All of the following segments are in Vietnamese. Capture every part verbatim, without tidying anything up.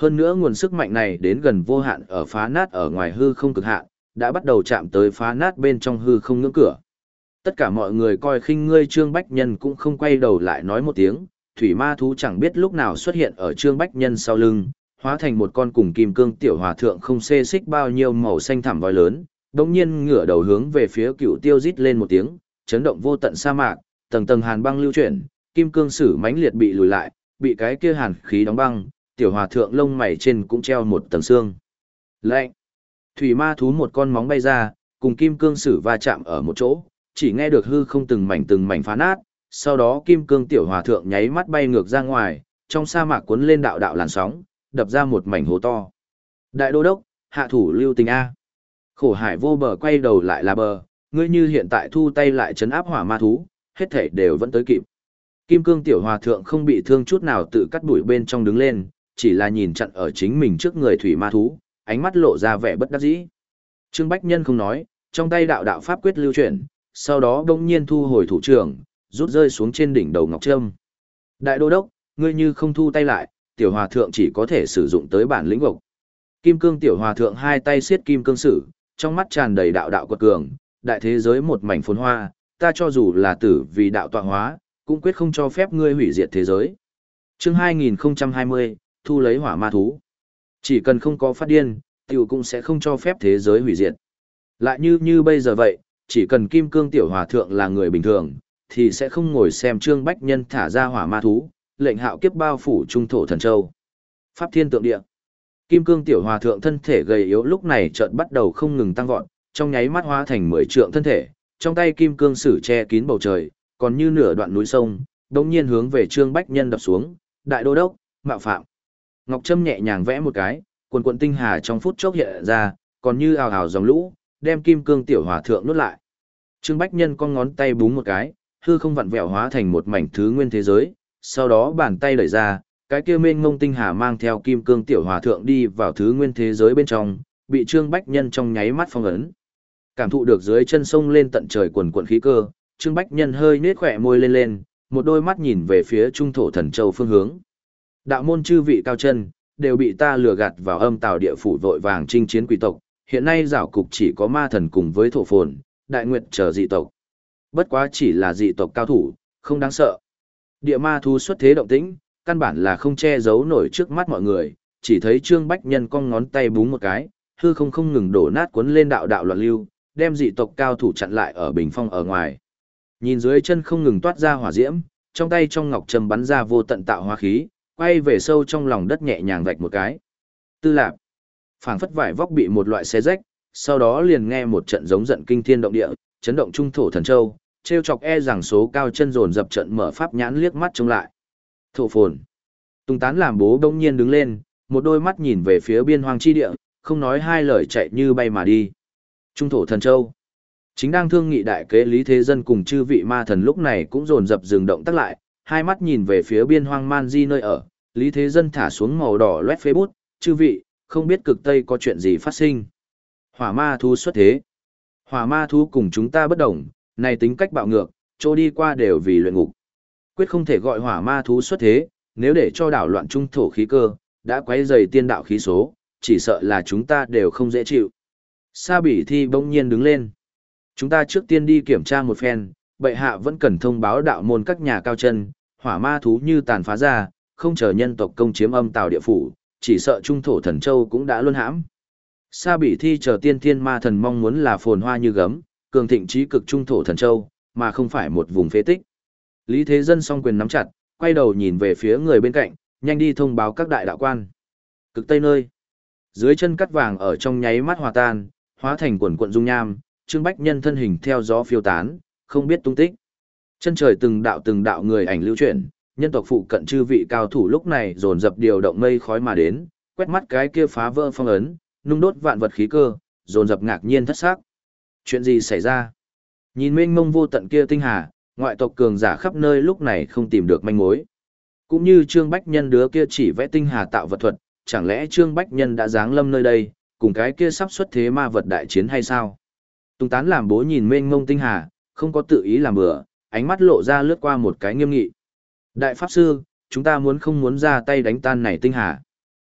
Hơn nữa nguồn sức mạnh này đến gần vô hạn ở phá nát ở ngoài hư không cực hạn, đã bắt đầu chạm tới phá nát bên trong hư không ngưỡng cửa. Tất cả mọi người coi khinh ngươi Trương Bách Nhân cũng không quay đầu lại nói một tiếng, thủy ma thú chẳng biết lúc nào xuất hiện ở Trương Bách Nhân sau lưng, hóa thành một con cùng kim cương tiểu hòa thượng không xê xích bao nhiêu màu xanh thẳm voi lớn, đột nhiên ngửa đầu hướng về phía Cựu Tiêu rít lên một tiếng, chấn động vô tận sa mạc, tầng tầng hàn băng lưu chuyển, kim cương sử mãnh liệt bị lùi lại, bị cái kia hàn khí đóng băng, tiểu hòa thượng lông mày trên cũng treo một tầng xương. Lạnh. Thủy ma thú một con móng bay ra, cùng kim cương sử va chạm ở một chỗ, chỉ nghe được hư không từng mảnh từng mảnh phá nát, sau đó kim cương tiểu hòa thượng nháy mắt bay ngược ra ngoài, trong sa mạc cuốn lên đạo đạo làn sóng, đập ra một mảnh hố to. Đại đô đốc, hạ thủ lưu tình A. Khổ hải vô bờ quay đầu lại là bờ, ngươi như hiện tại thu tay lại trấn áp hỏa ma thú, hết thảy đều vẫn tới kịp. Kim cương tiểu hòa thượng không bị thương chút nào tự cắt đuổi bên trong đứng lên, chỉ là nhìn chặn ở chính mình trước người thủy ma thú, ánh mắt lộ ra vẻ bất đắc dĩ. Trương Bách Nhân không nói, trong tay đạo đạo pháp quyết lưu chuyển, sau đó bỗng nhiên thu hồi thủ trưởng, rút rơi xuống trên đỉnh đầu ngọc trâm. Đại đô đốc, ngươi như không thu tay lại, tiểu hòa thượng chỉ có thể sử dụng tới bản lĩnh gộc. Kim cương tiểu hòa thượng hai tay siết kim cương sử, trong mắt tràn đầy đạo đạo quật cường, đại thế giới một mảnh phồn hoa, ta cho dù là tử vì đạo tọa hóa, cũng quyết không cho phép ngươi hủy diệt thế giới. Chương hai nghìn không trăm hai mươi, thu lấy hỏa ma thú. Chỉ cần không có phát điên, tiểu cũng sẽ không cho phép thế giới hủy diệt. Lại như như bây giờ vậy, chỉ cần kim cương tiểu hòa thượng là người bình thường, thì sẽ không ngồi xem Trương Bách Nhân thả ra hỏa ma thú, lệnh hạo kiếp bao phủ trung thổ thần châu. Pháp thiên tượng địa. Kim cương tiểu hòa thượng thân thể gầy yếu lúc này chợt bắt đầu không ngừng tăng vọt, trong nháy mắt hóa thành mười trượng thân thể, trong tay kim cương sử che kín bầu trời, còn như nửa đoạn núi sông, đột nhiên hướng về Trương Bách Nhân đập xuống, đại đô đốc, mạo phạm. Ngọc Trâm nhẹ nhàng vẽ một cái, quần quần tinh hà trong phút chốc hiện ra, còn như ào ào dòng lũ, đem kim cương tiểu hòa thượng nuốt lại. Trương Bách Nhân con ngón tay búng một cái, hư không vặn vẹo hóa thành một mảnh thứ nguyên thế giới, sau đó bàn tay đẩy ra, cái kia mênh mông tinh hà mang theo kim cương tiểu hòa thượng đi vào thứ nguyên thế giới bên trong, bị Trương Bách Nhân trong nháy mắt phong ấn. Cảm thụ được dưới chân sông lên tận trời quần quần khí cơ, Trương Bách Nhân hơi nhếch khỏe môi lên lên, một đôi mắt nhìn về phía trung thổ thần châu phương hướng. Đạo môn chư vị cao chân, đều bị ta lừa gạt vào âm tào địa phủ vội vàng chinh chiến quỷ tộc, hiện nay giảo cục chỉ có ma thần cùng với thổ phồn, đại nguyệt chờ dị tộc. Bất quá chỉ là dị tộc cao thủ, không đáng sợ. Địa ma thú xuất thế động tĩnh, căn bản là không che giấu nổi trước mắt mọi người, chỉ thấy Trương Bách Nhân cong ngón tay búng một cái, hư không không ngừng đổ nát cuốn lên đạo đạo loạn lưu, đem dị tộc cao thủ chặn lại ở bình phong ở ngoài. Nhìn dưới chân không ngừng toát ra hỏa diễm, trong tay trong ngọc trầm bắn ra vô tận tạo hóa khí, quay về sâu trong lòng đất nhẹ nhàng vạch một cái. Tư lạp, phảng phất vải vóc bị một loại xé rách, sau đó liền nghe một trận giống giận kinh thiên động địa, chấn động trung thổ thần châu, trêu chọc e rằng số cao chân dồn dập trận mở pháp nhãn liếc mắt trông lại. Thổ phồn. Tùng Tán làm bố đông nhiên đứng lên, một đôi mắt nhìn về phía biên hoang chi địa, không nói hai lời chạy như bay mà đi. Trung thổ thần châu. Chính đang thương nghị đại kế Lý Thế Dân cùng chư vị ma thần lúc này cũng dồn dập dừng động tác lại, hai mắt nhìn về phía biên hoang man di nơi ở, Lý Thế Dân thả xuống màu đỏ loét phế bút, chư vị, không biết cực Tây có chuyện gì phát sinh. Hỏa ma thú xuất thế. Hỏa ma thú cùng chúng ta bất đồng, này tính cách bạo ngược, chỗ đi qua đều vì luyện ngục. Quyết không thể gọi hỏa ma thú xuất thế, nếu để cho đảo loạn trung thổ khí cơ, đã quấy dày tiên đạo khí số, chỉ sợ là chúng ta đều không dễ chịu. Sa Bỉ Thi bỗng nhiên đứng lên. Chúng ta trước tiên đi kiểm tra một phen, bệ hạ vẫn cần thông báo đạo môn các nhà cao chân, hỏa ma thú như tàn phá ra, không chờ nhân tộc công chiếm âm tào địa phủ, chỉ sợ trung thổ thần châu cũng đã luân hãm. Sa Bỉ Thi chờ tiên thiên ma thần mong muốn là phồn hoa như gấm, cường thịnh trí cực trung thổ thần châu, mà không phải một vùng phế tích. Lý Thế Dân song quyền nắm chặt, quay đầu nhìn về phía người bên cạnh, nhanh đi thông báo các đại đạo quan. Cực Tây nơi, dưới chân cắt vàng ở trong nháy mắt hòa tan, hóa thành quần quận dung nham, Trương Bách Nhân thân hình theo gió phiêu tán, không biết tung tích. Chân trời từng đạo từng đạo người ảnh lưu chuyển, nhân tộc phụ cận chư vị cao thủ lúc này dồn dập điều động mây khói mà đến, quét mắt cái kia phá vỡ phong ấn, nung đốt vạn vật khí cơ, dồn dập ngạc nhiên thất sắc. Chuyện gì xảy ra? Nhìn mênh mông vô tận kia tinh hà, ngoại tộc cường giả khắp nơi lúc này không tìm được manh mối. Cũng như Trương Bách Nhân đứa kia chỉ vẽ tinh hà tạo vật thuật, chẳng lẽ Trương Bách Nhân đã giáng lâm nơi đây, cùng cái kia sắp xuất thế ma vật đại chiến hay sao? Tùng Tán làm bố nhìn mênh mông tinh hà, không có tự ý làm bừa, ánh mắt lộ ra lướt qua một cái nghiêm nghị. Đại Pháp Sư, chúng ta muốn không muốn ra tay đánh tan này tinh hà.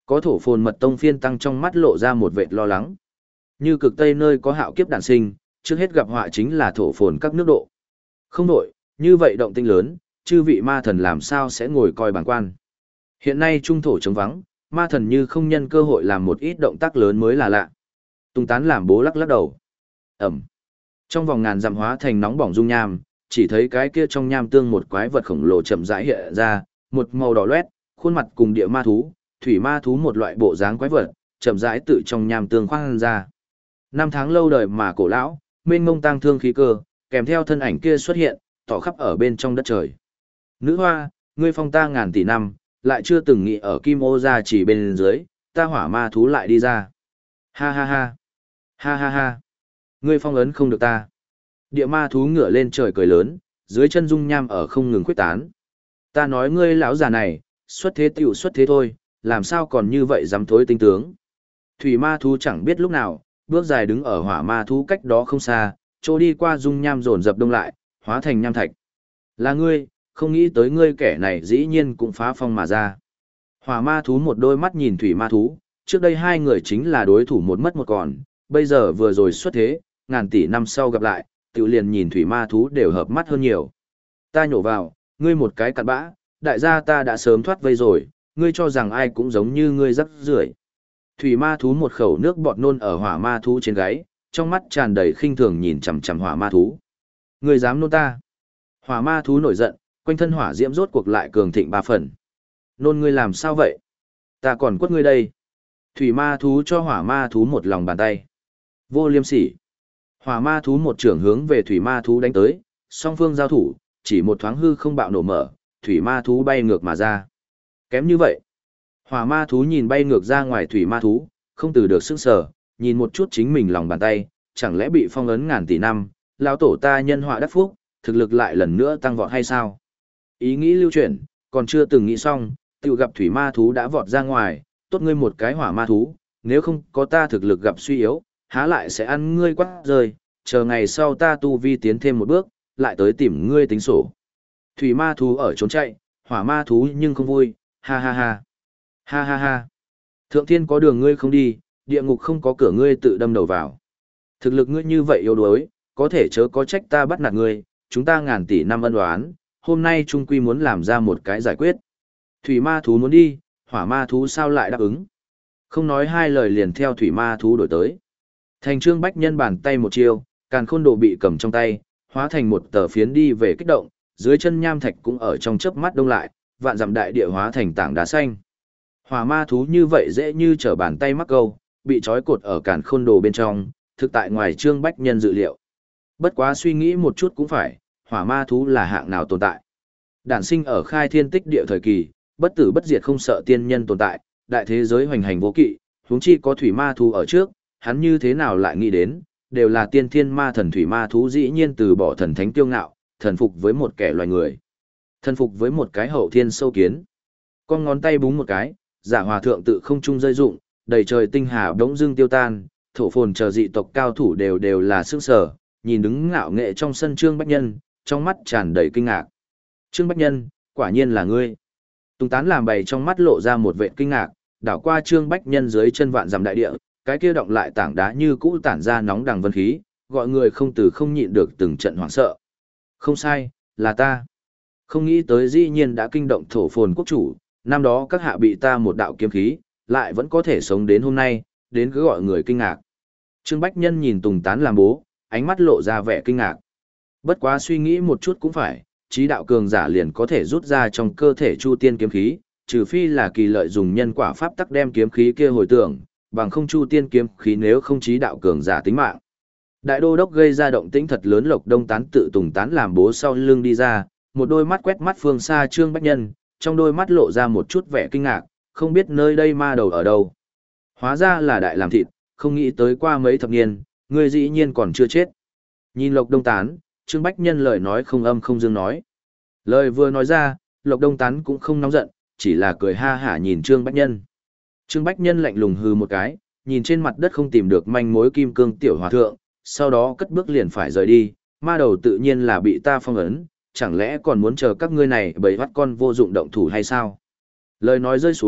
Có thổ phồn mật tông phiên tăng trong mắt lộ ra một vệt lo lắng. Như cực Tây nơi có hạo kiếp đản sinh, trước hết gặp họa chính là thổ phồn các nước độ. Không đổi, như vậy động tinh lớn, chư vị ma thần làm sao sẽ ngồi coi bàng quan. Hiện nay trung thổ trống vắng, ma thần như không nhân cơ hội làm một ít động tác lớn mới là lạ. Tung tán làm bố lắc lắc đầu. Ẩm. Trong vòng ngàn dặm hóa thành nóng bỏng dung nham, chỉ thấy cái kia trong nham tương một quái vật khổng lồ chậm rãi hiện ra, một màu đỏ loét, khuôn mặt cùng địa ma thú, thủy ma thú một loại bộ dáng quái vật, chậm rãi tự trong nham tương khoang ra. Năm tháng lâu đời mà cổ lão, mênh mông tang thương khí cơ, kèm theo thân ảnh kia xuất hiện, tỏ khắp ở bên trong đất trời. Nữ hoa, ngươi phong ta ngàn tỷ năm, lại chưa từng nghĩ ở kim ô ra chỉ bên dưới, ta hỏa ma thú lại đi ra. Ha ha ha. Ha ha ha. Ngươi phong ấn không được ta. Địa ma thú ngửa lên trời cười lớn, dưới chân dung nham ở không ngừng khuyết tán. Ta nói ngươi lão già này, xuất thế tiểu xuất thế thôi, làm sao còn như vậy dám thối tinh tướng. Thủy ma thú chẳng biết lúc nào, bước dài đứng ở hỏa ma thú cách đó không xa, chỗ đi qua dung nham dồn dập đông lại, hóa thành nham thạch. Là ngươi, không nghĩ tới ngươi kẻ này dĩ nhiên cũng phá phong mà ra. Hỏa ma thú một đôi mắt nhìn thủy ma thú, trước đây hai người chính là đối thủ một mất một còn, bây giờ vừa rồi xuất thế, ngàn tỷ năm sau gặp lại, tự liền nhìn thủy ma thú đều hợp mắt hơn nhiều. Ta nhổ vào, ngươi một cái cặn bã, đại gia ta đã sớm thoát vây rồi, ngươi cho rằng ai cũng giống như ngươi rắc rưởi. Thủy ma thú một khẩu nước bọt nôn ở hỏa ma thú trên gáy, trong mắt tràn đầy khinh thường nhìn chằm chằm hỏa ma thú. Ngươi dám nôn ta? Hỏa ma thú nổi giận, quanh thân hỏa diễm rốt cuộc lại cường thịnh ba phần. Nôn ngươi làm sao vậy? Ta còn quất ngươi đây. Thủy ma thú cho hỏa ma thú một lòng bàn tay. Vô liêm sỉ. Hỏa ma thú một trưởng hướng về thủy ma thú đánh tới, song phương giao thủ, chỉ một thoáng hư không bạo nổ mở, thủy ma thú bay ngược mà ra. Kém như vậy. Hỏa ma thú nhìn bay ngược ra ngoài thủy ma thú, không từ được sức sở, nhìn một chút chính mình lòng bàn tay, chẳng lẽ bị phong ấn ngàn tỷ năm, lão tổ ta nhân họa đắc phúc, thực lực lại lần nữa tăng vọt hay sao? Ý nghĩ lưu chuyển, còn chưa từng nghĩ xong, tự gặp thủy ma thú đã vọt ra ngoài, tốt ngươi một cái hỏa ma thú, nếu không có ta thực lực gặp suy yếu, há lại sẽ ăn ngươi quát rơi, chờ ngày sau ta tu vi tiến thêm một bước, lại tới tìm ngươi tính sổ. Thủy ma thú ở trốn chạy, hỏa ma thú nhưng không vui, ha ha ha. Ha ha ha. Thượng thiên có đường ngươi không đi, địa ngục không có cửa ngươi tự đâm đầu vào. Thực lực ngươi như vậy yếu đuối, có thể chớ có trách ta bắt nạt ngươi, chúng ta ngàn tỷ năm ân oán, hôm nay trung quy muốn làm ra một cái giải quyết. Thủy ma thú muốn đi, hỏa ma thú sao lại đáp ứng. Không nói hai lời liền theo thủy ma thú đổi tới. Thành Trương Bách Nhân bàn tay một chiêu, càn khôn đồ bị cầm trong tay, hóa thành một tờ phiến đi về kích động, dưới chân nham thạch cũng ở trong chớp mắt đông lại, vạn dặm đại địa hóa thành tảng đá xanh. Hỏa ma thú như vậy dễ như trở bàn tay mắc câu, bị trói cột ở càn khôn đồ bên trong, thực tại ngoài Trương Bách Nhân dự liệu. Bất quá suy nghĩ một chút cũng phải, hỏa ma thú là hạng nào tồn tại. Đản sinh ở khai thiên tích địa thời kỳ, bất tử bất diệt không sợ tiên nhân tồn tại, đại thế giới hoành hành vô kỵ, huống chi có thủy ma thú ở trước, hắn như thế nào lại nghĩ đến, đều là tiên thiên ma thần thủy ma thú dĩ nhiên từ bỏ thần thánh tiêu ngạo, thần phục với một kẻ loài người. Thần phục với một cái hậu thiên sâu kiến. Con ngón tay búng một cái, giả hòa thượng tự không trung rơi dụng, đầy trời tinh hà đống dưng tiêu tan, thổ phồn chờ dị tộc cao thủ đều đều là sức sở, nhìn đứng ngạo nghệ trong sân Trương Bách Nhân, trong mắt tràn đầy kinh ngạc. Trương Bách Nhân, quả nhiên là ngươi. Tùng Tán làm bày trong mắt lộ ra một vệt kinh ngạc, đảo qua Trương Bách Nhân dưới chân vạn dặm đại địa, cái kia động lại tảng đá như cũ tản ra nóng đằng vân khí, gọi người không từ không nhịn được từng trận hoảng sợ. Không sai, là ta. Không nghĩ tới dĩ nhiên đã kinh động thổ phồn quốc chủ, năm đó các hạ bị ta một đạo kiếm khí, lại vẫn có thể sống đến hôm nay, đến cứ gọi người kinh ngạc. Trương Bách Nhân nhìn Tùng Tán làm bố, ánh mắt lộ ra vẻ kinh ngạc. Bất quá suy nghĩ một chút cũng phải, trí đạo cường giả liền có thể rút ra trong cơ thể Chu Tiên kiếm khí, trừ phi là kỳ lợi dùng nhân quả pháp tắc đem kiếm khí kia hồi tưởng, bằng không Chu Tiên kiếm khí nếu không trí đạo cường giả tính mạng. Đại đô đốc gây ra động tĩnh thật lớn, Lộc Đông Tán tự Tùng Tán làm bố sau lưng đi ra, một đôi mắt quét mắt phương xa Trương Bách Nhân, trong đôi mắt lộ ra một chút vẻ kinh ngạc, không biết nơi đây ma đầu ở đâu. Hóa ra là đại làm thịt, không nghĩ tới qua mấy thập niên, ngươi dĩ nhiên còn chưa chết. Nhìn Lộc Đông Tán, Trương Bách Nhân lời nói không âm không dương nói. Lời vừa nói ra, Lộc Đông Tán cũng không nóng giận, chỉ là cười ha hả nhìn Trương Bách Nhân. Trương Bách Nhân lạnh lùng hừ một cái, nhìn trên mặt đất không tìm được manh mối kim cương tiểu hòa thượng, sau đó cất bước liền phải rời đi, ma đầu tự nhiên là bị ta phong ấn, chẳng lẽ còn muốn chờ các ngươi này bầy bắt con vô dụng động thủ hay sao? Lời nói rơi xuống,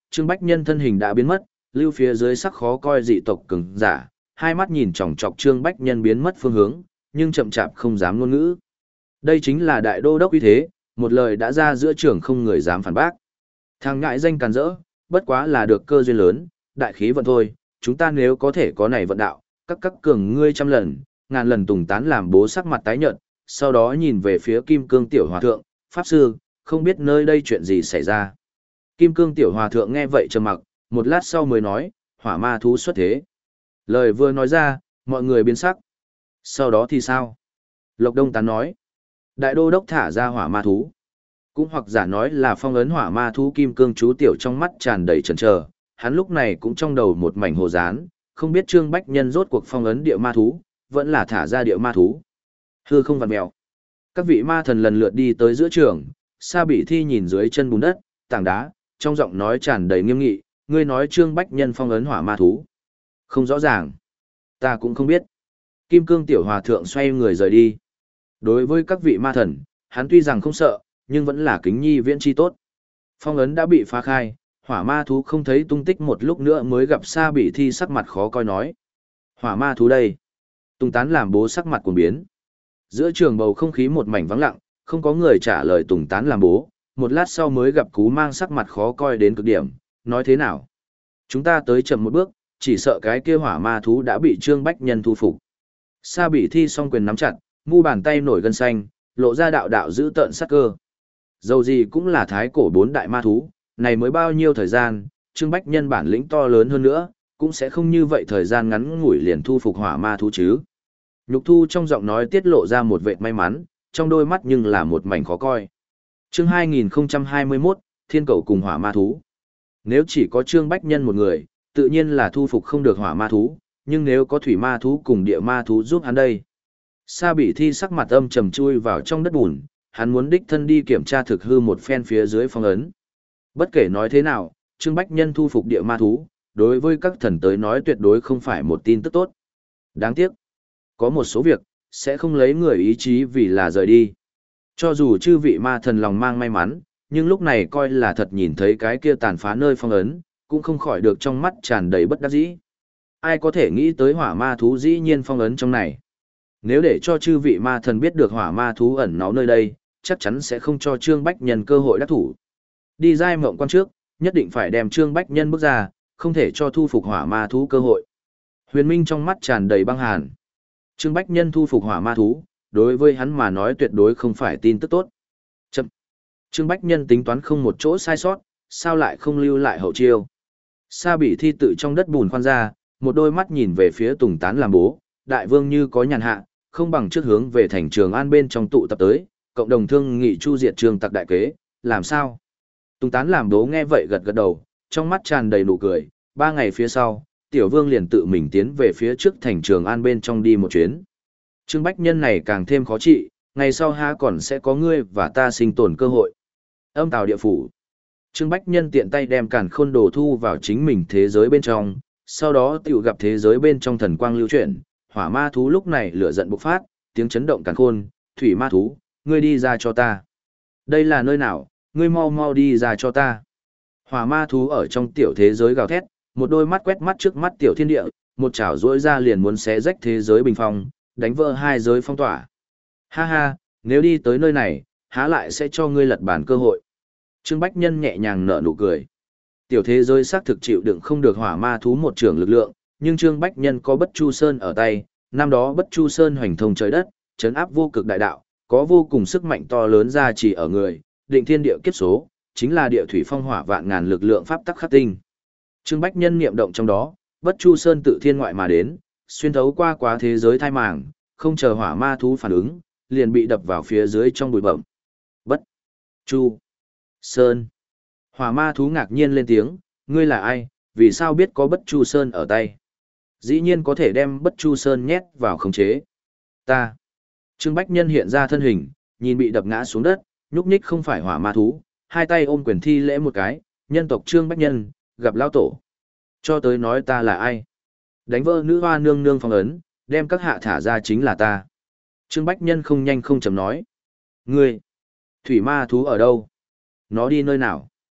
Trương Bách Nhân thân hình đã biến mất, lưu phía dưới sắc khó coi dị tộc cường giả, hai mắt nhìn chòng chọc Trương Bách Nhân biến mất phương hướng, nhưng chậm chạp không dám ngôn ngữ. Đây chính là đại đô đốc uy thế, một lời đã ra giữa trường không người dám phản bác. Thằng ngại danh càn rỡ, bất quá là được cơ duyên lớn, đại khí vận thôi, chúng ta nếu có thể có này vận đạo, các các cường ngươi trăm lần, ngàn lần tùng tán làm bố sắc mặt tái nhợt, sau đó nhìn về phía Kim Cương tiểu hòa thượng, pháp sư, không biết nơi đây chuyện gì xảy ra. Kim Cương tiểu hòa thượng nghe vậy trầm mặc, một lát sau mới nói, hỏa ma thú xuất thế. Lời vừa nói ra, mọi người biến sắc. Sau đó thì sao? Lộc Đông Tán nói, đại đô đốc thả ra hỏa ma thú. Cũng hoặc giả nói là phong ấn hỏa ma thú Kim Cương chú tiểu trong mắt tràn đầy chần chờ, hắn lúc này cũng trong đầu một mảnh hồ dán, không biết Trương Bách Nhân rốt cuộc phong ấn địa ma thú, vẫn là thả ra địa ma thú. Hư không vặn mèo. Các vị ma thần lần lượt đi tới giữa trường, Sa Bỉ Thi nhìn dưới chân bùn đất, tảng đá, trong giọng nói tràn đầy nghiêm nghị, ngươi nói Trương Bách Nhân phong ấn hỏa ma thú. Không rõ ràng. Ta cũng không biết. Kim Cương tiểu hòa thượng xoay người rời đi. Đối với các vị ma thần, hắn tuy rằng không sợ, nhưng vẫn là kính nhi viễn chi tốt. Phong ấn đã bị phá khai, hỏa ma thú không thấy tung tích một lúc nữa mới gặp Sa Bỉ Thi sắc mặt khó coi nói. Hỏa ma thú đây. Tung tán làm bố sắc mặt cuồng biến. Giữa trường bầu không khí một mảnh vắng lặng, không có người trả lời Tùng tán làm bố, một lát sau mới gặp Cú Mang sắc mặt khó coi đến cực điểm, nói thế nào? Chúng ta tới chậm một bước, chỉ sợ cái kia hỏa ma thú đã bị Trương Bách Nhân thu phục. Sa Bỉ Thi song quyền nắm chặt, mu bàn tay nổi gân xanh, lộ ra đạo đạo giữ tợn sắc cơ. Dầu gì cũng là thái cổ bốn đại ma thú, này mới bao nhiêu thời gian, Trương Bách Nhân bản lĩnh to lớn hơn nữa, cũng sẽ không như vậy thời gian ngắn ngủi liền thu phục hỏa ma thú chứ. Nhục Thu trong giọng nói tiết lộ ra một vệt may mắn, trong đôi mắt nhưng là một mảnh khó coi. Chương hai nghìn không trăm hai mươi mốt, Thiên Cầu cùng hỏa ma thú. Nếu chỉ có Trương Bách Nhân một người, tự nhiên là thu phục không được hỏa ma thú, nhưng nếu có thủy ma thú cùng địa ma thú giúp hắn đây. Sa Bỉ Thi sắc mặt âm trầm chui vào trong đất bùn, hắn muốn đích thân đi kiểm tra thực hư một phen phía dưới phong ấn. Bất kể nói thế nào, Trương Bách Nhân thu phục địa ma thú, đối với các thần tới nói tuyệt đối không phải một tin tức tốt. Đáng tiếc, có một số việc, sẽ không lấy người ý chí vì là rời đi. Cho dù chư vị ma thần lòng mang may mắn, nhưng lúc này coi là thật nhìn thấy cái kia tàn phá nơi phong ấn, cũng không khỏi được trong mắt tràn đầy bất đắc dĩ. Ai có thể nghĩ tới hỏa ma thú dĩ nhiên phong ấn trong này. Nếu để cho chư vị ma thần biết được hỏa ma thú ẩn náu nơi đây, chắc chắn sẽ không cho Trương Bách Nhân cơ hội đắc thủ. Đi giai mộng quan trước, nhất định phải đem Trương Bách Nhân bước ra, không thể cho thu phục hỏa ma thú cơ hội. Huyền Minh trong mắt tràn đầy băng hàn. Trương Bách Nhân thu phục hỏa ma thú, đối với hắn mà nói tuyệt đối không phải tin tức tốt. Chậm. Trương Bách Nhân tính toán không một chỗ sai sót, sao lại không lưu lại hậu chiêu. Sa Bỉ Thi tự trong đất bùn khoan ra, một đôi mắt nhìn về phía Tùng Tán làm bố, đại vương như có nhàn hạ, không bằng trước hướng về thành Trường An bên trong tụ tập tới, cộng đồng thương nghị chu diệt Trương Tặc đại kế, làm sao? Tùng Tán làm bố nghe vậy gật gật đầu, trong mắt tràn đầy nụ cười, ba ngày phía sau, Tiểu Vương liền tự mình tiến về phía trước thành Trường An bên trong đi một chuyến. Trương Bách Nhân này càng thêm khó trị, ngày sau há còn sẽ có ngươi và ta sinh tồn cơ hội. Âm Tào địa phủ. Trương Bách Nhân tiện tay đem càn khôn đồ thu vào chính mình thế giới bên trong, sau đó tiểu gặp thế giới bên trong thần quang lưu chuyển, hỏa ma thú lúc này lửa giận bộc phát, tiếng chấn động càn khôn, thủy ma thú, ngươi đi ra cho ta. Đây là nơi nào, ngươi mau mau đi ra cho ta. Hỏa ma thú ở trong tiểu thế giới gào thét, một đôi mắt quét mắt trước mắt tiểu thiên địa, một chảo rỗi ra liền muốn xé rách thế giới bình phong, đánh vỡ hai giới phong tỏa. Ha ha, nếu đi tới nơi này, há lại sẽ cho ngươi lật bản cơ hội. Trương Bách Nhân nhẹ nhàng nở nụ cười. Tiểu thế giới xác thực chịu đựng không được hỏa ma thú một trường lực lượng, nhưng Trương Bách Nhân có Bất Chu Sơn ở tay, năm đó Bất Chu Sơn hoành thông trời đất, trấn áp vô cực đại đạo, có vô cùng sức mạnh to lớn ra chỉ ở người, định thiên địa kiếp số, chính là địa thủy phong hỏa vạn ngàn lực lượng pháp tắc khắc tinh. Trương Bách Nhân niệm động trong đó, Bất Chu Sơn tự thiên ngoại mà đến, xuyên thấu qua quá thế giới thai màng, không chờ hỏa ma thú phản ứng, liền bị đập vào phía dưới trong bụi bậm. Bất Chu Sơn. Hỏa ma thú ngạc nhiên lên tiếng, ngươi là ai, vì sao biết có Bất Chu Sơn ở tay? Dĩ nhiên có thể đem Bất Chu Sơn nhét vào khống chế. Ta. Trương Bách Nhân hiện ra thân hình, nhìn bị đập ngã xuống đất, nhúc nhích không phải hỏa ma thú, hai tay ôm quyền thi lễ một cái, nhân tộc Trương Bách Nhân, gặp lão tổ. Cho tới nói ta là ai? Đánh vỡ nữ hoa nương nương phong ấn, đem các hạ thả ra chính là ta. Trương Bách Nhân không nhanh không chậm nói. Ngươi, thủy ma thú ở đâu? Nó đi nơi nào?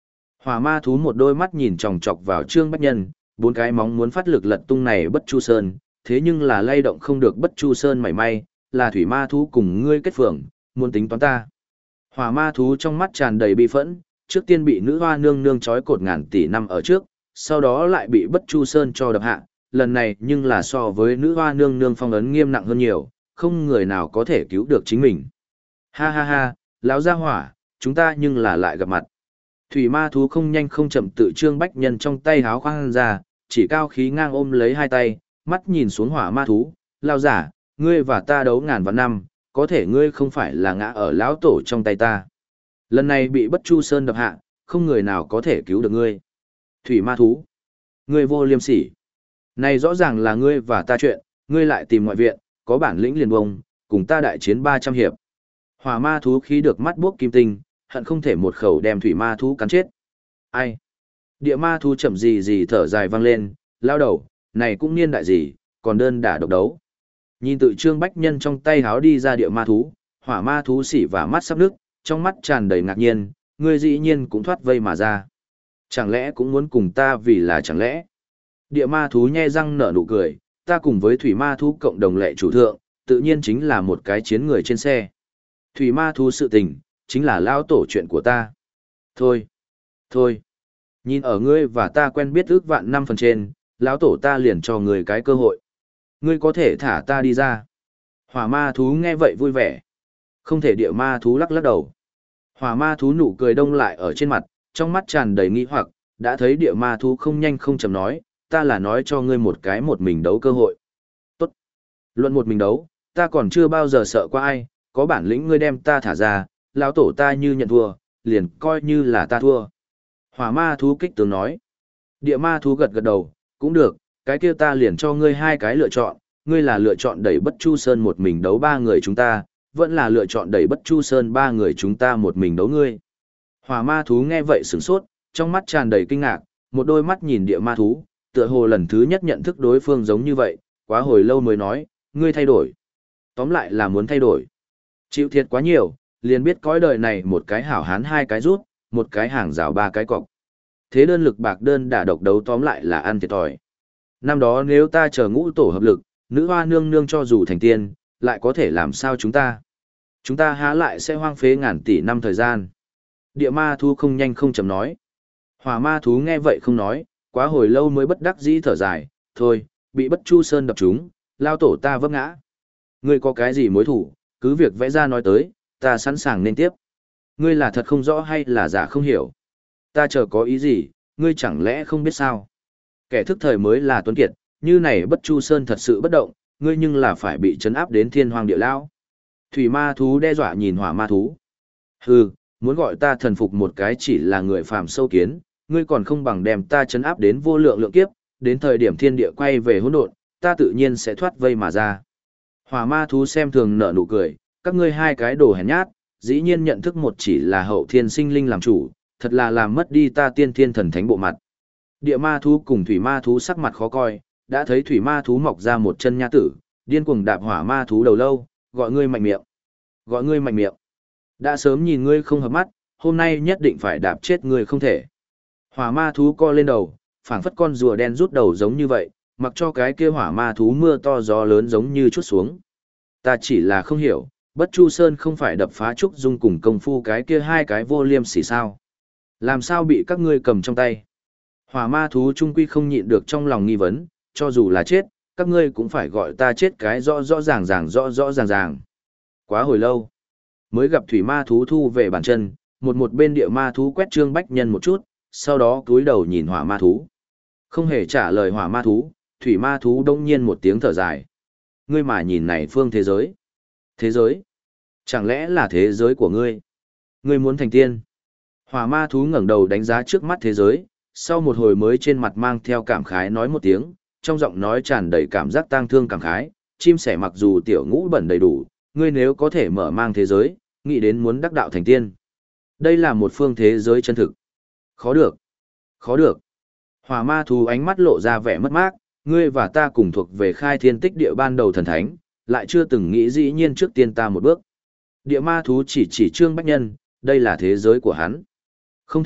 Hỏa ma thú một đôi mắt nhìn chòng chọc vào Trương Bách Nhân, bốn cái móng muốn phát lực lật tung này Bất Chu Sơn, thế nhưng là lay động không được Bất Chu Sơn mảy may, là thủy ma thú cùng ngươi kết phường, muốn tính toán ta. Hỏa ma thú trong mắt tràn đầy bi phẫn, trước tiên bị nữ hoa nương nương trói cột ngàn tỷ năm ở trước, sau đó lại bị Bất Chu Sơn cho đập hạ, lần này nhưng là so với nữ hoa nương nương phong ấn nghiêm nặng hơn nhiều, không người nào có thể cứu được chính mình. Ha ha ha, lão gia hỏa, chúng ta nhưng là lại gặp mặt. Thủy ma thú không nhanh không chậm tự Trương Bách Nhân trong tay háo khoang ra, chỉ cao khí ngang ôm lấy hai tay, mắt nhìn xuống hỏa ma thú, lao giả, ngươi và ta đấu ngàn vạn năm, có thể ngươi không phải là ngã ở lão tổ trong tay ta. Lần này bị Bất Chu Sơn đập hạ, không người nào có thể cứu được ngươi. Thủy ma thú, ngươi vô liêm sỉ. Này rõ ràng là ngươi và ta chuyện, ngươi lại tìm ngoại viện, có bản lĩnh liền bông, cùng ta đại chiến ba trăm hiệp. Hỏa ma thú khí được mắt buốc kim tinh, hận không thể một khẩu đem thủy ma thú cắn chết. Ai? Địa ma thú chậm gì gì thở dài vang lên, lao đầu, này cũng niên đại gì, còn đơn đả độc đấu. Nhìn tự Trương Bách Nhân trong tay háo đi ra địa ma thú, hỏa ma thú xỉ và mắt sắp nước, trong mắt tràn đầy ngạc nhiên, ngươi dĩ nhiên cũng thoát vây mà ra. Chẳng lẽ cũng muốn cùng ta vì là chẳng lẽ? Địa ma thú nhe răng nở nụ cười, ta cùng với thủy ma thú cộng đồng lệ chủ thượng, tự nhiên chính là một cái chiến người trên xe. Thủy ma thú sự tình, chính là lao tổ chuyện của ta. Thôi, thôi, nhìn ở ngươi và ta quen biết ước vạn năm phần trên, lão tổ ta liền cho ngươi cái cơ hội. Ngươi có thể thả ta đi ra. Hỏa ma thú nghe vậy vui vẻ. Không thể, địa ma thú lắc lắc đầu. Hỏa ma thú nụ cười đông lại ở trên mặt, trong mắt tràn đầy nghi hoặc, đã thấy địa ma thú không nhanh không chậm nói, ta là nói cho ngươi một cái một mình đấu cơ hội. Tốt. Luận một mình đấu, ta còn chưa bao giờ sợ qua ai, có bản lĩnh ngươi đem ta thả ra, lão tổ ta như nhận thua, liền coi như là ta thua. Hỏa ma thú kích tướng nói. Địa ma thú gật gật đầu, cũng được, cái kia ta liền cho ngươi hai cái lựa chọn, ngươi là lựa chọn đẩy Bất Chu Sơn một mình đấu ba người chúng ta, vẫn là lựa chọn đẩy Bất Chu Sơn ba người chúng ta một mình đấu ngươi. Hỏa ma thú nghe vậy sửng sốt, trong mắt tràn đầy kinh ngạc, một đôi mắt nhìn địa ma thú, tựa hồ lần thứ nhất nhận thức đối phương giống như vậy, quá hồi lâu mới nói, ngươi thay đổi. Tóm lại là muốn thay đổi. Chịu thiệt quá nhiều, liền biết cõi đời này một cái hảo hán hai cái rút, một cái hàng rào ba cái cọc. Thế đơn lực bạc đơn đả độc đấu tóm lại là ăn thiệt thòi. Năm đó nếu ta chờ ngũ tổ hợp lực, nữ hoa nương nương cho dù thành tiên, lại có thể làm sao chúng ta? Chúng ta há lại sẽ hoang phế ngàn tỷ năm thời gian. Địa ma thú không nhanh không chậm nói. Hỏa ma thú nghe vậy không nói, quá hồi lâu mới bất đắc dĩ thở dài, thôi, bị Bất Chu Sơn đập trúng, lao tổ ta vấp ngã. Ngươi có cái gì mối thủ, cứ việc vẽ ra nói tới, ta sẵn sàng nên tiếp. Ngươi là thật không rõ hay là giả không hiểu. Ta chờ có ý gì, ngươi chẳng lẽ không biết sao? Kẻ thức thời mới là tuấn kiệt, như này Bất Chu Sơn thật sự bất động, ngươi nhưng là phải bị trấn áp đến thiên hoàng địa lao. Thủy ma thú đe dọa nhìn hỏa ma thú. Hừ, muốn gọi ta thần phục một cái chỉ là người phàm sâu kiến, ngươi còn không bằng đem ta trấn áp đến vô lượng lượng kiếp, đến thời điểm thiên địa quay về hỗn độn, ta tự nhiên sẽ thoát vây mà ra. Hỏa ma thú xem thường nở nụ cười, các ngươi hai cái đồ hèn nhát, dĩ nhiên nhận thức một chỉ là hậu thiên sinh linh làm chủ, thật là làm mất đi ta tiên thiên thần thánh bộ mặt. Địa ma thú cùng thủy ma thú sắc mặt khó coi, đã thấy thủy ma thú mọc ra một chân nha tử, điên cuồng đạp hỏa ma thú đầu lâu, gọi ngươi mạnh miệng. Gọi ngươi mạnh miệng. Đã sớm nhìn ngươi không hợp mắt, hôm nay nhất định phải đạp chết ngươi không thể. Hỏa ma thú co lên đầu, phảng phất con rùa đen rút đầu giống như vậy, mặc cho cái kia hỏa ma thú mưa to gió lớn giống như chút xuống. Ta chỉ là không hiểu, Bất Chu Sơn không phải đập phá trúc dung cùng công phu cái kia hai cái vô liêm sỉ sao? Làm sao bị các ngươi cầm trong tay? Hỏa ma thú trung quy không nhịn được trong lòng nghi vấn, cho dù là chết, các ngươi cũng phải gọi ta chết cái rõ rõ ràng ràng rõ rõ ràng ràng. Quá hồi lâu, mới gặp thủy ma thú thu về bàn chân, một một bên địa ma thú quét Trương Bách Nhân một chút, sau đó cúi đầu nhìn hỏa ma thú. Không hề trả lời hỏa ma thú, thủy ma thú đông nhiên một tiếng thở dài. Ngươi mà nhìn này phương thế giới. Thế giới? Chẳng lẽ là thế giới của ngươi? Ngươi muốn thành tiên? Hỏa ma thú ngẩng đầu đánh giá trước mắt thế giới, sau một hồi mới trên mặt mang theo cảm khái nói một tiếng, trong giọng nói tràn đầy cảm giác tang thương cảm khái, chim sẻ mặc dù tiểu ngũ bẩn đầy đủ, ngươi nếu có thể mở mang thế giới, nghĩ đến muốn đắc đạo thành tiên. Đây là một phương thế giới chân thực. Khó được. Khó được. Hỏa ma thú ánh mắt lộ ra vẻ mất mát, ngươi và ta cùng thuộc về khai thiên tích địa ban đầu thần thánh, lại chưa từng nghĩ dĩ nhiên trước tiên ta một bước. Địa ma thú chỉ chỉ Trương Bách Nhân, đây là thế giới của hắn. Không thể,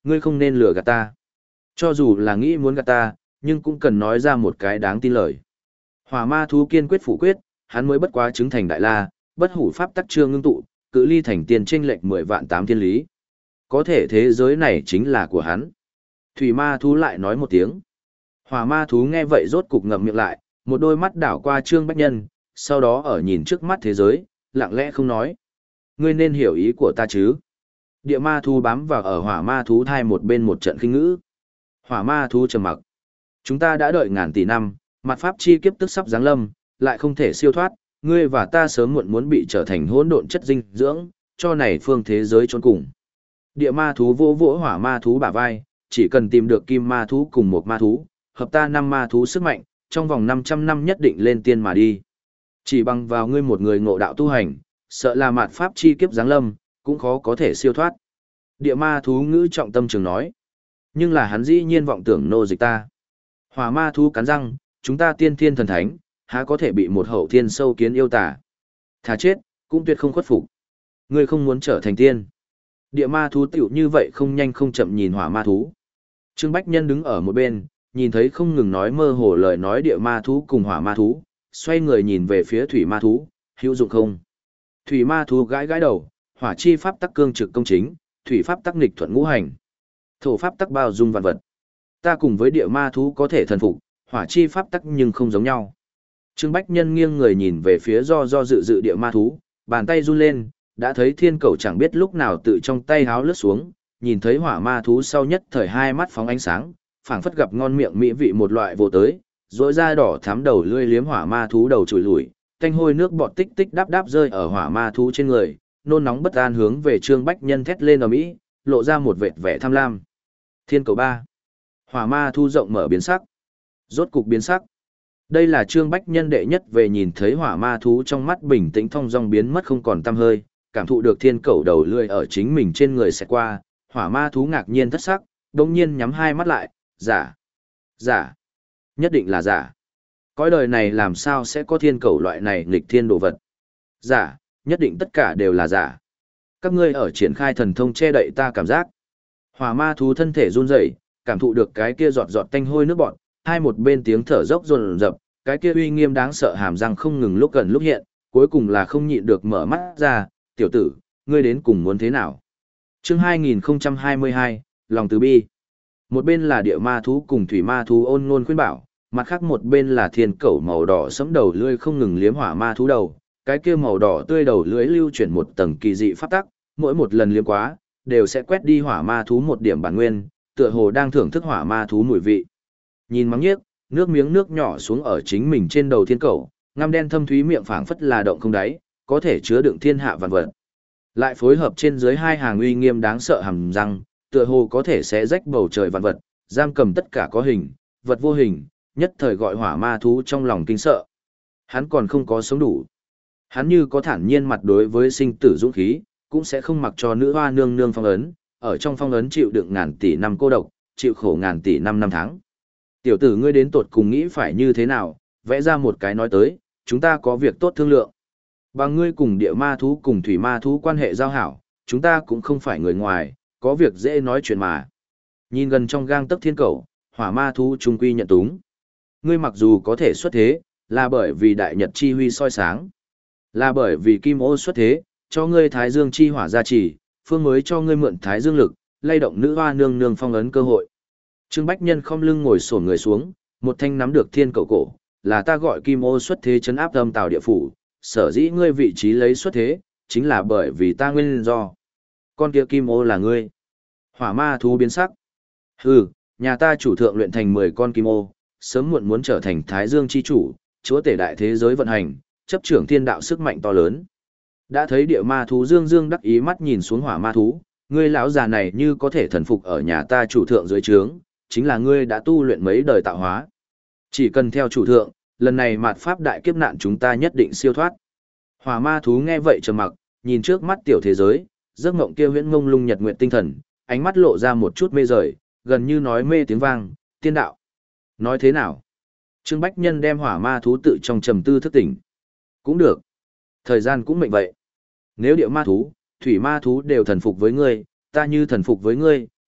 Ngươi không nên lừa gạt ta. Cho dù là nghĩ muốn gạt ta, nhưng cũng cần nói ra một cái đáng tin lời. Hỏa ma thú kiên quyết phủ quyết, hắn mới bất quá chứng thành đại la, bất hủ pháp tắc chưa ngưng tụ, cự ly thành tiên chênh lệch mười vạn tám thiên lý. Có thể thế giới này chính là của hắn. Thủy ma thú lại nói một tiếng. Hỏa ma thú nghe vậy rốt cục ngậm miệng lại, một đôi mắt đảo qua Trương Bách Nhân, sau đó ở nhìn trước mắt thế giới, lặng lẽ không nói. Ngươi nên hiểu ý của ta chứ. Địa ma thú bám vào ở hỏa ma thú thai một bên một trận kinh ngữ. Hỏa ma thú trầm mặc. Chúng ta đã đợi ngàn tỷ năm, mặt pháp chi kiếp tức sắp giáng lâm, lại không thể siêu thoát, ngươi và ta sớm muộn muốn bị trở thành hỗn độn chất dinh dưỡng, cho này phương thế giới trốn cùng. Địa ma thú vô vỗ hỏa ma thú bả vai, chỉ cần tìm được kim ma thú cùng một ma thú, hợp ta năm ma thú sức mạnh, trong vòng năm trăm năm nhất định lên tiên mà đi. Chỉ bằng vào ngươi một người ngộ đạo tu hành, sợ là mạt pháp chi kiếp giáng lâm, cũng khó có thể siêu thoát. Địa ma thú ngữ trọng tâm trường nói. Nhưng là hắn dĩ nhiên vọng tưởng nô dịch ta. Hỏa ma thú cắn răng, chúng ta tiên thiên thần thánh, há có thể bị một hậu thiên sâu kiến yêu tả. Thà chết, cũng tuyệt không khuất phục. Ngươi không muốn trở thành tiên. Địa ma thú tiểu như vậy không nhanh không chậm nhìn hỏa ma thú. Trương Bách Nhân đứng ở một bên, nhìn thấy không ngừng nói mơ hồ lời nói địa ma thú cùng hỏa ma thú, xoay người nhìn về phía thủy ma thú, hữu dụng không? Thủy ma thú gãi gãi đầu, hỏa chi pháp tắc cương trực công chính, thủy pháp tắc nghịch thuận ngũ hành. Thổ pháp tắc bao dung vạn vật. Ta cùng với địa ma thú có thể thần phục, hỏa chi pháp tắc nhưng không giống nhau. Trương Bách Nhân nghiêng người nhìn về phía do do dự dự địa ma thú, bàn tay run lên, đã thấy thiên cầu chẳng biết lúc nào tự trong tay háo lướt xuống, nhìn thấy hỏa ma thú sau nhất thời hai mắt phóng ánh sáng, phảng phất gặp ngon miệng mỹ vị một loại vô tới, rỗi da đỏ thắm đầu lươi liếm hỏa ma thú đầu chùi lùi, tanh hôi nước bọt tích tích đáp đáp rơi ở hỏa ma thú trên người, nôn nóng bất an hướng về Trương Bách Nhân thét lên ở mỹ, lộ ra một vệt vẻ tham lam. Thiên cầu ba. Hỏa ma thú rộng mở biến sắc. Rốt cục biến sắc. Đây là Trương Bách Nhân đệ nhất về nhìn thấy hỏa ma thú trong mắt bình tĩnh thong dong biến mất không còn tăm hơi, cảm thụ được thiên cầu đầu lươi ở chính mình trên người sẽ qua, hỏa ma thú ngạc nhiên thất sắc, đồng nhiên nhắm hai mắt lại, giả, giả, nhất định là giả. Cõi đời này làm sao sẽ có thiên cầu loại này nghịch thiên đồ vật? Giả, nhất định tất cả đều là giả. Các ngươi ở triển khai thần thông che đậy ta cảm giác. Hỏa ma thú thân thể run rẩy, cảm thụ được cái kia giọt giọt tanh hôi nước bọt, hai một bên tiếng thở dốc dồn dập, cái kia uy nghiêm đáng sợ hàm răng không ngừng lúc gần lúc hiện, cuối cùng là không nhịn được mở mắt ra, tiểu tử, ngươi đến cùng muốn thế nào? Chương hai nghìn không trăm hai mươi hai, lòng từ bi. Một bên là địa ma thú cùng thủy ma thú ôn ngôn khuyên bảo, mặt khác một bên là thiên cẩu màu đỏ sẫm đầu lưỡi không ngừng liếm hỏa ma thú đầu, cái kia màu đỏ tươi đầu lưỡi lưu chuyển một tầng kỳ dị pháp tắc, mỗi một lần liếm quá, đều sẽ quét đi hỏa ma thú một điểm bản nguyên, tựa hồ đang thưởng thức hỏa ma thú mùi vị. Nhìn mắng nhiếc, nước miếng nước nhỏ xuống ở chính mình trên đầu thiên cẩu, ngăm đen thâm thúy miệng phảng phất là động không đáy, có thể chứa đựng thiên hạ vạn vật. Lại phối hợp trên dưới hai hàng uy nghiêm đáng sợ hàm răng, tựa hồ có thể xé rách bầu trời vạn vật, giam cầm tất cả có hình, vật vô hình, nhất thời gọi hỏa ma thú trong lòng kinh sợ. Hắn còn không có sống đủ. Hắn như có thản nhiên mặt đối với sinh tử dũng khí, cũng sẽ không mặc cho nữ hoa nương nương phong ấn, ở trong phong ấn chịu đựng ngàn tỷ năm cô độc, chịu khổ ngàn tỷ năm năm tháng. Tiểu tử ngươi đến tột cùng nghĩ phải như thế nào, vẽ ra một cái nói tới, chúng ta có việc tốt thương lượng. Bằng ngươi cùng địa ma thú cùng thủy ma thú quan hệ giao hảo, chúng ta cũng không phải người ngoài, có việc dễ nói chuyện mà. Nhìn gần trong gang tấc thiên cầu, hỏa ma thú trung quy nhận túng. Ngươi mặc dù có thể xuất thế, là bởi vì đại nhật chi huy soi sáng. Là bởi vì kim ô xuất thế, cho ngươi thái dương chi hỏa gia trì, phương mới cho ngươi mượn thái dương lực, lay động nữ hoa nương nương phong ấn cơ hội. Trương Bách Nhân không lưng ngồi xổm người xuống, một thanh nắm được thiên cầu cổ, là ta gọi kim ô xuất thế chấn áp âm tào địa phủ, sở dĩ ngươi vị trí lấy xuất thế, chính là bởi vì ta nguyên do. Con kia kim ô là ngươi. Hỏa ma thú biến sắc. Hừ, nhà ta chủ thượng luyện thành mười con kim ô, sớm muộn muốn trở thành thái dương chi chủ, chúa tể đại thế giới vận hành, chấp trưởng thiên đạo sức mạnh to lớn. Đã thấy địa ma thú dương dương đắc ý mắt nhìn xuống hỏa ma thú, ngươi lão già này như có thể thần phục ở nhà ta chủ thượng dưới trướng, chính là ngươi đã tu luyện mấy đời tạo hóa. Chỉ cần theo chủ thượng, lần này mạt pháp đại kiếp nạn chúng ta nhất định siêu thoát. Hỏa ma thú nghe vậy trầm mặc, nhìn trước mắt tiểu thế giới, giấc mộng kia huyễn mông lung nhật nguyện tinh thần, ánh mắt lộ ra một chút mê rời, gần như nói mê tiếng vang, tiên đạo. Nói thế nào? Trương Bách Nhân đem hỏa ma thú tự trong trầm tư thức tỉnh. Cũng được. Thời gian cũng mệnh vậy. Nếu địa ma thú, thủy ma thú đều thần phục với ngươi, ta như thần phục với ngươi,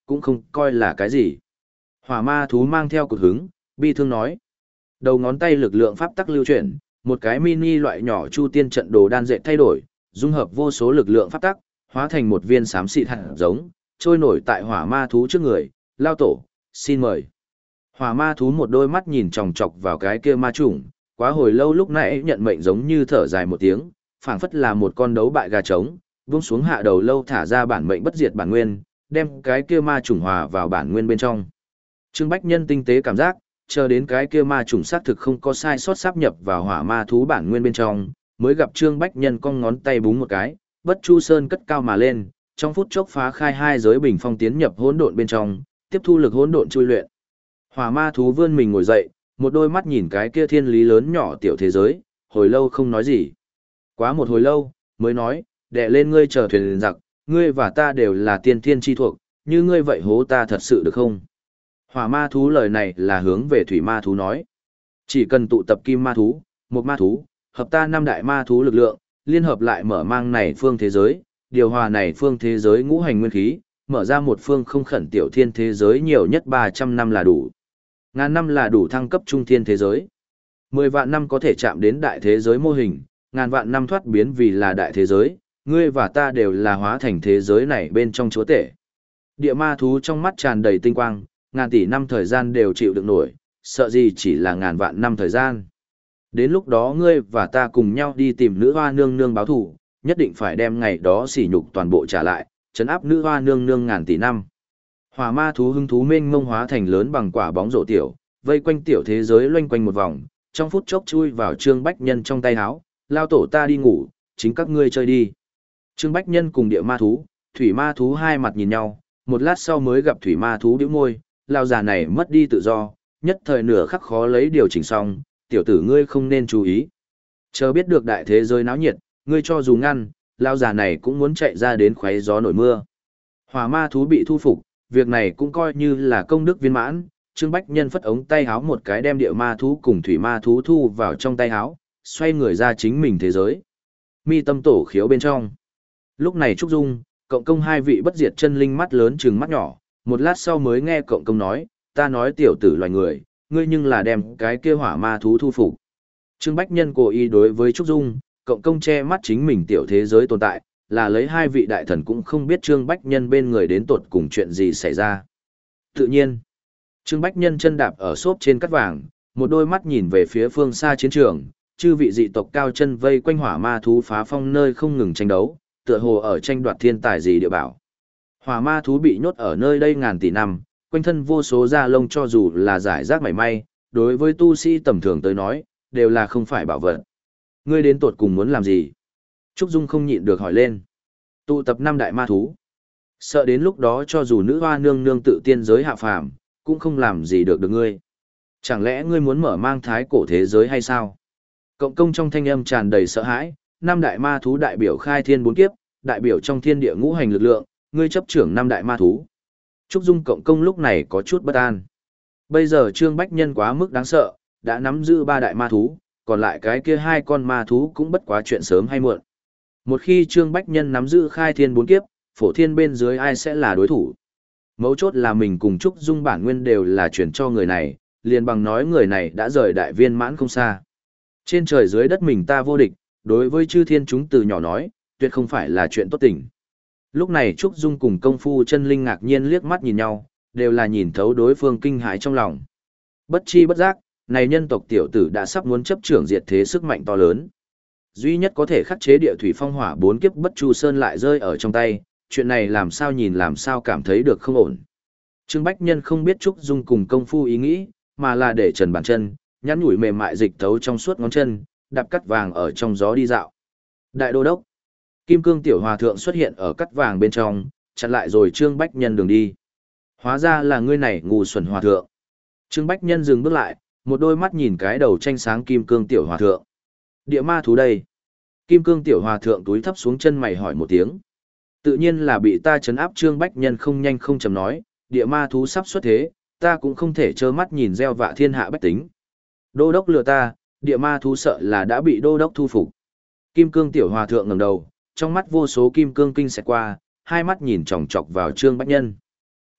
cũng không coi là cái gì. Hỏa ma thú mang theo cột hứng, bi thương nói. Đầu ngón tay lực lượng pháp tắc lưu chuyển, một cái mini loại nhỏ chu tiên trận đồ đan dệt thay đổi, dung hợp vô số lực lượng pháp tắc, hóa thành một viên xám xịt hạt giống, trôi nổi tại hỏa ma thú trước người, lao tổ, xin mời. Hỏa ma thú một đôi mắt nhìn chòng chọc vào cái kia ma trùng, quá hồi lâu lúc nãy nhận mệnh giống như thở dài một tiếng, phảng phất là một con đấu bại gà trống, buông xuống hạ đầu lâu thả ra bản mệnh bất diệt bản nguyên, đem cái kia ma trùng hòa vào bản nguyên bên trong. Trương Bách Nhân tinh tế cảm giác, chờ đến cái kia ma trùng xác thực không có sai sót sáp nhập vào hỏa ma thú bản nguyên bên trong, mới gặp Trương Bách Nhân cong ngón tay búng một cái, Bất Chu Sơn cất cao mà lên, trong phút chốc phá khai hai giới bình phong tiến nhập hỗn độn bên trong, tiếp thu lực hỗn độn chui luyện. Hỏa ma thú vươn mình ngồi dậy, một đôi mắt nhìn cái kia thiên lý lớn nhỏ tiểu thế giới, hồi lâu không nói gì. Quá một hồi lâu, mới nói, đè lên ngươi chờ thuyền giặc, ngươi và ta đều là tiên thiên chi thuộc, như ngươi vậy hố ta thật sự được không? Hỏa ma thú lời này là hướng về thủy ma thú nói. Chỉ cần tụ tập kim ma thú, một ma thú, hợp ta năm đại ma thú lực lượng, liên hợp lại mở mang này phương thế giới, điều hòa này phương thế giới ngũ hành nguyên khí, mở ra một phương không khẩn tiểu thiên thế giới nhiều nhất ba trăm năm là đủ. Ngàn năm là đủ thăng cấp trung thiên thế giới. Mười vạn năm có thể chạm đến đại thế giới mô hình, ngàn vạn năm thoát biến vì là đại thế giới, ngươi và ta đều là hóa thành thế giới này bên trong chúa tể. Địa ma thú trong mắt tràn đầy tinh quang, ngàn tỷ năm thời gian đều chịu đựng nổi, sợ gì chỉ là ngàn vạn năm thời gian. Đến lúc đó ngươi và ta cùng nhau đi tìm nữ hoa nương nương báo thù, nhất định phải đem ngày đó sỉ nhục toàn bộ trả lại, trấn áp nữ hoa nương nương ngàn tỷ năm. Hỏa ma thú hứng thú mênh mông hóa thành lớn bằng quả bóng rổ tiểu, vây quanh tiểu thế giới loanh quanh một vòng, trong phút chốc chui vào Trương Bách Nhân trong tay háo, lao tổ ta đi ngủ, chính các ngươi chơi đi. Trương Bách Nhân cùng địa ma thú, thủy ma thú hai mặt nhìn nhau, một lát sau mới gặp thủy ma thú bĩu môi, lao già này mất đi tự do, nhất thời nửa khắc khó lấy điều chỉnh xong, tiểu tử ngươi không nên chú ý. Chờ biết được đại thế giới náo nhiệt, ngươi cho dù ngăn, lao già này cũng muốn chạy ra đến khoáy gió nổi mưa. Hỏa ma thú bị thu phục, việc này cũng coi như là công đức viên mãn, Trương Bách Nhân phất ống tay háo một cái đem địa ma thú cùng thủy ma thú thu vào trong tay háo, xoay người ra chính mình thế giới. Mi tâm tổ khiếu bên trong. Lúc này Trúc Dung, cộng công hai vị bất diệt chân linh mắt lớn trừng mắt nhỏ, một lát sau mới nghe cộng công nói, ta nói tiểu tử loài người, ngươi nhưng là đem cái kia hỏa ma thú thu phục. Trương Bách Nhân cố ý đối với Trúc Dung, cộng công che mắt chính mình tiểu thế giới tồn tại, là lấy hai vị đại thần cũng không biết Trương Bách Nhân bên người đến tột cùng chuyện gì xảy ra. Tự nhiên, Trương Bách Nhân chân đạp ở xốp trên cắt vàng, một đôi mắt nhìn về phía phương xa chiến trường, chư vị dị tộc cao chân vây quanh hỏa ma thú phá phong nơi không ngừng tranh đấu, tựa hồ ở tranh đoạt thiên tài gì địa bảo. Hỏa ma thú bị nhốt ở nơi đây ngàn tỷ năm, quanh thân vô số da lông cho dù là giải rác mảy may, đối với tu sĩ tầm thường tới nói, đều là không phải bảo vật. Ngươi đến tột cùng muốn làm gì? Trúc Dung không nhịn được hỏi lên. Tụ tập năm đại ma thú. Sợ đến lúc đó cho dù nữ hoa nương nương tự tiên giới hạ phàm, cũng không làm gì được được ngươi. Chẳng lẽ ngươi muốn mở mang thái cổ thế giới hay sao? Cộng công trong thanh âm tràn đầy sợ hãi, năm đại ma thú đại biểu khai thiên bốn kiếp, đại biểu trong thiên địa ngũ hành lực lượng, ngươi chấp trưởng năm đại ma thú. Trúc Dung cộng công lúc này có chút bất an. Bây giờ Trương Bách Nhân quá mức đáng sợ, đã nắm giữ ba đại ma thú, còn lại cái kia hai con ma thú cũng bất quá chuyện sớm hay muộn. Một khi Trương Bách Nhân nắm giữ khai thiên bốn kiếp, phổ thiên bên dưới ai sẽ là đối thủ. Mấu chốt là mình cùng Trúc Dung bản nguyên đều là chuyển cho người này, liền bằng nói người này đã rời đại viên mãn không xa. Trên trời dưới đất mình ta vô địch, đối với chư thiên chúng từ nhỏ nói, tuyệt không phải là chuyện tốt tình. Lúc này Trúc Dung cùng công phu chân linh ngạc nhiên liếc mắt nhìn nhau, đều là nhìn thấu đối phương kinh hãi trong lòng. Bất chi bất giác, này nhân tộc tiểu tử đã sắp muốn chấp trưởng diệt thế sức mạnh to lớn. Duy nhất có thể khắc chế địa thủy phong hỏa bốn kiếp Bất Chu Sơn lại rơi ở trong tay, chuyện này làm sao nhìn làm sao cảm thấy được không ổn. Trương Bách Nhân không biết Trúc Dung cùng công phu ý nghĩ, mà là để trần bàn chân, nhắn nhủi mềm mại dịch thấu trong suốt ngón chân, đạp cắt vàng ở trong gió đi dạo. Đại đô đốc, Kim Cương tiểu hòa thượng xuất hiện ở cắt vàng bên trong, chặn lại rồi Trương Bách Nhân đường đi. Hóa ra là ngươi này ngu xuẩn hòa thượng. Trương Bách Nhân dừng bước lại, một đôi mắt nhìn cái đầu tranh sáng Kim Cương tiểu hòa thượng. Địa ma thú đây. Kim Cương tiểu hòa thượng túi thấp xuống chân mày hỏi một tiếng. Tự nhiên là bị ta trấn áp. Trương Bách Nhân không nhanh không chậm nói, địa ma thú sắp xuất thế, ta cũng không thể trơ mắt nhìn gieo vạ thiên hạ bách tính. Đô đốc lừa ta, địa ma thú sợ là đã bị đô đốc thu phục. Kim Cương tiểu hòa thượng ngẩng đầu, trong mắt vô số kim cương kinh xẹt qua, hai mắt nhìn chòng chọc vào Trương Bách Nhân.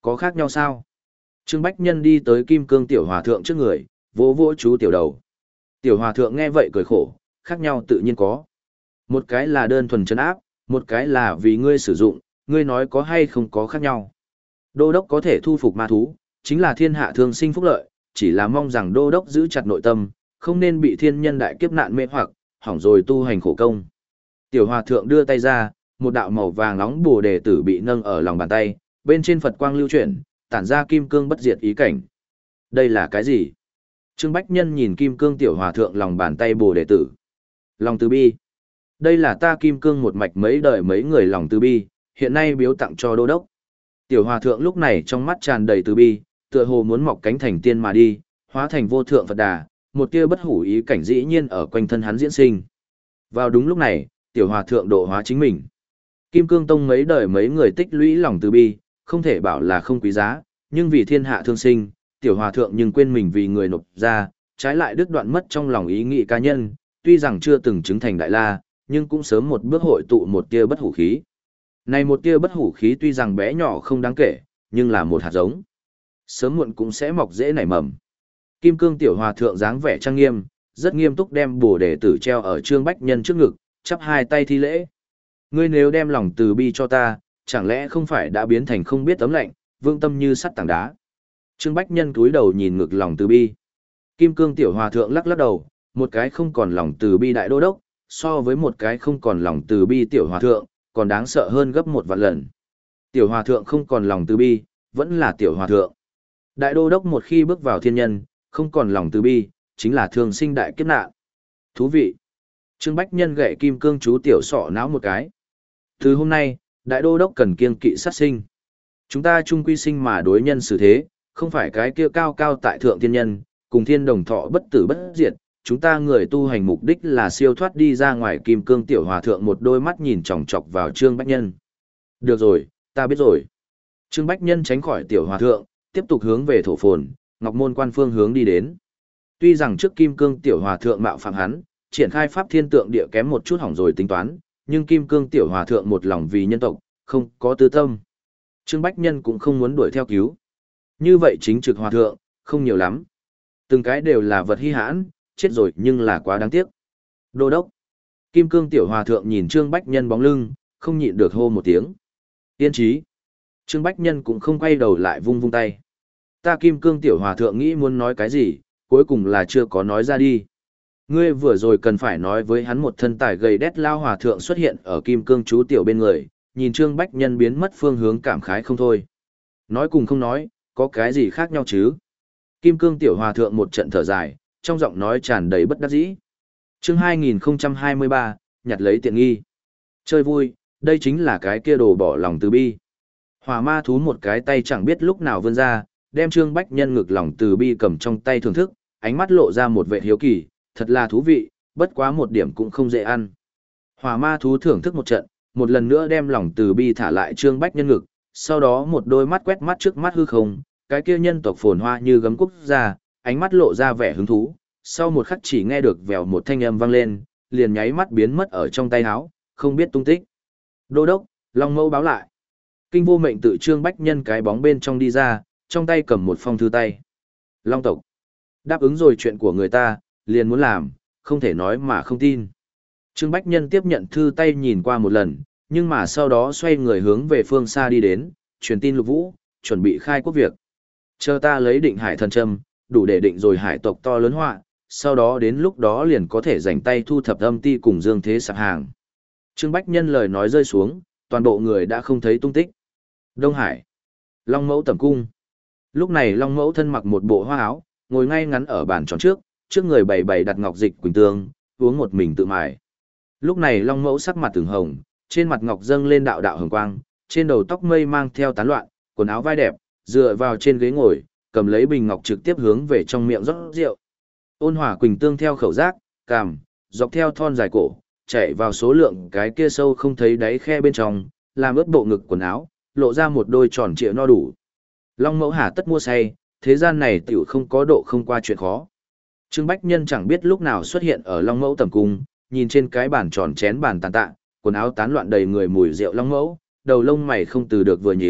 Có khác nhau sao? Trương Bách Nhân đi tới Kim Cương Tiểu Hòa Thượng trước người, vỗ vỗ chú tiểu đầu. Tiểu Hòa Thượng nghe vậy cười khổ, khác nhau tự nhiên có. Một cái là đơn thuần trấn áp, một cái là vì ngươi sử dụng, ngươi nói có hay không có khác nhau. Đô đốc có thể thu phục ma thú, chính là thiên hạ thương sinh phúc lợi, chỉ là mong rằng đô đốc giữ chặt nội tâm, không nên bị thiên nhân đại kiếp nạn mê hoặc, hỏng rồi tu hành khổ công. Tiểu Hòa Thượng đưa tay ra, một đạo màu vàng nóng bồ đề tử bị nâng ở lòng bàn tay, bên trên Phật quang lưu chuyển, tản ra kim cương bất diệt ý cảnh. Đây là cái gì? Trương Bách Nhân nhìn kim cương Tiểu Hòa Thượng lòng bàn tay bồ đề tử. Lòng từ bi. Đây là ta kim cương một mạch mấy đời mấy người lòng từ bi, hiện nay biếu tặng cho đô đốc. Tiểu Hòa Thượng lúc này trong mắt tràn đầy từ bi, tựa hồ muốn mọc cánh thành tiên mà đi, hóa thành vô thượng Phật Đà, một tia bất hủ ý cảnh dĩ nhiên ở quanh thân hắn diễn sinh. Vào đúng lúc này, Tiểu Hòa Thượng độ hóa chính mình. Kim Cương Tông mấy đời mấy người tích lũy lòng từ bi, không thể bảo là không quý giá, nhưng vì thiên hạ thương sinh, Tiểu Hòa Thượng nhưng quên mình vì người nộp ra, trái lại đứt đoạn mất trong lòng ý nghĩ cá nhân, tuy rằng chưa từng chứng thành đại la, nhưng cũng sớm một bước hội tụ một tia bất hủ khí. Này một tia bất hủ khí tuy rằng bé nhỏ không đáng kể, nhưng là một hạt giống. Sớm muộn cũng sẽ mọc rễ nảy mầm. Kim Cương Tiểu Hòa Thượng dáng vẻ trang nghiêm, rất nghiêm túc đem bồ đề tử treo ở Trương Bách Nhân trước ngực, chắp hai tay thi lễ. Ngươi nếu đem lòng từ bi cho ta, chẳng lẽ không phải đã biến thành không biết tấm lạnh, vương tâm như sắt tảng đá. Trương Bách Nhân cúi đầu nhìn ngực lòng từ bi. Kim Cương Tiểu Hòa Thượng lắc lắc đầu, một cái không còn lòng từ bi đại đô đốc, so với một cái không còn lòng từ bi Tiểu Hòa Thượng, còn đáng sợ hơn gấp một vạn lần. Tiểu Hòa Thượng không còn lòng từ bi, vẫn là Tiểu Hòa Thượng. Đại đô đốc một khi bước vào thiên nhân, không còn lòng từ bi, chính là thường sinh đại kiếp nạn. Thú vị. Trương Bách Nhân gậy kim cương chú tiểu sọ não một cái. Từ hôm nay, đại đô đốc cần kiêng kỵ sát sinh. Chúng ta chung quy sinh mà đối nhân xử thế, không phải cái kia cao cao tại thượng thiên nhân, cùng thiên đồng thọ bất tử bất diệt. Chúng ta người tu hành mục đích là siêu thoát đi ra ngoài. Kim cương tiểu hòa thượng một đôi mắt nhìn chòng chọc vào Trương Bách Nhân. Được rồi, ta biết rồi. Trương Bách Nhân tránh khỏi tiểu hòa thượng, tiếp tục hướng về thổ phồn, Ngọc Môn quan phương hướng đi đến. Tuy rằng trước Kim Cương Tiểu Hòa Thượng mạo phạm hắn, triển khai pháp thiên tượng địa kém một chút hỏng rồi tính toán, nhưng Kim Cương Tiểu Hòa Thượng một lòng vì nhân tộc, không có tư tâm. Trương Bách Nhân cũng không muốn đuổi theo cứu. Như vậy chính trực Hòa Thượng, không nhiều lắm. Từng cái đều là vật hy hãn, chết rồi nhưng là quá đáng tiếc. Đô đốc. Kim Cương Tiểu Hòa Thượng nhìn Trương Bách Nhân bóng lưng, không nhịn được hô một tiếng. Yên trí. Trương Bách Nhân cũng không quay đầu lại vung vung tay. Ta Kim Cương Tiểu Hòa Thượng nghĩ muốn nói cái gì, cuối cùng là chưa có nói ra đi. Ngươi vừa rồi cần phải nói với hắn một thân tài gầy đét lao Hòa Thượng xuất hiện ở Kim Cương chú tiểu bên người, nhìn Trương Bách Nhân biến mất phương hướng cảm khái không thôi. Nói cùng không nói, có cái gì khác nhau chứ? Kim Cương Tiểu Hòa Thượng một trận thở dài, trong giọng nói tràn đầy bất đắc dĩ. Chương hai nghìn không trăm hai mươi ba, nhặt lấy tiện nghi. Chơi vui, đây chính là cái kia đồ bỏ lòng từ bi. Hỏa ma thú một cái tay chẳng biết lúc nào vươn ra, đem Trương Bách Nhân ngực lòng từ bi cầm trong tay thưởng thức, ánh mắt lộ ra một vẻ hiếu kỳ, thật là thú vị, bất quá một điểm cũng không dễ ăn. Hỏa ma thú thưởng thức một trận, một lần nữa đem lòng từ bi thả lại Trương Bách Nhân ngực, sau đó một đôi mắt quét mắt trước mắt hư không, cái kia nhân tộc phồn hoa như gấm quốc gia, ánh mắt lộ ra vẻ hứng thú, sau một khắc chỉ nghe được vèo một thanh âm vang lên, liền nháy mắt biến mất ở trong tay áo, không biết tung tích. Đô đốc, Long Mẫu báo lại. Kinh vô mệnh tự Trương Bách Nhân cái bóng bên trong đi ra, trong tay cầm một phong thư tay. Long tộc. Đáp ứng rồi chuyện của người ta, liền muốn làm, không thể nói mà không tin. Trương Bách Nhân tiếp nhận thư tay nhìn qua một lần, nhưng mà sau đó xoay người hướng về phương xa đi đến, truyền tin Lục Vũ, chuẩn bị khai quốc việc. Chờ ta lấy định hải thần châm, đủ để định rồi hải tộc to lớn họa, sau đó đến lúc đó liền có thể rảnh tay thu thập âm ti cùng dương thế sạp hàng. Trương Bách Nhân lời nói rơi xuống, toàn bộ người đã không thấy tung tích. Đông Hải. Long Mẫu tẩm cung. Lúc này Long Mẫu thân mặc một bộ hoa áo, ngồi ngay ngắn ở bàn tròn trước, trước người bày bày đặt ngọc dịch quỳnh tương, uống một mình tự mài. Lúc này Long Mẫu sắc mặt từng hồng, trên mặt ngọc dâng lên đạo đạo hồng quang, trên đầu tóc mây mang theo tán loạn, quần áo vai đẹp, dựa vào trên ghế ngồi, cầm lấy bình ngọc trực tiếp hướng về trong miệng rót rượu. Ôn hòa quỳnh tương theo khẩu giác, cằm, dọc theo thon dài cổ, chạy vào số lượng cái kia sâu không thấy đáy khe bên trong, làm ướt bộ ngực quần áo, lộ ra một đôi tròn trịa no đủ. Long Mẫu hà tất mua say, thế gian này tiểu không có độ không qua chuyện khó. Trương Bách Nhân chẳng biết lúc nào xuất hiện ở Long Mẫu tầm cung, nhìn trên cái bàn tròn chén bàn tàn tạ, quần áo tán loạn đầy người mùi rượu Long Mẫu, đầu lông mày không từ được vừa nhíu,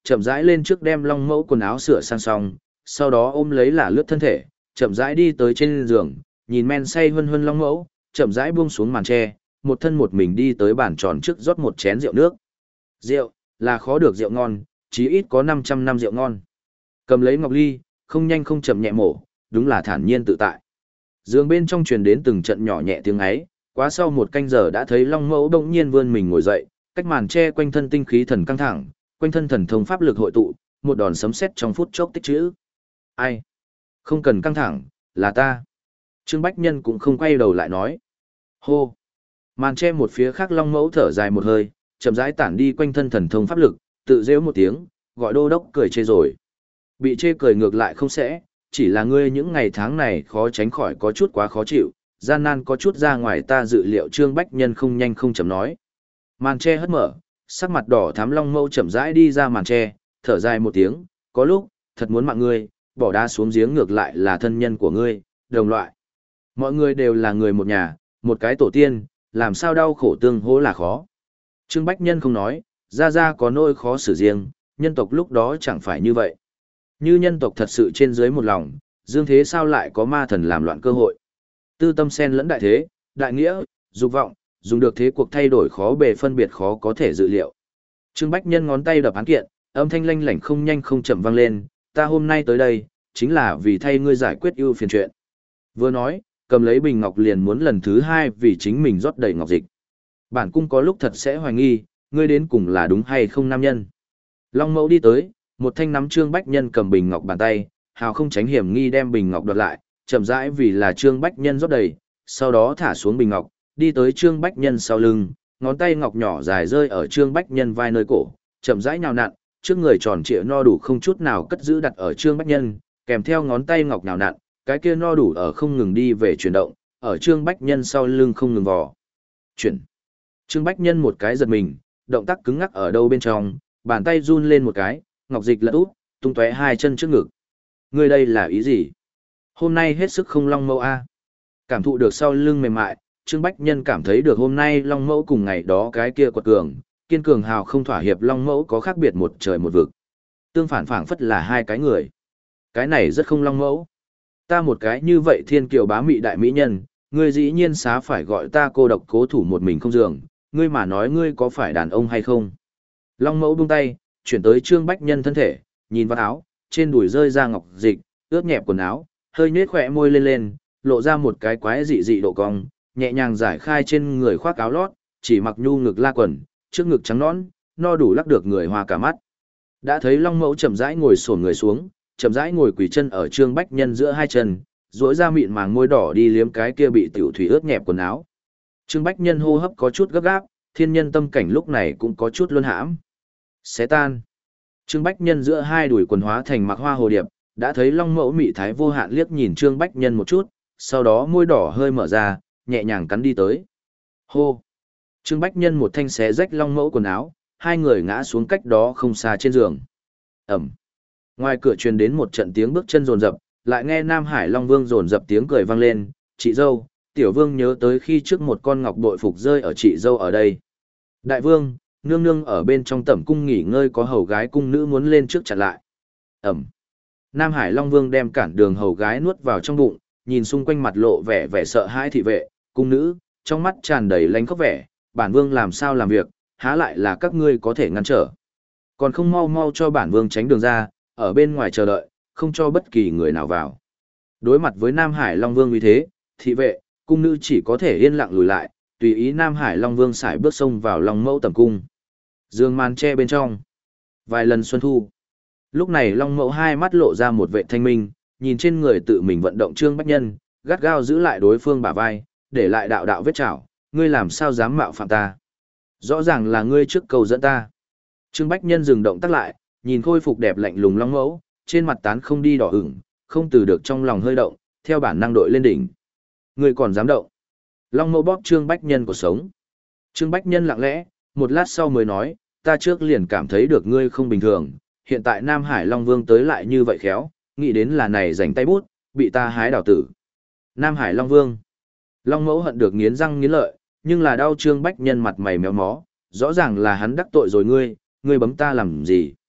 chậm rãi lên trước đem Long Mẫu quần áo sửa sang xong, sau đó ôm lấy là lướt thân thể, chậm rãi đi tới trên giường, nhìn men say hân hân Long Mẫu, chậm rãi buông xuống màn tre, một thân một mình đi tới bàn tròn trước rót một chén rượu nước. Rượu, là khó được rượu ngon, chí ít có năm trăm năm rượu ngon. Cầm lấy ngọc ly, không nhanh không chậm nhẹ mổ, đúng là thản nhiên tự tại. Giường bên trong truyền đến từng trận nhỏ nhẹ tiếng ấy, quá sau một canh giờ đã thấy Long Mẫu đông nhiên vươn mình ngồi dậy, cách màn che quanh thân tinh khí thần căng thẳng, quanh thân thần thông pháp lực hội tụ, một đòn sấm sét trong phút chốc tích trữ. Ai? Không cần căng thẳng, là ta. Trương Bách Nhân cũng không quay đầu lại nói. Hô! Màn che một phía khác Long Mẫu thở dài một hơi, chậm rãi tản đi quanh thân thần thông pháp lực, tự rêu một tiếng, gọi đô đốc cười chê rồi. Bị chê cười ngược lại không sẽ, chỉ là ngươi những ngày tháng này khó tránh khỏi có chút quá khó chịu, gian nan có chút ra ngoài ta dự liệu. Trương Bách Nhân không nhanh không chậm nói. Màn che hất mở, sắc mặt đỏ thắm Long Mẫu chậm rãi đi ra màn che, thở dài một tiếng, có lúc, thật muốn mạng ngươi, bỏ đá xuống giếng ngược lại là thân nhân của ngươi, đồng loại. Mọi người đều là người một nhà, một cái tổ tiên, làm sao đau khổ tương hỗ là khó. Trương Bách Nhân không nói, ra ra có nỗi khó xử riêng, nhân tộc lúc đó chẳng phải như vậy. Như nhân tộc thật sự trên dưới một lòng, dương thế sao lại có ma thần làm loạn cơ hội. Tư tâm sen lẫn đại thế, đại nghĩa, dục vọng, dùng được thế cuộc thay đổi khó bề phân biệt khó có thể dự liệu. Trương Bách Nhân ngón tay đập án kiện, âm thanh lanh lảnh không nhanh không chậm vang lên, ta hôm nay tới đây, chính là vì thay ngươi giải quyết ưu phiền chuyện. Vừa nói, cầm lấy bình ngọc liền muốn lần thứ hai vì chính mình rót đầy ngọc dịch. Bản cung có lúc thật sẽ hoài nghi, ngươi đến cùng là đúng hay không nam nhân. Long Mẫu đi tới, một thanh nắm Trương Bách Nhân cầm bình ngọc bàn tay, hào không tránh hiểm nghi đem bình ngọc đoạt lại, chậm rãi vì là Trương Bách Nhân rót đầy, sau đó thả xuống bình ngọc, đi tới Trương Bách Nhân sau lưng, ngón tay ngọc nhỏ dài rơi ở Trương Bách Nhân vai nơi cổ, chậm rãi nhào nặn, trước người tròn trịa no đủ không chút nào cất giữ đặt ở Trương Bách Nhân, kèm theo ngón tay ngọc nhào nặn, cái kia no đủ ở không ngừng đi về chuyển động, ở Trương Bách Nhân sau lưng không ngừng vò. Chuyển. Trương Bách Nhân một cái giật mình, động tác cứng ngắc ở đâu bên trong, bàn tay run lên một cái, ngọc dịch lật úp, tung tóe hai chân trước ngực. Ngươi đây là ý gì? Hôm nay hết sức không Long Mẫu a. Cảm thụ được sau lưng mềm mại, Trương Bách Nhân cảm thấy được hôm nay Long Mẫu cùng ngày đó cái kia quật cường, kiên cường hào không thỏa hiệp Long Mẫu có khác biệt một trời một vực. Tương phản phảng phất là hai cái người. Cái này rất không Long Mẫu. Ta một cái như vậy thiên kiều bá mị đại mỹ nhân, ngươi dĩ nhiên xá phải gọi ta cô độc cố thủ một mình không giường, ngươi mà nói ngươi có phải đàn ông hay không? Long Mẫu buông tay, chuyển tới Trương Bách Nhân thân thể, nhìn vào áo, trên đùi rơi ra ngọc dịch, ướt nhẹp quần áo, hơi nhếch khỏe môi lên lên, lộ ra một cái quái dị dị độ cong, nhẹ nhàng giải khai trên người khoác áo lót, chỉ mặc nhu ngực la quần, trước ngực trắng nõn, no đủ lắc được người hoa cả mắt. Đã thấy Long Mẫu chậm rãi ngồi xổm người xuống, chậm rãi ngồi quỳ chân ở Trương Bách Nhân giữa hai chân, duỗi ra mịn màng môi đỏ đi liếm cái kia bị tiểu thủy ướt nhẹp quần áo. Trương Bách Nhân hô hấp có chút gấp gáp, thiên nhân tâm cảnh lúc này cũng có chút luân hãm. Xé tan. Trương Bách Nhân giữa hai đùi quần hóa thành mặc hoa hồ điệp, đã thấy Long Mẫu mị thái vô hạn liếc nhìn Trương Bách Nhân một chút, sau đó môi đỏ hơi mở ra, nhẹ nhàng cắn đi tới. Hô. Trương Bách Nhân một thanh xé rách Long Mẫu quần áo, hai người ngã xuống cách đó không xa trên giường. Ẩm. Ngoài cửa truyền đến một trận tiếng bước chân rồn rập, lại nghe Nam Hải Long Vương rồn rập tiếng cười vang lên, "Chị dâu, tiểu vương nhớ tới khi trước một con ngọc bội phục rơi ở chị dâu ở đây." Đại vương, nương nương ở bên trong tẩm cung nghỉ ngơi có hầu gái cung nữ muốn lên trước chặn lại. Ẩm. Nam Hải Long Vương đem cản đường hầu gái nuốt vào trong bụng, nhìn xung quanh mặt lộ vẻ vẻ sợ hãi thị vệ, cung nữ, trong mắt tràn đầy lánh khóc vẻ, bản vương làm sao làm việc, há lại là các ngươi có thể ngăn trở. Còn không mau mau cho bản vương tránh đường ra, ở bên ngoài chờ đợi, không cho bất kỳ người nào vào. Đối mặt với Nam Hải Long Vương uy thế, thị vệ, cung nữ chỉ có thể yên lặng lùi lại, tùy ý Nam Hải Long Vương xài bước xông vào Long Mẫu tầm cung. Dương màn che bên trong. Vài lần xuân thu. Lúc này Long Mẫu hai mắt lộ ra một vệ thanh minh, nhìn trên người tự mình vận động Trương Bách Nhân, gắt gao giữ lại đối phương bả vai, để lại đạo đạo vết chảo, ngươi làm sao dám mạo phạm ta? Rõ ràng là ngươi trước cầu dẫn ta. Trương Bách Nhân dừng động tác lại, nhìn khôi phục đẹp lạnh lùng Long Mẫu, trên mặt tán không đi đỏ ửng, không từ được trong lòng hơi động, theo bản năng đội lên đỉnh. Ngươi còn dám động? Long Mẫu bóp Trương Bách Nhân của sống. Trương Bách Nhân lặng lẽ, một lát sau mới nói, ta trước liền cảm thấy được ngươi không bình thường, hiện tại Nam Hải Long Vương tới lại như vậy khéo, nghĩ đến là này rảnh tay bút, bị ta hái đào tử. Nam Hải Long Vương. Long Mẫu hận được nghiến răng nghiến lợi, nhưng là đau Trương Bách Nhân mặt mày méo mó, rõ ràng là hắn đắc tội rồi ngươi, ngươi bấm ta làm gì?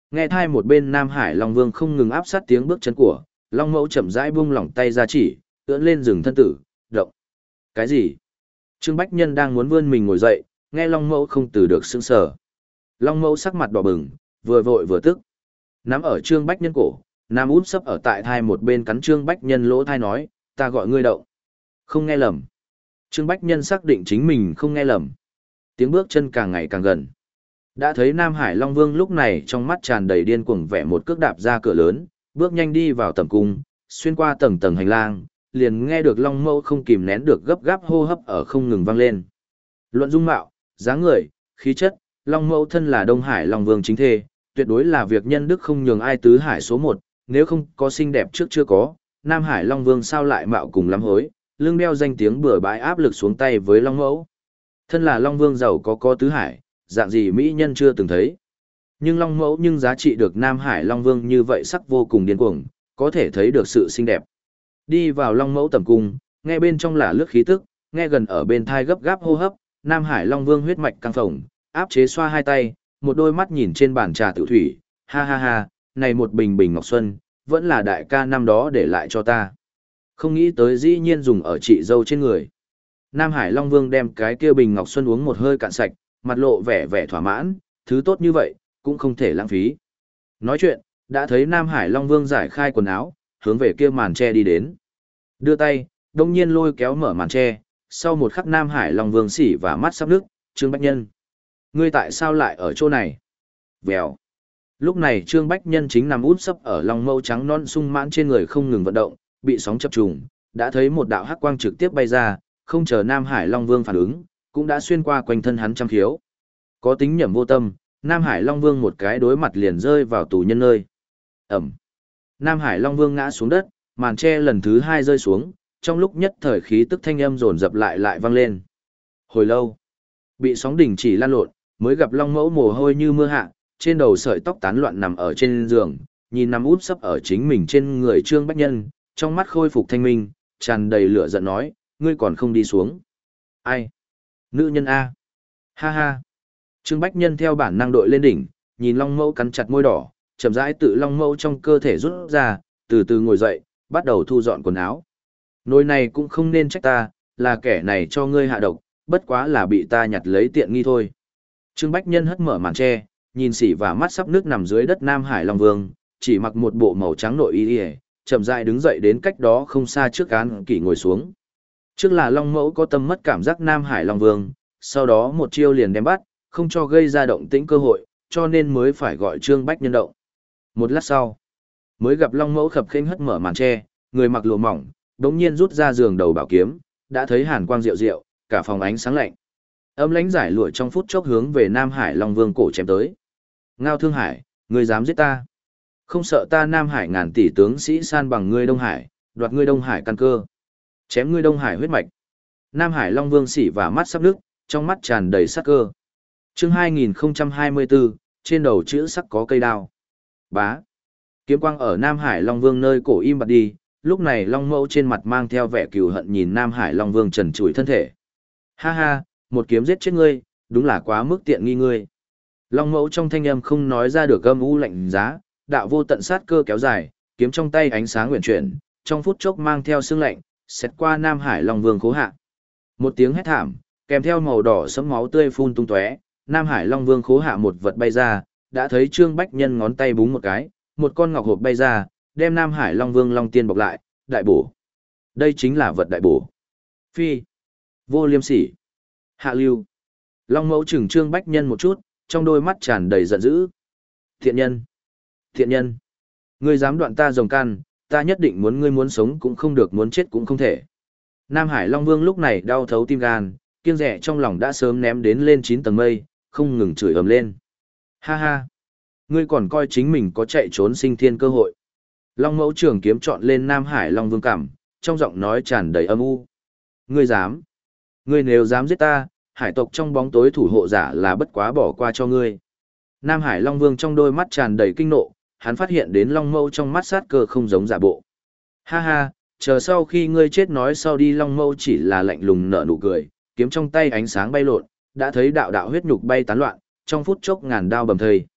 Nghe thai một bên Nam Hải Long Vương không ngừng áp sát tiếng bước chân của, Long Mẫu chậm rãi buông lỏng tay ra chỉ, ưỡn lên rừng thân tử, động. Cái gì? Trương Bách Nhân đang muốn vươn mình ngồi dậy, nghe Long Mẫu không từ được sững sờ. Long Mẫu sắc mặt đỏ bừng, vừa vội vừa tức. Nắm ở Trương Bách Nhân cổ, Nam út sấp ở tại thai một bên cắn Trương Bách Nhân lỗ thai nói, ta gọi ngươi động. Không nghe lầm. Trương Bách Nhân xác định chính mình không nghe lầm. Tiếng bước chân càng ngày càng gần. Đã thấy Nam Hải Long Vương lúc này trong mắt tràn đầy điên cuồng vẻ một cước đạp ra cửa lớn, bước nhanh đi vào tầm cung, xuyên qua tầng tầng hành lang, liền nghe được Long Mẫu không kìm nén được gấp gáp hô hấp ở không ngừng vang lên. Luận dung mạo, dáng người, khí chất, Long Mẫu thân là Đông Hải Long Vương chính thê, tuyệt đối là việc nhân đức không nhường ai tứ hải số một, nếu không có xinh đẹp trước chưa có, Nam Hải Long Vương sao lại mạo cùng lắm hối, lưng đeo danh tiếng bừa bãi áp lực xuống tay với Long Mẫu. Thân là Long Vương giàu có có tứ hải, dạng gì mỹ nhân chưa từng thấy. Nhưng Long Mẫu nhưng giá trị được Nam Hải Long Vương như vậy sắc vô cùng điên cuồng, có thể thấy được sự xinh đẹp. Đi vào Long Mẫu tầm cung, nghe bên trong là lướt khí tức, nghe gần ở bên thai gấp gáp hô hấp, Nam Hải Long Vương huyết mạch căng phồng, áp chế xoa hai tay, một đôi mắt nhìn trên bàn trà tiểu thủy, ha ha ha, này một bình bình ngọc xuân, vẫn là đại ca năm đó để lại cho ta. Không nghĩ tới dĩ nhiên dùng ở chị dâu trên người. Nam Hải Long Vương đem cái kia bình ngọc xuân uống một hơi cạn sạch, mặt lộ vẻ vẻ thỏa mãn, thứ tốt như vậy, cũng không thể lãng phí. Nói chuyện, đã thấy Nam Hải Long Vương giải khai quần áo, hướng về kia màn tre đi đến. Đưa tay, đông nhiên lôi kéo mở màn tre, sau một khắc Nam Hải Long Vương xỉ và mắt sắp nước, Trương Bách Nhân. Ngươi tại sao lại ở chỗ này? Vèo. Lúc này Trương Bách Nhân chính nằm út sấp ở Long Mẫu trắng non sung mãn trên người không ngừng vận động, bị sóng chập trùng, đã thấy một đạo hắc quang trực tiếp bay ra, không chờ Nam Hải Long Vương phản ứng, cũng đã xuyên qua quanh thân hắn trăm khiếu. Có tính nhẩm vô tâm, Nam Hải Long Vương một cái đối mặt liền rơi vào tù nhân nơi. Ẩm. Nam Hải Long Vương ngã xuống đất, màn tre lần thứ hai rơi xuống, trong lúc nhất thời khí tức thanh âm dồn dập lại lại vang lên. Hồi lâu, bị sóng đỉnh chỉ lan lộn, mới gặp Long Mẫu mồ hôi như mưa hạ, trên đầu sợi tóc tán loạn nằm ở trên giường, nhìn nằm úp sấp ở chính mình trên người Trương Bách Nhân, trong mắt khôi phục thanh minh, tràn đầy lửa giận nói, ngươi còn không đi xuống. Ai? Nữ nhân A. Ha ha. Trương Bách Nhân theo bản năng đội lên đỉnh, nhìn Long Mẫu cắn chặt môi đỏ, chậm rãi tự Long Mẫu trong cơ thể rút ra, từ từ ngồi dậy, bắt đầu thu dọn quần áo. Nồi này cũng không nên trách ta, là kẻ này cho ngươi hạ độc, bất quá là bị ta nhặt lấy tiện nghi thôi. Trương Bách Nhân hất mở màn tre, nhìn xỉ và mắt sắp nước nằm dưới đất Nam Hải Long Vương, chỉ mặc một bộ màu trắng nội y, chậm rãi đứng dậy đến cách đó không xa trước án kỷ ngồi xuống. Trước là Long Mẫu có tâm mất cảm giác Nam Hải Long Vương, sau đó một chiêu liền đem bắt, không cho gây ra động tĩnh cơ hội, cho nên mới phải gọi Trương Bách Nhân động. Một lát sau, mới gặp Long Mẫu khập khênh hất mở màn tre, người mặc lụa mỏng, đống nhiên rút ra giường đầu bảo kiếm, đã thấy hàn quang diệu diệu, cả phòng ánh sáng lạnh. Âm lãnh giải lụa trong phút chốc hướng về Nam Hải Long Vương cổ chém tới. Ngao Thương Hải, ngươi dám giết ta? Không sợ ta Nam Hải ngàn tỷ tướng sĩ san bằng ngươi Đông Hải, đoạt ngươi Đông Hải căn cơ, chém ngươi Đông Hải huyết mạch. Nam Hải Long Vương xỉ và mắt sắp nước, trong mắt tràn đầy sắc cơ. Chương hai nghìn không trăm hai mươi bốn, trên đầu chữ sắc có cây đao. Bá. Kiếm quang ở Nam Hải Long Vương nơi cổ im bặt đi, lúc này Long Mẫu trên mặt mang theo vẻ cừu hận nhìn Nam Hải Long Vương trần trụi thân thể. Ha ha, một kiếm giết chết ngươi, đúng là quá mức tiện nghi ngươi. Long Mẫu trong thanh âm không nói ra được âm u lạnh giá, đạo vô tận sát cơ kéo dài, kiếm trong tay ánh sáng nguyện chuyển, trong phút chốc mang theo sương lạnh, xét qua Nam Hải Long Vương khố hạ. Một tiếng hét thảm, kèm theo màu đỏ sẫm máu tươi phun tung tóe, Nam Hải Long Vương khố hạ một vật bay ra, đã thấy Trương Bách Nhân ngón tay búng một cái, một con ngọc hộp bay ra, đem Nam Hải Long Vương Long Tiên bọc lại, đại bổ. Đây chính là vật đại bổ. Phi. Vô liêm sỉ. Hạ lưu. Long Mẫu chừng Trương Bách Nhân một chút, trong đôi mắt tràn đầy giận dữ. Thiện nhân. Thiện nhân. Ngươi dám đoạn ta rồng can, ta nhất định muốn ngươi muốn sống cũng không được, muốn chết cũng không thể. Nam Hải Long Vương lúc này đau thấu tim gan, kiêng rẻ trong lòng đã sớm ném đến lên chín tầng mây, không ngừng chửi ầm lên. Ha ha. Ngươi còn coi chính mình có chạy trốn sinh thiên cơ hội. Long Mẫu trường kiếm chọn lên Nam Hải Long Vương cảm, trong giọng nói tràn đầy âm u. Ngươi dám. Ngươi nếu dám giết ta, hải tộc trong bóng tối thủ hộ giả là bất quá bỏ qua cho ngươi. Nam Hải Long Vương trong đôi mắt tràn đầy kinh nộ, hắn phát hiện đến Long Mẫu trong mắt sát cơ không giống giả bộ. Ha ha, chờ sau khi ngươi chết nói sau đi. Long Mẫu chỉ là lạnh lùng nở nụ cười, kiếm trong tay ánh sáng bay lộn, đã thấy đạo đạo huyết nhục bay tán loạn, trong phút chốc ngàn đao bầm thây.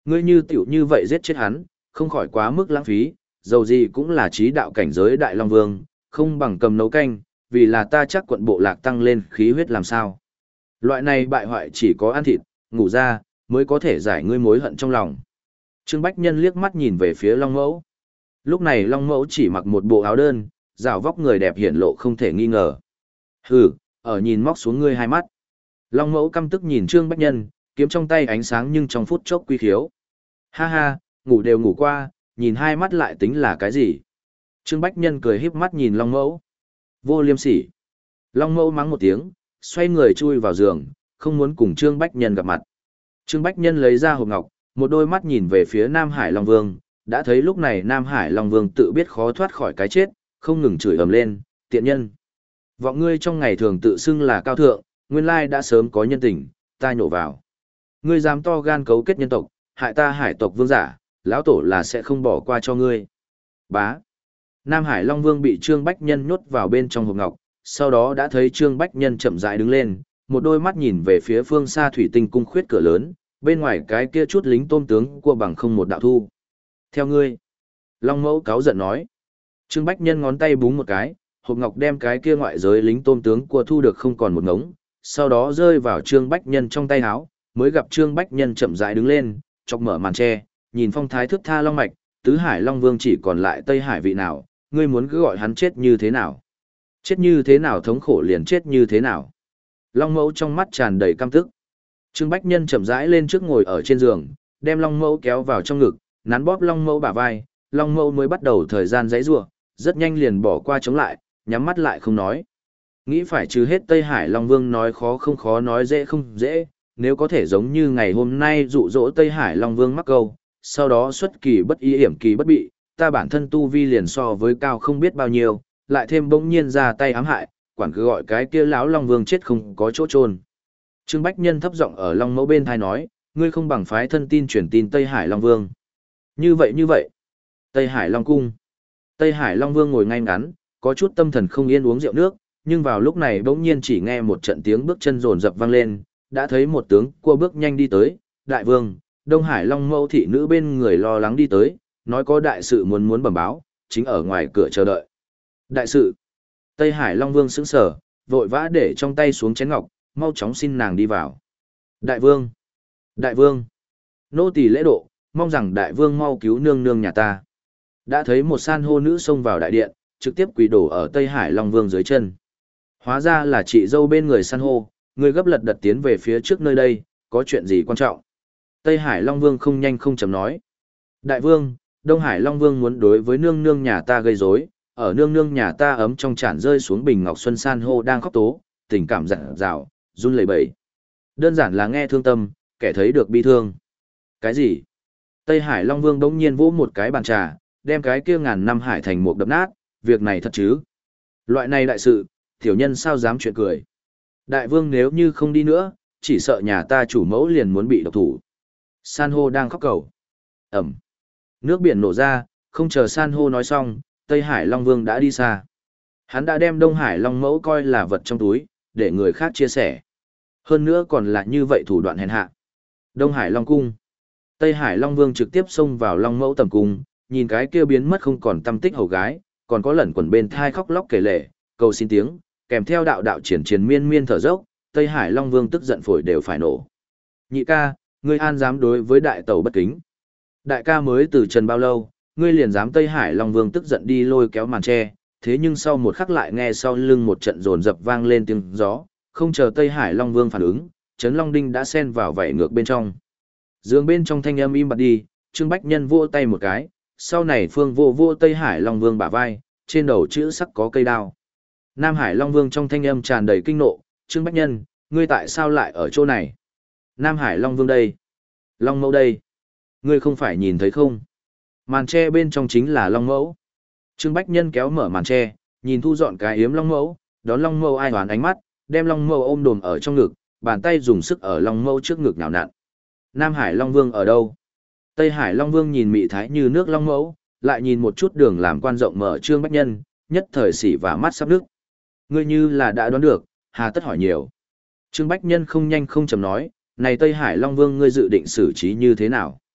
Ngươi như tiểu như vậy giết chết hắn, không khỏi quá mức lãng phí, dầu gì cũng là trí đạo cảnh giới đại long vương, không bằng cầm nấu canh, vì là ta chắc quận bộ lạc tăng lên khí huyết làm sao. Loại này bại hoại chỉ có ăn thịt, ngủ ra, mới có thể giải ngươi mối hận trong lòng. Trương Bách Nhân liếc mắt nhìn về phía Long Mẫu. Lúc này Long Mẫu chỉ mặc một bộ áo đơn, rào vóc người đẹp hiển lộ không thể nghi ngờ. Hừ, ở nhìn móc xuống ngươi hai mắt. Long Mẫu căm tức nhìn Trương Bách Nhân, kiếm trong tay ánh sáng nhưng trong phút chốc quy khiếu. Ha ha, ngủ đều ngủ qua, nhìn hai mắt lại tính là cái gì? Trương Bách Nhân cười híp mắt nhìn Long Mẫu. Vô liêm sỉ. Long Mẫu mắng một tiếng, xoay người chui vào giường, không muốn cùng Trương Bách Nhân gặp mặt. Trương Bách Nhân lấy ra hộp ngọc, một đôi mắt nhìn về phía Nam Hải Long Vương, đã thấy lúc này Nam Hải Long Vương tự biết khó thoát khỏi cái chết, không ngừng chửi ầm lên, tiện nhân. Vọng ngươi trong ngày thường tự xưng là cao thượng, nguyên lai đã sớm có nhân tình, ta nhổ vào. Ngươi dám to gan cấu kết nhân tộc, hại ta hải tộc vương giả, lão tổ là sẽ không bỏ qua cho ngươi. Bá. Nam Hải Long Vương bị Trương Bách Nhân nhốt vào bên trong hộp ngọc, sau đó đã thấy Trương Bách Nhân chậm rãi đứng lên, một đôi mắt nhìn về phía phương xa thủy tinh cung khuyết cửa lớn, bên ngoài cái kia chút lính tôm tướng cua bằng không một đạo thu. Theo ngươi. Long Mẫu cáu giận nói. Trương Bách Nhân ngón tay búng một cái, hộp ngọc đem cái kia ngoại giới lính tôm tướng cua thu được không còn một ngống, sau đó rơi vào Trương Bách Nhân trong tay áo, mới gặp Trương Bách Nhân chậm rãi đứng lên, chọc mở màn che, nhìn phong thái thước tha long mạch, tứ hải long vương chỉ còn lại Tây Hải vị nào, ngươi muốn cứ gọi hắn chết như thế nào? Chết như thế nào thống khổ liền chết như thế nào? Long Mẫu trong mắt tràn đầy căm tức. Trương Bách Nhân chậm rãi lên trước ngồi ở trên giường, đem Long Mẫu kéo vào trong ngực, nắn bóp Long Mẫu bả vai, Long Mẫu mới bắt đầu thời gian giãy giụa, rất nhanh liền bỏ qua chống lại, nhắm mắt lại không nói. Nghĩ phải trừ hết Tây Hải Long Vương nói khó không khó nói dễ không dễ, nếu có thể giống như ngày hôm nay dụ dỗ Tây Hải Long Vương mắc câu, sau đó xuất kỳ bất ý hiểm kỳ bất bị, ta bản thân tu vi liền so với cao không biết bao nhiêu, lại thêm bỗng nhiên ra tay ám hại, quản cứ gọi cái kia lão Long Vương chết không có chỗ chôn. Trương Bách Nhân thấp giọng ở Long Mẫu bên thai nói, ngươi không bằng phái thân tin truyền tin Tây Hải Long Vương. Như vậy như vậy. Tây Hải Long Cung. Tây Hải Long Vương ngồi ngay ngắn, có chút tâm thần không yên uống rượu nước, nhưng vào lúc này bỗng nhiên chỉ nghe một trận tiếng bước chân rồn rập vang lên, đã thấy một tướng cua bước nhanh đi tới, đại vương, Đông Hải Long Mẫu thị nữ bên người lo lắng đi tới, nói có đại sự muốn muốn bẩm báo, chính ở ngoài cửa chờ đợi. Đại sự. Tây Hải Long Vương sững sờ, vội vã để trong tay xuống chén ngọc, mau chóng xin nàng đi vào. Đại vương. Đại vương. Nô tỳ lễ độ, mong rằng đại vương mau cứu nương nương nhà ta. Đã thấy một san hô nữ xông vào đại điện, trực tiếp quỳ đổ ở Tây Hải Long Vương dưới chân. Hóa ra là chị dâu bên người san hô, người gấp lật đật tiến về phía trước nơi đây, có chuyện gì quan trọng. Tây Hải Long Vương không nhanh không chậm nói. Đại vương, Đông Hải Long Vương muốn đối với nương nương nhà ta gây rối, ở nương nương nhà ta ấm trong tràn rơi xuống bình ngọc xuân san hô đang khóc tố, tình cảm dặn dào, run lẩy bẩy. Đơn giản là nghe thương tâm, kẻ thấy được bi thương. Cái gì? Tây Hải Long Vương đống nhiên vỗ một cái bàn trà, đem cái kia ngàn năm hải thành một đập nát, việc này thật chứ? Loại này đại sự, tiểu nhân sao dám chuyện cười. Đại vương nếu như không đi nữa, chỉ sợ nhà ta chủ mẫu liền muốn bị độc thủ. San hô đang khóc cầu. Ẩm. Nước biển nổ ra, không chờ san hô nói xong, Tây Hải Long Vương đã đi xa. Hắn đã đem Đông Hải Long Mẫu coi là vật trong túi, để người khác chia sẻ. Hơn nữa còn là như vậy thủ đoạn hèn hạ. Đông Hải Long Cung. Tây Hải Long Vương trực tiếp xông vào Long Mẫu tầm cung, nhìn cái kia biến mất không còn tâm tích hầu gái, còn có lẩn quẩn bên thai khóc lóc kể lể, cầu xin tiếng, kèm theo đạo đạo triển triển miên miên thở dốc, Tây Hải Long Vương tức giận phổi đều phải nổ. Nhị ca, ngươi an dám đối với đại tẩu bất kính. Đại ca mới từ trần bao lâu, ngươi liền dám. Tây Hải Long Vương tức giận đi lôi kéo màn tre, thế nhưng sau một khắc lại nghe sau lưng một trận rồn rập vang lên tiếng gió, không chờ Tây Hải Long Vương phản ứng, Trấn Long Đinh đã xen vào vảy ngược bên trong. Giường bên trong thanh âm im bặt đi, Trương Bách Nhân vỗ tay một cái, sau này phương vô vô Tây Hải Long Vương bả vai, trên đầu chữ sắc có cây đao. Nam Hải Long Vương trong thanh âm tràn đầy kinh nộ, Trương Bách Nhân, ngươi tại sao lại ở chỗ này? Nam Hải Long Vương đây. Long Mẫu đây. Ngươi không phải nhìn thấy không? Màn tre bên trong chính là Long Mẫu. Trương Bách Nhân kéo mở màn tre, nhìn thu dọn cái yếm Long Mẫu, đón Long Mẫu ai hoán ánh mắt, đem Long Mẫu ôm đồm ở trong ngực, bàn tay dùng sức ở Long Mẫu trước ngực nhào nặn. Nam Hải Long Vương ở đâu? Tây Hải Long Vương nhìn mị thái như nước Long Mẫu, lại nhìn một chút đường làm quan rộng mở Trương Bách Nhân, nhất thời xỉ và mắt sắp nước. Ngươi như là đã đoán được, hà tất hỏi nhiều. Trương Bách Nhân không nhanh không chậm nói, này Tây Hải Long Vương ngươi dự định xử trí như thế nào?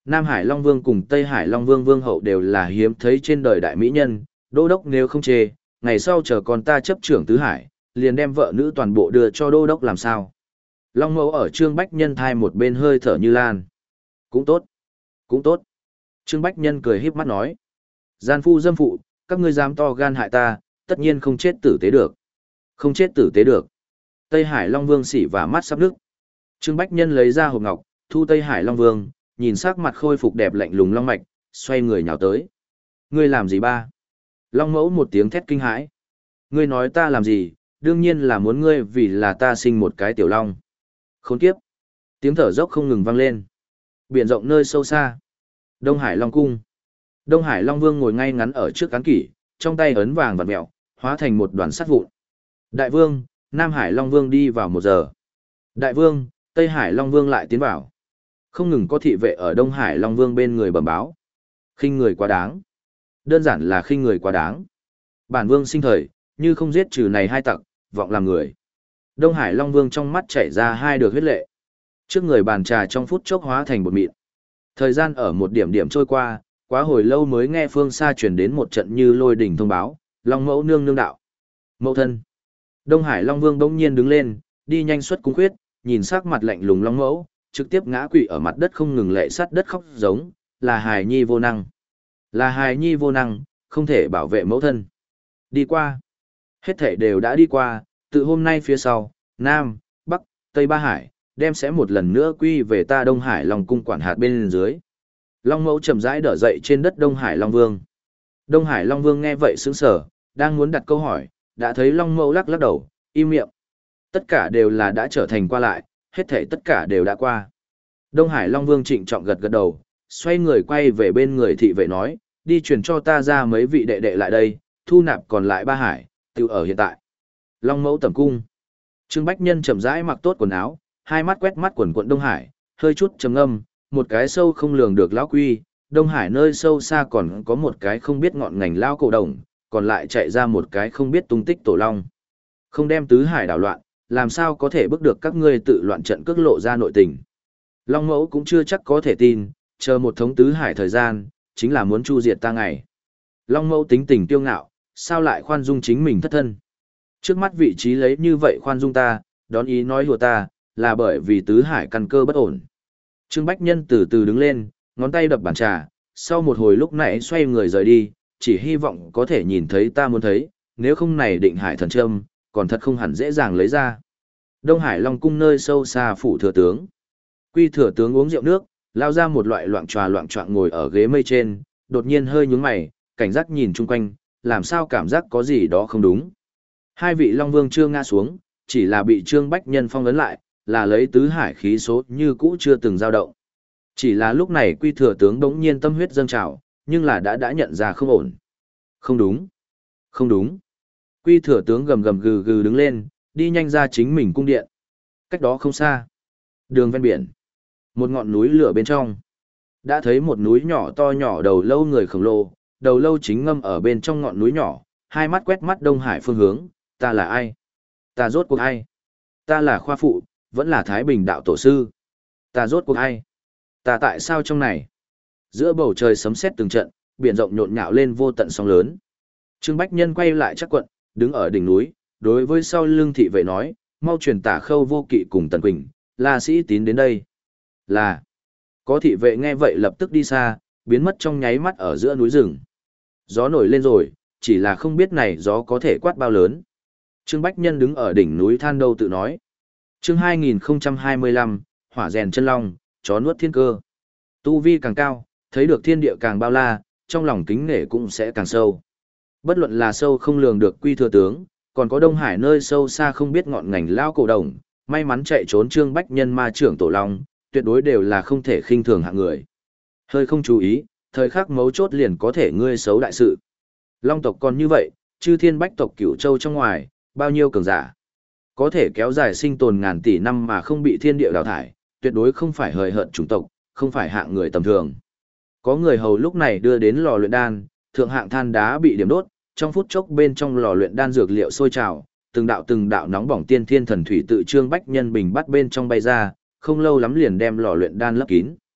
Nam Hải Long Vương cùng Tây Hải Long Vương Vương hậu đều là hiếm thấy trên đời đại mỹ nhân, đô đốc nếu không chê, ngày sau chờ con ta chấp trưởng tứ hải, liền đem vợ nữ toàn bộ đưa cho đô đốc làm sao. Long mẫu ở Trương Bách Nhân thai một bên hơi thở như lan. Cũng tốt, cũng tốt. Trương Bách Nhân cười híp mắt nói. Gian phu dâm phụ, các ngươi dám to gan hại ta, tất nhiên không chết tử tế được. Không chết tử tế được. Tây Hải Long Vương xỉ và mắt sắp nước. Trương Bách Nhân lấy ra hộp ngọc, thu Tây Hải Long Vương, nhìn sắc mặt khôi phục đẹp lạnh lùng long mạch, xoay người nhào tới. Ngươi làm gì ba? Long mẫu một tiếng thét kinh hãi. Ngươi nói ta làm gì, đương nhiên là muốn ngươi vì là ta sinh một cái tiểu long. Khốn kiếp. Tiếng thở dốc không ngừng vang lên. Biển rộng nơi sâu xa. Đông Hải Long Cung. Đông Hải Long Vương ngồi ngay ngắn ở trước cán kỷ, trong tay ấn vàng vặn mèo, hóa thành một đoàn sắt vụn. Đại vương, Nam Hải Long Vương đi vào một giờ. Đại vương, Tây Hải Long Vương lại tiến vào. Không ngừng có thị vệ ở Đông Hải Long Vương bên người bẩm báo. Khinh người quá đáng. Đơn giản là khinh người quá đáng. Bản vương sinh thời, như không giết trừ này hai tặc, vọng làm người. Đông Hải Long Vương trong mắt chảy ra hai được huyết lệ. Trước người bàn trà trong phút chốc hóa thành bột mịn. Thời gian ở một điểm điểm trôi qua, quá hồi lâu mới nghe phương xa truyền đến một trận như lôi đỉnh thông báo, Long mẫu nương nương đạo. Mẫu thân. Đông Hải Long Vương bỗng nhiên đứng lên, đi nhanh xuất cung khuyết, nhìn sắc mặt lạnh lùng Long mẫu, trực tiếp ngã quỵ ở mặt đất không ngừng lệ sắt đất khóc giống, là hài nhi vô năng. Là hài nhi vô năng, không thể bảo vệ mẫu thân. Đi qua. Hết thể đều đã đi qua, từ hôm nay phía sau, Nam, Bắc, Tây Ba Hải, đem sẽ một lần nữa quy về ta Đông Hải Long cung quản hạt bên dưới. Long mẫu chậm rãi đỡ dậy trên đất Đông Hải Long Vương. Đông Hải Long Vương nghe vậy sững sờ, đang muốn đặt câu hỏi, đã thấy Long mẫu lắc lắc đầu, im miệng. Tất cả đều là đã trở thành qua lại, hết thảy tất cả đều đã qua. Đông Hải Long Vương trịnh trọng gật gật đầu, xoay người quay về bên người thị vệ nói, đi truyền cho ta ra mấy vị đệ đệ lại đây, thu nạp còn lại Ba Hải, tự ở hiện tại. Long mẫu tẩm cung. Trương Bách Nhân chậm rãi mặc tốt quần áo, hai mắt quét mắt quần quận Đông Hải, hơi chút trầm ngâm, một cái sâu không lường được lão quy, Đông Hải nơi sâu xa còn có một cái không biết ngọn ngành lao cổ đồng, còn lại chạy ra một cái không biết tung tích tổ long. Không đem tứ hải đảo loạn, làm sao có thể bước được các ngươi tự loạn trận cước lộ ra nội tình. Long mẫu cũng chưa chắc có thể tin, chờ một thống tứ hải thời gian, chính là muốn chu diệt ta ngày. Long mẫu tính tình tiêu ngạo, sao lại khoan dung chính mình thất thân. Trước mắt vị trí lấy như vậy khoan dung ta, đón ý nói hùa ta, là bởi vì tứ hải căn cơ bất ổn. Trương Bách Nhân từ từ đứng lên, ngón tay đập bàn trà, sau một hồi lúc nãy xoay người rời đi, chỉ hy vọng có thể nhìn thấy ta muốn thấy, nếu không này định hải thần trâm, còn thật không hẳn dễ dàng lấy ra. Đông Hải Long cung nơi sâu xa phủ thừa tướng. Quy thừa tướng uống rượu nước, lao ra một loại loạn tròa loạn choạng ngồi ở ghế mây trên, đột nhiên hơi nhướng mày, cảnh giác nhìn chung quanh, làm sao cảm giác có gì đó không đúng. Hai vị Long Vương chưa ngã xuống, chỉ là bị Trương Bách Nhân phong ấn lại, là lấy tứ hải khí số như cũ chưa từng dao động. Chỉ là lúc này Quy thừa tướng đống nhiên tâm huyết dâng trào, nhưng là đã đã nhận ra không ổn. Không đúng, không đúng. Quy thừa tướng gầm gầm gừ gừ đứng lên, đi nhanh ra chính mình cung điện. Cách đó không xa, đường ven biển, một ngọn núi lửa bên trong. Đã thấy một núi nhỏ to nhỏ đầu lâu người khổng lồ, đầu lâu chính ngâm ở bên trong ngọn núi nhỏ, hai mắt quét mắt Đông Hải phương hướng, ta là ai? Ta rốt cuộc ai? Ta là khoa phụ, vẫn là Thái Bình đạo tổ sư. Ta rốt cuộc ai? Ta tại sao trong này? Giữa bầu trời sấm sét từng trận, biển rộng nhộn nhạo lên vô tận sóng lớn. Trương Bách Nhân quay lại chắc quận, đứng ở đỉnh núi, đối với sau lưng thị vệ nói, mau truyền Tả Khâu Vô Kỵ cùng Tần Quỳnh, La Sĩ Tín đến đây. Là. Có thị vệ nghe vậy lập tức đi xa, biến mất trong nháy mắt ở giữa núi rừng. Gió nổi lên rồi, chỉ là không biết này gió có thể quát bao lớn. Trương Bách Nhân đứng ở đỉnh núi Than Đâu tự nói. Chương hai nghìn không trăm hai mươi lăm, Hỏa rèn chân long, chó nuốt thiên cơ. Tu vi càng cao, thấy được thiên địa càng bao la, trong lòng kính nể cũng sẽ càng sâu. Bất luận là sâu không lường được Quy thừa tướng, còn có Đông Hải nơi sâu xa không biết ngọn ngành lao cổ đồng, may mắn chạy trốn Trương Bách Nhân ma trưởng tổ long, tuyệt đối đều là không thể khinh thường hạng người. Hơi không chú ý, thời khắc mấu chốt liền có thể ngươi xấu đại sự. Long tộc còn như vậy, chư thiên bách tộc Cửu Châu trong ngoài, bao nhiêu cường giả. Có thể kéo dài sinh tồn ngàn tỷ năm mà không bị thiên địa đào thải, tuyệt đối không phải hời hợt chủng tộc, không phải hạng người tầm thường. Có người hầu lúc này đưa đến lò luyện đan, thượng hạng than đá bị điểm đốt, trong phút chốc bên trong lò luyện đan dược liệu sôi trào, từng đạo từng đạo nóng bỏng tiên thiên thần thủy tự Trương Bách Nhân bình bắt bên trong bay ra, không lâu lắm liền đem lò luyện đan lấp kín.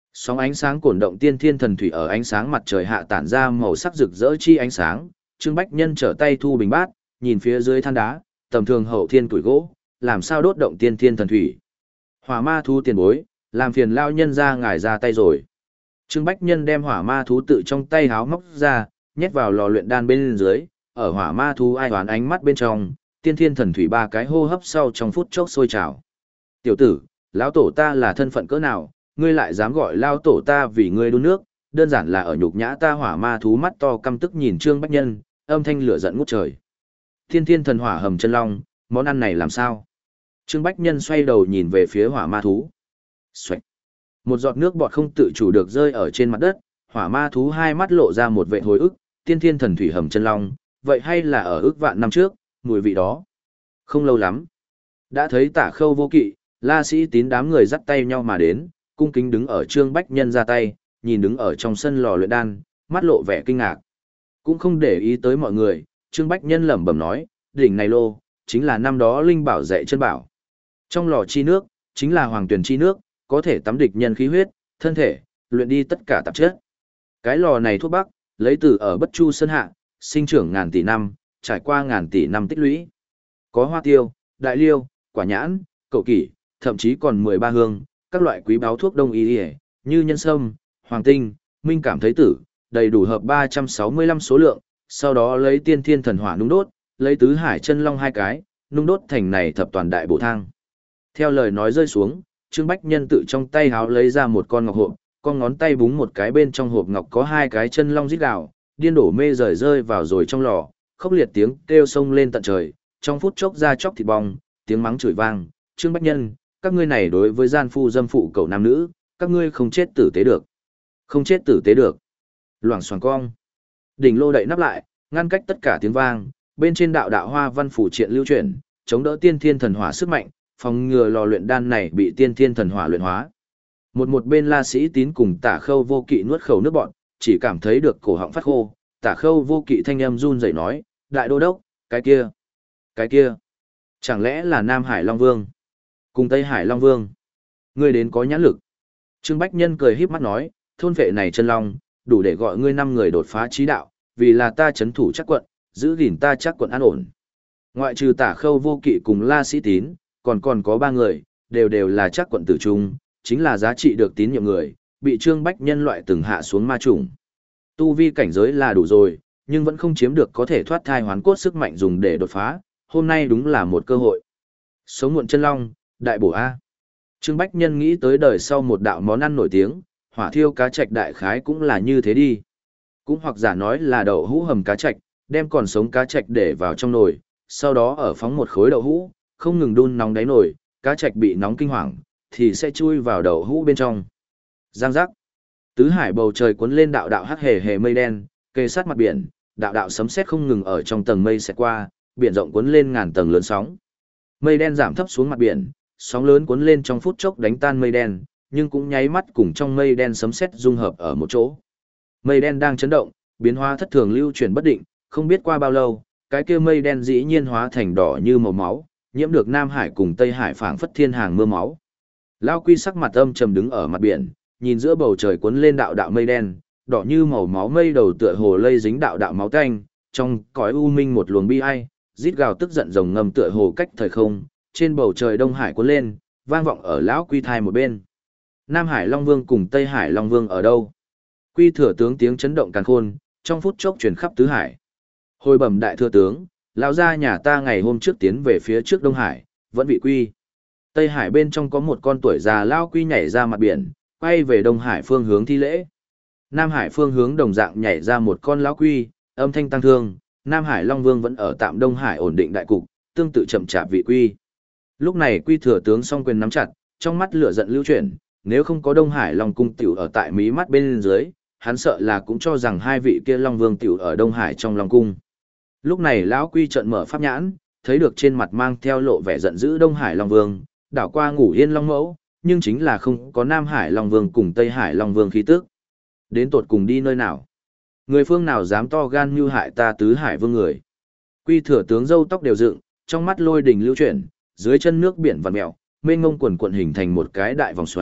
Sóng ánh sáng cuồn động tiên thiên thần thủy ở ánh sáng mặt trời hạ tản ra màu sắc rực rỡ chi ánh sáng, Trương Bách Nhân trở tay thu bình bát, nhìn phía dưới than đá, tầm thường hậu thiên tuổi gỗ, làm sao đốt động tiên thiên thần thủy. Hỏa ma thú tiền bối, làm phiền lao nhân ra ngài ra tay rồi. Trương Bách Nhân đem hỏa ma thú tự trong tay háo móc ra, nhét vào lò luyện đan bên dưới, ở hỏa ma thú ai hoán ánh mắt bên trong, tiên thiên thần thủy ba cái hô hấp sau trong phút chốc sôi trào. Tiểu tử, lão tổ ta là thân phận cỡ nào, ngươi lại dám gọi lao tổ ta vì ngươi đun nước, đơn giản là ở nhục nhã ta. Hỏa ma thú mắt to căm tức nhìn Trương Bách Nhân, âm thanh lửa giận ngút trời. Thiên thiên thần hỏa hầm chân long, món ăn này làm sao? Trương Bách Nhân xoay đầu nhìn về phía hỏa ma thú. Xoạch. Một giọt nước bọt không tự chủ được rơi ở trên mặt đất, hỏa ma thú hai mắt lộ ra một vẻ hồi ức, tiên thiên thần thủy hầm chân long, vậy hay là ở ức vạn năm trước, mùi vị đó. Không lâu lắm, đã thấy Tả Khâu Vô Kỵ, La Sĩ Tín đám người dắt tay nhau mà đến, cung kính đứng ở Trương Bách Nhân ra tay, nhìn đứng ở trong sân lò luyện đan, mắt lộ vẻ kinh ngạc. Cũng không để ý tới mọi người, Trương Bách Nhân lẩm bẩm nói, đỉnh này lô, chính là năm đó linh bảo dạy chân bảo. Trong lò chi nước, chính là hoàng tuyển chi nước, có thể tắm địch nhân khí huyết, thân thể, luyện đi tất cả tạp chất. Cái lò này thuốc bắc, lấy từ ở Bất Chu Sơn hạ, sinh trưởng ngàn tỷ năm, trải qua ngàn tỷ năm tích lũy. Có hoa tiêu, đại liêu, quả nhãn, cậu kỷ, thậm chí còn mười ba hương, các loại quý báu thuốc đông y, như nhân sâm, hoàng tinh, minh cảm thấy tử, đầy đủ hợp ba trăm sáu mươi lăm số lượng, sau đó lấy tiên thiên thần hỏa nung đốt, lấy tứ hải chân long hai cái, nung đốt thành này thập toàn đại bổ thang. Theo lời nói rơi xuống, Trương Bách Nhân tự trong tay háo lấy ra một con ngọc hộp, con ngón tay búng một cái bên trong hộp ngọc có hai cái chân long rít gào, điên đổ mê rời rơi vào rồi trong lò, khốc liệt tiếng kêu sông lên tận trời, trong phút chốc ra chóc thịt bong, tiếng mắng chửi vang, Trương Bách Nhân, các ngươi này đối với gian phu dâm phụ cậu nam nữ, các ngươi không chết tử tế được. Không chết tử tế được. Loảng xoảng cong. Đỉnh lô đậy nắp lại, ngăn cách tất cả tiếng vang, bên trên đạo đạo hoa văn phủ triện lưu chuyển, chống đỡ tiên thiên thần hỏa sức mạnh, phòng ngừa lò luyện đan này bị tiên thiên thần hỏa luyện hóa. Một một bên La Sĩ Tín cùng Tả Khâu Vô Kỵ nuốt khẩu nước bọt, chỉ cảm thấy được cổ họng phát khô, Tả Khâu Vô Kỵ thanh âm run rẩy nói, đại đô đốc, cái kia, cái kia, chẳng lẽ là Nam Hải Long Vương, cùng Tây Hải Long Vương, ngươi đến có nhãn lực. Trương Bách Nhân cười híp mắt nói, thôn vệ này chân long, đủ để gọi ngươi năm người đột phá trí đạo, vì là ta chấn thủ chắc quận, giữ gìn ta chắc quận an ổn. Ngoại trừ Tả Khâu Vô Kỵ cùng La Sĩ Tín, còn còn có ba người, đều đều là chắc quận tử trung, chính là giá trị được tín nhiệm người, bị Trương Bách Nhân loại từng hạ xuống ma chủng. Tu vi cảnh giới là đủ rồi, nhưng vẫn không chiếm được có thể thoát thai hoán cốt sức mạnh dùng để đột phá, hôm nay đúng là một cơ hội. Sống muộn chân long, đại bổ A. Trương Bách Nhân nghĩ tới đời sau một đạo món ăn nổi tiếng, hỏa thiêu cá trạch đại khái cũng là như thế đi. Cũng hoặc giả nói là đậu hũ hầm cá trạch, đem còn sống cá trạch để vào trong nồi, sau đó ở phóng một khối đậu hũ, không ngừng đun nóng đáy nồi, cá trạch bị nóng kinh hoàng, thì sẽ chui vào đậu hũ bên trong. Giang giác. Tứ hải bầu trời cuốn lên đạo đạo hắc hề hề mây đen, kề sát mặt biển, đạo đạo sấm sét không ngừng ở trong tầng mây xẹt qua, biển rộng cuốn lên ngàn tầng lớn sóng. Mây đen giảm thấp xuống mặt biển, sóng lớn cuốn lên trong phút chốc đánh tan mây đen, nhưng cũng nháy mắt cùng trong mây đen sấm sét dung hợp ở một chỗ. Mây đen đang chấn động, biến hóa thất thường lưu chuyển bất định, không biết qua bao lâu, cái kia mây đen dĩ nhiên hóa thành đỏ như màu máu, nhiễm được Nam Hải cùng Tây Hải phảng phất thiên hàng mưa máu. Lao Quy sắc mặt âm trầm đứng ở mặt biển, nhìn giữa bầu trời cuốn lên đạo đạo mây đen, đỏ như màu máu mây đầu tựa hồ lây dính đạo đạo máu tanh, trong cõi u minh một luồng bi ai, rít gào tức giận rồng ngầm tựa hồ cách thời không, trên bầu trời Đông Hải cuốn lên, vang vọng ở lão Quy thai một bên. Nam Hải Long Vương cùng Tây Hải Long Vương ở đâu? Quy thừa tướng tiếng chấn động càn khôn, trong phút chốc truyền khắp tứ hải. Hồi bẩm đại thừa tướng, lão gia nhà ta ngày hôm trước tiến về phía trước Đông Hải, vẫn vị Quy. Tây Hải bên trong có một con tuổi già lão Quy nhảy ra mặt biển, quay về Đông Hải phương hướng thi lễ. Nam Hải phương hướng đồng dạng nhảy ra một con lão Quy, âm thanh tăng thương, Nam Hải Long Vương vẫn ở tạm Đông Hải ổn định đại cục, tương tự chậm chạp vị Quy. Lúc này Quy thừa tướng song quyền nắm chặt, trong mắt lửa giận lưu chuyển, nếu không có Đông Hải Long cung tiểu ở tại mí mắt bên dưới, hắn sợ là cũng cho rằng hai vị kia Long Vương tiểu ở Đông Hải trong Long cung. Lúc này lão Quy trợn mở pháp nhãn, thấy được trên mặt mang theo lộ vẻ giận dữ Đông Hải Long Vương, đảo qua ngủ yên Long Mẫu, nhưng chính là không có Nam Hải Long Vương cùng Tây Hải Long Vương khí tức. Đến tột cùng đi nơi nào? Người phương nào dám to gan như hại ta tứ hải vương người? Quy thừa tướng râu tóc đều dựng, trong mắt lôi đình lưu chuyển, dưới chân nước biển vằn mèo, mênh mông quần quần hình thành một cái đại vòng xoáy,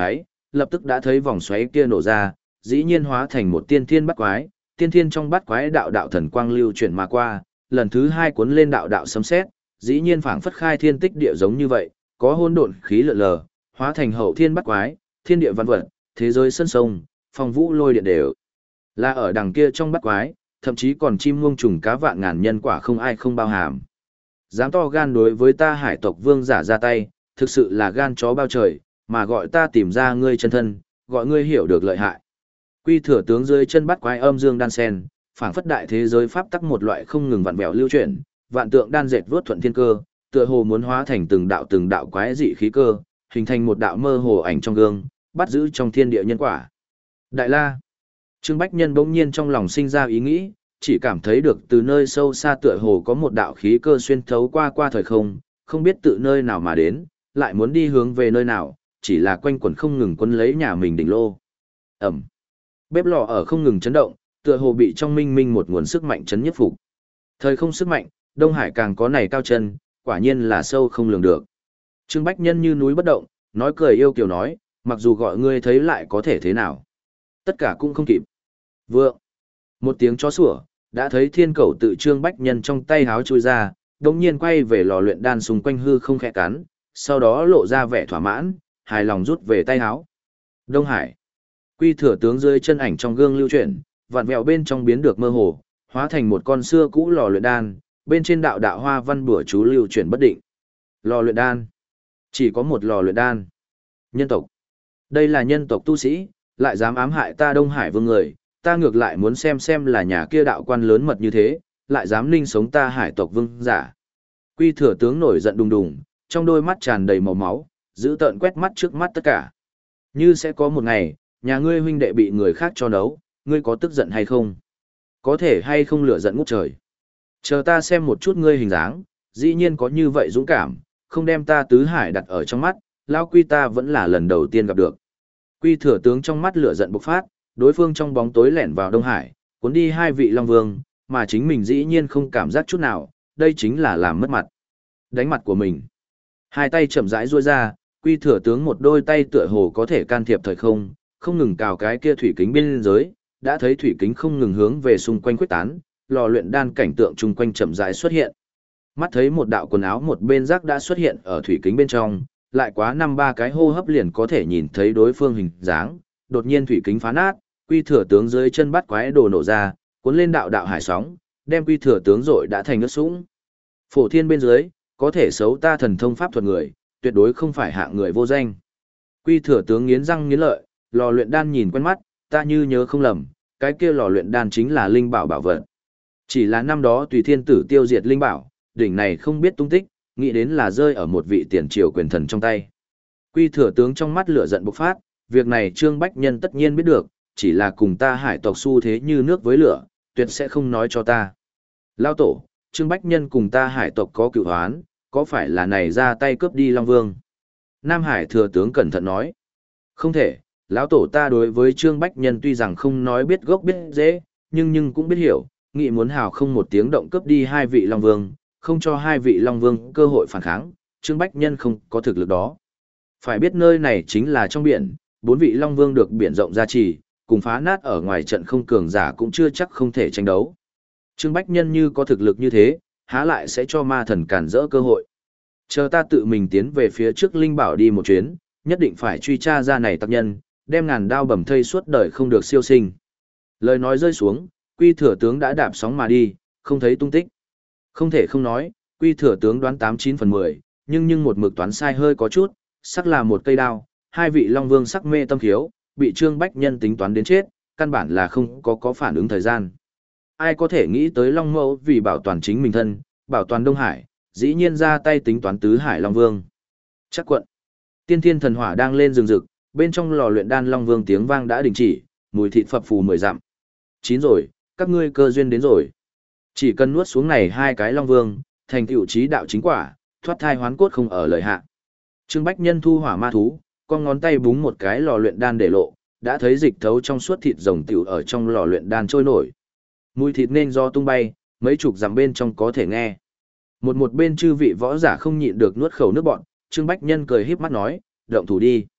lập tức đã thấy vòng xoáy kia nổ ra, dĩ nhiên hóa thành một tiên thiên bắt quái, tiên thiên trong bắt quái đạo đạo thần quang lưu chuyển mà qua, lần thứ hai cuốn lên đạo đạo sấm sét, dĩ nhiên phảng phất khai thiên tích địa giống như vậy, có hỗn độn khí lượn lờ, hóa thành hậu thiên bắt quái, thiên địa văn vật, thế giới sân sông, phong vũ lôi điện đều. Là ở đằng kia trong bắt quái, thậm chí còn chim muông trùng cá vạn ngàn nhân quả không ai không bao hàm. Dám to gan đối với ta hải tộc vương giả ra tay, thực sự là gan chó bao trời, mà gọi ta tìm ra ngươi chân thân, gọi ngươi hiểu được lợi hại. Quy thừa tướng dưới chân bắt quái âm dương đan sen, phảng phất đại thế giới pháp tắc một loại không ngừng vặn vẹo lưu chuyển, vạn tượng đan dệt vút thuận thiên cơ, tựa hồ muốn hóa thành từng đạo từng đạo quái dị khí cơ, hình thành một đạo mơ hồ ảnh trong gương, bắt giữ trong thiên địa nhân quả. Đại La. Trương Bách Nhân bỗng nhiên trong lòng sinh ra ý nghĩ, chỉ cảm thấy được từ nơi sâu xa tựa hồ có một đạo khí cơ xuyên thấu qua qua thời không, không biết tự nơi nào mà đến, lại muốn đi hướng về nơi nào, chỉ là quanh quẩn không ngừng quấn lấy nhà mình đỉnh lô. Ẩm. Bếp lò ở không ngừng chấn động, tựa hồ bị trong minh minh một nguồn sức mạnh chấn nhất phục. Thời không sức mạnh, Đông Hải càng có này cao chân, quả nhiên là sâu không lường được. Trương Bách Nhân như núi bất động, nói cười yêu kiều nói, mặc dù gọi ngươi thấy lại có thể thế nào. Tất cả cũng không kịp. Vượng. Một tiếng chó sủa, đã thấy thiên cầu tự Trương Bách Nhân trong tay háo chui ra, đồng nhiên quay về lò luyện đan xung quanh hư không khẽ cắn, sau đó lộ ra vẻ thỏa mãn, hài lòng rút về tay háo. Đông Hải. Quy thừa tướng dưới chân ảnh trong gương lưu chuyển, vặn vẹo bên trong biến được mơ hồ, hóa thành một con xưa cũ lò luyện đan, bên trên đạo đạo hoa văn bùa chú lưu chuyển bất định. Lò luyện đan. Chỉ có một lò luyện đan. Nhân tộc. Đây là nhân tộc tu sĩ, lại dám ám hại ta Đông Hải vương người, ta ngược lại muốn xem xem là nhà kia đạo quan lớn mật như thế, lại dám ninh sống ta hải tộc vương giả. Quy thừa tướng nổi giận đùng đùng, trong đôi mắt tràn đầy màu máu, giữ tợn quét mắt trước mắt tất cả. Như sẽ có một ngày, nhà ngươi huynh đệ bị người khác cho nấu, ngươi có tức giận hay không? Có thể hay không lửa giận ngút trời? Chờ ta xem một chút ngươi hình dáng, dĩ nhiên có như vậy dũng cảm, không đem ta tứ hải đặt ở trong mắt, lão Quy ta vẫn là lần đầu tiên gặp được. Quy thừa tướng trong mắt lửa giận bộc phát, đối phương trong bóng tối lẻn vào Đông Hải, cuốn đi hai vị Long Vương, mà chính mình dĩ nhiên không cảm giác chút nào, đây chính là làm mất mặt. Đánh mặt của mình. Hai tay chậm rãi duỗi ra, Quy thừa tướng một đôi tay tựa hồ có thể can thiệp thời không, không ngừng cào cái kia thủy kính bên dưới, đã thấy thủy kính không ngừng hướng về xung quanh quyết tán, lò luyện đan cảnh tượng chung quanh chậm rãi xuất hiện. Mắt thấy một đạo quần áo một bên rác đã xuất hiện ở thủy kính bên trong, lại quá năm ba cái hô hấp liền có thể nhìn thấy đối phương hình dáng, đột nhiên thủy kính phá nát, Quy thừa tướng dưới chân bắt quái đồ nổ ra, cuốn lên đạo đạo hải sóng, đem Quy thừa tướng rội đã thành nước sũng. Phổ thiên bên dưới, có thể xấu ta thần thông pháp thuật người, tuyệt đối không phải hạng người vô danh. Quy thừa tướng nghiến răng nghiến lợi, lò luyện đan nhìn quen mắt, ta như nhớ không lầm, cái kia lò luyện đan chính là linh bảo bảo vật. Chỉ là năm đó tùy thiên tử tiêu diệt linh bảo, đỉnh này không biết tung tích, nghĩ đến là rơi ở một vị tiền triều quyền thần trong tay. Quy thừa tướng trong mắt lửa giận bộc phát, việc này Trương Bách Nhân tất nhiên biết được, chỉ là cùng ta hải tộc xu thế như nước với lửa, tuyệt sẽ không nói cho ta. Lao tổ, Trương Bách Nhân cùng ta hải tộc có cựu hoán, có phải là này ra tay cướp đi Long Vương? Nam Hải thừa tướng cẩn thận nói. Không thể, lão tổ ta đối với Trương Bách Nhân tuy rằng không nói biết gốc biết dễ, nhưng nhưng cũng biết hiểu, nghị muốn hào không một tiếng động cướp đi hai vị Long Vương, không cho hai vị Long Vương cơ hội phản kháng, Trương Bách Nhân không có thực lực đó. Phải biết nơi này chính là trong biển, bốn vị Long Vương được biển rộng gia trì, cùng phá nát ở ngoài trận không cường giả cũng chưa chắc không thể tranh đấu. Trương Bách Nhân như có thực lực như thế, há lại sẽ cho ma thần cản rỡ cơ hội. Chờ ta tự mình tiến về phía trước Linh Bảo đi một chuyến, nhất định phải truy tra ra này tác nhân, đem ngàn đao bầm thây suốt đời không được siêu sinh. Lời nói rơi xuống, Quy thừa tướng đã đạp sóng mà đi, không thấy tung tích. Không thể không nói, Quy thừa tướng đoán tám chín phần mười, nhưng nhưng một mực toán sai hơi có chút, sắc là một cây đao, hai vị Long Vương sắc mê tâm khiếu, bị Trương Bách Nhân tính toán đến chết, căn bản là không có có phản ứng thời gian. Ai có thể nghĩ tới Long Mẫu vì bảo toàn chính mình thân, bảo toàn Đông Hải, dĩ nhiên ra tay tính toán tứ Hải Long Vương. Chắc quận. Tiên thiên thần hỏa đang lên rừng rực, bên trong lò luyện đan Long Vương tiếng vang đã đình chỉ, mùi thịt phập phù mười dặm. Chín rồi, các ngươi cơ duyên đến rồi. Chỉ cần nuốt xuống này hai cái Long Vương, thành tựu chí đạo chính quả, thoát thai hoán cốt không ở lời hạ. Trương Bách Nhân thu hỏa ma thú, con ngón tay búng một cái lò luyện đan để lộ, đã thấy dịch thấu trong suốt thịt rồng tiểu ở trong lò luyện đan trôi nổi. Mùi thịt nên do tung bay, mấy chục dặm bên trong có thể nghe. Một một bên chư vị võ giả không nhịn được nuốt khẩu nước bọn, Trương Bách Nhân cười híp mắt nói, động thủ đi.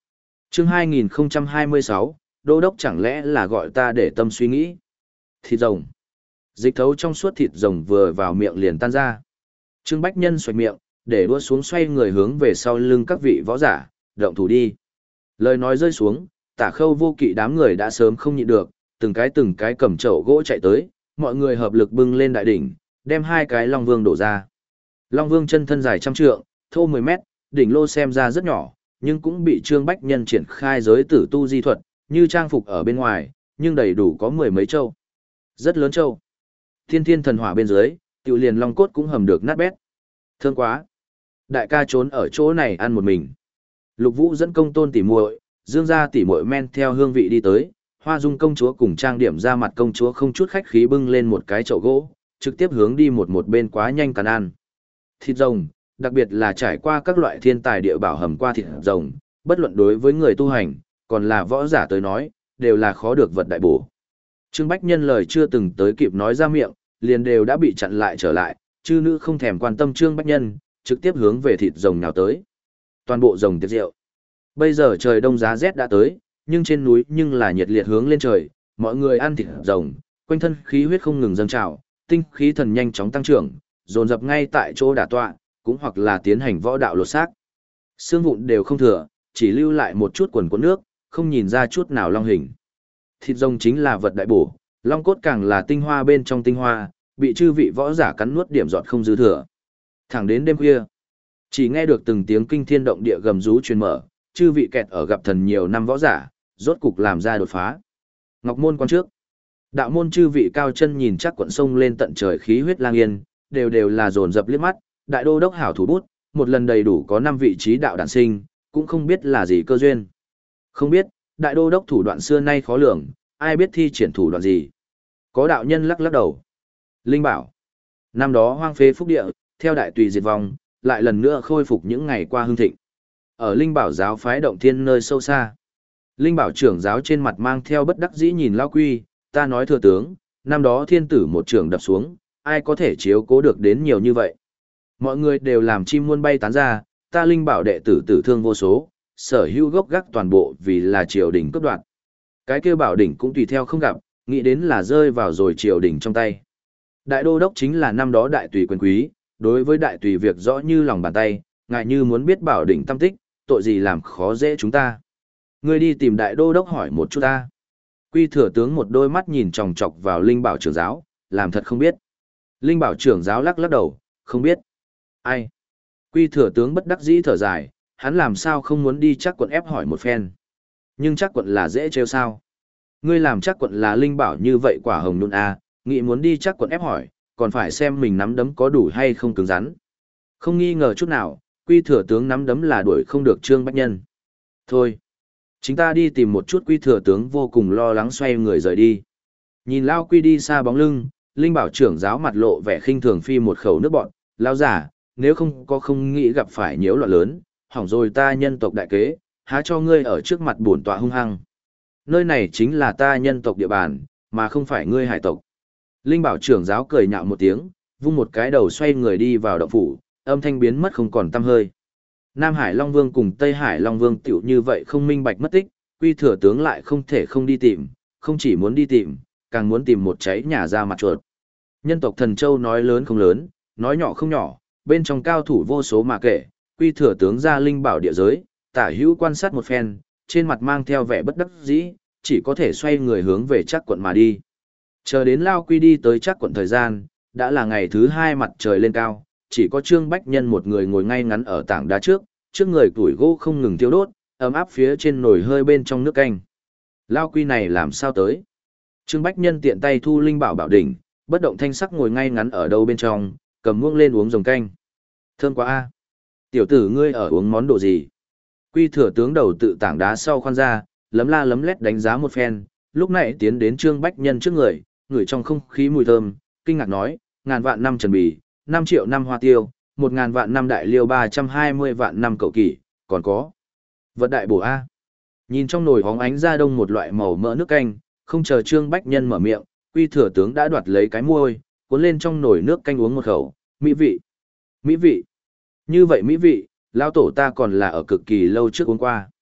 Chương hai nghìn không trăm hai mươi sáu, Đô đốc chẳng lẽ là gọi ta để tâm suy nghĩ. Thịt rồng. Dịch thấu trong suốt thịt rồng vừa vào miệng liền tan ra. Trương Bách Nhân xoạch miệng, để đua xuống xoay người hướng về sau lưng các vị võ giả, động thủ đi. Lời nói rơi xuống, Tả Khâu Vô Kỵ đám người đã sớm không nhịn được, từng cái từng cái cầm chậu gỗ chạy tới, mọi người hợp lực bưng lên đại đỉnh, đem hai cái Long Vương đổ ra. Long Vương chân thân dài trăm trượng, thô mười mét, đỉnh lô xem ra rất nhỏ, nhưng cũng bị Trương Bách Nhân triển khai giới tử tu di thuật, như trang phục ở bên ngoài, nhưng đầy đủ có mười mấy châu. Rất lớn châu. Thiên thiên thần hỏa bên dưới, tiểu liền long cốt cũng hầm được nát bét. Thương quá. Đại ca trốn ở chỗ này ăn một mình. Lục Vũ dẫn công tôn tỉ muội, Dương gia tỉ muội men theo hương vị đi tới, Hoa Dung công chúa cùng trang điểm ra mặt công chúa không chút khách khí bưng lên một cái chậu gỗ, trực tiếp hướng đi một một bên quá nhanh càn ăn. Thịt rồng, đặc biệt là trải qua các loại thiên tài địa bảo hầm qua thịt rồng, bất luận đối với người tu hành, còn là võ giả tới nói, đều là khó được vật đại bổ. Trương Bách Nhân lời chưa từng tới kịp nói ra miệng, liền đều đã bị chặn lại trở lại, chư nữ không thèm quan tâm Trương Bách Nhân, trực tiếp hướng về thịt rồng nào tới. Toàn bộ rồng tiệc rượu. Bây giờ trời đông giá rét đã tới, nhưng trên núi nhưng là nhiệt liệt hướng lên trời, mọi người ăn thịt rồng, quanh thân khí huyết không ngừng dâng trào, tinh khí thần nhanh chóng tăng trưởng, dồn dập ngay tại chỗ đả tọa, cũng hoặc là tiến hành võ đạo lột xác. Xương vụn đều không thừa, chỉ lưu lại một chút quần cuộn nước, không nhìn ra chút nào long hình. Thịt rồng chính là vật đại bổ, long cốt càng là tinh hoa bên trong tinh hoa, bị chư vị võ giả cắn nuốt điểm giọt không dư thừa. Thẳng đến đêm khuya, chỉ nghe được từng tiếng kinh thiên động địa gầm rú truyền mở, chư vị kẹt ở gặp thần nhiều năm võ giả, rốt cục làm ra đột phá. Ngọc môn quan trước, đạo môn chư vị cao chân nhìn chắc quận sông lên tận trời khí huyết lang yên, đều đều là dồn dập liếc mắt, đại đô đốc hảo thủ bút, một lần đầy đủ có năm vị trí đạo đản sinh, cũng không biết là gì cơ duyên. Không biết, đại đô đốc thủ đoạn xưa nay khó lường, ai biết thi triển thủ đoạn gì. Có đạo nhân lắc lắc đầu. Linh bảo. Năm đó hoang phế phúc địa, theo đại tùy diệt vong, lại lần nữa khôi phục những ngày qua hưng thịnh. Ở Linh bảo giáo phái động thiên nơi sâu xa. Linh bảo trưởng giáo trên mặt mang theo bất đắc dĩ nhìn Lao Quy, ta nói thừa tướng, năm đó thiên tử một trưởng đập xuống, ai có thể chiếu cố được đến nhiều như vậy. Mọi người đều làm chim muôn bay tán ra, ta Linh bảo đệ tử tử thương vô số, sở hữu gốc gác toàn bộ vì là triều đình cướp đoạt. Cái kia bảo đỉnh cũng tùy theo không gặp, nghĩ đến là rơi vào rồi triều đình trong tay. Đại đô đốc chính là năm đó đại tùy quyền quý, đối với đại tùy việc rõ như lòng bàn tay, ngại như muốn biết bảo đỉnh tâm tích, tội gì làm khó dễ chúng ta. Ngươi đi tìm đại đô đốc hỏi một chút ta. Quy thừa tướng một đôi mắt nhìn chòng chọc vào Linh bảo trưởng giáo, làm thật không biết. Linh bảo trưởng giáo lắc lắc đầu, không biết. Ai? Quy thừa tướng bất đắc dĩ thở dài, hắn làm sao không muốn đi chắc quận ép hỏi một phen. Nhưng chắc quận là dễ trêu sao. Ngươi làm chắc quận là Linh bảo như vậy quả hồng nôn à, nghĩ muốn đi chắc quận ép hỏi, còn phải xem mình nắm đấm có đủ hay không cứng rắn. Không nghi ngờ chút nào, Quy thừa tướng nắm đấm là đuổi không được Trương Bách Nhân. Thôi, chúng ta đi tìm một chút. Quy thừa tướng vô cùng lo lắng xoay người rời đi. Nhìn Lao Quy đi xa bóng lưng, Linh bảo trưởng giáo mặt lộ vẻ khinh thường phi một khẩu nước bọn, Lao giả, nếu không có không nghĩ gặp phải nhiễu loạn lớn, hỏng rồi ta nhân tộc đại kế, há cho ngươi ở trước mặt bổn tọa hung hăng. Nơi này chính là ta nhân tộc địa bàn, mà không phải ngươi hải tộc. Linh bảo trưởng giáo cười nhạo một tiếng, vung một cái đầu xoay người đi vào động phủ, âm thanh biến mất không còn tăm hơi. Nam Hải Long Vương cùng Tây Hải Long Vương tiểu như vậy không minh bạch mất tích, Quy thừa tướng lại không thể không đi tìm, không chỉ muốn đi tìm, càng muốn tìm một cháy nhà ra mặt chuột. Nhân tộc Thần Châu nói lớn không lớn, nói nhỏ không nhỏ, bên trong cao thủ vô số mà kể, Quy thừa tướng ra Linh bảo địa giới, tả hữu quan sát một phen, trên mặt mang theo vẻ bất đắc dĩ, chỉ có thể xoay người hướng về chắc quận mà đi. Chờ đến Lao Quy đi tới chắc quận thời gian, đã là ngày thứ hai mặt trời lên cao, chỉ có Trương Bách Nhân một người ngồi ngay ngắn ở tảng đá trước, trước người tuổi gỗ không ngừng thiêu đốt, ấm áp phía trên nồi hơi bên trong nước canh. Lao Quy này làm sao tới? Trương Bách Nhân tiện tay thu Linh bảo bảo đỉnh, bất động thanh sắc ngồi ngay ngắn ở đâu bên trong, cầm muỗng lên uống rồng canh. Thơm quá a. Tiểu tử ngươi ở uống món đồ gì? Quy thừa tướng đầu tự tảng đá sau khoan ra, lấm la lấm lét đánh giá một phen, lúc này tiến đến Trương Bách Nhân trước người, ngửi trong không khí mùi thơm, kinh ngạc nói, ngàn vạn năm trần bì, năm triệu năm hoa tiêu, một ngàn vạn năm đại liêu ba trăm hai mươi vạn năm cậu kỷ, còn có vật đại bổ A. Nhìn trong nồi hóng ánh ra đông một loại màu mỡ nước canh, không chờ Trương Bách Nhân mở miệng, Quy thừa tướng đã đoạt lấy cái muôi, cuốn lên trong nồi nước canh uống một khẩu, mỹ vị, mỹ vị. Như vậy mỹ vị, lão tổ ta còn là ở cực kỳ lâu trước uống qua.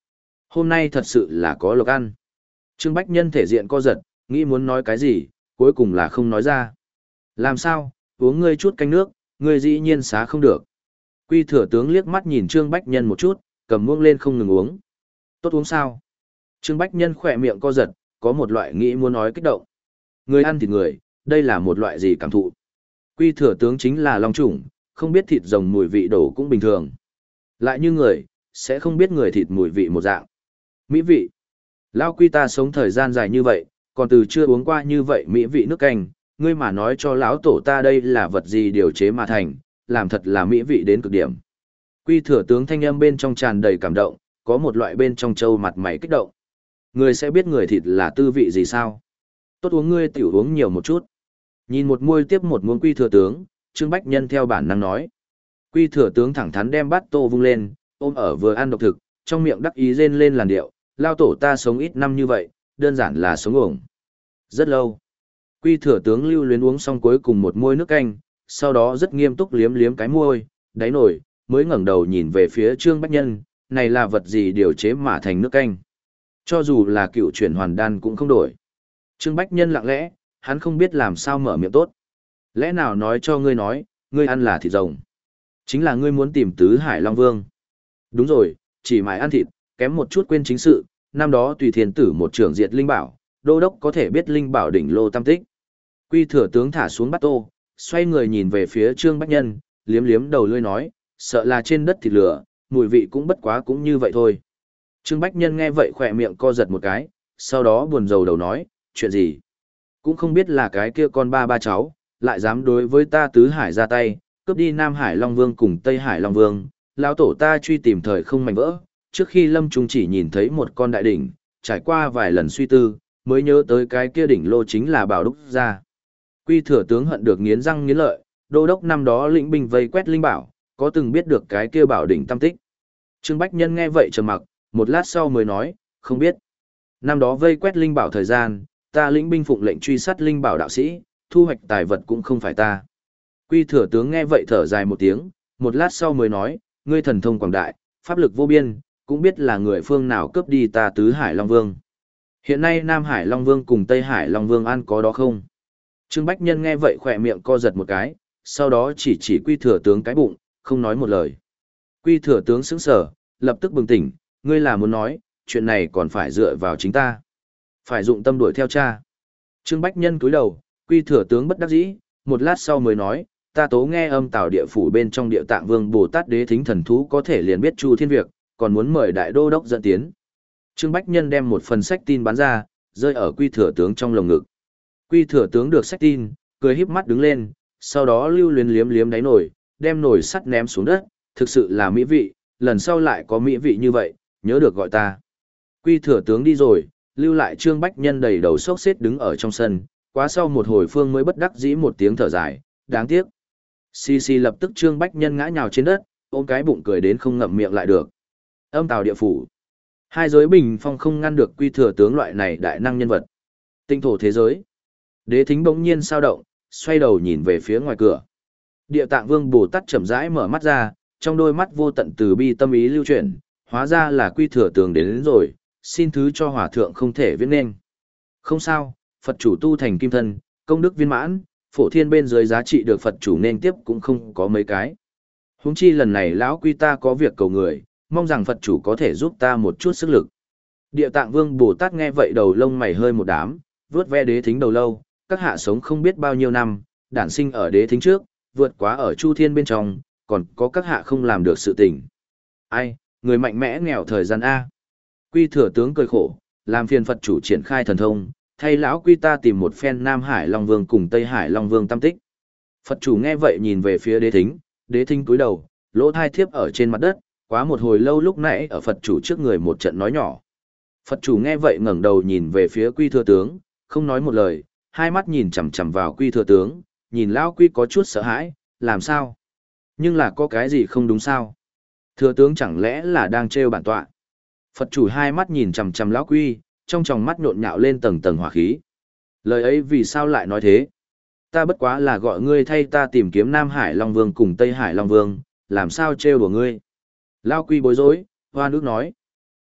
Hôm nay thật sự là có lộc ăn. Trương Bách Nhân thể diện co giật, nghĩ muốn nói cái gì, cuối cùng là không nói ra. Làm sao, uống ngươi chút canh nước, ngươi dĩ nhiên xá không được. Quy thừa tướng liếc mắt nhìn Trương Bách Nhân một chút, cầm muỗng lên không ngừng uống. Tốt uống sao? Trương Bách Nhân khỏe miệng co giật, có một loại nghĩ muốn nói kích động. Người ăn thịt người, đây là một loại gì cảm thụ? Quy thừa tướng chính là long chủng, không biết thịt rồng mùi vị đổ cũng bình thường. Lại như người, sẽ không biết người thịt mùi vị một dạng. Mỹ vị. Lao Quy ta sống thời gian dài như vậy, còn từ chưa uống qua như vậy mỹ vị nước canh, ngươi mà nói cho lão tổ ta đây là vật gì điều chế mà thành, làm thật là mỹ vị đến cực điểm. Quy thừa tướng thanh âm bên trong tràn đầy cảm động, có một loại bên trong trâu mặt mày kích động. Người sẽ biết người thịt là tư vị gì sao? Tốt uống ngươi tiểu uống nhiều một chút. Nhìn một muôi tiếp một muỗng Quy thừa tướng, Trương Bách Nhân theo bản năng nói. Quy thừa tướng thẳng thắn đem bát tô vung lên, ôm ở vừa ăn độc thực, trong miệng đắc ý rên lên làn điệu, lao tổ ta sống ít năm như vậy, đơn giản là sống ổng. Rất lâu. Quy thừa tướng lưu luyến uống xong cuối cùng một muôi nước canh, sau đó rất nghiêm túc liếm liếm cái môi, đáy nổi, mới ngẩng đầu nhìn về phía Trương Bách Nhân, này là vật gì điều chế mà thành nước canh. Cho dù là cựu chuyển hoàn đan cũng không đổi. Trương Bách Nhân lặng lẽ, hắn không biết làm sao mở miệng tốt. Lẽ nào nói cho ngươi nói, ngươi ăn là thịt rồng. Chính là ngươi muốn tìm tứ Hải Long Vương. Đúng rồi, chỉ mãi ăn thịt, kém một chút quên chính sự, năm đó tùy thiên tử một trưởng diệt linh bảo, đô đốc có thể biết linh bảo đỉnh lô tam tích. Quy thừa tướng thả xuống bát tô, xoay người nhìn về phía Trương Bách Nhân, liếm liếm đầu lưỡi nói, sợ là trên đất thịt lửa, mùi vị cũng bất quá cũng như vậy thôi. Trương Bách Nhân nghe vậy khỏe miệng co giật một cái, sau đó buồn rầu đầu nói, chuyện gì? Cũng không biết là cái kia con ba ba cháu, lại dám đối với ta tứ hải ra tay, cướp đi Nam Hải Long Vương cùng Tây Hải Long Vương, lão tổ ta truy tìm thời không mảnh vỡ, trước khi Lâm Trung chỉ nhìn thấy một con đại đỉnh, trải qua vài lần suy tư, mới nhớ tới cái kia đỉnh lô chính là Bảo Đúc gia. Quy thừa tướng hận được nghiến răng nghiến lợi, đô đốc năm đó lĩnh binh vây quét linh bảo, có từng biết được cái kia bảo đỉnh tam tích. Trương Bách Nhân nghe vậy trầm mặc, một lát sau mới nói, không biết. Năm đó vây quét linh bảo thời gian, ta lĩnh binh phụng lệnh truy sát linh bảo đạo sĩ, thu hoạch tài vật cũng không phải ta. Quy thừa tướng nghe vậy thở dài một tiếng, một lát sau mới nói, ngươi thần thông quảng đại, pháp lực vô biên, cũng biết là người phương nào cướp đi ta tứ Hải Long Vương. Hiện nay Nam Hải Long Vương cùng Tây Hải Long Vương ăn có đó không? Trương Bách Nhân nghe vậy khỏe miệng co giật một cái, sau đó chỉ chỉ Quy thừa tướng cái bụng, không nói một lời. Quy thừa tướng sững sờ, lập tức bừng tỉnh, ngươi là muốn nói, chuyện này còn phải dựa vào chính ta. Phải dụng tâm đuổi theo cha. Trương Bách Nhân cúi đầu, Quy thừa tướng bất đắc dĩ, một lát sau mới nói, ta tố nghe âm tào địa phủ bên trong địa tạng vương Bồ Tát đế thính thần thú có thể liền biết Chu Thiên việc, còn muốn mời đại đô đốc dẫn tiến. Trương Bách Nhân đem một phần sách tin bán ra, rơi ở Quy thừa tướng trong lồng ngực. Quy thừa tướng được sách tin, cười híp mắt đứng lên, sau đó lưu luyến liếm liếm đáy nồi, đem nồi sắt ném xuống đất, thực sự là mỹ vị, lần sau lại có mỹ vị như vậy, nhớ được gọi ta. Quy thừa tướng đi rồi, lưu lại Trương Bách Nhân đầy đầu sốc xếp đứng ở trong sân, quá sau một hồi phương mới bất đắc dĩ một tiếng thở dài, đáng tiếc. Xì xì lập tức Trương Bách Nhân ngã nhào trên đất, ôm cái bụng cười đến không ngậm miệng lại được. Âm tào địa phủ. Hai giới bình phong không ngăn được Quy thừa tướng loại này đại năng nhân vật. Tinh thổ thế giới. Đế thính bỗng nhiên sao động, xoay đầu nhìn về phía ngoài cửa. Địa tạng vương Bồ Tát chậm rãi mở mắt ra, trong đôi mắt vô tận từ bi tâm ý lưu chuyển, hóa ra là Quy thừa tướng đến, đến rồi, xin thứ cho hòa thượng không thể viết nên. Không sao, Phật chủ tu thành kim thân, công đức viên mãn, phổ thiên bên dưới giá trị được Phật chủ nên tiếp cũng không có mấy cái. Huống chi lần này lão Quy ta có việc cầu người, mong rằng Phật chủ có thể giúp ta một chút sức lực. Địa tạng vương Bồ Tát nghe vậy đầu lông mày hơi một đám, vướt ve đế thính đầu lâu, các hạ sống không biết bao nhiêu năm, đản sinh ở đế thính trước, vượt quá ở chu thiên bên trong, còn có các hạ không làm được sự tình. Ai, người mạnh mẽ nghèo thời gian A. Quy thừa tướng cười khổ, làm phiền Phật chủ triển khai thần thông, thay lão Quy ta tìm một phen Nam Hải Long Vương cùng Tây Hải Long Vương tam tích. Phật chủ nghe vậy nhìn về phía đế thính, đế thính cúi đầu, lỗ thai thiếp ở trên mặt đất, quá một hồi lâu lúc nãy ở Phật chủ trước người một trận nói nhỏ. Phật chủ nghe vậy ngẩng đầu nhìn về phía Quy thừa tướng, không nói một lời, hai mắt nhìn chằm chằm vào Quy thừa tướng, nhìn lão Quy có chút sợ hãi, làm sao? Nhưng là có cái gì không đúng sao? Thừa tướng chẳng lẽ là đang trêu bản tọa? Phật chủ hai mắt nhìn chằm chằm lão Quy, trong tròng mắt nhộn nhạo lên tầng tầng hỏa khí. Lời ấy vì sao lại nói thế? Ta bất quá là gọi ngươi thay ta tìm kiếm Nam Hải Long Vương cùng Tây Hải Long Vương, làm sao trêu đùa ngươi? Lão Quy bối rối, hoa nước nói.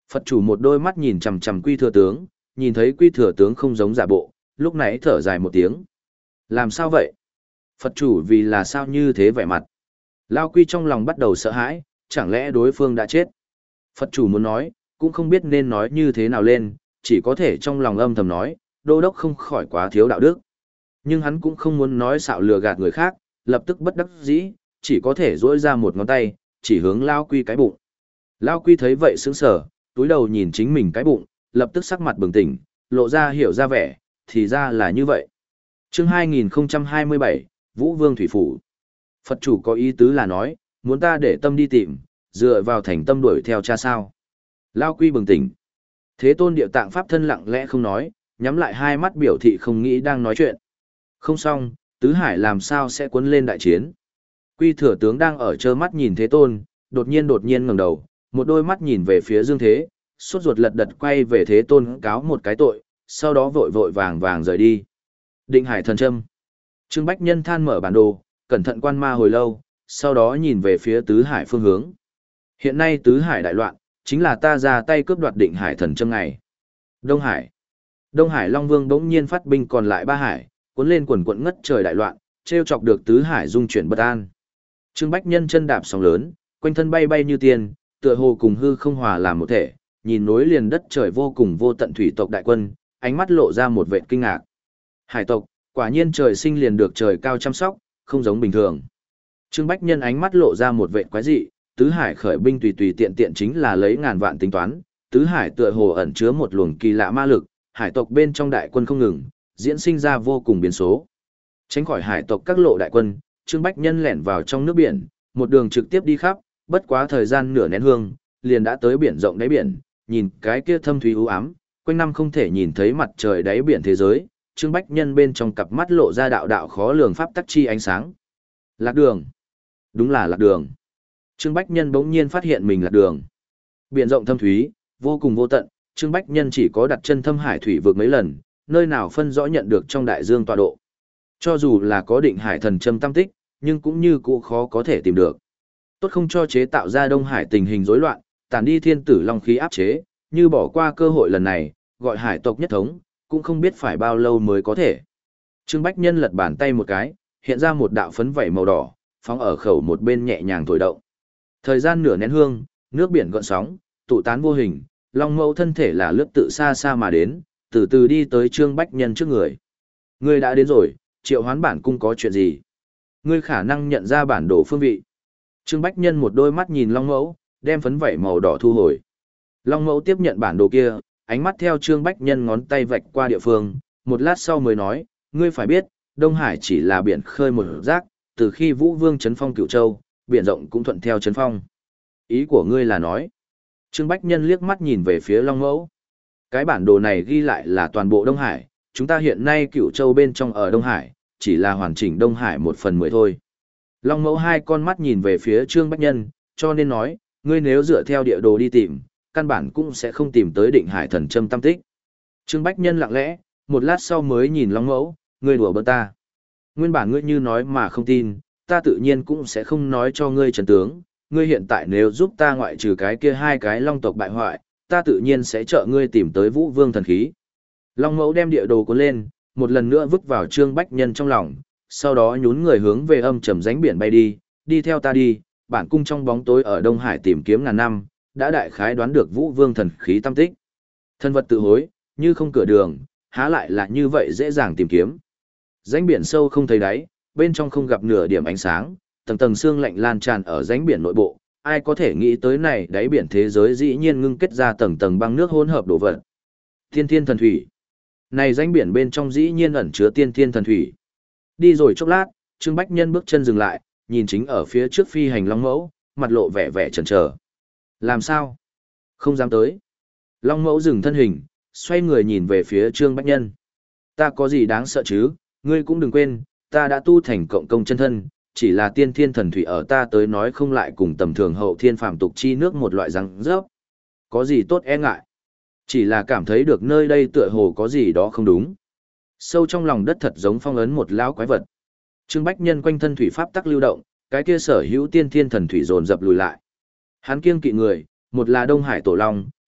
Phật chủ một đôi mắt nhìn chằm chằm Quy Thừa tướng, nhìn thấy Quy Thừa tướng không giống giả bộ, lúc nãy thở dài một tiếng. Làm sao vậy? Phật chủ vì là sao như thế vẻ mặt? Lao Quy trong lòng bắt đầu sợ hãi, chẳng lẽ đối phương đã chết? Phật chủ muốn nói, cũng không biết nên nói như thế nào lên, chỉ có thể trong lòng âm thầm nói, đô đốc không khỏi quá thiếu đạo đức. Nhưng hắn cũng không muốn nói xạo lừa gạt người khác, lập tức bất đắc dĩ, chỉ có thể duỗi ra một ngón tay, chỉ hướng Lao Quy cái bụng. Lao Quy thấy vậy sững sờ, túi đầu nhìn chính mình cái bụng, lập tức sắc mặt bừng tỉnh, lộ ra hiểu ra vẻ, thì ra là như vậy. Chương hai nghìn không trăm hai mươi bảy, Vũ Vương Thủy Phủ. Phật chủ có ý tứ là nói, muốn ta để tâm đi tìm, dựa vào thành tâm đuổi theo cha sao. Lao Quy bừng tỉnh. Thế Tôn Điệu Tạng Pháp thân lặng lẽ không nói, nhắm lại hai mắt biểu thị không nghĩ đang nói chuyện. Không xong, Tứ Hải làm sao sẽ cuốn lên đại chiến. Quy Thừa tướng đang ở trơ mắt nhìn Thế Tôn, đột nhiên đột nhiên ngẩng đầu, một đôi mắt nhìn về phía Dương Thế, sốt ruột lật đật quay về Thế Tôn cáo một cái tội, sau đó vội vội vàng vàng rời đi. Định Hải thần châm. Trương Bách Nhân than mở bản đồ, cẩn thận quan ma hồi lâu, sau đó nhìn về phía Tứ Hải phương hướng. Hiện nay Tứ Hải đại loạn, chính là ta ra tay cướp đoạt Định Hải thần châm ngày. Đông Hải. Đông Hải Long Vương bỗng nhiên phát binh còn lại ba hải, cuốn lên quần quận ngất trời đại loạn, trêu chọc được Tứ Hải dung chuyển bất an. Trương Bách Nhân chân đạp sóng lớn, quanh thân bay bay như tiên, tựa hồ cùng hư không hòa làm một thể, nhìn nối liền đất trời vô cùng vô tận thủy tộc đại quân, ánh mắt lộ ra một vệt kinh ngạc. Hải tộc, quả nhiên trời sinh liền được trời cao chăm sóc, không giống bình thường. Trương Bách Nhân ánh mắt lộ ra một vệt quái dị, Tứ Hải khởi binh tùy tùy tiện tiện chính là lấy ngàn vạn tính toán, Tứ Hải tựa hồ ẩn chứa một luồng kỳ lạ ma lực, hải tộc bên trong đại quân không ngừng, diễn sinh ra vô cùng biến số. Tránh khỏi hải tộc các lộ đại quân, Trương Bách Nhân lẻn vào trong nước biển, một đường trực tiếp đi khắp, bất quá thời gian nửa nén hương, liền đã tới biển rộng đáy biển, nhìn cái kia thâm thúy u ám, quanh năm không thể nhìn thấy mặt trời đáy biển thế giới, Trương Bách Nhân bên trong cặp mắt lộ ra đạo đạo khó lường pháp tắc chi ánh sáng. Lạc đường. Đúng là lạc đường. Trương Bách Nhân bỗng nhiên phát hiện mình lạc đường. Biển rộng thâm thúy, vô cùng vô tận, Trương Bách Nhân chỉ có đặt chân thâm hải thủy vực mấy lần, nơi nào phân rõ nhận được trong đại dương tọa độ. Cho dù là có Định Hải thần châm tam tích, nhưng cũng như cũ khó có thể tìm được. Tốt không cho chế tạo ra Đông Hải tình hình rối loạn, tản đi thiên tử long khí áp chế, như bỏ qua cơ hội lần này, gọi hải tộc nhất thống, cũng không biết phải bao lâu mới có thể. Trương Bách Nhân lật bàn tay một cái, hiện ra một đạo phấn vẩy màu đỏ, phóng ở khẩu một bên nhẹ nhàng thổi động. Thời gian nửa nén hương, nước biển gợn sóng, tụ tán vô hình, Long Mẫu thân thể là lướt tự xa xa mà đến, từ từ đi tới Trương Bách Nhân trước người. Ngươi đã đến rồi, Triệu Hoán bản cung có chuyện gì? Ngươi khả năng nhận ra bản đồ phương vị. Trương Bách Nhân một đôi mắt nhìn Long Mẫu, đem phấn vẩy màu đỏ thu hồi. Long Mẫu tiếp nhận bản đồ kia, ánh mắt theo Trương Bách Nhân ngón tay vạch qua địa phương, một lát sau mới nói, ngươi phải biết, Đông Hải chỉ là biển khơi một rác, từ khi Vũ Vương trấn phong Cửu Châu, biển rộng cũng thuận theo trấn phong. Ý của ngươi là nói? Trương Bách Nhân liếc mắt nhìn về phía Long Mẫu. Cái bản đồ này ghi lại là toàn bộ Đông Hải, chúng ta hiện nay Cửu Châu bên trong ở Đông Hải, chỉ là hoàn chỉnh Đông Hải một phần mười thôi. Long Mẫu hai con mắt nhìn về phía Trương Bách Nhân, cho nên nói, ngươi nếu dựa theo địa đồ đi tìm, căn bản cũng sẽ không tìm tới Định Hải thần châm tam tích. Trương Bách Nhân lặng lẽ, một lát sau mới nhìn Long Mẫu, ngươi đùa bỡn ta. Nguyên bản ngươi như nói mà không tin, ta tự nhiên cũng sẽ không nói cho ngươi trần tướng, ngươi hiện tại nếu giúp ta ngoại trừ cái kia hai cái long tộc bại hoại, ta tự nhiên sẽ trợ ngươi tìm tới Vũ Vương thần khí. Long Mẫu đem địa đồ cuốn lên, một lần nữa vứt vào Trương Bách Nhân trong lòng, sau đó nhún người hướng về âm trầm rãnh biển bay đi, đi theo ta đi, bản cung trong bóng tối ở Đông Hải tìm kiếm ngàn năm, đã đại khái đoán được Vũ Vương thần khí tâm tích. Thân vật tự hối, như không cửa đường, há lại là như vậy dễ dàng tìm kiếm. Rãnh biển sâu không thấy đáy, bên trong không gặp nửa điểm ánh sáng, tầng tầng sương lạnh lan tràn ở rãnh biển nội bộ, ai có thể nghĩ tới này đáy biển thế giới dĩ nhiên ngưng kết ra tầng tầng băng nước hỗn hợp đổ vật. Tiên thiên thần thủy. Này rãnh biển bên trong dĩ nhiên ẩn chứa tiên thiên thần thủy. Đi rồi chốc lát, Trương Bách Nhân bước chân dừng lại, nhìn chính ở phía trước phi hành Long Mẫu, mặt lộ vẻ vẻ chần chờ. Làm sao? Không dám tới. Long Mẫu dừng thân hình, xoay người nhìn về phía Trương Bách Nhân. Ta có gì đáng sợ chứ, ngươi cũng đừng quên, ta đã tu thành cộng công chân thân, chỉ là tiên thiên thần thủy ở ta tới nói không lại cùng tầm thường hậu thiên phàm tục chi nước một loại răng rớp. Có gì tốt e ngại? Chỉ là cảm thấy được nơi đây tựa hồ có gì đó không đúng. Sâu trong lòng đất thật giống phong ấn một lão quái vật. Trương Bách Nhân quanh thân thủy pháp tắc lưu động, cái kia sở hữu tiên thiên thần thủy dồn dập lùi lại. Hắn kiêng kỵ người, một là Đông Hải Tổ Long,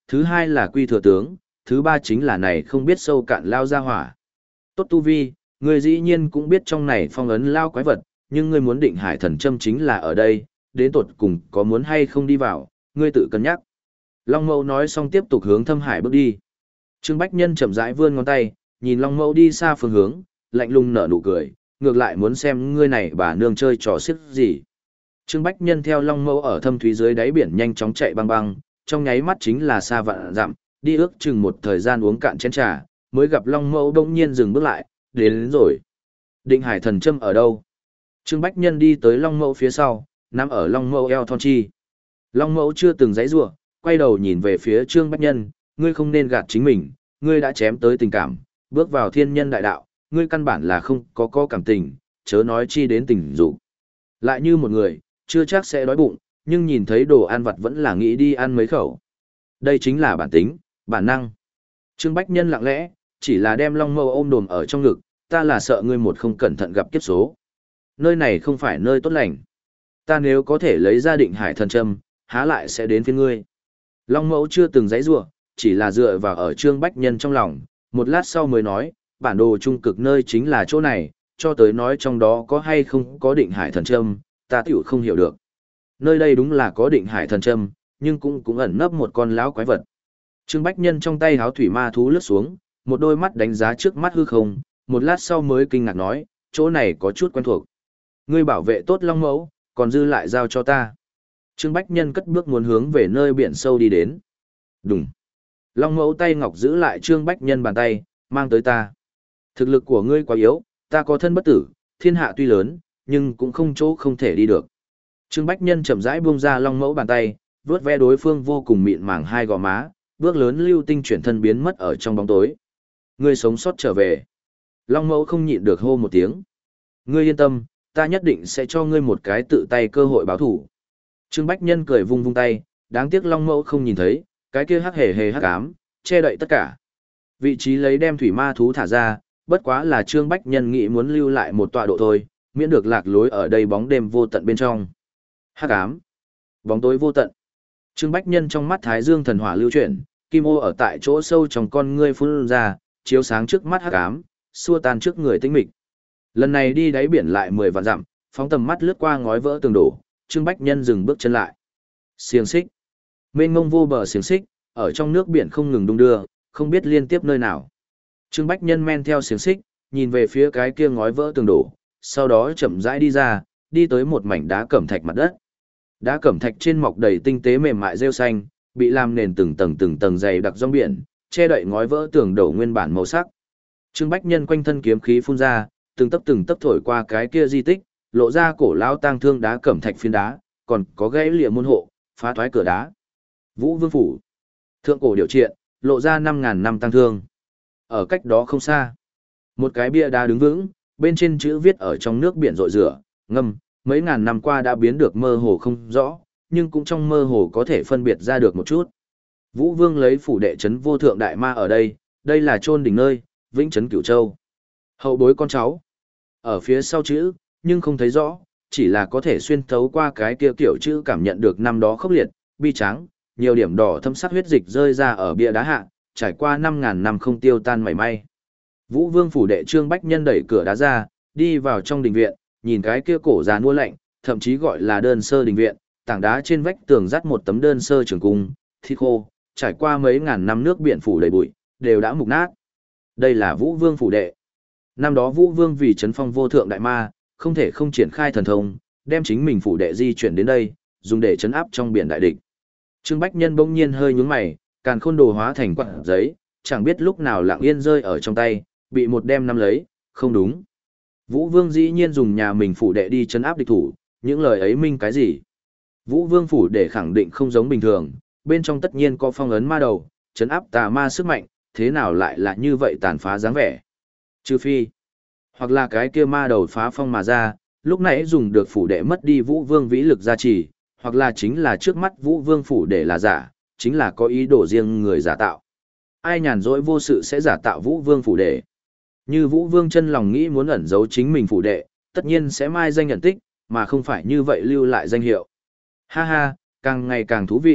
Thứ hai là quy thừa tướng, thứ ba chính là này không biết sâu cạn lao ra hỏa. Tốt tu vi, ngươi dĩ nhiên cũng biết trong này phong ấn lao quái vật, nhưng ngươi muốn định hải thần châm chính là ở đây, đến tột cùng có muốn hay không đi vào, ngươi tự cân nhắc. Long Mẫu nói xong tiếp tục hướng Thâm Hải bước đi. Trương Bách Nhân chậm rãi vươn ngón tay, nhìn Long Mẫu đi xa phương hướng, lạnh lùng nở nụ cười, ngược lại muốn xem ngươi này bà nương chơi trò xiếc gì. Trương Bách Nhân theo Long Mẫu ở thâm thúy dưới đáy biển nhanh chóng chạy băng băng, trong nháy mắt chính là xa vạn dặm, đi ước chừng một thời gian uống cạn chén trà, mới gặp Long Mẫu bỗng nhiên dừng bước lại, đến, đến rồi. Định hải thần châm ở đâu? Trương Bách Nhân đi tới Long Mẫu phía sau, nắm ở Long Mẫu eo thon chi. Long Mẫu chưa từng giãy giụa, quay đầu nhìn về phía Trương Bách Nhân, ngươi không nên gạt chính mình, ngươi đã chém tới tình cảm, bước vào thiên nhân đại đạo, ngươi căn bản là không có có cảm tình, chớ nói chi đến tình dục. Lại như một người, chưa chắc sẽ đói bụng, nhưng nhìn thấy đồ ăn vặt vẫn là nghĩ đi ăn mấy khẩu. Đây chính là bản tính, bản năng. Trương Bách Nhân lặng lẽ, chỉ là đem Long Mẫu ôm đồm ở trong ngực, ta là sợ ngươi một không cẩn thận gặp kiếp số. Nơi này không phải nơi tốt lành. Ta nếu có thể lấy ra định hải thần châm, há lại sẽ đến phía ngươi. Long Mẫu chưa từng giãy giụa, chỉ là dựa vào ở Trương Bách Nhân trong lòng, một lát sau mới nói, bản đồ trung cực nơi chính là chỗ này, cho tới nói trong đó có hay không có định hải thần châm, ta tiểu không hiểu được. Nơi đây đúng là có định hải thần châm, nhưng cũng cũng ẩn nấp một con lão quái vật. Trương Bách Nhân trong tay háo thủy ma thú lướt xuống, một đôi mắt đánh giá trước mắt hư không, một lát sau mới kinh ngạc nói, chỗ này có chút quen thuộc. Ngươi bảo vệ tốt Long Mẫu, còn dư lại giao cho ta. Trương Bách Nhân cất bước muốn hướng về nơi biển sâu đi đến. Đùng. Long Mẫu tay ngọc giữ lại Trương Bách Nhân bàn tay, mang tới ta. Thực lực của ngươi quá yếu, ta có thân bất tử, thiên hạ tuy lớn, nhưng cũng không chỗ không thể đi được. Trương Bách Nhân chậm rãi buông ra Long Mẫu bàn tay, vướt ve đối phương vô cùng mịn màng hai gò má, bước lớn lưu tinh chuyển thân biến mất ở trong bóng tối. Ngươi sống sót trở về. Long Mẫu không nhịn được hô một tiếng. Ngươi yên tâm, ta nhất định sẽ cho ngươi một cái tự tay cơ hội báo thủ. Trương Bách Nhân cười vung vung tay, đáng tiếc Long Mẫu không nhìn thấy, cái kia hắc hề hề hắc ám, che đậy tất cả. Vị trí lấy đem thủy ma thú thả ra, bất quá là Trương Bách Nhân nghĩ muốn lưu lại một tọa độ thôi, miễn được lạc lối ở đây bóng đêm vô tận bên trong. Hắc ám, bóng tối vô tận. Trương Bách Nhân trong mắt Thái Dương thần hỏa lưu chuyển, kim ô ở tại chỗ sâu trong con ngươi phun ra, chiếu sáng trước mắt hắc ám, xua tan trước người tĩnh mịch. Lần này đi đáy biển lại mười vạn dặm, phóng tầm mắt lướt qua ngói vỡ tường đổ, Trương Bách Nhân dừng bước chân lại. Xiềng xích, mênh mông vô bờ xiềng xích, ở trong nước biển không ngừng đung đưa, không biết liên tiếp nơi nào. Trương Bách Nhân men theo xiềng xích, nhìn về phía cái kia ngói vỡ tường đổ, sau đó chậm rãi đi ra, đi tới một mảnh đá cẩm thạch mặt đất. Đá cẩm thạch trên mọc đầy tinh tế mềm mại rêu xanh, bị làm nền từng tầng từng tầng dày đặc rong biển, che đậy ngói vỡ tường đổ nguyên bản màu sắc. Trương Bách Nhân quanh thân kiếm khí phun ra, từng tấc từng tấc thổi qua cái kia di tích, lộ ra cổ lão tang thương đá cẩm thạch phiến đá, còn có gãy lìa môn hộ, phá thoái cửa đá. Vũ Vương phủ, thượng cổ điều triện, lộ ra năm ngàn năm tang thương. Ở cách đó không xa, một cái bia đá đứng vững, bên trên chữ viết ở trong nước biển rội rửa, ngâm, mấy ngàn năm qua đã biến được mơ hồ không rõ, nhưng cũng trong mơ hồ có thể phân biệt ra được một chút. Vũ Vương lấy phủ đệ trấn vô thượng đại ma ở đây, đây là chôn đỉnh nơi, vĩnh trấn Cửu Châu. Hậu bối con cháu. Ở phía sau chữ, nhưng không thấy rõ, chỉ là có thể xuyên thấu qua cái kia kiểu chữ cảm nhận được năm đó khốc liệt, bi tráng, nhiều điểm đỏ thâm sắc huyết dịch rơi ra ở bia đá hạ, trải qua năm ngàn năm không tiêu tan mảy may. Vũ Vương phủ đệ Trương Bách Nhân đẩy cửa đá ra, đi vào trong đình viện, nhìn cái kia cổ già nua lạnh, thậm chí gọi là đơn sơ đình viện, tảng đá trên vách tường dắt một tấm đơn sơ trường cung, thịt khô, trải qua mấy ngàn năm nước biển phủ đầy bụi, đều đã mục nát. Đây là Vũ Vương phủ đệ. Năm đó Vũ Vương vì trấn phong vô thượng đại ma, không thể không triển khai thần thông, đem chính mình phủ đệ di chuyển đến đây, dùng để trấn áp trong biển đại địch. Trương Bách Nhân bỗng nhiên hơi nhướng mày, càn khôn đồ hóa thành quặng giấy, chẳng biết lúc nào lặng yên rơi ở trong tay, bị một đem nắm lấy, không đúng. Vũ Vương dĩ nhiên dùng nhà mình phủ đệ đi trấn áp địch thủ, những lời ấy minh cái gì? Vũ Vương phủ đệ khẳng định không giống bình thường, bên trong tất nhiên có phong ấn ma đầu, trấn áp tà ma sức mạnh, thế nào lại là như vậy tàn phá dáng vẻ? Trừ phi, hoặc là cái kia ma đầu phá phong mà ra, lúc nãy dùng được phủ đệ mất đi Vũ Vương vĩ lực gia trì, hoặc là chính là trước mắt Vũ Vương phủ đệ là giả, chính là có ý đồ riêng người giả tạo. Ai nhàn rỗi vô sự sẽ giả tạo Vũ Vương phủ đệ? Như Vũ Vương chân lòng nghĩ muốn ẩn giấu chính mình phủ đệ, tất nhiên sẽ mai danh nhận tích, mà không phải như vậy lưu lại danh hiệu. Ha ha, càng ngày càng thú vị,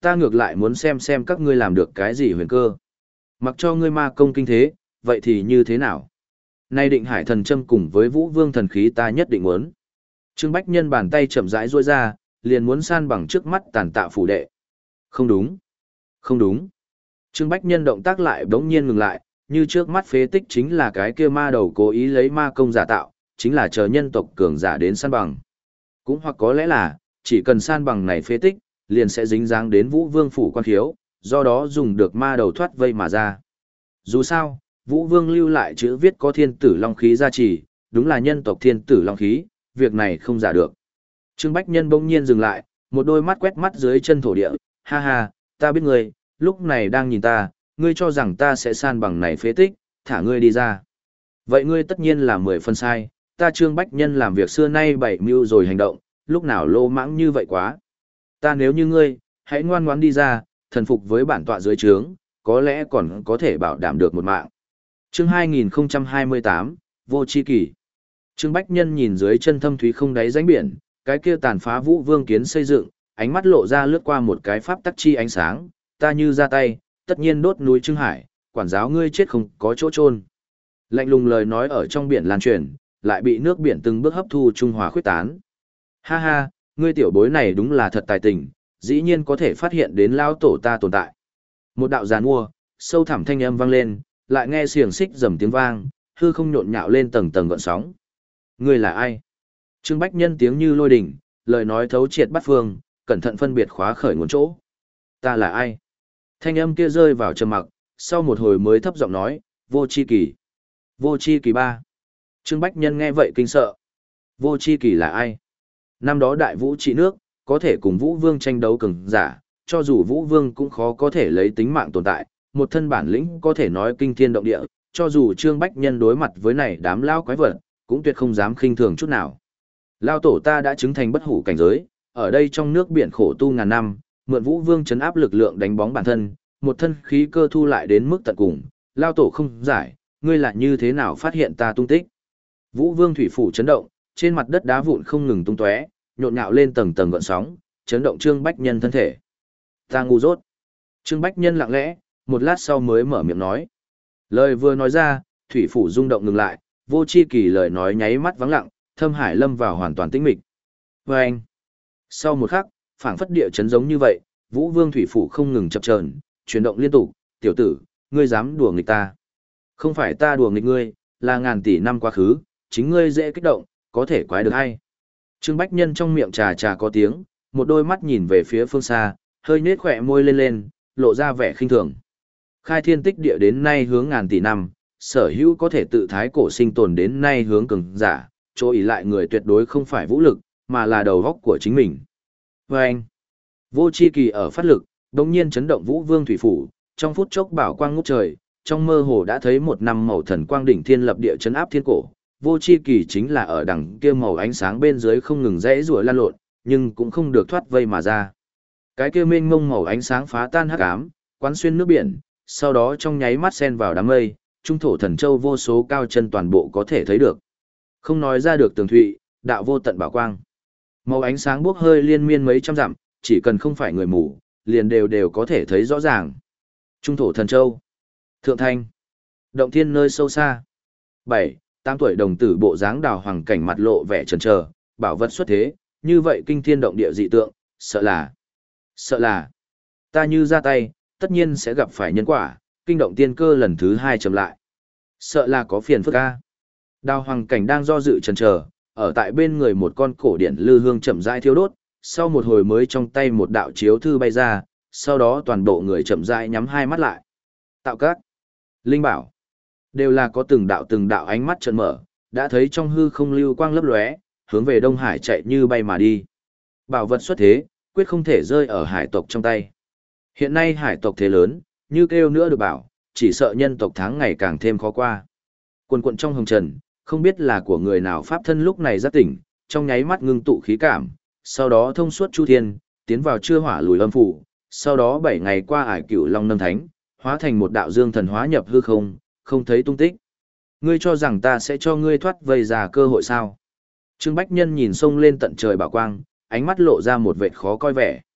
Ta ngược lại muốn xem xem các ngươi làm được cái gì huyền cơ. Mặc cho ngươi ma công kinh thế, vậy thì như thế nào? Nay định hải thần châm cùng với vũ vương thần khí ta nhất định muốn. Trương Bách Nhân bàn tay chậm rãi duỗi ra, liền muốn san bằng trước mắt tàn tạ phủ đệ. Không đúng. Không đúng. Trương Bách Nhân động tác lại bỗng nhiên ngừng lại, như trước mắt phế tích chính là cái kia ma đầu cố ý lấy ma công giả tạo, chính là chờ nhân tộc cường giả đến san bằng. Cũng hoặc có lẽ là, chỉ cần san bằng này phế tích, liền sẽ dính dáng đến Vũ Vương phủ quan khiếu, do đó dùng được ma đầu thoát vây mà ra. Dù sao, Vũ Vương lưu lại chữ viết có thiên tử long khí gia trì, đúng là nhân tộc thiên tử long khí, việc này không giả được. Trương Bách Nhân bỗng nhiên dừng lại, một đôi mắt quét mắt dưới chân thổ địa, ha ha, ta biết ngươi, lúc này đang nhìn ta, ngươi cho rằng ta sẽ san bằng này phế tích, thả ngươi đi ra. Vậy ngươi tất nhiên là mười phân sai, ta Trương Bách Nhân làm việc xưa nay bảy mưu rồi hành động, lúc nào lô mãng như vậy quá. Ta nếu như ngươi, hãy ngoan ngoãn đi ra, thần phục với bản tọa dưới trướng, có lẽ còn có thể bảo đảm được một mạng. Chương hai nghìn không trăm hai mươi tám, Vô Chi Kỷ. Trương Bách Nhân nhìn dưới chân thâm thúy không đáy rãnh biển, cái kia tàn phá Vũ Vương kiến xây dựng, ánh mắt lộ ra lướt qua một cái pháp tắc chi ánh sáng, ta như ra tay, tất nhiên đốt núi Trưng Hải, quản giáo ngươi chết không có chỗ chôn. Lạnh lùng lời nói ở trong biển lan truyền, lại bị nước biển từng bước hấp thu trung hòa khuyết tán. Ha ha, ngươi tiểu bối này đúng là thật tài tình, dĩ nhiên có thể phát hiện đến lao tổ ta tồn tại. Một đạo giàn mua, sâu thẳm thanh âm vang lên, lại nghe xiềng xích rầm tiếng vang, hư không nhộn nhạo lên tầng tầng gợn sóng. Ngươi là ai? Trương Bách Nhân tiếng như lôi đỉnh, lời nói thấu triệt bắt phương, cẩn thận phân biệt khóa khởi nguồn chỗ. Ta là ai? Thanh âm kia rơi vào trầm mặc, sau một hồi mới thấp giọng nói, Vô Chi Kỷ. Vô Chi Kỷ ba. Trương Bách Nhân nghe vậy kinh sợ. Vô Chi Kỷ là ai? Năm đó đại vũ trị nước, có thể cùng Vũ Vương tranh đấu cường giả, cho dù Vũ Vương cũng khó có thể lấy tính mạng tồn tại, một thân bản lĩnh có thể nói kinh thiên động địa, cho dù Trương Bách Nhân đối mặt với này đám lao quái vật, cũng tuyệt không dám khinh thường chút nào. Lao tổ ta đã chứng thành bất hủ cảnh giới, ở đây trong nước biển khổ tu ngàn năm, mượn Vũ Vương chấn áp lực lượng đánh bóng bản thân, một thân khí cơ thu lại đến mức tận cùng, Lao tổ không giải, ngươi là như thế nào phát hiện ta tung tích? Vũ Vương thủy phủ chấn động, trên mặt đất đá vụn không ngừng tung tóe, nhộn nhạo lên tầng tầng gợn sóng, chấn động Trương Bách Nhân thân thể. Ta ngu dốt. Trương Bách Nhân lặng lẽ, một lát sau mới mở miệng nói. Lời vừa nói ra, thủy phủ rung động ngừng lại, Vô Chi Kỷ lời nói nháy mắt vắng lặng, thâm hải lâm vào hoàn toàn tĩnh mịch. Và anh. Sau một khắc, phảng phất địa chấn giống như vậy, Vũ Vương thủy phủ không ngừng chập chờn, chuyển động liên tục, "Tiểu tử, ngươi dám đùa nghịch ta?" "Không phải ta đùa nghịch ngươi, là ngàn tỷ năm quá khứ, chính ngươi dễ kích động, có thể quái được hay?" Trương Bách Nhân trong miệng trà trà có tiếng, một đôi mắt nhìn về phía phương xa, hơi nhếch khỏe môi lên lên, lộ ra vẻ khinh thường. Khai thiên tích địa đến nay hướng ngàn tỷ năm, sở hữu có thể tự thái cổ sinh tồn đến nay hướng cường giả, chỗ ỷ lại người tuyệt đối không phải vũ lực, mà là đầu góc của chính mình. Và anh, Vô Chi Kỷ ở phát lực, đồng nhiên chấn động Vũ Vương thủy phủ, trong phút chốc bảo quang ngút trời, trong mơ hồ đã thấy một năm màu thần quang đỉnh thiên lập địa chấn áp thiên cổ. Vô Chi Kỷ chính là ở đằng kia màu ánh sáng bên dưới không ngừng rẽ rủa lan lộn, nhưng cũng không được thoát vây mà ra. Cái kia mênh mông màu ánh sáng phá tan hắc ám, quán xuyên nước biển, sau đó trong nháy mắt xen vào đám mây, trung thổ thần châu vô số cao chân toàn bộ có thể thấy được. Không nói ra được tường thụy, đạo vô tận bảo quang. Màu ánh sáng bốc hơi liên miên mấy trăm dặm, chỉ cần không phải người mù, liền đều đều có thể thấy rõ ràng. Trung thổ thần châu, Thượng Thanh, động thiên nơi sâu xa. Bảy, tám tuổi đồng tử bộ dáng đào hoàng cảnh mặt lộ vẻ chần chờ, bảo vật xuất thế, như vậy kinh thiên động địa dị tượng, sợ là, sợ là, ta như ra tay, tất nhiên sẽ gặp phải nhân quả, kinh động tiên cơ lần thứ hai chậm lại. Sợ là có phiền phức a. Đào hoàng cảnh đang do dự chần chờ, ở tại bên người một con cổ điển lư hương chậm rãi thiêu đốt, sau một hồi mới trong tay một đạo chiếu thư bay ra, sau đó toàn bộ người chậm rãi nhắm hai mắt lại. Tạo các, linh bảo, đều là có từng đạo từng đạo ánh mắt trợn mở, đã thấy trong hư không lưu quang lấp lóe, hướng về Đông Hải chạy như bay mà đi. Bảo vật xuất thế, quyết không thể rơi ở hải tộc trong tay. Hiện nay hải tộc thế lớn, như kêu nữa được bảo, chỉ sợ nhân tộc tháng ngày càng thêm khó qua. Quần quận trong hồng trần, không biết là của người nào pháp thân lúc này giác tỉnh, trong nháy mắt ngưng tụ khí cảm, sau đó thông suốt chu thiên, tiến vào chưa hỏa lùi âm phủ, sau đó bảy ngày qua ải cửu long nâm thánh, hóa thành một đạo dương thần hóa nhập hư không, không thấy tung tích. Ngươi cho rằng ta sẽ cho ngươi thoát vây ra cơ hội sao? Trương Bách Nhân nhìn sông lên tận trời bảo quang, ánh mắt lộ ra một vệt khó coi vẻ.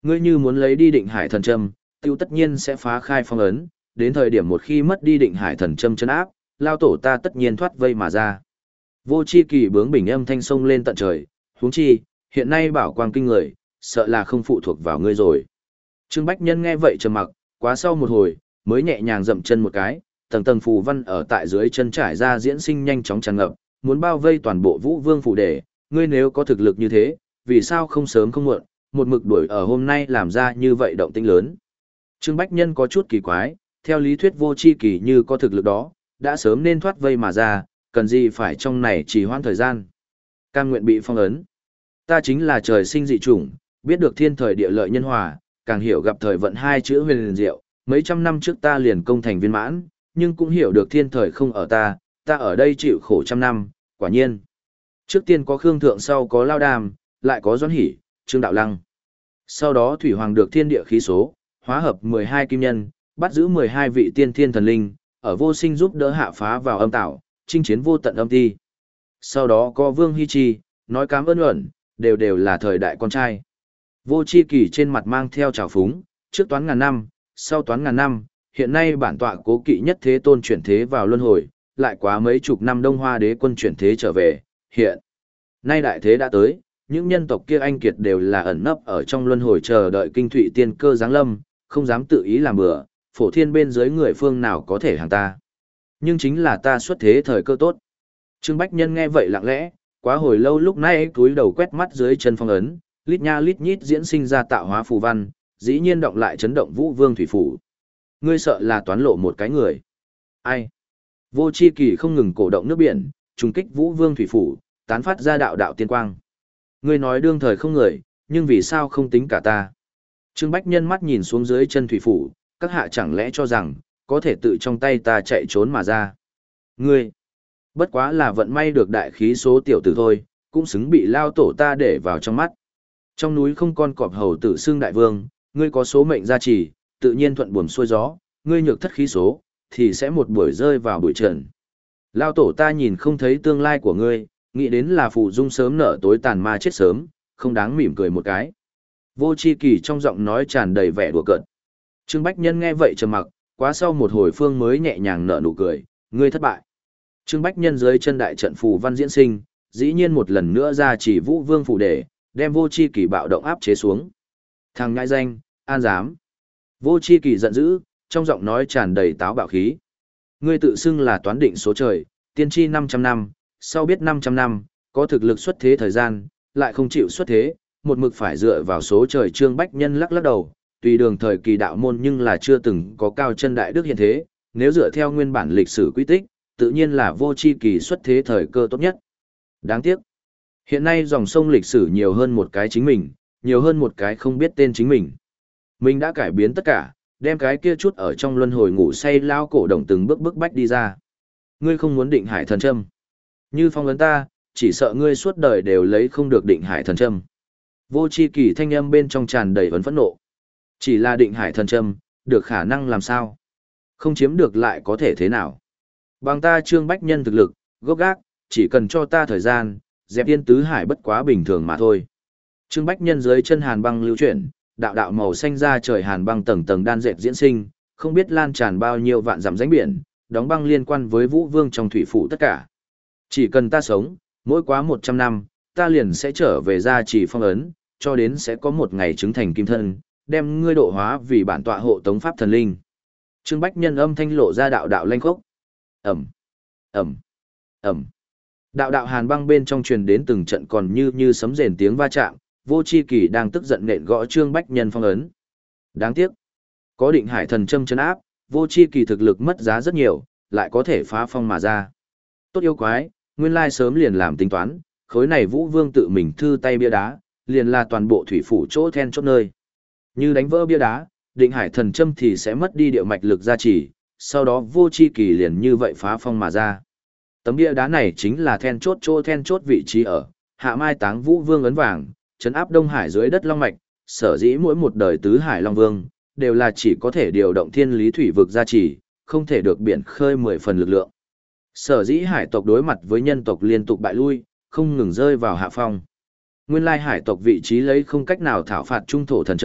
Ngươi như muốn lấy đi định hải thần châm, tiêu tất nhiên sẽ phá khai phong ấn, đến thời điểm một khi mất đi định hải thần châm chân áp, lao tổ ta tất nhiên thoát vây mà ra. Vô chi kỳ bướng bình âm thanh sông lên tận trời, huống chi, hiện nay bảo quang kinh người, sợ là không phụ thuộc vào ngươi rồi. Trương Bách Nhân nghe vậy trầm mặc, quá sau một hồi, mới nhẹ nhàng dậm chân một cái, tầng tầng phù văn ở tại dưới chân trải ra diễn sinh nhanh chóng tràn ngập, muốn bao vây toàn bộ Vũ Vương phủ để, ngươi nếu có thực lực như thế, vì sao không sớm không muộn, một mực đuổi ở hôm nay làm ra như vậy động tĩnh lớn. Trương Bách Nhân có chút kỳ quái, theo lý thuyết vô chi kỳ như có thực lực đó, đã sớm nên thoát vây mà ra, cần gì phải trong này trì hoãn thời gian. Cam nguyện bị phong ấn. Ta chính là trời sinh dị chủng, biết được thiên thời địa lợi nhân hòa, càng hiểu gặp thời vận hai chữ huyền liền diệu, mấy trăm năm trước ta liền công thành viên mãn, nhưng cũng hiểu được thiên thời không ở ta, ta ở đây chịu khổ trăm năm, quả nhiên. Trước tiên có Khương Thượng, sau có Lao Đàm, lại có Doãn Hỷ, Trương Đạo Lăng. Sau đó Thủy Hoàng được thiên địa khí số, hóa hợp mười hai kim nhân, bắt giữ mười hai vị tiên thiên thần linh, ở vô sinh giúp đỡ hạ phá vào âm tạo, chinh chiến vô tận âm ti. Sau đó có Vương Hy Chi, nói cám ơn ẩn, đều đều là thời đại con trai. Vô chi kỳ trên mặt mang theo trào phúng, trước toán ngàn năm, sau toán ngàn năm, hiện nay bản tọa cố kỵ nhất thế tôn chuyển thế vào luân hồi, lại quá mấy chục năm Đông Hoa đế quân chuyển thế trở về, hiện. Nay đại thế đã tới, những nhân tộc kia anh kiệt đều là ẩn nấp ở trong luân hồi chờ đợi kinh thụy tiên cơ giáng lâm, không dám tự ý làm bừa, phổ thiên bên dưới người phương nào có thể hàng ta. Nhưng chính là ta xuất thế thời cơ tốt. Trương Bách Nhân nghe vậy lặng lẽ, quá hồi lâu lúc này túi đầu quét mắt dưới chân phong ấn, lít nha lít nhít diễn sinh ra tạo hóa phù văn, dĩ nhiên động lại chấn động Vũ Vương thủy phủ. Ngươi sợ là toán lộ một cái người. Ai? Vô chi kỳ không ngừng cổ động nước biển, trùng kích Vũ Vương thủy phủ, tán phát ra đạo đạo tiên quang. Ngươi nói đương thời không người, nhưng vì sao không tính cả ta? Trương Bách Nhân mắt nhìn xuống dưới chân thủy phủ, các hạ chẳng lẽ cho rằng, có thể tự trong tay ta chạy trốn mà ra. Ngươi, bất quá là vận may được đại khí số tiểu tử thôi, cũng xứng bị lao tổ ta để vào trong mắt. Trong núi không con cọp hầu tử xưng đại vương, ngươi có số mệnh gia trì, tự nhiên thuận buồm xuôi gió, ngươi nhược thất khí số, thì sẽ một buổi rơi vào bụi trần. Lao tổ ta nhìn không thấy tương lai của ngươi, nghĩ đến là phù dung sớm nở tối tàn ma chết sớm, không đáng mỉm cười một cái. Vô chi kỳ trong giọng nói tràn đầy vẻ đùa cợt. Trương Bách Nhân nghe vậy trầm mặc, quá sau một hồi phương mới nhẹ nhàng nở nụ cười, ngươi thất bại. Trương Bách Nhân dưới chân đại trận phù văn diễn sinh, dĩ nhiên một lần nữa ra chỉ Vũ Vương phủ để, đem vô chi kỳ bạo động áp chế xuống. Thằng ngại danh, an dám. Vô chi kỳ giận dữ, trong giọng nói tràn đầy táo bạo khí. Ngươi tự xưng là toán định số trời, tiên tri năm trăm năm, sau biết năm trăm năm, có thực lực xuất thế thời gian, lại không chịu xuất thế, một mực phải dựa vào số trời. Trương Bách Nhân lắc lắc đầu, tùy đường thời kỳ đạo môn nhưng là chưa từng có cao chân đại đức hiện thế, nếu dựa theo nguyên bản lịch sử quy tích, tự nhiên là vô chi kỳ xuất thế thời cơ tốt nhất. Đáng tiếc, hiện nay dòng sông lịch sử nhiều hơn một cái chính mình, nhiều hơn một cái không biết tên chính mình. Mình đã cải biến tất cả, đem cái kia chút ở trong luân hồi ngủ say lao cổ đồng từng bước bức bách đi ra. Ngươi không muốn định hải thần châm. Như phong ấn ta, chỉ sợ ngươi suốt đời đều lấy không được định hải thần châm. Vô chi kỳ thanh âm bên trong tràn đầy vấn phẫn nộ. Chỉ là định hải thần châm, được khả năng làm sao? Không chiếm được lại có thể thế nào? Bằng ta Trương Bách Nhân thực lực, gốc gác, chỉ cần cho ta thời gian, dẹp tiên tứ hải bất quá bình thường mà thôi. Trương Bách Nhân dưới chân hàn băng lưu chuyển, đạo đạo màu xanh ra trời hàn băng tầng tầng đan dệt diễn sinh, không biết lan tràn bao nhiêu vạn dặm rãnh biển, đóng băng liên quan với Vũ Vương trong thủy phủ tất cả. Chỉ cần ta sống, mỗi quá một trăm năm, ta liền sẽ trở về gia trì phong ấn, cho đến sẽ có một ngày chứng thành kim thân, đem ngươi độ hóa vì bản tọa hộ tống pháp thần linh. Trương Bách Nhân âm thanh lộ ra đạo đạo lanh khốc. Ẩm, Ẩm, Ẩm. Đạo đạo hàn băng bên trong truyền đến từng trận còn như như sấm rền tiếng va chạm, vô chi kỳ đang tức giận nện gõ Trương Bách Nhân phong ấn. Đáng tiếc, có định hải thần châm chân áp, vô chi kỳ thực lực mất giá rất nhiều, lại có thể phá phong mà ra. Tốt yêu quái, nguyên lai sớm liền làm tính toán, khối này Vũ Vương tự mình thư tay bia đá, liền là toàn bộ thủy phủ chỗ then chốt nơi. Như đánh vỡ bia đá, định hải thần châm thì sẽ mất đi địa mạch lực gia trì, sau đó vô chi kỳ liền như vậy phá phong mà ra. Tấm bia đá này chính là then chốt chỗ then chốt vị trí ở, hạ mai táng Vũ Vương ấn vàng, trấn áp Đông Hải dưới đất Long Mạch, sở dĩ mỗi một đời tứ Hải Long Vương, đều là chỉ có thể điều động thiên lý thủy vực gia trì, không thể được biển khơi mười phần lực lượng. Sở dĩ hải tộc đối mặt với nhân tộc liên tục bại lui, không ngừng rơi vào hạ phong. Nguyên lai hải tộc vị trí lấy không cách nào thảo phạt trung thổ thần châu,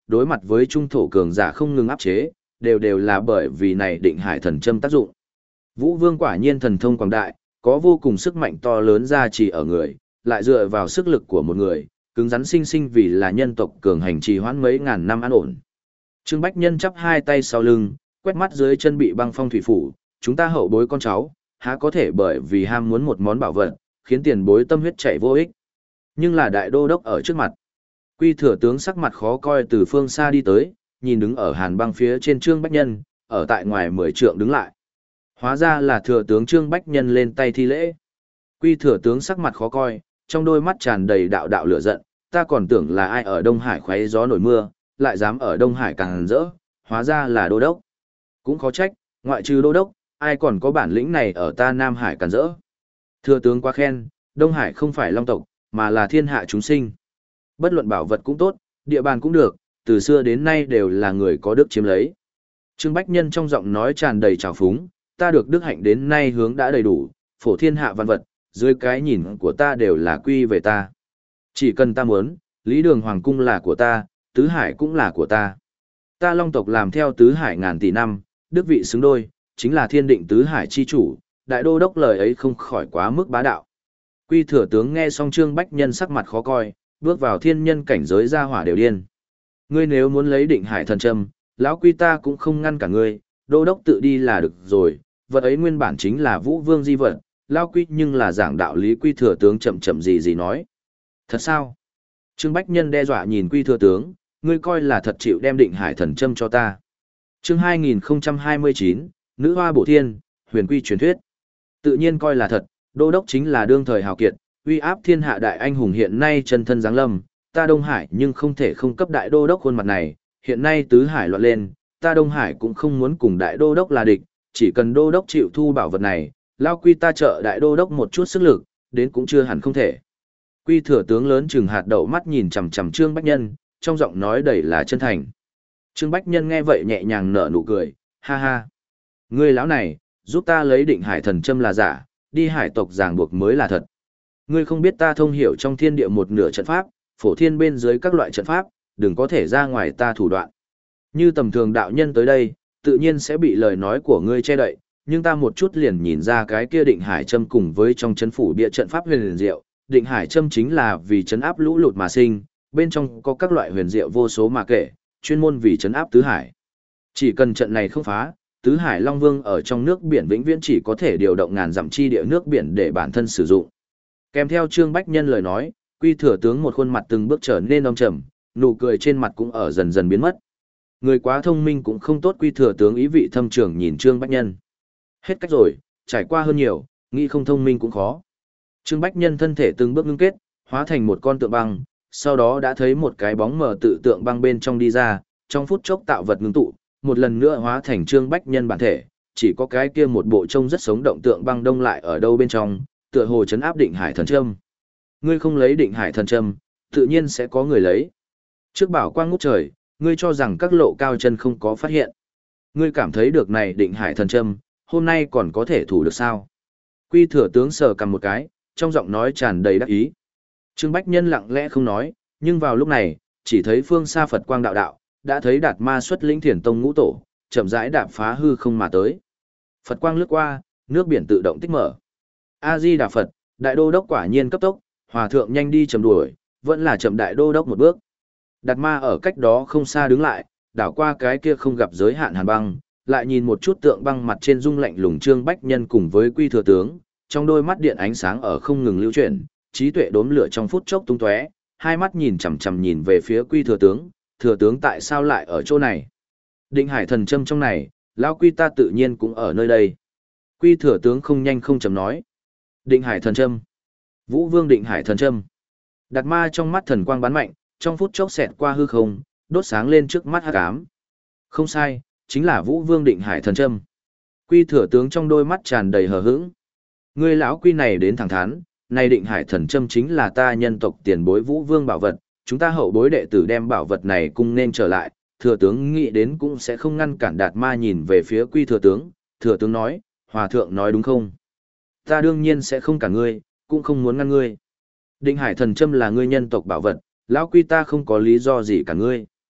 đối mặt với trung thổ cường giả không ngừng áp chế, đều đều là bởi vì này định hải thần châm tác dụng. Vũ Vương quả nhiên thần thông quảng đại, có vô cùng sức mạnh to lớn ra chỉ ở người, lại dựa vào sức lực của một người, cứng rắn sinh sinh vì là nhân tộc cường hành trì hoãn mấy ngàn năm an ổn. Trương Bách Nhân chắp hai tay sau lưng, quét mắt dưới chân bị băng phong thủy phủ, chúng ta hậu bối con cháu, há có thể bởi vì ham muốn một món bảo vật, khiến tiền bối tâm huyết chảy vô ích. Nhưng là đại đô đốc ở trước mặt. Quy thừa tướng sắc mặt khó coi từ phương xa đi tới, nhìn đứng ở hàn băng phía trên Trương Bách Nhân, ở tại ngoài mười trượng đứng lại. Hóa ra là thừa tướng Trương Bách Nhân lên tay thi lễ. Quy thừa tướng sắc mặt khó coi, trong đôi mắt tràn đầy đạo đạo lửa giận, ta còn tưởng là ai ở Đông Hải khoé gió nổi mưa, lại dám ở Đông Hải càng rỡ, hóa ra là đô đốc. Cũng khó trách, ngoại trừ đô đốc, ai còn có bản lĩnh này ở ta Nam Hải càng rỡ. Thừa tướng quá khen, Đông Hải không phải long tộc, mà là thiên hạ chúng sinh. Bất luận bảo vật cũng tốt, địa bàn cũng được, từ xưa đến nay đều là người có đức chiếm lấy. Trương Bách Nhân trong giọng nói tràn đầy trào phúng, ta được đức hạnh đến nay hướng đã đầy đủ, phổ thiên hạ văn vật, dưới cái nhìn của ta đều là quy về ta. Chỉ cần ta muốn, Lý Đường Hoàng Cung là của ta, Tứ Hải cũng là của ta. Ta Long tộc làm theo Tứ Hải ngàn tỷ năm, đức vị xứng đôi, chính là thiên định Tứ Hải chi chủ, đại đô đốc lời ấy không khỏi quá mức bá đạo. Quy thừa tướng nghe xong Trương Bách Nhân sắc mặt khó coi, bước vào thiên nhân cảnh giới ra hỏa đều điên. Ngươi nếu muốn lấy định hải thần châm, lão quy ta cũng không ngăn cả ngươi, đô đốc tự đi là được rồi, vật ấy nguyên bản chính là Vũ Vương di vật, lão quy nhưng là giảng đạo lý. Quy thừa tướng chậm chậm gì gì nói. Thật sao? Trương Bách Nhân đe dọa nhìn Quy thừa tướng, ngươi coi là thật chịu đem định hải thần châm cho ta. Chương hai nghìn không trăm hai mươi chín, Nữ Hoa Bổ Thiên, Huyền Quy truyền thuyết. Tự nhiên coi là thật, đô đốc chính là đương thời hào kiệt, uy áp thiên hạ đại anh hùng hiện nay chân thân giáng lâm, ta Đông Hải nhưng không thể không cấp đại đô đốc khuôn mặt này, hiện nay tứ hải loạn lên, ta Đông Hải cũng không muốn cùng đại đô đốc là địch, chỉ cần đô đốc chịu thu bảo vật này, lao quy ta trợ đại đô đốc một chút sức lực, đến cũng chưa hẳn không thể. Quy thừa tướng lớn chừng hạt đậu mắt nhìn chằm chằm Trương Bách Nhân, trong giọng nói đầy là chân thành. Trương Bách Nhân nghe vậy nhẹ nhàng nở nụ cười, ha ha. Ngươi lão này, giúp ta lấy định hải thần châm là giả, đi hải tộc ràng buộc mới là thật. Ngươi không biết ta thông hiểu trong thiên địa một nửa trận pháp, phổ thiên bên dưới các loại trận pháp, đừng có thể ra ngoài ta thủ đoạn. Như tầm thường đạo nhân tới đây, tự nhiên sẽ bị lời nói của ngươi che đậy, nhưng ta một chút liền nhìn ra cái kia định hải châm cùng với trong chấn phủ bịa trận pháp huyền liền diệu, định hải châm chính là vì chấn áp lũ lụt mà sinh, bên trong có các loại huyền diệu vô số mà kể, chuyên môn vì chấn áp tứ hải. Chỉ cần trận này không phá, tứ hải Long Vương ở trong nước biển vĩnh viễn chỉ có thể điều động ngàn dặm chi địa nước biển để bản thân sử dụng. Kèm theo Trương Bách Nhân lời nói, Quy thừa tướng một khuôn mặt từng bước trở nên âm trầm, nụ cười trên mặt cũng ở dần dần biến mất. Người quá thông minh cũng không tốt. Quy thừa tướng ý vị thâm trường nhìn Trương Bách Nhân. Hết cách rồi, trải qua hơn nhiều, nghĩ không thông minh cũng khó. Trương Bách Nhân thân thể từng bước ngưng kết, hóa thành một con tượng băng, sau đó đã thấy một cái bóng mờ tự tượng băng bên trong đi ra, trong phút chốc tạo vật ngưng tụ, một lần nữa hóa thành Trương Bách Nhân bản thể, chỉ có cái kia một bộ trông rất sống động tượng băng đông lại ở đâu bên trong, tựa hồ chấn áp định hải thần châm. Ngươi không lấy định hải thần châm, tự nhiên sẽ có người lấy. Trước bảo quang ngút trời, ngươi cho rằng các lộ cao chân không có phát hiện. Ngươi cảm thấy được này định hải thần châm, hôm nay còn có thể thủ được sao? Quy thừa tướng sờ cầm một cái, trong giọng nói tràn đầy đắc ý. Trương Bách Nhân lặng lẽ không nói, nhưng vào lúc này, chỉ thấy phương xa Phật quang đạo đạo, đã thấy Đạt Ma xuất lĩnh Thiền Tông ngũ tổ, chậm rãi đạp phá hư không mà tới. Phật quang lướt qua, nước biển tự động tích mở. A Di Đà Phật, đại đô đốc quả nhiên cấp tốc, hòa thượng nhanh đi chậm đuổi, vẫn là chậm đại đô đốc một bước. Đạt Ma ở cách đó không xa đứng lại, đảo qua cái kia không gặp giới hạn hàn băng, lại nhìn một chút tượng băng mặt trên dung lạnh lùng Trương Bách Nhân cùng với Quy thừa tướng, trong đôi mắt điện ánh sáng ở không ngừng lưu chuyển, trí tuệ đốm lửa trong phút chốc tung tóe, hai mắt nhìn chằm chằm nhìn về phía Quy thừa tướng, thừa tướng tại sao lại ở chỗ này? Định hải thần châm trong này, lão Quy ta tự nhiên cũng ở nơi đây. Quy thừa tướng không nhanh không chậm nói. Định hải thần châm. Vũ Vương định hải thần châm. Đạt Ma trong mắt thần quang bắn mạnh, trong phút chốc xẹt qua hư không, đốt sáng lên trước mắt hắc ám. Không sai, chính là Vũ Vương định hải thần châm. Quy thừa tướng trong đôi mắt tràn đầy hờ hững. Ngươi lão Quy này đến thẳng thắn, này định hải thần châm chính là ta nhân tộc tiền bối Vũ Vương bảo vật, chúng ta hậu bối đệ tử đem bảo vật này cung nên trở lại, thừa tướng nghĩ đến cũng sẽ không ngăn cản. Đạt Ma nhìn về phía Quy thừa tướng, thừa tướng nói, hòa thượng nói đúng không? Ta đương nhiên sẽ không cản ngươi, cũng không muốn ngăn ngươi. Định hải thần châm là ngươi nhân tộc bảo vật, lão Quy ta không có lý do gì cả ngươi.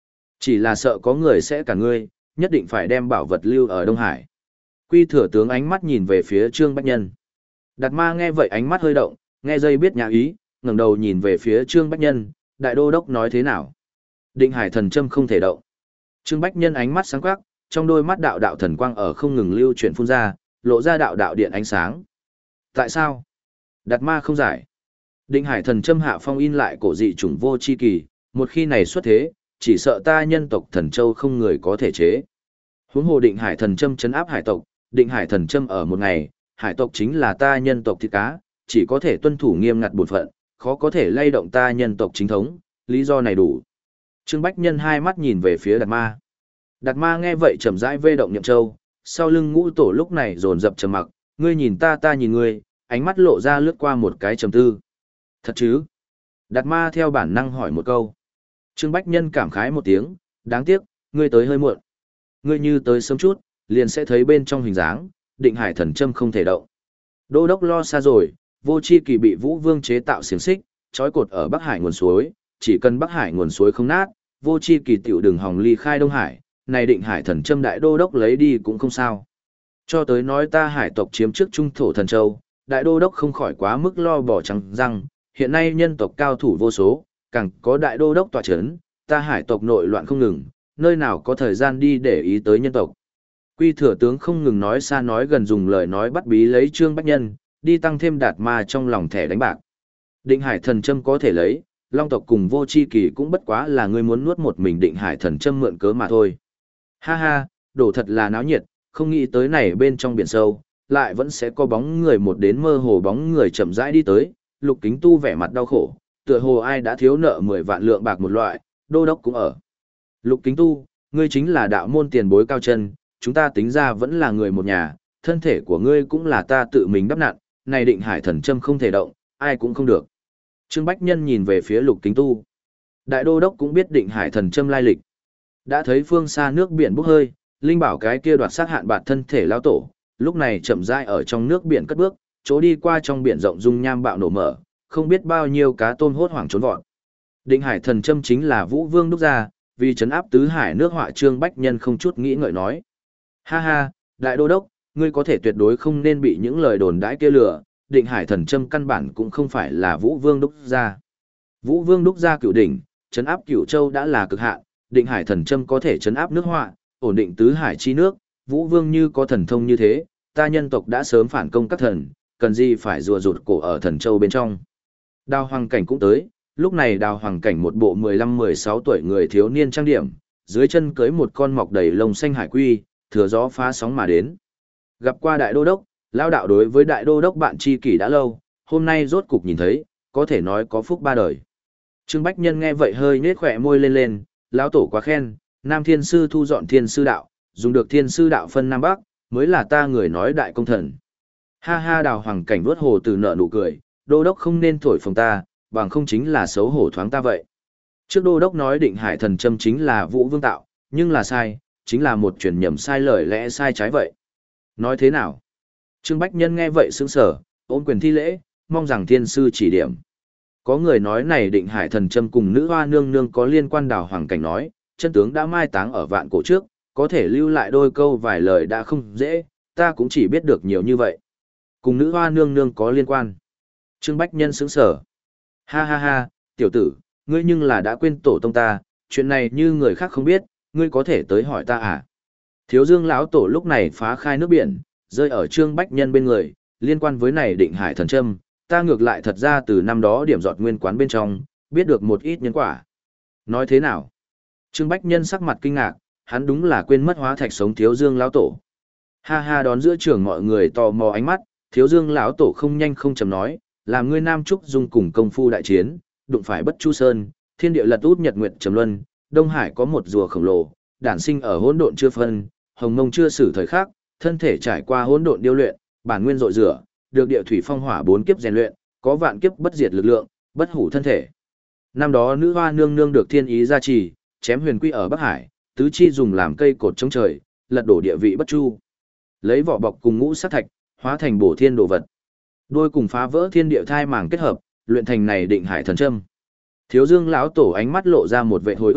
Chỉ là sợ có người sẽ cả ngươi, nhất định phải đem bảo vật lưu ở Đông Hải. Quy thừa tướng ánh mắt nhìn về phía Trương Bách Nhân. Đạt Ma nghe vậy ánh mắt hơi động, nghe dây biết nhà ý, ngẩng đầu nhìn về phía Trương Bách Nhân, đại đô đốc nói thế nào? Định Hải thần châm không thể động. Trương Bách Nhân ánh mắt sáng quắc, trong đôi mắt đạo đạo thần quang ở không ngừng lưu chuyển phun ra, lộ ra đạo đạo điện ánh sáng. Tại sao? Đạt Ma không giải. Định Hải thần châm hạ phong in lại cổ dị chủng vô chi kỳ, một khi này xuất thế, chỉ sợ ta nhân tộc thần châu không người có thể chế. Huống hồ Định Hải thần châm trấn áp hải tộc, Định Hải thần châm ở một ngày, hải tộc chính là ta nhân tộc thịt cá, chỉ có thể tuân thủ nghiêm ngặt bổn phận, khó có thể lay động ta nhân tộc chính thống, lý do này đủ. Trương Bách Nhân hai mắt nhìn về phía Đạt Ma. Đạt Ma nghe vậy chậm rãi vê động niệm châu, sau lưng ngũ tổ lúc này dồn dập trầm mặc, ngươi nhìn ta ta nhìn ngươi, ánh mắt lộ ra lướt qua một cái trầm tư. Thật chứ? Đạt Ma theo bản năng hỏi một câu. Trương Bách Nhân cảm khái một tiếng, đáng tiếc, ngươi tới hơi muộn. Ngươi như tới sớm chút, liền sẽ thấy bên trong hình dáng, Định Hải thần châm không thể động. Đô đốc lo xa rồi, vô chi kỳ bị Vũ Vương chế tạo xiềng xích, trói cột ở Bắc Hải nguồn suối, chỉ cần Bắc Hải nguồn suối không nát, vô chi kỳ tiểu đường hòng ly khai Đông Hải, này Định Hải thần châm đại đô đốc lấy đi cũng không sao. Cho tới nói ta hải tộc chiếm trước trung thổ thần châu, đại đô đốc không khỏi quá mức lo bỏ trắng răng, hiện nay nhân tộc cao thủ vô số, càng có đại đô đốc tọa chấn, ta hải tộc nội loạn không ngừng, nơi nào có thời gian đi để ý tới nhân tộc. Quy thừa tướng không ngừng nói xa nói gần dùng lời nói bắt bí lấy Trương Bách Nhân, đi tăng thêm Đạt Ma trong lòng thẻ đánh bạc. Định Hải thần châm có thể lấy, Long tộc cùng vô chi kỳ cũng bất quá là ngươi muốn nuốt một mình Định Hải thần châm mượn cớ mà thôi. Ha ha, đổ thật là náo nhiệt, không nghĩ tới này bên trong biển sâu, lại vẫn sẽ có bóng người một đến mơ hồ bóng người chậm rãi đi tới, Lục Kính Tu vẻ mặt đau khổ, tựa hồ ai đã thiếu nợ mười vạn lượng bạc một loại, đô đốc cũng ở. Lục Kính Tu, ngươi chính là đạo môn tiền bối cao chân, chúng ta tính ra vẫn là người một nhà, thân thể của ngươi cũng là ta tự mình đắp nặn, này Định Hải thần châm không thể động, ai cũng không được. Trương Bách Nhân nhìn về phía Lục Kính Tu. Đại đô đốc cũng biết Định Hải thần châm lai lịch. Đã thấy phương xa nước biển bốc hơi, linh bảo cái kia đoạt sát hạn bạt thân thể lao tổ, lúc này chậm rãi ở trong nước biển cất bước, chỗ đi qua trong biển rộng dung nham bạo nổ mở, không biết bao nhiêu cá tôm hốt hoảng trốn vọt. Định Hải thần châm chính là Vũ Vương đúc ra, vì trấn áp tứ hải nước họa. Trương Bách Nhân không chút nghĩ ngợi nói. Ha ha, đại đô đốc, ngươi có thể tuyệt đối không nên bị những lời đồn đãi kia lừa, Định Hải thần châm căn bản cũng không phải là Vũ Vương đúc ra. Vũ Vương đúc ra cửu đỉnh, trấn áp cửu châu đã là cực hạn, Định Hải thần châm có thể trấn áp nước họa, ổn định tứ hải chi nước, Vũ Vương như có thần thông như thế, ta nhân tộc đã sớm phản công các thần, cần gì phải rùa rụt cổ ở thần châu bên trong. Đào Hoàng Cảnh cũng tới, lúc này Đào Hoàng Cảnh một bộ mười lăm mười sáu tuổi người thiếu niên trang điểm, dưới chân cưới một con mọc đầy lông xanh hải quy, thừa gió phá sóng mà đến. Gặp qua đại đô đốc, lão đạo đối với đại đô đốc bạn tri kỷ đã lâu, hôm nay rốt cục nhìn thấy, có thể nói có phúc ba đời. Trương Bách Nhân nghe vậy hơi nhếch khỏe môi lên lên, lão tổ quá khen, Nam Thiên Sư thu dọn Thiên Sư đạo, dùng được Thiên Sư đạo phân Nam Bắc, mới là ta người nói đại công thần. Ha ha, Đào Hoàng Cảnh vuốt hồ từ nợ nụ cười, đô đốc không nên thổi phồng ta, bằng không chính là xấu hổ thoáng ta vậy. Trước đô đốc nói Định Hải thần châm chính là Vũ Vương tạo, nhưng là sai, chính là một truyền nhầm sai lời lẽ sai trái vậy. Nói thế nào? Trương Bách Nhân nghe vậy sững sờ, ôm quyền thi lễ, mong rằng thiên sư chỉ điểm. Có người nói này Định Hải thần châm cùng nữ hoa nương nương có liên quan. Đào Hoàng Cảnh nói, chân tướng đã mai táng ở vạn cổ trước, có thể lưu lại đôi câu vài lời đã không dễ, ta cũng chỉ biết được nhiều như vậy. Cùng nữ hoa nương nương có liên quan. Trương Bách Nhân sững sờ. Ha ha ha, tiểu tử, ngươi nhưng là đã quên tổ tông ta, chuyện này như người khác không biết, ngươi có thể tới hỏi ta à? Thiếu Dương lão tổ lúc này phá khai nước biển, rơi ở Trương Bách Nhân bên người, liên quan với này Định Hải thần châm, ta ngược lại thật ra từ năm đó điểm giọt nguyên quán bên trong, biết được một ít nhân quả. Nói thế nào? Trương Bách Nhân sắc mặt kinh ngạc, hắn đúng là quên mất hóa thạch sống Thiếu Dương lão tổ. Ha ha, đón giữa trường mọi người tò mò ánh mắt, Thiếu Dương lão tổ không nhanh không chậm nói, làm ngươi Nam Trúc Dung cùng công phu đại chiến, đụng phải Bất Chu Sơn, thiên địa lật út nhật nguyệt trầm luân, Đông Hải có một rùa khổng lồ, đản sinh ở hỗn độn chưa phân, hồng mông chưa xử thời khắc, thân thể trải qua hỗn độn điêu luyện, bản nguyên rội rửa, được địa thủy phong hỏa bốn kiếp rèn luyện, có vạn kiếp bất diệt lực lượng, bất hủ thân thể. Năm đó nữ hoa nương nương được thiên ý gia trì, chém huyền quy ở Bắc Hải, tứ chi dùng làm cây cột chống trời, lật đổ địa vị bất chu. Lấy vỏ bọc cùng ngũ sát thạch, hóa thành bổ thiên đồ vật. Đôi cùng phá vỡ thiên địa thai màng kết hợp, luyện thành này Định Hải thần châm. Thiếu Dương lão tổ ánh mắt lộ ra một vẻ hồi ức,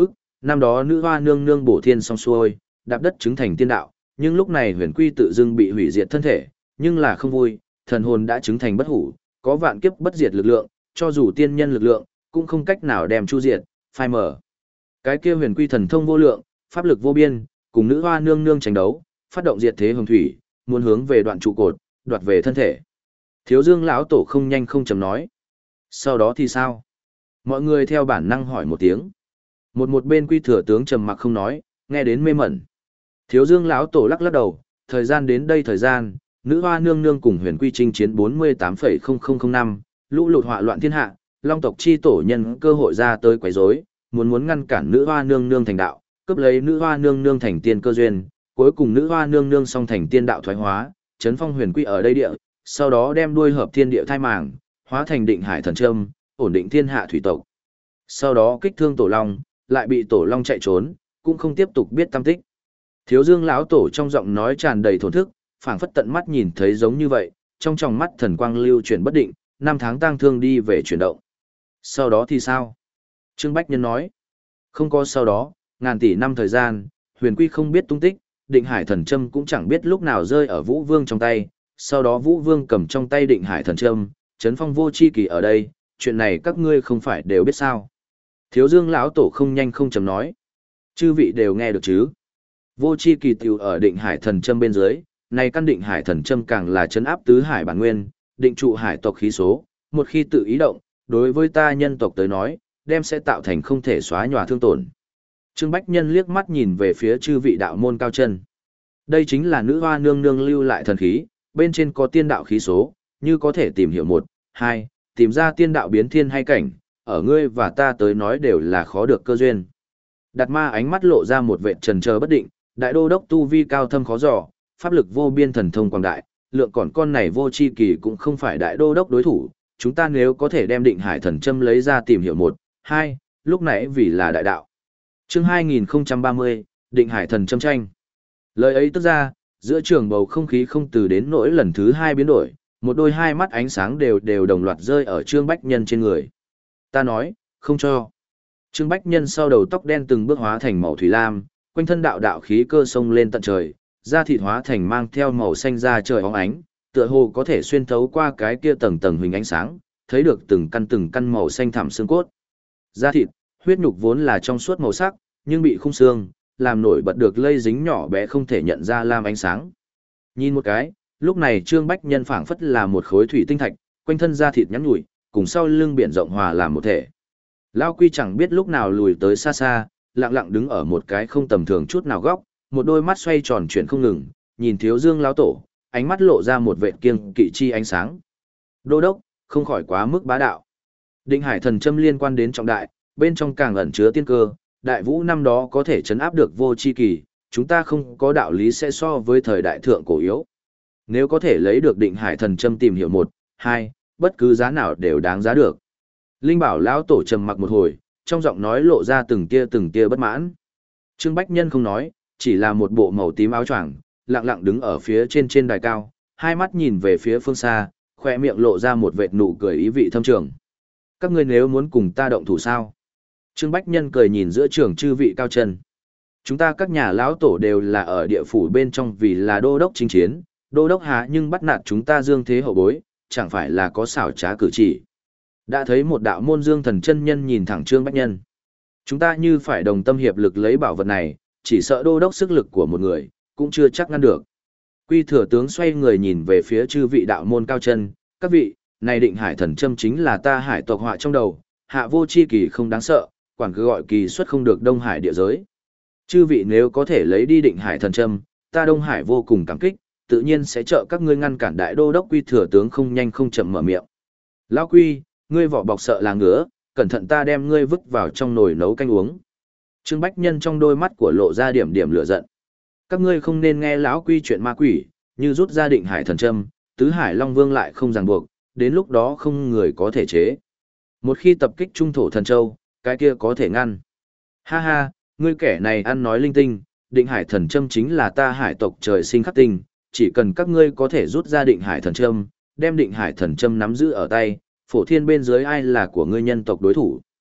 năm đó nữ hoa nương nương bổ thiên xong xuôi, đạp đất chứng thành tiên đạo, nhưng lúc này huyền quy tự dưng bị hủy diệt thân thể, nhưng là không vui, thần hồn đã chứng thành bất hủ, có vạn kiếp bất diệt lực lượng, cho dù tiên nhân lực lượng, cũng không cách nào đem chu diệt, phai mở. Cái kia huyền quy thần thông vô lượng, pháp lực vô biên, cùng nữ hoa nương nương tranh đấu, phát động diệt thế hồng thủy, muốn hướng về đoạn trụ cột, đoạt về thân thể. Thiếu Dương lão tổ không nhanh không chậm nói. Sau đó thì sao? Mọi người theo bản năng hỏi một tiếng. Một một bên quy thừa tướng trầm mặc không nói, nghe đến mê mẩn. Thiếu Dương lão tổ lắc lắc đầu, thời gian đến đây thời gian, nữ hoa nương nương cùng huyền quy chinh chiến bốn mươi tám phẩy không không không năm, lũ lụt họa loạn thiên hạ, long tộc chi tổ nhân cơ hội ra tới quấy rối, muốn muốn ngăn cản nữ hoa nương nương thành đạo, cướp lấy nữ hoa nương nương thành tiên cơ duyên, cuối cùng nữ hoa nương nương song thành tiên đạo thoái hóa, chấn phong huyền quy ở đây địa, sau đó đem đuôi hợp thiên địa thai màng, hóa thành định hải thần trâm, ổn định thiên hạ thủy tộc. Sau đó kích thương tổ long, lại bị tổ long chạy trốn, cũng không tiếp tục biết tâm tích. Thiếu Dương lão tổ trong giọng nói tràn đầy thổn thức, phảng phất tận mắt nhìn thấy giống như vậy, trong tròng mắt thần quang lưu chuyển bất định, năm tháng tang thương đi về chuyển động. Sau đó thì sao? Trương Bách Nhân nói, không có sau đó, ngàn tỷ năm thời gian, huyền quy không biết tung tích, định hải thần châm cũng chẳng biết lúc nào rơi ở Vũ Vương trong tay, sau đó Vũ Vương cầm trong tay định hải thần châm, chấn phong vô chi kỳ ở đây, chuyện này các ngươi không phải đều biết sao? Thiếu Dương lão tổ không nhanh không chậm nói, chư vị đều nghe được chứ? Vô chi kỳ tiểu ở định hải thần châm bên dưới, này căn định hải thần châm càng là chấn áp tứ hải bản nguyên, định trụ hải tộc khí số, một khi tự ý động, đối với ta nhân tộc tới nói, đem sẽ tạo thành không thể xóa nhòa thương tổn. Trương Bách Nhân liếc mắt nhìn về phía chư vị đạo môn cao chân. Đây chính là nữ hoa nương nương lưu lại thần khí, bên trên có tiên đạo khí số, như có thể tìm hiểu một, hai, tìm ra tiên đạo biến thiên hay cảnh, ở ngươi và ta tới nói đều là khó được cơ duyên. Đạt ma ánh mắt lộ ra một vệ trần chờ bất định, đại đô đốc tu vi cao thâm khó dò, pháp lực vô biên thần thông quảng đại, lượng còn con này vô chi kỳ cũng không phải đại đô đốc đối thủ, chúng ta nếu có thể đem định hải thần châm lấy ra tìm hiểu một, hai, lúc nãy vì là đại đạo. Chương hai nghìn không trăm ba mươi, định hải thần châm tranh. Lời ấy tức ra, giữa trường bầu không khí không từ đến nỗi lần thứ hai biến đổi, một đôi hai mắt ánh sáng đều đều đồng loạt rơi ở Trương Bách Nhân trên người. Ta nói, không cho. Trương Bách Nhân sau đầu tóc đen từng bước hóa thành màu thủy lam, quanh thân đạo đạo khí cơ sông lên tận trời, da thịt hóa thành mang theo màu xanh da trời óng ánh, tựa hồ có thể xuyên thấu qua cái kia tầng tầng hình ánh sáng, thấy được từng căn từng căn màu xanh thẳm xương cốt. Da thịt, huyết nhục vốn là trong suốt màu sắc, nhưng bị khung xương, làm nổi bật được lây dính nhỏ bé không thể nhận ra lam ánh sáng. Nhìn một cái, lúc này Trương Bách Nhân phảng phất là một khối thủy tinh thạch, quanh thân da thịt nhắn nhủi, cùng sau lưng biển rộng hòa làm một thể. Lao Quy chẳng biết lúc nào lùi tới xa xa, lặng lặng đứng ở một cái không tầm thường chút nào góc, một đôi mắt xoay tròn chuyển không ngừng, nhìn Thiếu Dương lão tổ, ánh mắt lộ ra một vệt kiêng kỵ chi ánh sáng. Đô đốc, không khỏi quá mức bá đạo. Định hải thần châm liên quan đến trọng đại, bên trong càng ẩn chứa tiên cơ, đại vũ năm đó có thể chấn áp được vô chi kỳ, chúng ta không có đạo lý sẽ so với thời đại thượng cổ yếu. Nếu có thể lấy được định hải thần châm tìm hiểu một, hai, bất cứ giá nào đều đáng giá được. Linh Bảo lão tổ trầm mặc một hồi, trong giọng nói lộ ra từng tia từng tia bất mãn. Trương Bách Nhân không nói, chỉ là một bộ màu tím áo choàng, lặng lặng đứng ở phía trên trên đài cao, hai mắt nhìn về phía phương xa, khoe miệng lộ ra một vệt nụ cười ý vị thâm trường. Các ngươi nếu muốn cùng ta động thủ sao? Trương Bách Nhân cười nhìn giữa trường chư vị cao chân. Chúng ta các nhà lão tổ đều là ở địa phủ bên trong vì là đô đốc chinh chiến, đô đốc há nhưng bắt nạt chúng ta dương thế hậu bối, chẳng phải là có xảo trá cử chỉ. Đã thấy một đạo môn dương thần chân nhân nhìn thẳng Trương Bách Nhân. Chúng ta như phải đồng tâm hiệp lực lấy bảo vật này, chỉ sợ đô đốc sức lực của một người, cũng chưa chắc ngăn được. Quy thừa tướng xoay người nhìn về phía chư vị đạo môn cao chân, các vị, này định hải thần châm chính là ta hải tộc họa trong đầu, hạ vô chi kỳ không đáng sợ, quản cứ gọi kỳ xuất không được Đông Hải địa giới. Chư vị nếu có thể lấy đi định hải thần châm, ta Đông Hải vô cùng cảm kích, tự nhiên sẽ trợ các ngươi ngăn cản đại đô đốc Quy thừa tướng không nhanh không chậm mở miệng. Lão Quy, ngươi vỏ bọc sợ là ngứa, cẩn thận ta đem ngươi vứt vào trong nồi nấu canh uống. Trương Bách Nhân trong đôi mắt của lộ ra điểm điểm lửa giận. Các ngươi không nên nghe lão Quy chuyện ma quỷ, như rút ra định hải thần châm, tứ hải long vương lại không ràng buộc, đến lúc đó không người có thể chế. Một khi tập kích trung thổ thần châu, cái kia có thể ngăn. Ha ha, ngươi kẻ này ăn nói linh tinh, định hải thần châm chính là ta hải tộc trời sinh khắc tinh, chỉ cần các ngươi có thể rút ra định hải thần châm, đem định hải thần châm nắm giữ ở tay, phổ thiên bên dưới ai là của ngươi nhân tộc đối thủ.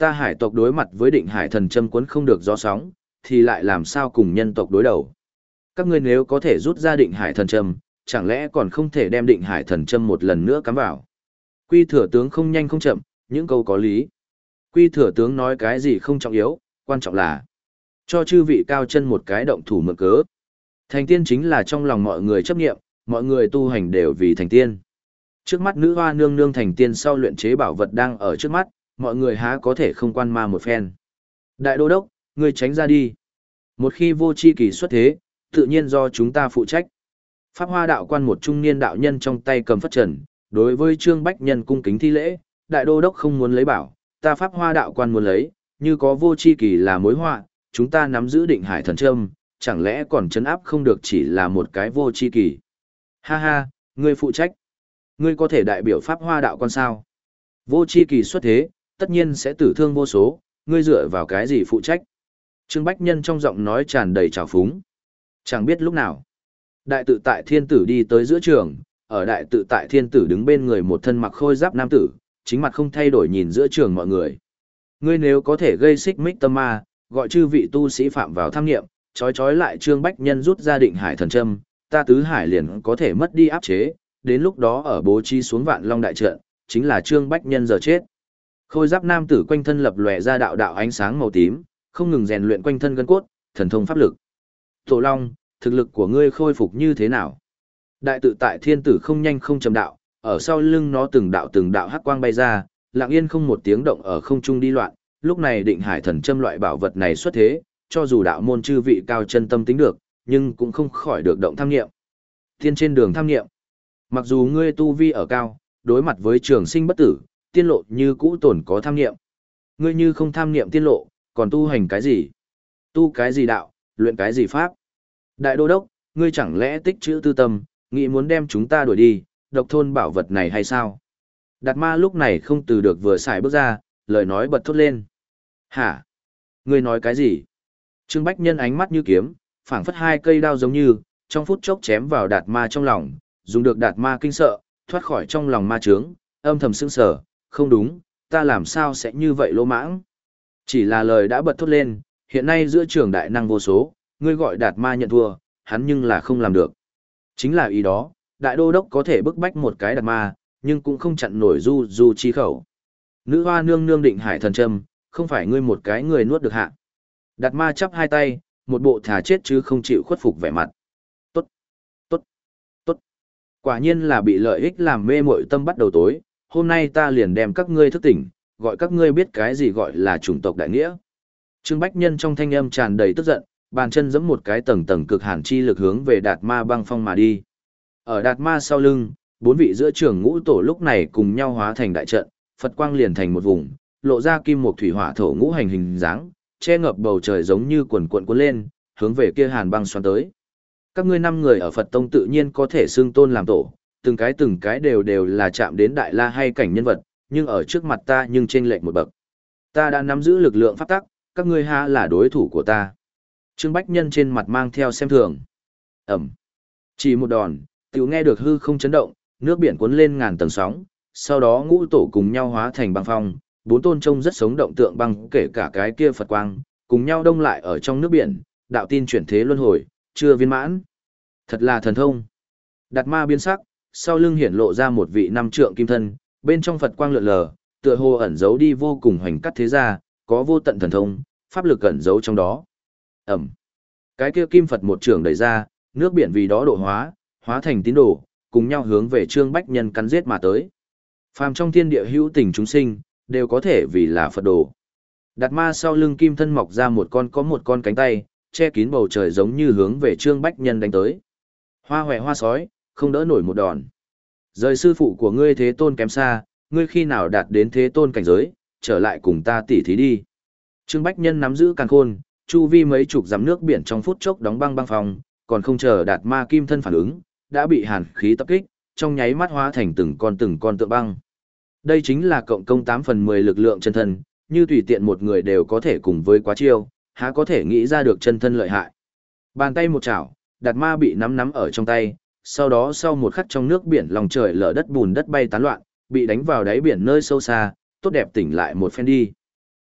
Ta hải tộc đối mặt với định hải thần châm cuốn không được gió sóng, thì lại làm sao cùng nhân tộc đối đầu. Các ngươi nếu có thể rút ra định hải thần châm, chẳng lẽ còn không thể đem định hải thần châm một lần nữa cắm vào. Quy thừa tướng không nhanh không chậm, những câu có lý. Quy thừa tướng nói cái gì không trọng yếu, quan trọng là cho chư vị cao chân một cái động thủ mượn cớ. Thành tiên chính là trong lòng mọi người chấp nghiệm, mọi người tu hành đều vì thành tiên. Trước mắt nữ hoa nương nương thành tiên sau luyện chế bảo vật đang ở trước mắt, mọi người há có thể không quan ma một phen. Đại đô đốc, ngươi tránh ra đi. Một khi vô chi kỳ xuất thế, tự nhiên do chúng ta phụ trách. Pháp Hoa đạo quan một trung niên đạo nhân trong tay cầm phất trần, đối với Trương Bách Nhân cung kính thi lễ, đại đô đốc không muốn lấy bảo, ta Pháp Hoa đạo quan muốn lấy, như có vô chi kỳ là mối họa, chúng ta nắm giữ định hải thần châm, chẳng lẽ còn chấn áp không được chỉ là một cái vô chi kỳ. Ha ha, ngươi phụ trách. Ngươi có thể đại biểu Pháp Hoa đạo quan sao? Vô chi kỳ xuất thế, tất nhiên sẽ tử thương vô số, ngươi dựa vào cái gì phụ trách? Trương Bách Nhân trong giọng nói tràn đầy trào phúng. Chẳng biết lúc nào, đại tự tại thiên tử đi tới giữa trường, ở đại tự tại thiên tử đứng bên người một thân mặc khôi giáp nam tử, chính mặt không thay đổi nhìn giữa trường mọi người. Ngươi nếu có thể gây xích mích tâm ma, gọi chư vị tu sĩ phạm vào tham nghiệm, chói chói lại Trương Bách Nhân rút ra định hải thần châm, ta tứ hải liền có thể mất đi áp chế, đến lúc đó ở bố trí xuống vạn long đại trận, chính là Trương Bách Nhân giờ chết. Khôi giáp nam tử quanh thân lập lòe ra đạo đạo ánh sáng màu tím, không ngừng rèn luyện quanh thân gân cốt, thần thông pháp lực. Tổ Long, thực lực của ngươi khôi phục như thế nào? Đại tự tại thiên tử không nhanh không chậm đạo, ở sau lưng nó từng đạo từng đạo hắc quang bay ra, lặng yên không một tiếng động ở không trung đi loạn, lúc này định hải thần châm loại bảo vật này xuất thế, cho dù đạo môn chư vị cao chân tâm tính được, nhưng cũng không khỏi được động tham nghiệm. Tiên trên đường tham nghiệm, mặc dù ngươi tu vi ở cao, đối mặt với trường sinh bất tử, tiên lộ như cũ tồn có tham nghiệm. Ngươi như không tham nghiệm tiên lộ, còn tu hành cái gì? Tu cái gì đạo, luyện cái gì pháp? Đại đô đốc, ngươi chẳng lẽ tích trữ tư tâm, nghĩ muốn đem chúng ta đuổi đi, độc thôn bảo vật này hay sao? Đạt ma lúc này không từ được vừa xài bước ra, lời nói bật thốt lên. Hả? Ngươi nói cái gì? Trương Bách Nhân ánh mắt như kiếm, phảng phất hai cây đao giống như, trong phút chốc chém vào đạt ma trong lòng, dùng được đạt ma kinh sợ, thoát khỏi trong lòng ma trướng, âm thầm sững sờ, không đúng, ta làm sao sẽ như vậy lỗ mãng? Chỉ là lời đã bật thốt lên, hiện nay giữa trường đại năng vô số, ngươi gọi đạt ma nhận thua, hắn nhưng là không làm được. Chính là ý đó, đại đô đốc có thể bức bách một cái đạt ma, nhưng cũng không chặn nổi du du chi khẩu. Nữ hoa nương nương định hải thần châm, không phải ngươi một cái người nuốt được hạ. Đạt ma chắp hai tay, một bộ thà chết chứ không chịu khuất phục vẻ mặt. Tốt, tốt, tốt. Quả nhiên là bị lợi ích làm mê muội tâm bắt đầu tối, hôm nay ta liền đem các ngươi thức tỉnh, gọi các ngươi biết cái gì gọi là chủng tộc đại nghĩa. Trương Bách Nhân trong thanh âm tràn đầy tức giận, bàn chân giẫm một cái tầng tầng cực hàn chi lực hướng về Đạt Ma băng phong mà đi. Ở Đạt Ma sau lưng, bốn vị giữa trường ngũ tổ lúc này cùng nhau hóa thành đại trận, Phật quang liền thành một vùng, lộ ra kim một thủy hỏa thổ ngũ hành hình dáng, che ngập bầu trời giống như quần cuộn cuốn lên, hướng về kia hàn băng xoắn tới. Các ngươi năm người ở Phật tông tự nhiên có thể xưng tôn làm tổ, từng cái từng cái đều đều là chạm đến đại la hay cảnh nhân vật, nhưng ở trước mặt ta nhưng chênh lệch một bậc. Ta đã nắm giữ lực lượng pháp tắc, các ngươi há là đối thủ của ta. Trương Bách Nhân trên mặt mang theo xem thường. Ẩm. Chỉ một đòn, tiểu nghe được hư không chấn động, nước biển cuốn lên ngàn tầng sóng, sau đó ngũ tổ cùng nhau hóa thành băng phong, bốn tôn trông rất sống động tượng băng kể cả cái kia Phật quang, cùng nhau đông lại ở trong nước biển, đạo tin chuyển thế luân hồi, chưa viên mãn. Thật là thần thông. Đạt ma biến sắc, sau lưng hiển lộ ra một vị năm trượng kim thân, bên trong Phật quang lượn lờ, tựa hồ ẩn giấu đi vô cùng hoành cắt thế gia, có vô tận thần thông, pháp lực ẩn giấu trong đó. Ẩm. Cái kia kim Phật một trường đẩy ra, nước biển vì đó độ hóa, hóa thành tín đồ, cùng nhau hướng về Trương Bách Nhân cắn giết mà tới. Phàm trong thiên địa hữu tình chúng sinh, đều có thể vì là Phật đồ. Đạt ma sau lưng kim thân mọc ra một con có một con cánh tay, che kín bầu trời giống như hướng về Trương Bách Nhân đánh tới. Hoa hoè hoa sói, không đỡ nổi một đòn. Rời sư phụ của ngươi thế tôn kém xa, ngươi khi nào đạt đến thế tôn cảnh giới, trở lại cùng ta tỉ thí đi. Trương Bách Nhân nắm giữ càn khôn, chu vi mấy chục dặm nước biển trong phút chốc đóng băng băng phòng, còn không chờ đạt ma kim thân phản ứng, đã bị hàn khí tập kích, trong nháy mắt hóa thành từng con từng con tượng băng. Đây chính là cộng công tám phần mười lực lượng chân thân, như tùy tiện một người đều có thể cùng với quá chiêu, há có thể nghĩ ra được chân thân lợi hại. Bàn tay một chảo, đạt ma bị nắm nắm ở trong tay, sau đó sau một khắc trong nước biển lòng trời lở đất bùn đất bay tán loạn, bị đánh vào đáy biển nơi sâu xa, tốt đẹp tỉnh lại một phen đi.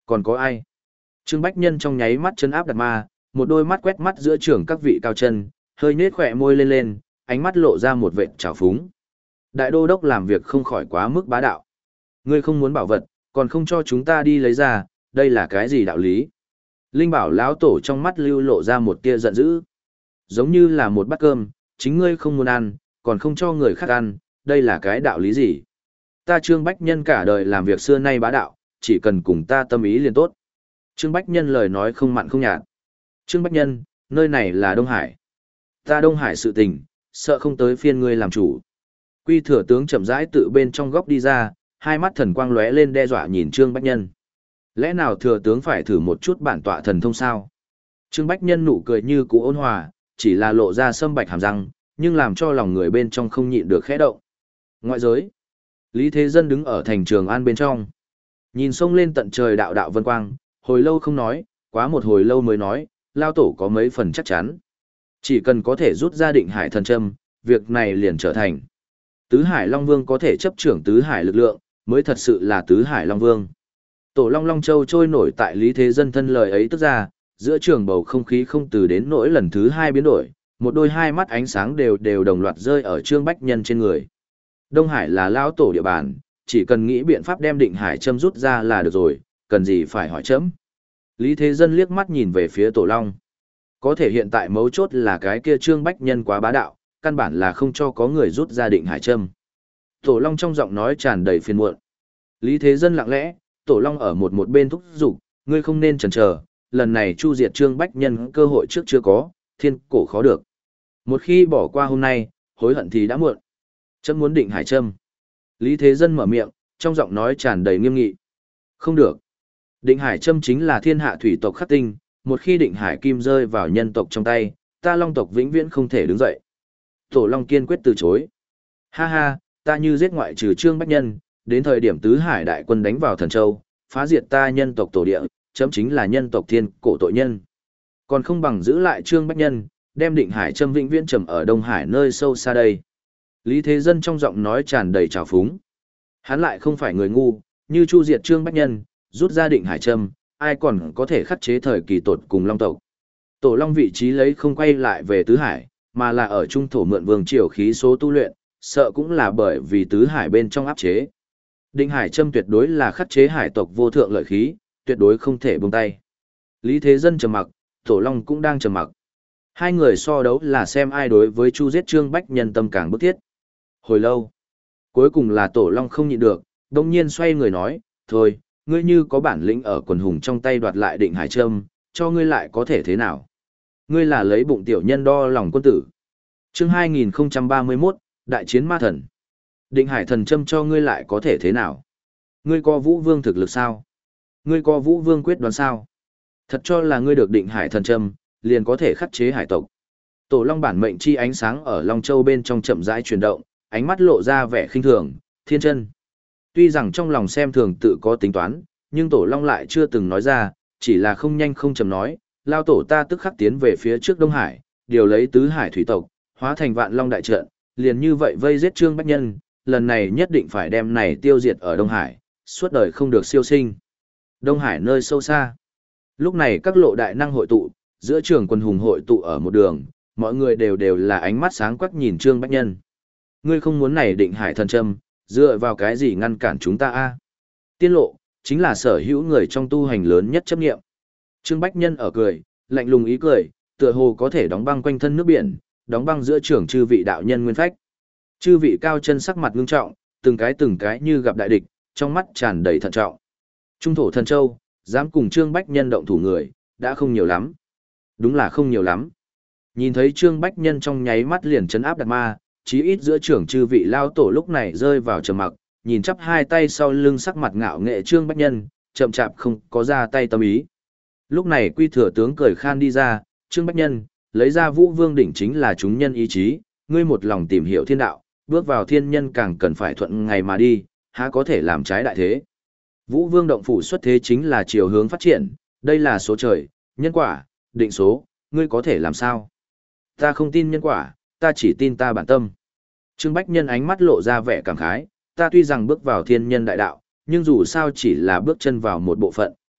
Còn có ai? Trương Bách Nhân trong nháy mắt chân áp Đạt Ma, một đôi mắt quét mắt giữa trường các vị cao chân, hơi nết khỏe môi lên lên, ánh mắt lộ ra một vệt trào phúng. Đại đô đốc làm việc không khỏi quá mức bá đạo. Ngươi không muốn bảo vật, còn không cho chúng ta đi lấy ra, đây là cái gì đạo lý? Linh Bảo lão tổ trong mắt lưu lộ ra một tia giận dữ. Giống như là một bát cơm, chính ngươi không muốn ăn, còn không cho người khác ăn, đây là cái đạo lý gì? Ta Trương Bách Nhân cả đời làm việc xưa nay bá đạo, chỉ cần cùng ta tâm ý liền tốt. Trương Bách Nhân lời nói không mặn không nhạt. Trương Bách Nhân, nơi này là Đông Hải. Ta Đông Hải sự tình, sợ không tới phiên ngươi làm chủ. Quy thừa tướng chậm rãi tự bên trong góc đi ra, hai mắt thần quang lóe lên đe dọa nhìn Trương Bách Nhân. Lẽ nào thừa tướng phải thử một chút bản tọa thần thông sao? Trương Bách Nhân nụ cười như cũ ôn hòa, chỉ là lộ ra sâm bạch hàm răng, nhưng làm cho lòng người bên trong không nhịn được khẽ động. Ngoại giới, Lý Thế Dân đứng ở thành Trường An bên trong. Nhìn sông lên tận trời đạo đạo vân quang, hồi lâu không nói, quá một hồi lâu mới nói, lao tổ có mấy phần chắc chắn. Chỉ cần có thể rút ra định hải thần châm, việc này liền trở thành. Tứ Hải Long Vương có thể chấp trưởng Tứ Hải lực lượng, mới thật sự là Tứ Hải Long Vương. Tổ Long Long Châu trôi nổi tại Lý Thế Dân thân lời ấy tức ra, giữa trường bầu không khí không từ đến nỗi lần thứ hai biến đổi, một đôi hai mắt ánh sáng đều đều đồng loạt rơi ở Trương Bách Nhân trên người. Đông Hải là lao tổ địa bàn, chỉ cần nghĩ biện pháp đem định hải châm rút ra là được rồi, cần gì phải hỏi chấm. Lý Thế Dân liếc mắt nhìn về phía Tổ Long. Có thể hiện tại mấu chốt là cái kia Trương Bách Nhân quá bá đạo, căn bản là không cho có người rút ra định hải châm. Tổ Long trong giọng nói tràn đầy phiền muộn. Lý Thế Dân lặng lẽ, Tổ Long ở một một bên thúc giục, ngươi không nên chần chờ, lần này chu diệt Trương Bách Nhân cơ hội trước chưa có, thiên cổ khó được. Một khi bỏ qua hôm nay, hối hận thì đã muộn. Chấm muốn định hải châm. Lý Thế Dân mở miệng, trong giọng nói tràn đầy nghiêm nghị. Không được. Định hải châm chính là thiên hạ thủy tộc khắc tinh, một khi định hải kim rơi vào nhân tộc trong tay, ta Long tộc vĩnh viễn không thể đứng dậy. Tổ Long kiên quyết từ chối. Ha ha, ta như giết ngoại trừ Trương Bách Nhân, đến thời điểm tứ hải đại quân đánh vào Thần Châu, phá diệt ta nhân tộc tổ địa, chấm chính là nhân tộc thiên cổ tội nhân. Còn không bằng giữ lại Trương Bách Nhân, đem định hải châm vĩnh viễn trầm ở Đông Hải nơi sâu xa đây. Lý Thế Dân trong giọng nói tràn đầy trào phúng. Hắn lại không phải người ngu, như chu diệt Trương Bách Nhân, rút ra định hải châm, ai còn có thể khắc chế thời kỳ tột cùng Long tộc. Tổ Long vị trí lấy không quay lại về tứ hải, mà là ở trung thổ mượn vương triều khí số tu luyện, sợ cũng là bởi vì tứ hải bên trong áp chế. Định hải châm tuyệt đối là khắc chế hải tộc vô thượng lợi khí, tuyệt đối không thể buông tay. Lý Thế Dân trầm mặc, Tổ Long cũng đang trầm mặc. Hai người so đấu là xem ai đối với chu giết Trương Bách Nhân tâm càng bức thiết. Hồi lâu, cuối cùng là Tổ Long không nhịn được, đồng nhiên xoay người nói, thôi, ngươi như có bản lĩnh ở quần hùng trong tay đoạt lại định hải châm, cho ngươi lại có thể thế nào? Ngươi là lấy bụng tiểu nhân đo lòng quân tử. Chương hai nghìn không trăm ba mươi mốt, Đại chiến ma thần. Định hải thần châm cho ngươi lại có thể thế nào? Ngươi có Vũ Vương thực lực sao? Ngươi có Vũ Vương quyết đoán sao? Thật cho là ngươi được định hải thần châm, liền có thể khắc chế hải tộc. Tổ Long bản mệnh chi ánh sáng ở Long Châu bên trong chậm rãi chuyển động, ánh mắt lộ ra vẻ khinh thường, thiên chân. Tuy rằng trong lòng xem thường tự có tính toán, nhưng Tổ Long lại chưa từng nói ra, chỉ là không nhanh không chậm nói, lao tổ ta tức khắc tiến về phía trước Đông Hải, điều lấy tứ hải thủy tộc, hóa thành vạn long đại trận, liền như vậy vây giết Trương Bách Nhân, lần này nhất định phải đem này tiêu diệt ở Đông Hải, suốt đời không được siêu sinh. Đông Hải nơi sâu xa. Lúc này các lộ đại năng hội tụ, giữa trường quân hùng hội tụ ở một đường, mọi người đều đều là ánh mắt sáng quắc nhìn Trương Bách Nhân. Ngươi không muốn này định hải thần châm, dựa vào cái gì ngăn cản chúng ta a? Tiên lộ, chính là sở hữu người trong tu hành lớn nhất chấp nghiệm. Trương Bách Nhân ở cười, lạnh lùng ý cười, tựa hồ có thể đóng băng quanh thân nước biển, đóng băng giữa trường chư vị đạo nhân nguyên phách. Chư vị cao chân sắc mặt ngưng trọng, từng cái từng cái như gặp đại địch, trong mắt tràn đầy thận trọng. Trung thổ thần châu, dám cùng Trương Bách Nhân động thủ người, đã không nhiều lắm. Đúng là không nhiều lắm. Nhìn thấy Trương Bách Nhân trong nháy mắt liền chấn áp Đạt Ma, chí ít giữa trưởng chư vị lao tổ lúc này rơi vào trầm mặc, nhìn chắp hai tay sau lưng sắc mặt ngạo nghệ Trương Bách Nhân, chậm chạp không có ra tay tâm ý. Lúc này Quy thừa tướng cười khan đi ra, Trương Bách Nhân, lấy ra Vũ Vương đỉnh chính là chúng nhân ý chí, ngươi một lòng tìm hiểu thiên đạo, bước vào thiên nhân càng cần phải thuận ngày mà đi, há có thể làm trái đại thế. Vũ Vương động phủ xuất thế chính là chiều hướng phát triển, đây là số trời, nhân quả, định số, ngươi có thể làm sao? Ta không tin nhân quả, ta chỉ tin ta bản tâm. Trương Bách Nhân ánh mắt lộ ra vẻ cảm khái, ta tuy rằng bước vào thiên nhân đại đạo, nhưng dù sao chỉ là bước chân vào một bộ phận,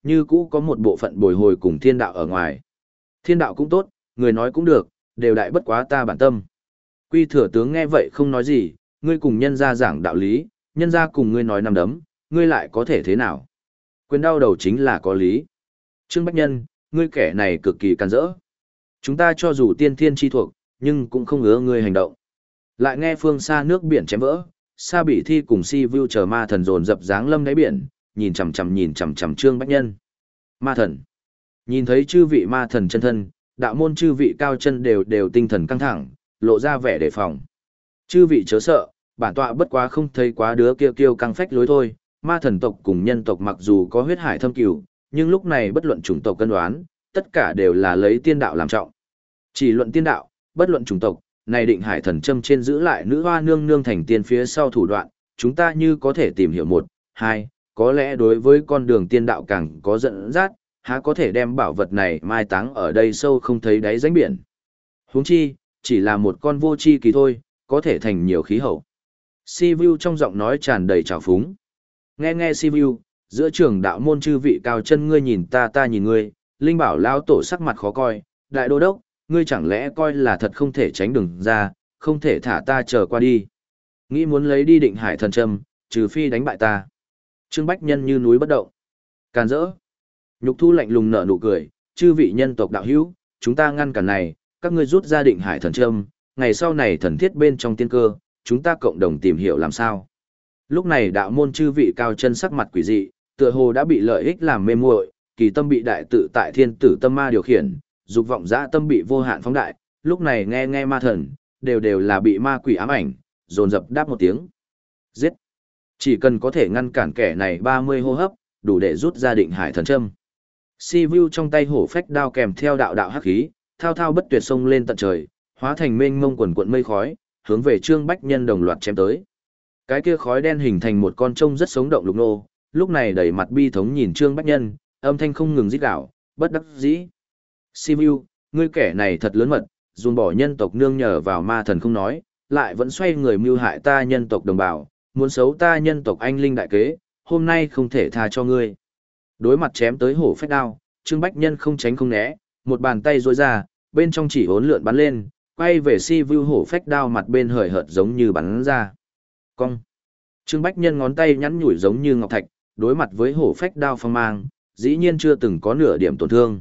như cũ có một bộ phận bồi hồi cùng thiên đạo ở ngoài. Thiên đạo cũng tốt, người nói cũng được, đều đại bất quá ta bản tâm. Quy thừa tướng nghe vậy không nói gì, ngươi cùng nhân gia giảng đạo lý, nhân gia cùng ngươi nói nằm đấm, ngươi lại có thể thế nào? Quyền đau đầu chính là có lý. Trương Bách Nhân, ngươi kẻ này cực kỳ càn rỡ. Chúng ta cho dù tiên thiên chi thuộc, nhưng cũng không ứa ngươi hành động. Lại nghe phương xa nước biển chém vỡ, Sa Bỉ Thi cùng Si Vu chờ ma thần dồn dập dáng lâm đáy biển, nhìn chằm chằm nhìn chằm chằm Trương Bách Nhân. Ma thần. Nhìn thấy chư vị ma thần chân thân, đạo môn chư vị cao chân đều đều tinh thần căng thẳng, lộ ra vẻ đề phòng. Chư vị chớ sợ, bản tọa bất quá không thấy quá đứa kia kiêu căng phách lối thôi, ma thần tộc cùng nhân tộc mặc dù có huyết hải thâm cửu, nhưng lúc này bất luận chủng tộc cân đoán, tất cả đều là lấy tiên đạo làm trọng. Chỉ luận tiên đạo, bất luận chủng tộc, này định hải thần châm trên giữ lại nữ hoa nương nương thành tiên phía sau thủ đoạn, chúng ta như có thể tìm hiểu một, hai, có lẽ đối với con đường tiên đạo càng có dẫn dắt, há có thể đem bảo vật này mai táng ở đây sâu không thấy đáy rãnh biển. Huống chi, chỉ là một con vô chi kỳ thôi, có thể thành nhiều khí hậu. Si Vu trong giọng nói tràn đầy trào phúng. Nghe nghe Si Vu, giữa trường đạo môn chư vị cao chân ngươi nhìn ta ta nhìn ngươi, Linh Bảo lão tổ sắc mặt khó coi, đại đô đốc, ngươi chẳng lẽ coi là thật không thể tránh đường ra, không thể thả ta chờ qua đi. Nghĩ muốn lấy đi định hải thần châm, trừ phi đánh bại ta. Trương Bách Nhân như núi bất động. Càn rỡ. Nhục Thu lạnh lùng nở nụ cười, chư vị nhân tộc đạo hữu, chúng ta ngăn cản này, các ngươi rút ra định hải thần châm, ngày sau này thần thiết bên trong tiên cơ, chúng ta cộng đồng tìm hiểu làm sao. Lúc này đạo môn chư vị cao chân sắc mặt quỷ dị, tựa hồ đã bị lợi ích làm mê muội, kỳ tâm bị đại tự tại thiên tử tâm ma điều khiển, dục vọng dã tâm bị vô hạn phóng đại, lúc này nghe nghe ma thần, đều đều là bị ma quỷ ám ảnh, dồn dập đáp một tiếng. Giết! Chỉ cần có thể ngăn cản kẻ này ba mươi hô hấp, đủ để rút ra định hải thần châm. Si Vu trong tay hổ phách đao kèm theo đạo đạo hắc khí, thao thao bất tuyệt sông lên tận trời, hóa thành mênh mông quần cuộn mây khói, hướng về Trương Bách Nhân đồng loạt chém tới. Cái kia khói đen hình thành một con trông rất sống động lục nô, lúc này đầy mặt bi thống nhìn Trương Bách Nhân, âm thanh không ngừng rít gào, bất đắc dĩ. Si Vu, ngươi kẻ này thật lớn mật, dùn bỏ nhân tộc nương nhờ vào ma thần không nói, lại vẫn xoay người mưu hại ta nhân tộc đồng bào, muốn xấu ta nhân tộc anh linh đại kế, hôm nay không thể tha cho ngươi. Đối mặt chém tới hổ phách đao, Trương Bách Nhân không tránh không né, một bàn tay duỗi ra, bên trong chỉ hỗn lượn bắn lên, quay về Si Vu hổ phách đao mặt bên hời hợt giống như bắn ra. Cong. Trương Bách Nhân ngón tay nhắn nhủi giống như ngọc thạch, đối mặt với hổ phách đao phong mang, dĩ nhiên chưa từng có nửa điểm tổn thương.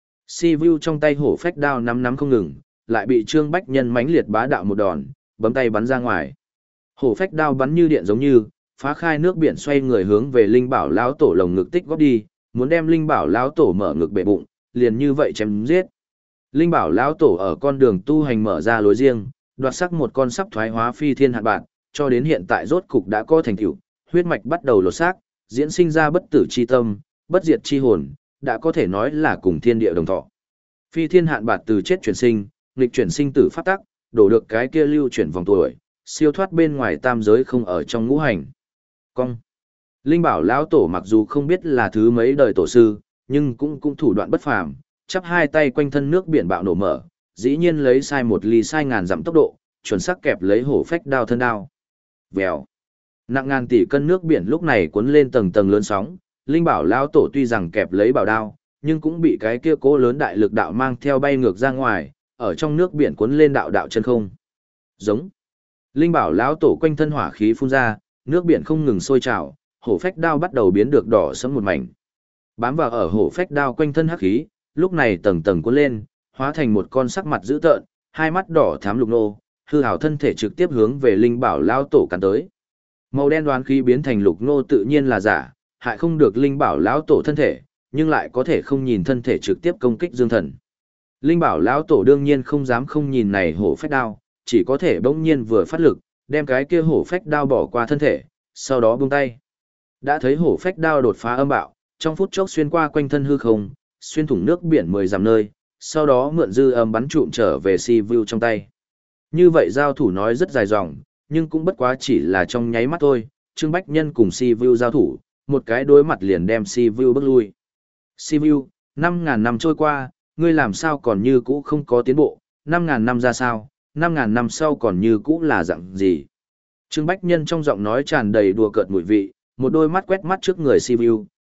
Si Vu trong tay hổ phách đao nắm nắm không ngừng, lại bị Trương Bách Nhân mãnh liệt bá đạo một đòn, bấm tay bắn ra ngoài. Hổ phách đao bắn như điện giống như, phá khai nước biển xoay người hướng về Linh Bảo lão tổ lồng ngực tích góp đi, muốn đem Linh Bảo lão tổ mở ngực bể bụng, liền như vậy chém giết. Linh Bảo lão tổ ở con đường tu hành mở ra lối riêng, đoạt sắc một con sắp thoái hóa phi thiên hạn bản, cho đến hiện tại rốt cục đã có thành tựu, huyết mạch bắt đầu lột xác, diễn sinh ra bất tử chi tâm, bất diệt chi hồn, đã có thể nói là cùng thiên địa đồng thọ. Phi thiên hạn bạt từ chết chuyển sinh, nghịch chuyển sinh tử pháp tắc, đổ được cái kia lưu chuyển vòng tuổi, siêu thoát bên ngoài tam giới không ở trong ngũ hành. Cong. Linh Bảo lão tổ mặc dù không biết là thứ mấy đời tổ sư, nhưng cũng cũng thủ đoạn bất phàm, chắp hai tay quanh thân nước biển bạo nổ mở, dĩ nhiên lấy sai một ly sai ngàn dặm tốc độ, chuẩn xác kẹp lấy hổ phách đao thân đao. Vèo. Nặng ngàn tỷ cân nước biển lúc này cuốn lên tầng tầng lớn sóng, Linh Bảo lão tổ tuy rằng kẹp lấy bảo đao, nhưng cũng bị cái kia cố lớn đại lực đạo mang theo bay ngược ra ngoài, ở trong nước biển cuốn lên đạo đạo chân không. Giống. Linh Bảo lão tổ quanh thân hỏa khí phun ra, nước biển không ngừng sôi trào, hổ phách đao bắt đầu biến được đỏ sẫm một mảnh. Bám vào ở hổ phách đao quanh thân hắc khí, lúc này tầng tầng cuốn lên, hóa thành một con sắc mặt dữ tợn, hai mắt đỏ thắm lục nô, hư hào thân thể trực tiếp hướng về Linh Bảo lão tổ cắn tới. Màu đen đoán khí biến thành lục nô tự nhiên là giả, hại không được Linh Bảo lão tổ thân thể, nhưng lại có thể không nhìn thân thể trực tiếp công kích Dương Thần. Linh Bảo lão tổ đương nhiên không dám không nhìn này hổ phách đao, chỉ có thể bỗng nhiên vừa phát lực, đem cái kia hổ phách đao bỏ qua thân thể, sau đó buông tay. Đã thấy hổ phách đao đột phá âm bạo, trong phút chốc xuyên qua quanh thân hư không, xuyên thủng nước biển mười dặm nơi, sau đó mượn dư âm bắn trụm trở về Si Vu trong tay. Như vậy giao thủ nói rất dài dòng, nhưng cũng bất quá chỉ là trong nháy mắt thôi, Trương Bách Nhân cùng Si Vu giao thủ, một cái đối mặt liền đem Si Vu bước lui. Si Vu, năm ngàn năm trôi qua, ngươi làm sao còn như cũ không có tiến bộ, năm ngàn năm ra sao, năm ngàn năm sau còn như cũ là dạng gì. Trương Bách Nhân trong giọng nói tràn đầy đùa cợt mùi vị, một đôi mắt quét mắt trước người Si Vu,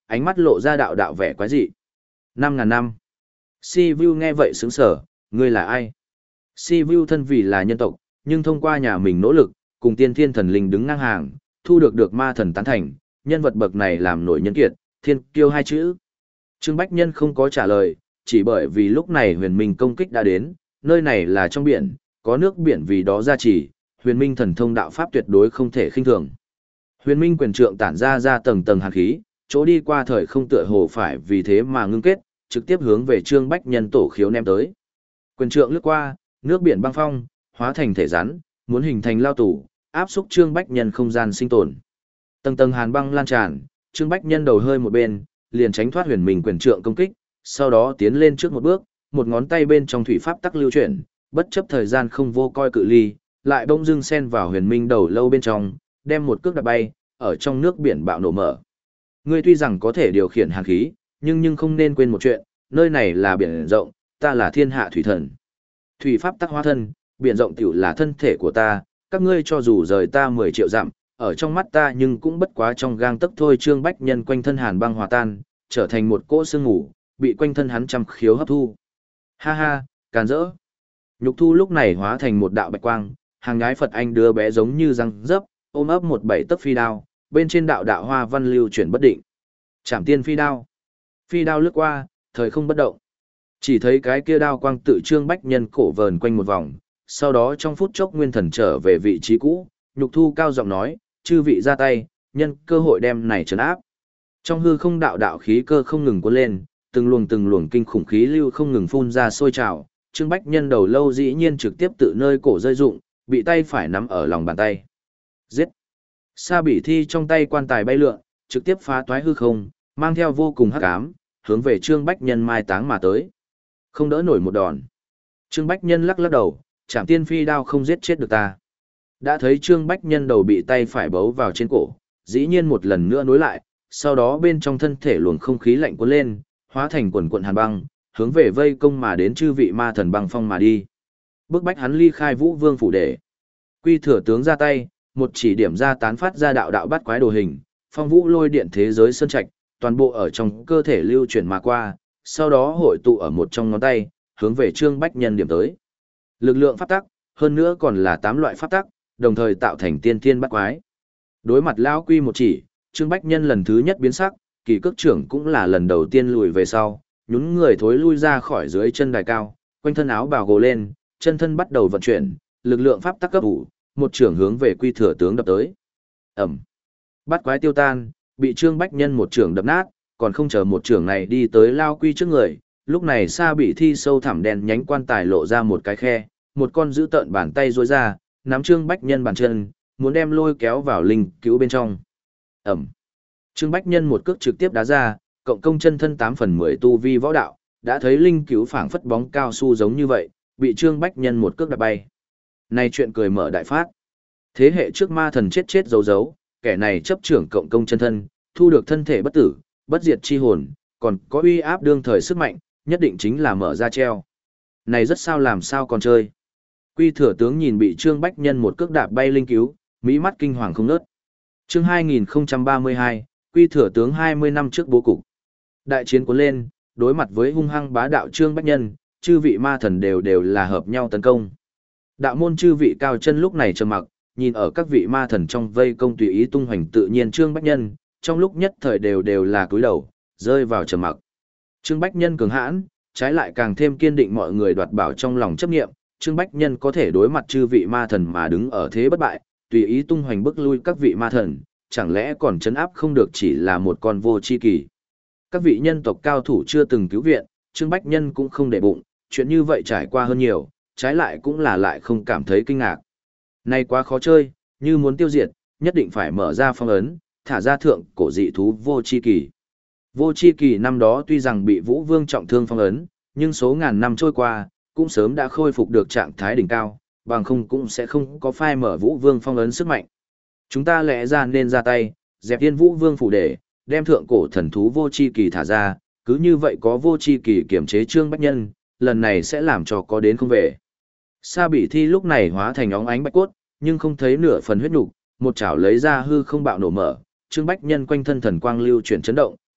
ánh mắt lộ ra đạo đạo vẻ quái dị. Năm ngàn năm. Si Vu nghe vậy sững sờ, ngươi là ai? Si Vu thân vì là nhân tộc, nhưng thông qua nhà mình nỗ lực, cùng tiên thiên thần linh đứng ngang hàng, thu được được ma thần tán thành, nhân vật bậc này làm nổi nhân kiệt, thiên kiêu hai chữ. Trương Bách Nhân không có trả lời, chỉ bởi vì lúc này huyền minh công kích đã đến, nơi này là trong biển, có nước biển vì đó gia trì, huyền minh thần thông đạo pháp tuyệt đối không thể khinh thường. Huyền minh quyền trượng tản ra ra tầng tầng hàn khí, chỗ đi qua thời không tựa hồ phải vì thế mà ngưng kết, trực tiếp hướng về Trương Bách Nhân tổ khiếu ném tới. Quyền trượng lướt qua, nước biển băng phong, hóa thành thể rắn, muốn hình thành lao tủ, áp xúc Trương Bách Nhân không gian sinh tồn. Tầng tầng hàn băng lan tràn, Trương Bách Nhân đầu hơi một bên, liền tránh thoát huyền minh quyền trượng công kích, sau đó tiến lên trước một bước, một ngón tay bên trong thủy pháp tắc lưu chuyển, bất chấp thời gian không vô coi cự ly, lại bỗng dưng xen vào huyền minh đầu lâu bên trong, đem một cước đạp bay, ở trong nước biển bạo nổ mở. Ngươi tuy rằng có thể điều khiển hàn khí, nhưng nhưng không nên quên một chuyện, nơi này là biển rộng, ta là thiên hạ thủy thần. Thủy pháp tắc hóa thân, biển rộng tiểu là thân thể của ta, các ngươi cho dù rời ta mười triệu dặm, ở trong mắt ta nhưng cũng bất quá trong gang tấc thôi. Trương Bách Nhân quanh thân hàn băng hòa tan, trở thành một cỗ sương ngủ, bị quanh thân hắn trăm khiếu hấp thu. Ha ha, càn rỡ. Nhục thu lúc này hóa thành một đạo bạch quang, hàng gái Phật Anh đứa bé giống như răng dấp, ôm ấp một bảy tấc phi đao, bên trên đạo đạo hoa văn lưu chuyển bất định. Trảm tiên phi đao. Phi đao lướt qua, thời không bất động. Chỉ thấy cái kia đao quang tự Trương Bách Nhân cổ vờn quanh một vòng, sau đó trong phút chốc nguyên thần trở về vị trí cũ, nhục thu cao giọng nói, chư vị ra tay, nhân cơ hội đem này trấn áp. Trong hư không đạo đạo khí cơ không ngừng cuốn lên, từng luồng từng luồng kinh khủng khí lưu không ngừng phun ra sôi trào, Trương Bách Nhân đầu lâu dĩ nhiên trực tiếp tự nơi cổ rơi rụng, bị tay phải nắm ở lòng bàn tay. Giết! Sa Bỉ Thi trong tay quan tài bay lượn, trực tiếp phá toái hư không, mang theo vô cùng hắc ám, hướng về Trương Bách Nhân mai táng mà tới. Không đỡ nổi một đòn. Trương Bách Nhân lắc lắc đầu, Trảm tiên phi đao không giết chết được ta. Đã thấy Trương Bách Nhân đầu bị tay phải bấu vào trên cổ, dĩ nhiên một lần nữa nối lại, sau đó bên trong thân thể luồng không khí lạnh cuốn lên, hóa thành quần quần hàn băng, hướng về vây công mà đến chư vị ma thần băng phong mà đi. Bức bách hắn ly khai Vũ Vương phủ để. Quy Thừa tướng ra tay, một chỉ điểm ra tán phát ra đạo đạo bắt quái đồ hình, phong vũ lôi điện thế giới sơn trạch, toàn bộ ở trong cơ thể lưu chuyển mà qua, sau đó hội tụ ở một trong ngón tay, hướng về Trương Bách Nhân điểm tới. Lực lượng pháp tắc, hơn nữa còn là tám loại pháp tắc, đồng thời tạo thành tiên thiên bắt quái. Đối mặt lão quy một chỉ, Trương Bách Nhân lần thứ nhất biến sắc, kỳ cước trưởng cũng là lần đầu tiên lùi về sau, nhún người thối lui ra khỏi dưới chân đài cao, quanh thân áo bào gồ lên, chân thân bắt đầu vận chuyển, lực lượng pháp tắc cấp đủ, một trưởng hướng về Quy Thừa tướng đập tới. Ầm. Bắt quái tiêu tan, bị Trương Bách Nhân một trưởng đập nát, còn không chờ một trưởng này đi tới lao quy trước người, lúc này Sa Bỉ Thi sâu thẳm đen nhánh quan tài lộ ra một cái khe, một con dữ tợn bàn tay duỗi ra, nắm Trương Bách Nhân bàn chân, muốn đem lôi kéo vào linh cứu bên trong. Ẩm. Trương Bách Nhân một cước trực tiếp đá ra, cộng công chân thân tám phần mười tu vi võ đạo, đã thấy linh cứu phảng phất bóng cao su giống như vậy, bị Trương Bách Nhân một cước đạp bay. Này chuyện cười mở đại phát. Thế hệ trước ma thần chết chết giấu giấu, kẻ này chấp trưởng cộng công chân thân, thu được thân thể bất tử, bất diệt chi hồn, còn có uy áp đương thời sức mạnh, nhất định chính là mở ra treo. Này rất sao làm sao còn chơi. Quy Thừa tướng nhìn bị Trương Bách Nhân một cước đạp bay linh cứu, mỹ mắt kinh hoàng không ngớt. Chương hai nghìn không trăm ba mươi hai, Quy Thừa tướng hai mươi năm trước bố cục. Đại chiến cuốn lên, đối mặt với hung hăng bá đạo Trương Bách Nhân, chư vị ma thần đều đều là hợp nhau tấn công. Đạo môn chư vị cao chân lúc này trầm mặc, nhìn ở các vị ma thần trong vây công tùy ý tung hoành tự nhiên Trương Bách Nhân, trong lúc nhất thời đều đều là cúi đầu, rơi vào trầm mặc. Trương Bách Nhân cường hãn, trái lại càng thêm kiên định mọi người đoạt bảo trong lòng chấp niệm, Trương Bách Nhân có thể đối mặt chư vị ma thần mà đứng ở thế bất bại, tùy ý tung hoành bức lui các vị ma thần, chẳng lẽ còn chấn áp không được chỉ là một con vô chi kỳ. Các vị nhân tộc cao thủ chưa từng cứu viện, Trương Bách Nhân cũng không để bụng, chuyện như vậy trải qua hơn nhiều, trái lại cũng là lại không cảm thấy kinh ngạc. Này quá khó chơi, như muốn tiêu diệt, nhất định phải mở ra phong ấn, thả ra thượng cổ dị thú vô chi kỳ. Vô chi kỳ năm đó tuy rằng bị Vũ Vương trọng thương phong ấn, nhưng số ngàn năm trôi qua, cũng sớm đã khôi phục được trạng thái đỉnh cao, bằng không cũng sẽ không có phai mở Vũ Vương phong ấn sức mạnh. Chúng ta lẽ ra nên ra tay, dẹp yên Vũ Vương phủ để, đem thượng cổ thần thú vô chi kỳ thả ra, cứ như vậy có vô chi kỳ kiểm chế Trương Bách Nhân, lần này sẽ làm cho có đến không về. Sa Bỉ Thi lúc này hóa thành óng ánh bạch cốt, nhưng không thấy nửa phần huyết nục, một chảo lấy ra hư không bạo nổ mở, Trương Bách Nhân quanh thân thần quang lưu chuyển chấn động,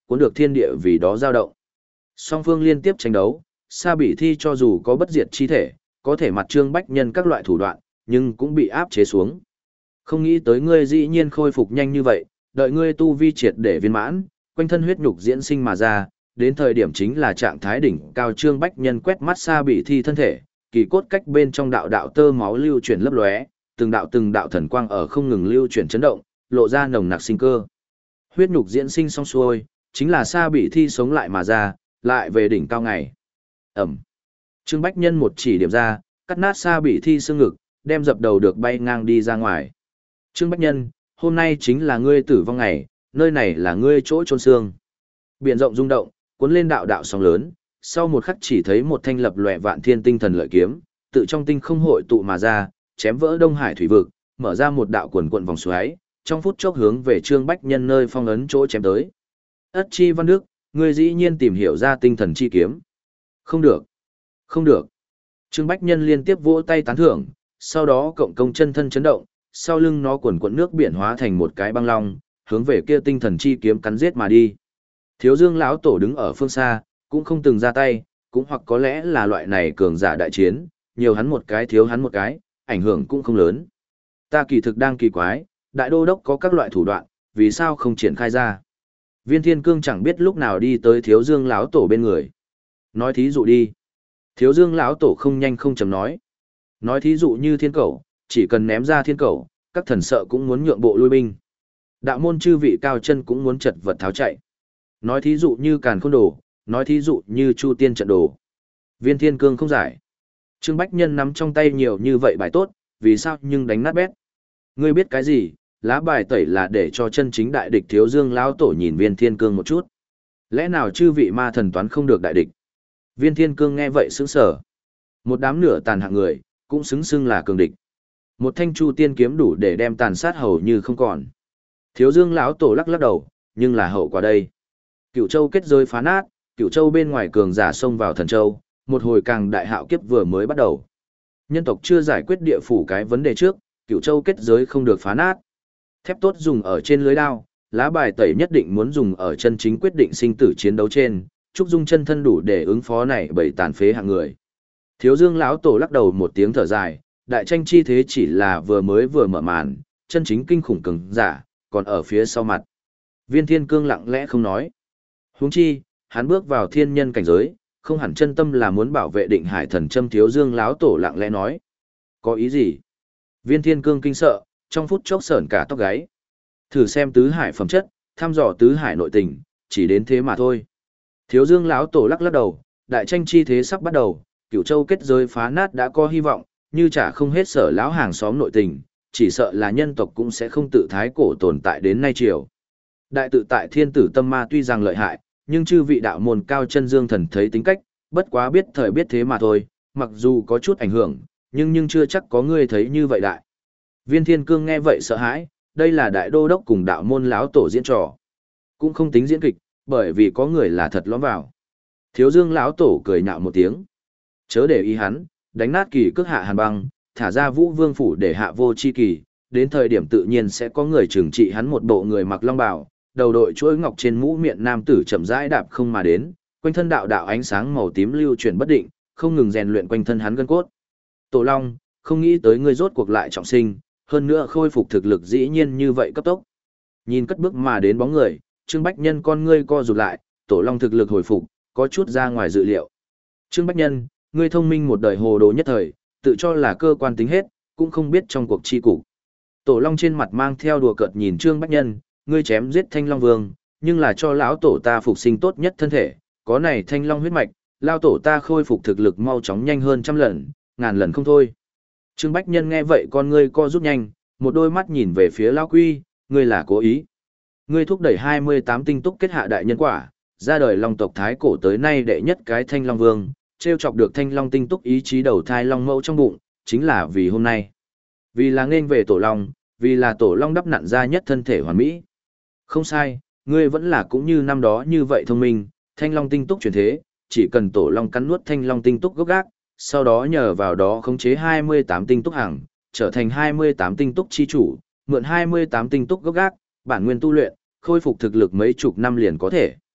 cuốn được thiên địa vì đó dao động. Song phương liên tiếp tranh đấu, Sa Bỉ Thi cho dù có bất diệt chi thể, có thể mặt Trương Bách Nhân các loại thủ đoạn, nhưng cũng bị áp chế xuống. Không nghĩ tới ngươi dĩ nhiên khôi phục nhanh như vậy, đợi ngươi tu vi triệt để viên mãn, quanh thân huyết nhục diễn sinh mà ra, đến thời điểm chính là trạng thái đỉnh cao. Trương Bách Nhân quét mắt Sa Bỉ Thi thân thể, kỳ cốt cách bên trong đạo đạo tơ máu lưu chuyển lấp lóe, từng đạo từng đạo thần quang ở không ngừng lưu chuyển chấn động, lộ ra nồng nặc sinh cơ. Huyết nhục diễn sinh xong xuôi, chính là Sa Bỉ Thi sống lại mà ra, lại về đỉnh cao ngày. Ẩm. Trương Bách Nhân một chỉ điểm ra, cắt nát Sa Bỉ Thi xương ngực, đem dập đầu được bay ngang đi ra ngoài. Trương Bách Nhân, hôm nay chính là ngươi tử vong ngày, nơi này là ngươi chỗ chôn xương. Biển rộng rung động, cuốn lên đạo đạo sóng lớn, sau một khắc chỉ thấy một thanh lập lòe vạn thiên tinh thần lợi kiếm, tự trong tinh không hội tụ mà ra, chém vỡ Đông Hải thủy vực, mở ra một đạo quần quần vòng xoáy, trong phút chốc hướng về Trương Bách Nhân nơi phong ấn chỗ chém tới. Ất Chi Văn Đức, ngươi dĩ nhiên tìm hiểu ra tinh thần chi kiếm. Không được, không được. Trương Bách Nhân liên tiếp vỗ tay tán thưởng, sau đó cộng công chân thân chấn động, sau lưng nó quần quần nước biển hóa thành một cái băng long, hướng về kia tinh thần chi kiếm cắn giết mà đi. Thiếu Dương lão tổ đứng ở phương xa, cũng không từng ra tay, cũng hoặc có lẽ là loại này cường giả đại chiến, nhiều hắn một cái thiếu hắn một cái, ảnh hưởng cũng không lớn. Ta kỳ thực đang kỳ quái, đại đô đốc có các loại thủ đoạn, vì sao không triển khai ra? Viên Thiên Cương chẳng biết lúc nào đi tới Thiếu Dương lão tổ bên người. Nói thí dụ đi. Thiếu Dương lão tổ không nhanh không chậm nói. Nói thí dụ như thiên cẩu, chỉ cần ném ra thiên cẩu, các thần sợ cũng muốn nhượng bộ lui binh. Đạo môn chư vị cao chân cũng muốn chật vật tháo chạy. Nói thí dụ như Càn Khôn Đồ, nói thí dụ như Chu Tiên trận đồ. Viên Thiên Cương không giải. Trương Bách Nhân nắm trong tay nhiều như vậy bài tốt, vì sao nhưng đánh nát bét. Ngươi biết cái gì, lá bài tẩy là để cho chân chính đại địch Thiếu Dương lão tổ nhìn Viên Thiên Cương một chút. Lẽ nào chư vị ma thần toán không được đại địch? Viên Thiên Cương nghe vậy sững sờ. Một đám nửa tàn hạng người, cũng xứng xưng là cường địch. Một thanh Chu Tiên kiếm đủ để đem tàn sát hầu như không còn. Thiếu Dương lão tổ lắc lắc đầu, nhưng là hậu quả đây. Cửu Châu kết giới phá nát, Cửu Châu bên ngoài cường giả xông vào Thần Châu, một hồi càng đại hạo kiếp vừa mới bắt đầu. Nhân tộc chưa giải quyết địa phủ cái vấn đề trước, Cửu Châu kết giới không được phá nát. Thép tốt dùng ở trên lưới đao, lá bài tẩy nhất định muốn dùng ở chân chính quyết định sinh tử chiến đấu trên, Trúc Dung chân thân đủ để ứng phó này bởi tàn phế hạng người. Thiếu Dương lão tổ lắc đầu một tiếng thở dài, đại tranh chi thế chỉ là vừa mới vừa mở màn, chân chính kinh khủng cường giả, còn ở phía sau mặt. Viên Thiên Cương lặng lẽ không nói. Huống chi, hắn bước vào thiên nhân cảnh giới, không hẳn chân tâm là muốn bảo vệ Định Hải Thần Châm. Thiếu Dương lão tổ lặng lẽ nói. Có ý gì? Viên Thiên Cương kinh sợ, trong phút chốc sởn cả tóc gáy. Thử xem tứ hải phẩm chất, thăm dò tứ hải nội tình, chỉ đến thế mà thôi. Thiếu Dương lão tổ lắc lắc đầu, đại tranh chi thế sắp bắt đầu, Cửu Châu kết giới phá nát đã có hy vọng, như chả không hết sở lão hàng xóm nội tình, chỉ sợ là nhân tộc cũng sẽ không tự thái cổ tồn tại đến nay triều. Đại tự tại thiên tử tâm ma tuy rằng lợi hại, nhưng chư vị đạo môn cao chân dương thần thấy tính cách, bất quá biết thời biết thế mà thôi, mặc dù có chút ảnh hưởng, nhưng nhưng chưa chắc có người thấy như vậy đại. Viên Thiên Cương nghe vậy sợ hãi, đây là đại đô đốc cùng đạo môn lão tổ diễn trò, cũng không tính diễn kịch, bởi vì có người là thật lõm vào. Thiếu Dương lão tổ cười nhạo một tiếng, chớ để ý hắn, đánh nát kỳ cước hạ hàn băng, thả ra Vũ Vương phủ để hạ vô chi kỳ, đến thời điểm tự nhiên sẽ có người trừng trị hắn. Một bộ người mặc long bào, đầu đội chuỗi ngọc trên mũ miệng nam tử chậm rãi đạp không mà đến, quanh thân đạo đạo ánh sáng màu tím lưu chuyển bất định, không ngừng rèn luyện quanh thân hắn gân cốt. Tổ Long, không nghĩ tới ngươi rốt cuộc lại trọng sinh, hơn nữa khôi phục thực lực dĩ nhiên như vậy cấp tốc. Nhìn cất bước mà đến bóng người, Trương Bách Nhân con ngươi co rụt lại, Tổ Long thực lực hồi phục, có chút ra ngoài dự liệu. Trương Bách Nhân, ngươi thông minh một đời hồ đồ nhất thời, tự cho là cơ quan tính hết, cũng không biết trong cuộc chi cục. Tổ Long trên mặt mang theo đùa cợt nhìn Trương Bách Nhân, ngươi chém giết Thanh Long Vương, nhưng là cho lão tổ ta phục sinh tốt nhất thân thể, có này Thanh Long huyết mạch, lão tổ ta khôi phục thực lực mau chóng nhanh hơn trăm lần, ngàn lần không thôi. Trương Bách Nhân nghe vậy con ngươi co rút nhanh, một đôi mắt nhìn về phía lão quy, ngươi là cố ý. Ngươi thúc đẩy hai mươi tám tinh túc kết hạ đại nhân quả, ra đời Long tộc thái cổ tới nay đệ nhất cái Thanh Long Vương, trêu chọc được Thanh Long tinh túc ý chí đầu thai Long mẫu trong bụng, chính là vì hôm nay. Vì là nên về Tổ Long, vì là Tổ Long đắp nặn ra nhất thân thể hoàn mỹ. Không sai, ngươi vẫn là cũng như năm đó như vậy thông minh, Thanh Long tinh túc chuyển thế, chỉ cần Tổ Long cắn nuốt Thanh Long tinh túc gốc gác, sau đó nhờ vào đó khống chế hai mươi tám tinh túc hàng, trở thành hai mươi tám tinh túc chi chủ, mượn hai mươi tám tinh túc gốc gác, bản nguyên tu luyện, khôi phục thực lực mấy chục năm liền có thể.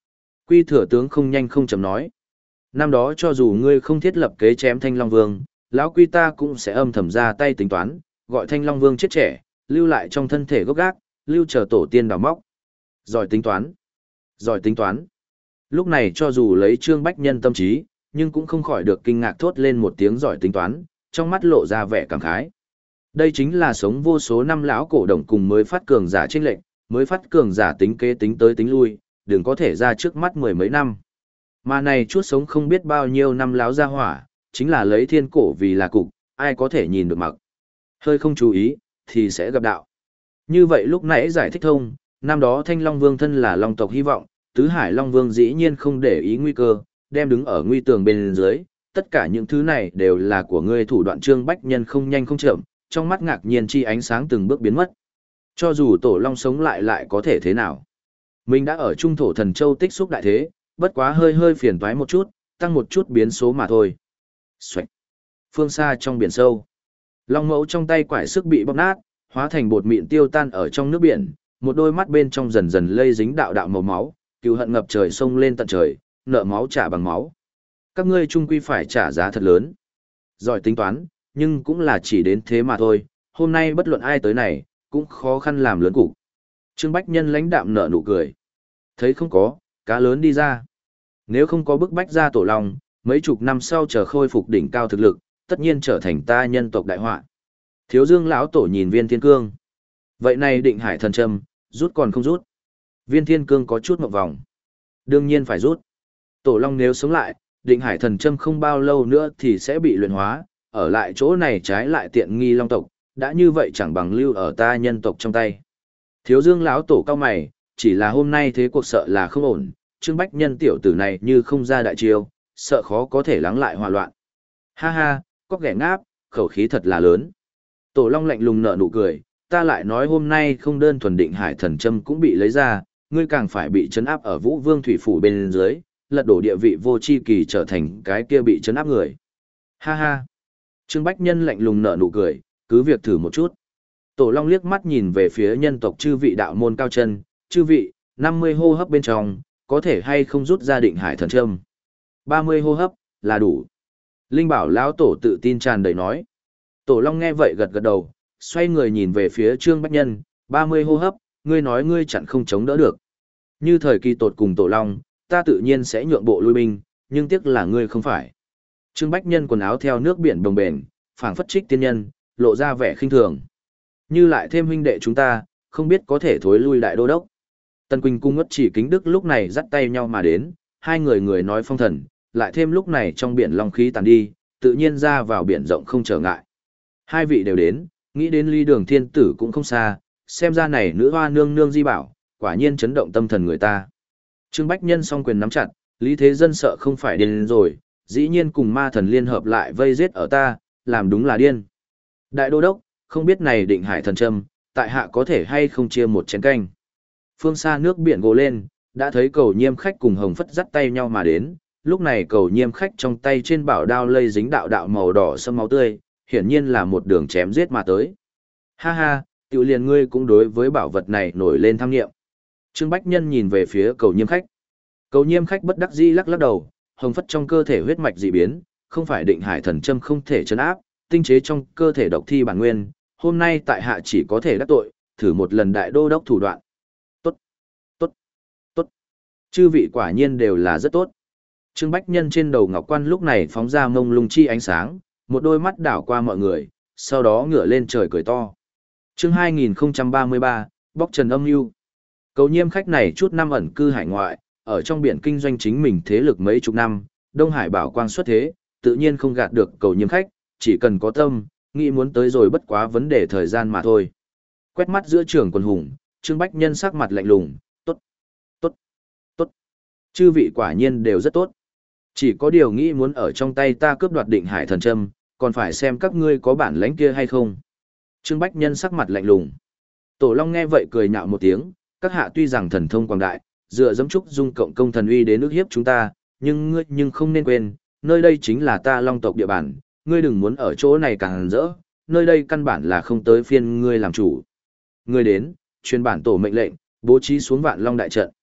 Quy thừa tướng không nhanh không chậm nói. Năm đó cho dù ngươi không thiết lập kế chém Thanh Long Vương, lão Quy ta cũng sẽ âm thầm ra tay tính toán, gọi Thanh Long Vương chết trẻ, lưu lại trong thân thể gốc gác, lưu chờ tổ tiên đào móc. Giỏi tính toán. Giỏi tính toán. Lúc này cho dù lấy Trương Bách Nhân tâm trí, nhưng cũng không khỏi được kinh ngạc thốt lên một tiếng giỏi tính toán, trong mắt lộ ra vẻ cảm khái. Đây chính là sống vô số năm lão cổ đồng cùng mới phát cường giả chênh lệnh, mới phát cường giả tính kế tính tới tính lui, đừng có thể ra trước mắt mười mấy năm. Mà này chút sống không biết bao nhiêu năm láo ra hỏa, chính là lấy thiên cổ vì là cục, ai có thể nhìn được mặc. Hơi không chú ý, thì sẽ gặp đạo. Như vậy lúc nãy giải thích thông, năm đó Thanh Long Vương thân là Long tộc hy vọng, Tứ Hải Long Vương dĩ nhiên không để ý nguy cơ, đem đứng ở nguy tường bên dưới, tất cả những thứ này đều là của ngươi thủ đoạn Trương Bách Nhân không nhanh không chậm, trong mắt ngạc nhiên chi ánh sáng từng bước biến mất. Cho dù Tổ Long sống lại lại có thể thế nào? Mình đã ở Trung Thổ Thần Châu tích xúc đại thế, bất quá hơi hơi phiền toái một chút, tăng một chút biến số mà thôi. Xoạch. Phương xa trong biển sâu, Long Mẫu trong tay quải sức bị bóp nát, hóa thành bột mịn tiêu tan ở trong nước biển, một đôi mắt bên trong dần dần lây dính đạo đạo màu máu, cừu hận ngập trời sông lên tận trời, nợ máu trả bằng máu. Các ngươi chung quy phải trả giá thật lớn. Giỏi tính toán, nhưng cũng là chỉ đến thế mà thôi, hôm nay bất luận ai tới này, cũng khó khăn làm lớn cục. Trương Bách Nhân lãnh đạm nở nụ cười. Thấy không có, cá lớn đi ra. Nếu không có bức bách ra Tổ Long, mấy chục năm sau chờ khôi phục đỉnh cao thực lực, tất nhiên trở thành ta nhân tộc đại họa. Thiếu Dương lão tổ nhìn Viên Thiên Cương. Vậy này Định Hải thần châm, rút còn không rút? Viên Thiên Cương có chút ngượng vòng. Đương nhiên phải rút. Tổ Long nếu sống lại, Định Hải thần châm không bao lâu nữa thì sẽ bị luyện hóa, ở lại chỗ này trái lại tiện nghi Long tộc, đã như vậy chẳng bằng lưu ở ta nhân tộc trong tay. Thiếu Dương lão tổ cao mày, chỉ là hôm nay thế cuộc sợ là không ổn, Trương Bách Nhân tiểu tử này như không ra đại chiêu, sợ khó có thể lắng lại hòa loạn. Ha ha, có ghẻ ngáp, khẩu khí thật là lớn. Tổ Long lạnh lùng nở nụ cười, ta lại nói hôm nay không đơn thuần Định Hải thần châm cũng bị lấy ra, ngươi càng phải bị trấn áp ở Vũ Vương thủy phủ bên dưới, lật đổ địa vị vô chi kỳ trở thành cái kia bị trấn áp người. Ha ha. Trương Bách Nhân lạnh lùng nở nụ cười, cứ việc thử một chút. Tổ Long liếc mắt nhìn về phía nhân tộc chư vị đạo môn cao chân, chư vị, năm mươi hô hấp bên trong, có thể hay không rút ra Định Hải thần châm. ba mươi hô hấp, là đủ. Linh Bảo lão tổ tự tin tràn đầy nói. Tổ Long nghe vậy gật gật đầu, xoay người nhìn về phía Trương Bách Nhân, ba mươi hô hấp, ngươi nói ngươi chặn không chống đỡ được. Như thời kỳ tột cùng Tổ Long, ta tự nhiên sẽ nhượng bộ lui binh, nhưng tiếc là ngươi không phải. Trương Bách Nhân quần áo theo nước biển bồng bềnh, phảng phất trích tiên nhân, lộ ra vẻ khinh thường. Như lại thêm huynh đệ chúng ta, không biết có thể thối lui đại đô đốc. Tân Quỳnh cung ngất chỉ kính đức lúc này dắt tay nhau mà đến, hai người người nói phong thần, lại thêm lúc này trong biển long khí tàn đi, tự nhiên ra vào biển rộng không trở ngại. Hai vị đều đến, nghĩ đến ly đường thiên tử cũng không xa, xem ra này nữ hoa nương nương di bảo, quả nhiên chấn động tâm thần người ta. Trương Bách Nhân song quyền nắm chặt, Lý Thế Dân sợ không phải điên rồi, dĩ nhiên cùng ma thần liên hợp lại vây giết ở ta, làm đúng là điên. Đại đô đốc, không biết này Định Hải thần châm, tại hạ có thể hay không chia một chén canh. Phương xa nước biển gồ lên, đã thấy cầu nhiêm khách cùng hồng phất dắt tay nhau mà đến, lúc này cầu nhiêm khách trong tay trên bảo đao lây dính đạo đạo màu đỏ sâm máu tươi, hiển nhiên là một đường chém giết mà tới. Ha ha, tiểu liền ngươi cũng đối với bảo vật này nổi lên tham nghiệm. Trương Bách Nhân nhìn về phía cầu nhiêm khách. Cầu nhiêm khách bất đắc dĩ lắc lắc đầu, hồng phất trong cơ thể huyết mạch dị biến, không phải Định Hải thần châm không thể chấn áp, tinh chế trong cơ thể độc thi bản nguyên, hôm nay tại hạ chỉ có thể đắc tội, thử một lần đại đô đốc thủ đoạn. Tốt, tốt, tốt. Chư vị quả nhiên đều là rất tốt. Trương Bách Nhân trên đầu ngọc quan lúc này phóng ra mông lung chi ánh sáng, một đôi mắt đảo qua mọi người, sau đó ngửa lên trời cười to. Chương hai nghìn không trăm ba mươi ba, bóc trần âm mưu. Cầu nhiêm khách này chút năm ẩn cư hải ngoại, ở trong biển kinh doanh chính mình thế lực mấy chục năm, Đông Hải bảo quang xuất thế, tự nhiên không gạt được cầu nhiêm khách, chỉ cần có tâm, nghĩ muốn tới rồi bất quá vấn đề thời gian mà thôi. Quét mắt giữa trường quần hùng, Trương Bách Nhân sắc mặt lạnh lùng, tốt, tốt, tốt. Chư vị quả nhiên đều rất tốt. Chỉ có điều nghĩ muốn ở trong tay ta cướp đoạt Định Hải thần châm, còn phải xem các ngươi có bản lãnh kia hay không. Trương Bách Nhân sắc mặt lạnh lùng. Tổ Long nghe vậy cười nhạo một tiếng, các hạ tuy rằng thần thông quảng đại, dựa dẫm trúc dung cộng công thần uy đến ức hiếp chúng ta, nhưng ngươi nhưng không nên quên, nơi đây chính là ta Long tộc địa bàn, ngươi đừng muốn ở chỗ này càng rỡ, nơi đây căn bản là không tới phiên ngươi làm chủ. Ngươi đến, truyền bản tổ mệnh lệnh, bố trí xuống Vạn Long đại trận.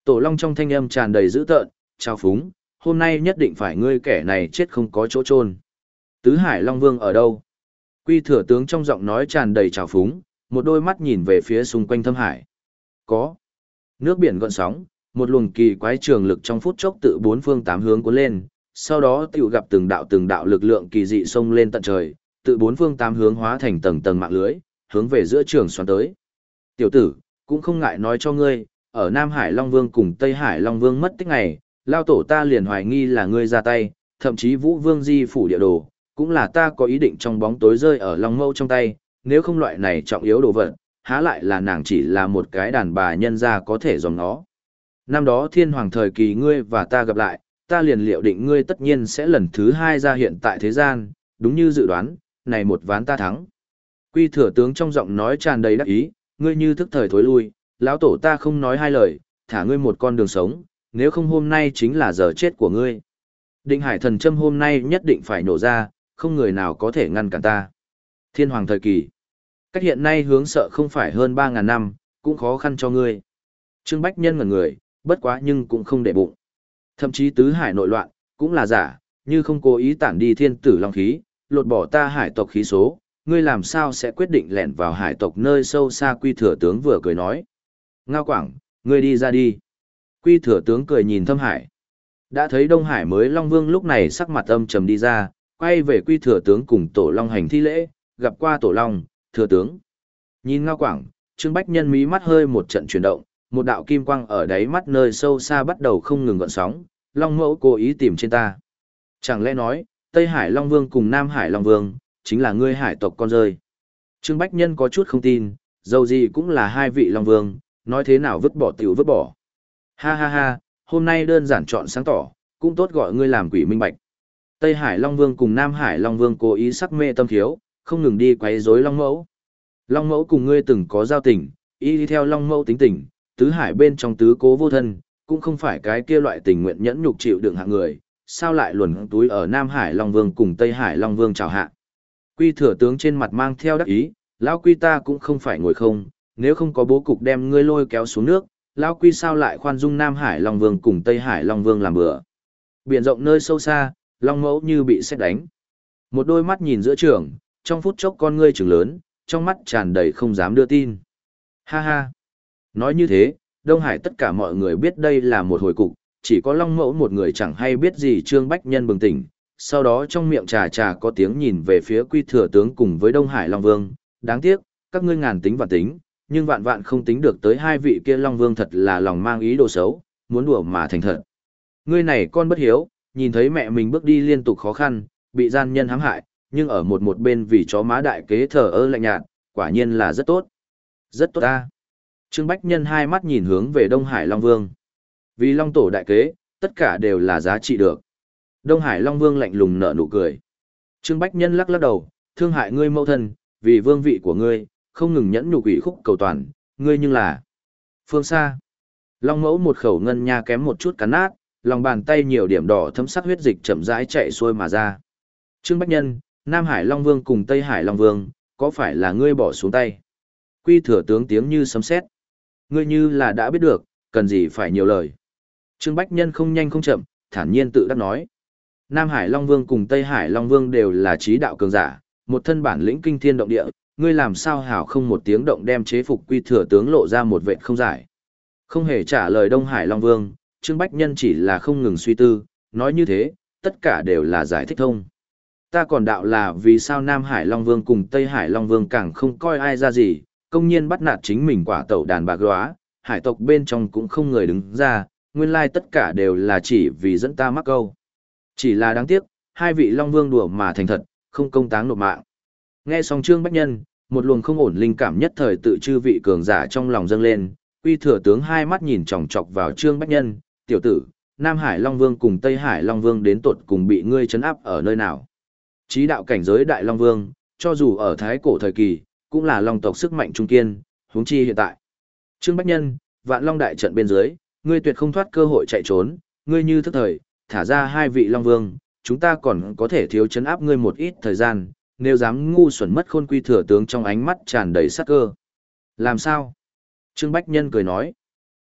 Tổ Long trong thanh âm tràn đầy dữ tợn, trao phúng, hôm nay nhất định phải ngươi kẻ này chết không có chỗ chôn. Tứ Hải Long Vương ở đâu? Quy Thừa tướng trong giọng nói tràn đầy trào phúng, một đôi mắt nhìn về phía xung quanh thâm hải. Có. Nước biển gợn sóng, một luồng kỳ quái trường lực trong phút chốc tự bốn phương tám hướng cuốn lên, sau đó tiểu gặp từng đạo từng đạo lực lượng kỳ dị xông lên tận trời, tự bốn phương tám hướng hóa thành tầng tầng mạng lưới, hướng về giữa trường xoắn tới. Tiểu tử, cũng không ngại nói cho ngươi, ở Nam Hải Long Vương cùng Tây Hải Long Vương mất tích ngày, lao tổ ta liền hoài nghi là ngươi ra tay, thậm chí Vũ Vương di phủ địa đồ, cũng là ta có ý định trong bóng tối rơi ở Long Mâu trong tay, nếu không loại này trọng yếu đồ vật, há lại là nàng chỉ là một cái đàn bà nhân gia có thể dòng nó. Năm đó thiên hoàng thời kỳ ngươi và ta gặp lại, ta liền liệu định ngươi tất nhiên sẽ lần thứ hai ra hiện tại thế gian, đúng như dự đoán, này một ván ta thắng. Quy Thừa tướng trong giọng nói tràn đầy đắc ý, ngươi như thức thời thối lui, lão tổ ta không nói hai lời, thả ngươi một con đường sống, nếu không hôm nay chính là giờ chết của ngươi. Định Hải thần châm hôm nay nhất định phải nổ ra, không người nào có thể ngăn cản ta. Thiên hoàng thời kỳ. Cách hiện nay hướng sợ không phải hơn ba ngàn năm, cũng khó khăn cho ngươi. Trương Bách Nhân ngẩn người, bất quá nhưng cũng không để bụng. Thậm chí tứ hải nội loạn, cũng là giả, như không cố ý tản đi thiên tử long khí, lột bỏ ta hải tộc khí số, ngươi làm sao sẽ quyết định lẻn vào hải tộc nơi sâu xa. Quy Thừa tướng vừa cười nói. Ngao Quảng, ngươi đi ra đi. Quy Thừa tướng cười nhìn Thâm Hải. Đã thấy Đông Hải mới Long Vương lúc này sắc mặt âm trầm đi ra, quay về Quy Thừa tướng cùng Tổ Long hành thi lễ, gặp qua Tổ Long, Thừa tướng. Nhìn Ngao Quảng, Trương Bách Nhân mí mắt hơi một trận chuyển động, một đạo kim quang ở đáy mắt nơi sâu xa bắt đầu không ngừng gợn sóng, Long Mẫu cố ý tìm trên ta. Chẳng lẽ nói, Tây Hải Long Vương cùng Nam Hải Long Vương, chính là ngươi hải tộc con rơi. Trương Bách Nhân có chút không tin, dầu gì cũng là hai vị Long Vương, nói thế nào vứt bỏ tiểu vứt bỏ. Ha ha ha, hôm nay đơn giản chọn sáng tỏ, cũng tốt gọi ngươi làm quỷ minh bạch. Tây Hải Long Vương cùng Nam Hải Long Vương cố ý sắc mê tâm thiếu, không ngừng đi quấy rối Long Mẫu. Long Mẫu cùng ngươi từng có giao tình, y đi theo Long Mẫu tính tình, tứ hải bên trong tứ cố vô thân, cũng không phải cái kia loại tình nguyện nhẫn nhục chịu đựng hạng người, sao lại luồn túi ở Nam Hải Long Vương cùng Tây Hải Long Vương chào hạ. Quy Thừa tướng trên mặt mang theo đắc ý, lão Quy ta cũng không phải ngồi không, nếu không có bố cục đem ngươi lôi kéo xuống nước, lão Quy sao lại khoan dung Nam Hải Long Vương cùng Tây Hải Long Vương làm bữa. Biển rộng nơi sâu xa, Long Mẫu như bị sét đánh. Một đôi mắt nhìn giữa trường, trong phút chốc con ngươi trừng lớn, trong mắt tràn đầy không dám đưa tin. Ha ha. Nói như thế, Đông Hải tất cả mọi người biết đây là một hồi cục, chỉ có Long Mẫu một người chẳng hay biết gì. Trương Bách Nhân bừng tỉnh, sau đó trong miệng trà trà có tiếng nhìn về phía Quy Thừa tướng cùng với Đông Hải Long Vương, đáng tiếc, các ngươi ngàn tính và tính, nhưng vạn vạn không tính được tới hai vị kia Long Vương thật là lòng mang ý đồ xấu, muốn đùa mà thành thật. Ngươi này con bất hiếu, nhìn thấy mẹ mình bước đi liên tục khó khăn, bị gian nhân hãm hại, nhưng ở một một bên vì chó má đại kế thờ ơ lạnh nhạt, quả nhiên là rất tốt. Rất tốt ta. Trương Bách Nhân hai mắt nhìn hướng về Đông Hải Long Vương. Vì Long Tổ đại kế, tất cả đều là giá trị được. Đông Hải Long Vương lạnh lùng nở nụ cười. Trương Bách Nhân lắc lắc đầu, thương hại ngươi mẫu thân, vì vương vị của ngươi, không ngừng nhẫn nhục ủy khúc cầu toàn, ngươi nhưng là phương xa. Long Mẫu một khẩu ngân nha kém một chút cắn nát, lòng bàn tay nhiều điểm đỏ thấm sắc huyết dịch chậm rãi chạy xuôi mà ra. Trương Bách Nhân, Nam Hải Long Vương cùng Tây Hải Long Vương, có phải là ngươi bỏ xuống tay? Quy Thừa tướng tiếng như sấm sét. Ngươi như là đã biết được, cần gì phải nhiều lời. Trương Bách Nhân không nhanh không chậm, thản nhiên tự đắc nói. Nam Hải Long Vương cùng Tây Hải Long Vương đều là trí đạo cường giả, một thân bản lĩnh kinh thiên động địa, ngươi làm sao hảo không một tiếng động đem chế phục Quy Thừa tướng lộ ra một vệt không giải. Không hề trả lời Đông Hải Long Vương, Trương Bách Nhân chỉ là không ngừng suy tư, nói như thế, tất cả đều là giải thích thông. Ta còn đạo là vì sao Nam Hải Long Vương cùng Tây Hải Long Vương càng không coi ai ra gì, công nhiên bắt nạt chính mình quả tẩu đàn bạc góa, hải tộc bên trong cũng không người đứng ra, nguyên lai tất cả đều là chỉ vì dẫn ta mắc câu. Chỉ là đáng tiếc, hai vị Long Vương đùa mà thành thật, không công táng nộp mạng. Nghe xong Trương Bách Nhân, một luồng không ổn linh cảm nhất thời tự chư vị cường giả trong lòng dâng lên, Quy Thừa tướng hai mắt nhìn chòng chọc vào Trương Bách Nhân, tiểu tử, Nam Hải Long Vương cùng Tây Hải Long Vương đến tột cùng bị ngươi trấn áp ở nơi nào? Chí đạo cảnh giới Đại Long Vương, cho dù ở thái cổ thời kỳ, cũng là Long tộc sức mạnh trung kiên, huống chi hiện tại. Trương Bách Nhân, Vạn Long đại trận bên dưới, ngươi tuyệt không thoát cơ hội chạy trốn, ngươi như thức thời, thả ra hai vị Long Vương, chúng ta còn có thể thiếu trấn áp ngươi một ít thời gian, nếu dám ngu xuẩn mất khôn. Quy Thừa tướng trong ánh mắt tràn đầy sát cơ. Làm sao? Trương Bách Nhân cười nói.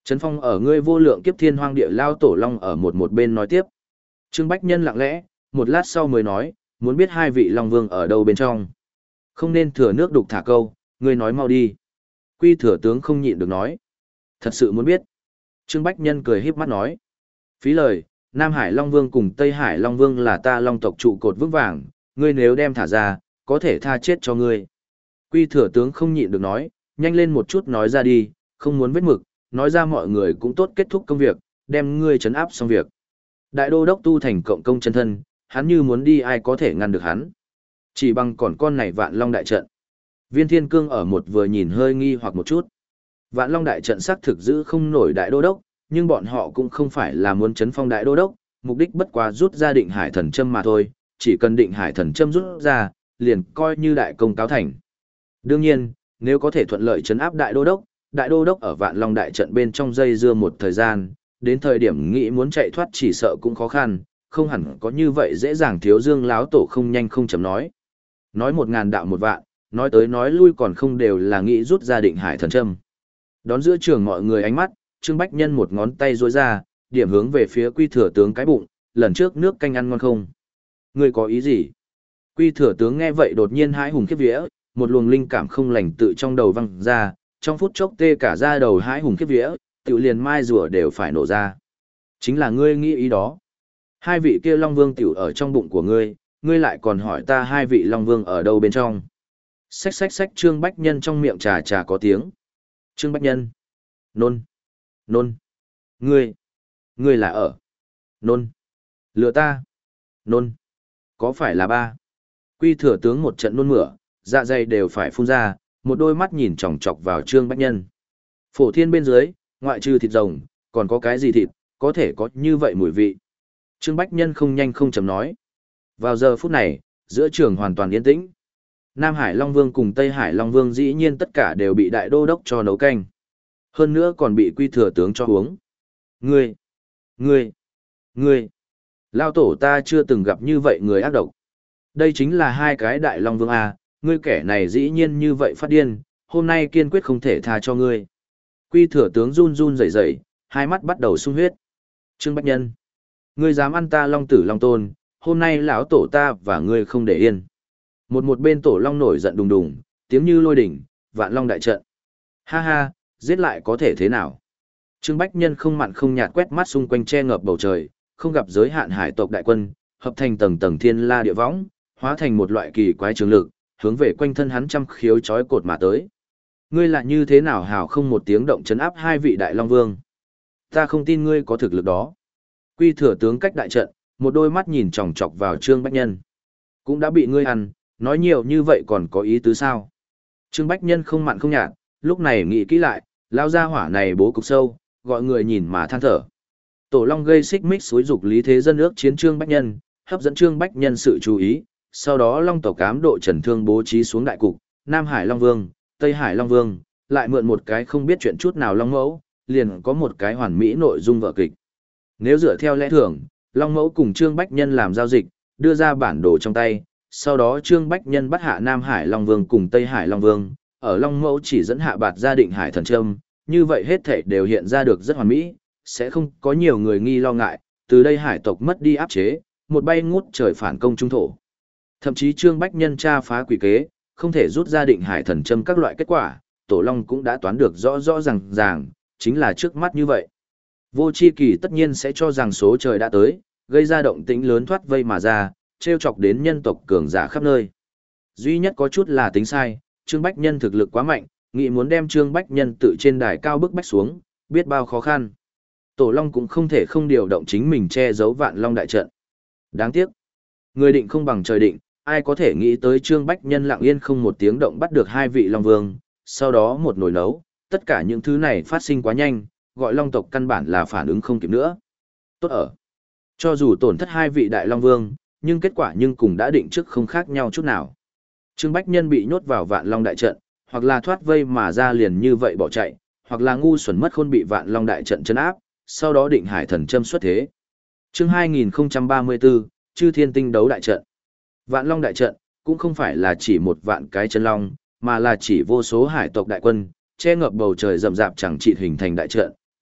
Trấn phong ở ngươi vô lượng kiếp thiên hoang địa lao tổ long ở một một bên nói tiếp. Trương Bách Nhân lặng lẽ, một lát sau mới nói, muốn biết hai vị long vương ở đâu bên trong. Không nên thừa nước đục thả câu, ngươi nói mau đi. Quy thừa tướng không nhịn được nói. Thật sự muốn biết. Trương Bách Nhân cười híp mắt nói. Phí lời, Nam Hải Long Vương cùng Tây Hải Long Vương là ta long tộc trụ cột vững vàng, ngươi nếu đem thả ra, có thể tha chết cho ngươi. Quy thừa tướng không nhịn được nói, nhanh lên một chút nói ra đi, không muốn vết mực, nói ra mọi người cũng tốt kết thúc công việc, đem ngươi trấn áp xong việc. Đại đô đốc tu thành cộng công chân thân, hắn như muốn đi ai có thể ngăn được hắn. Chỉ bằng còn con này Vạn Long đại trận. Viên Thiên Cương ở một vừa nhìn hơi nghi hoặc một chút. Vạn Long đại trận xác thực giữ không nổi đại đô đốc, nhưng bọn họ cũng không phải là muốn chấn phong đại đô đốc, mục đích bất quá rút ra định hải thần châm mà thôi, chỉ cần định hải thần châm rút ra, liền coi như đại công cáo thành. Đương nhiên, nếu có thể thuận lợi chấn áp đại đô đốc, đại đô đốc ở Vạn Long đại trận bên trong dây dưa một thời gian, đến thời điểm nghĩ muốn chạy thoát chỉ sợ cũng khó khăn, không hẳn có như vậy dễ dàng. Thiếu Dương láo tổ không nhanh không chậm nói. Nói một ngàn đạo một vạn, nói tới nói lui còn không đều là nghĩ rút ra định hải thần châm. Đón giữa trường mọi người ánh mắt, Trương Bách Nhân một ngón tay duỗi ra, điểm hướng về phía Quy thừa tướng cái bụng, lần trước nước canh ăn ngon không? Ngươi có ý gì? Quy thừa tướng nghe vậy đột nhiên hãi hùng khiếp vía, một luồng linh cảm không lành tự trong đầu văng ra, trong phút chốc tê cả da đầu hãi hùng khiếp vía, tự liền mai rùa đều phải nổ ra. Chính là ngươi nghĩ ý đó. Hai vị kia Long Vương tiểu ở trong bụng của ngươi, ngươi lại còn hỏi ta hai vị Long Vương ở đâu bên trong. Xách xách xách Trương Bách Nhân trong miệng trà trà có tiếng. Trương Bách Nhân. Nôn. Nôn. Ngươi. Ngươi là ở. Nôn. Lừa ta. Nôn. Có phải là ba? Quy thừa tướng một trận nôn mửa, dạ dày đều phải phun ra, một đôi mắt nhìn chòng chọc vào Trương Bách Nhân. Phổ thiên bên dưới, ngoại trừ thịt rồng, còn có cái gì thịt, có thể có như vậy mùi vị. Trương Bách Nhân không nhanh không chậm nói. Vào giờ phút này, giữa trường hoàn toàn yên tĩnh. Nam Hải Long Vương cùng Tây Hải Long Vương dĩ nhiên tất cả đều bị đại đô đốc cho nấu canh. Hơn nữa còn bị Quy thừa tướng cho uống. Ngươi, ngươi, ngươi, lao tổ ta chưa từng gặp như vậy người ác độc. Đây chính là hai cái đại Long Vương A, ngươi kẻ này dĩ nhiên như vậy phát điên, hôm nay kiên quyết không thể tha cho ngươi. Quy thừa tướng run run rẩy rẩy, hai mắt bắt đầu sung huyết. Trương Bách Nhân, ngươi dám ăn ta Long tử Long tôn, hôm nay lão tổ ta và ngươi không để yên. Một một bên tổ Long nổi giận đùng đùng, tiếng như lôi đỉnh, Vạn Long đại trận. Ha ha, giết lại có thể thế nào? Trương Bách Nhân không mặn không nhạt quét mắt xung quanh che ngập bầu trời, không gặp giới hạn hải tộc đại quân, hợp thành tầng tầng thiên la địa võng, hóa thành một loại kỳ quái trường lực, hướng về quanh thân hắn trăm khiếu chói cột mà tới. Ngươi là như thế nào hào không một tiếng động chấn áp hai vị đại Long Vương? Ta không tin ngươi có thực lực đó. Quy thừa tướng cách đại trận, một đôi mắt nhìn chòng chọc vào Trương Bách Nhân. Cũng đã bị ngươi ăn, nói nhiều như vậy còn có ý tứ sao? Trương Bách Nhân không mặn không nhạt, lúc này nghĩ kỹ lại, lao ra hỏa này bố cục sâu, gọi người nhìn mà than thở. Tổ Long gây xích mích xúi dục Lý Thế Dân ước chiến Trương Bách Nhân, hấp dẫn Trương Bách Nhân sự chú ý, sau đó Long tộc cám độ trần thương bố trí xuống đại cục, Nam Hải Long Vương, Tây Hải Long Vương, lại mượn một cái không biết chuyện chút nào Long Mẫu, liền có một cái hoàn mỹ nội dung vở kịch. Nếu dựa theo lẽ thường, Long Mẫu cùng Trương Bách Nhân làm giao dịch, đưa ra bản đồ trong tay, sau đó Trương Bách Nhân bắt hạ Nam Hải Long Vương cùng Tây Hải Long Vương, ở Long Mẫu chỉ dẫn hạ bạt gia định hải thần trâm, như vậy hết thảy đều hiện ra được rất hoàn mỹ, sẽ không có nhiều người nghi lo ngại, từ đây hải tộc mất đi áp chế, một bay ngút trời phản công trung thổ. Thậm chí Trương Bách Nhân tra phá quỷ kế, không thể rút ra định hải thần châm các loại kết quả, Tổ Long cũng đã toán được rõ rõ ràng ràng, chính là trước mắt như vậy. Vô Chi Kỳ tất nhiên sẽ cho rằng số trời đã tới, gây ra động tĩnh lớn thoát vây mà ra, trêu chọc đến nhân tộc cường giả khắp nơi. Duy nhất có chút là tính sai, Trương Bách Nhân thực lực quá mạnh, nghĩ muốn đem Trương Bách Nhân tự trên đài cao bức bách xuống, biết bao khó khăn. Tổ Long cũng không thể không điều động chính mình che giấu Vạn Long đại trận. Đáng tiếc, người định không bằng trời định, ai có thể nghĩ tới Trương Bách Nhân lặng yên không một tiếng động bắt được hai vị Long Vương, sau đó một nồi nấu, tất cả những thứ này phát sinh quá nhanh, gọi Long tộc căn bản là phản ứng không kịp nữa. Tốt ở, cho dù tổn thất hai vị đại Long Vương, nhưng kết quả nhưng cùng đã định trước không khác nhau chút nào. Trương Bách Nhân bị nhốt vào Vạn Long đại trận, hoặc là thoát vây mà ra liền như vậy bỏ chạy, hoặc là ngu xuẩn mất khôn bị Vạn Long đại trận trấn áp, sau đó định hải thần châm xuất thế. Chương hai nghìn không trăm ba mươi tư, Chư Thiên Tinh đấu đại trận. Vạn Long đại trận cũng không phải là chỉ một vạn cái chân long, mà là chỉ vô số hải tộc đại quân, che ngập bầu trời rậm rạp chẳng trị hình thành đại trận,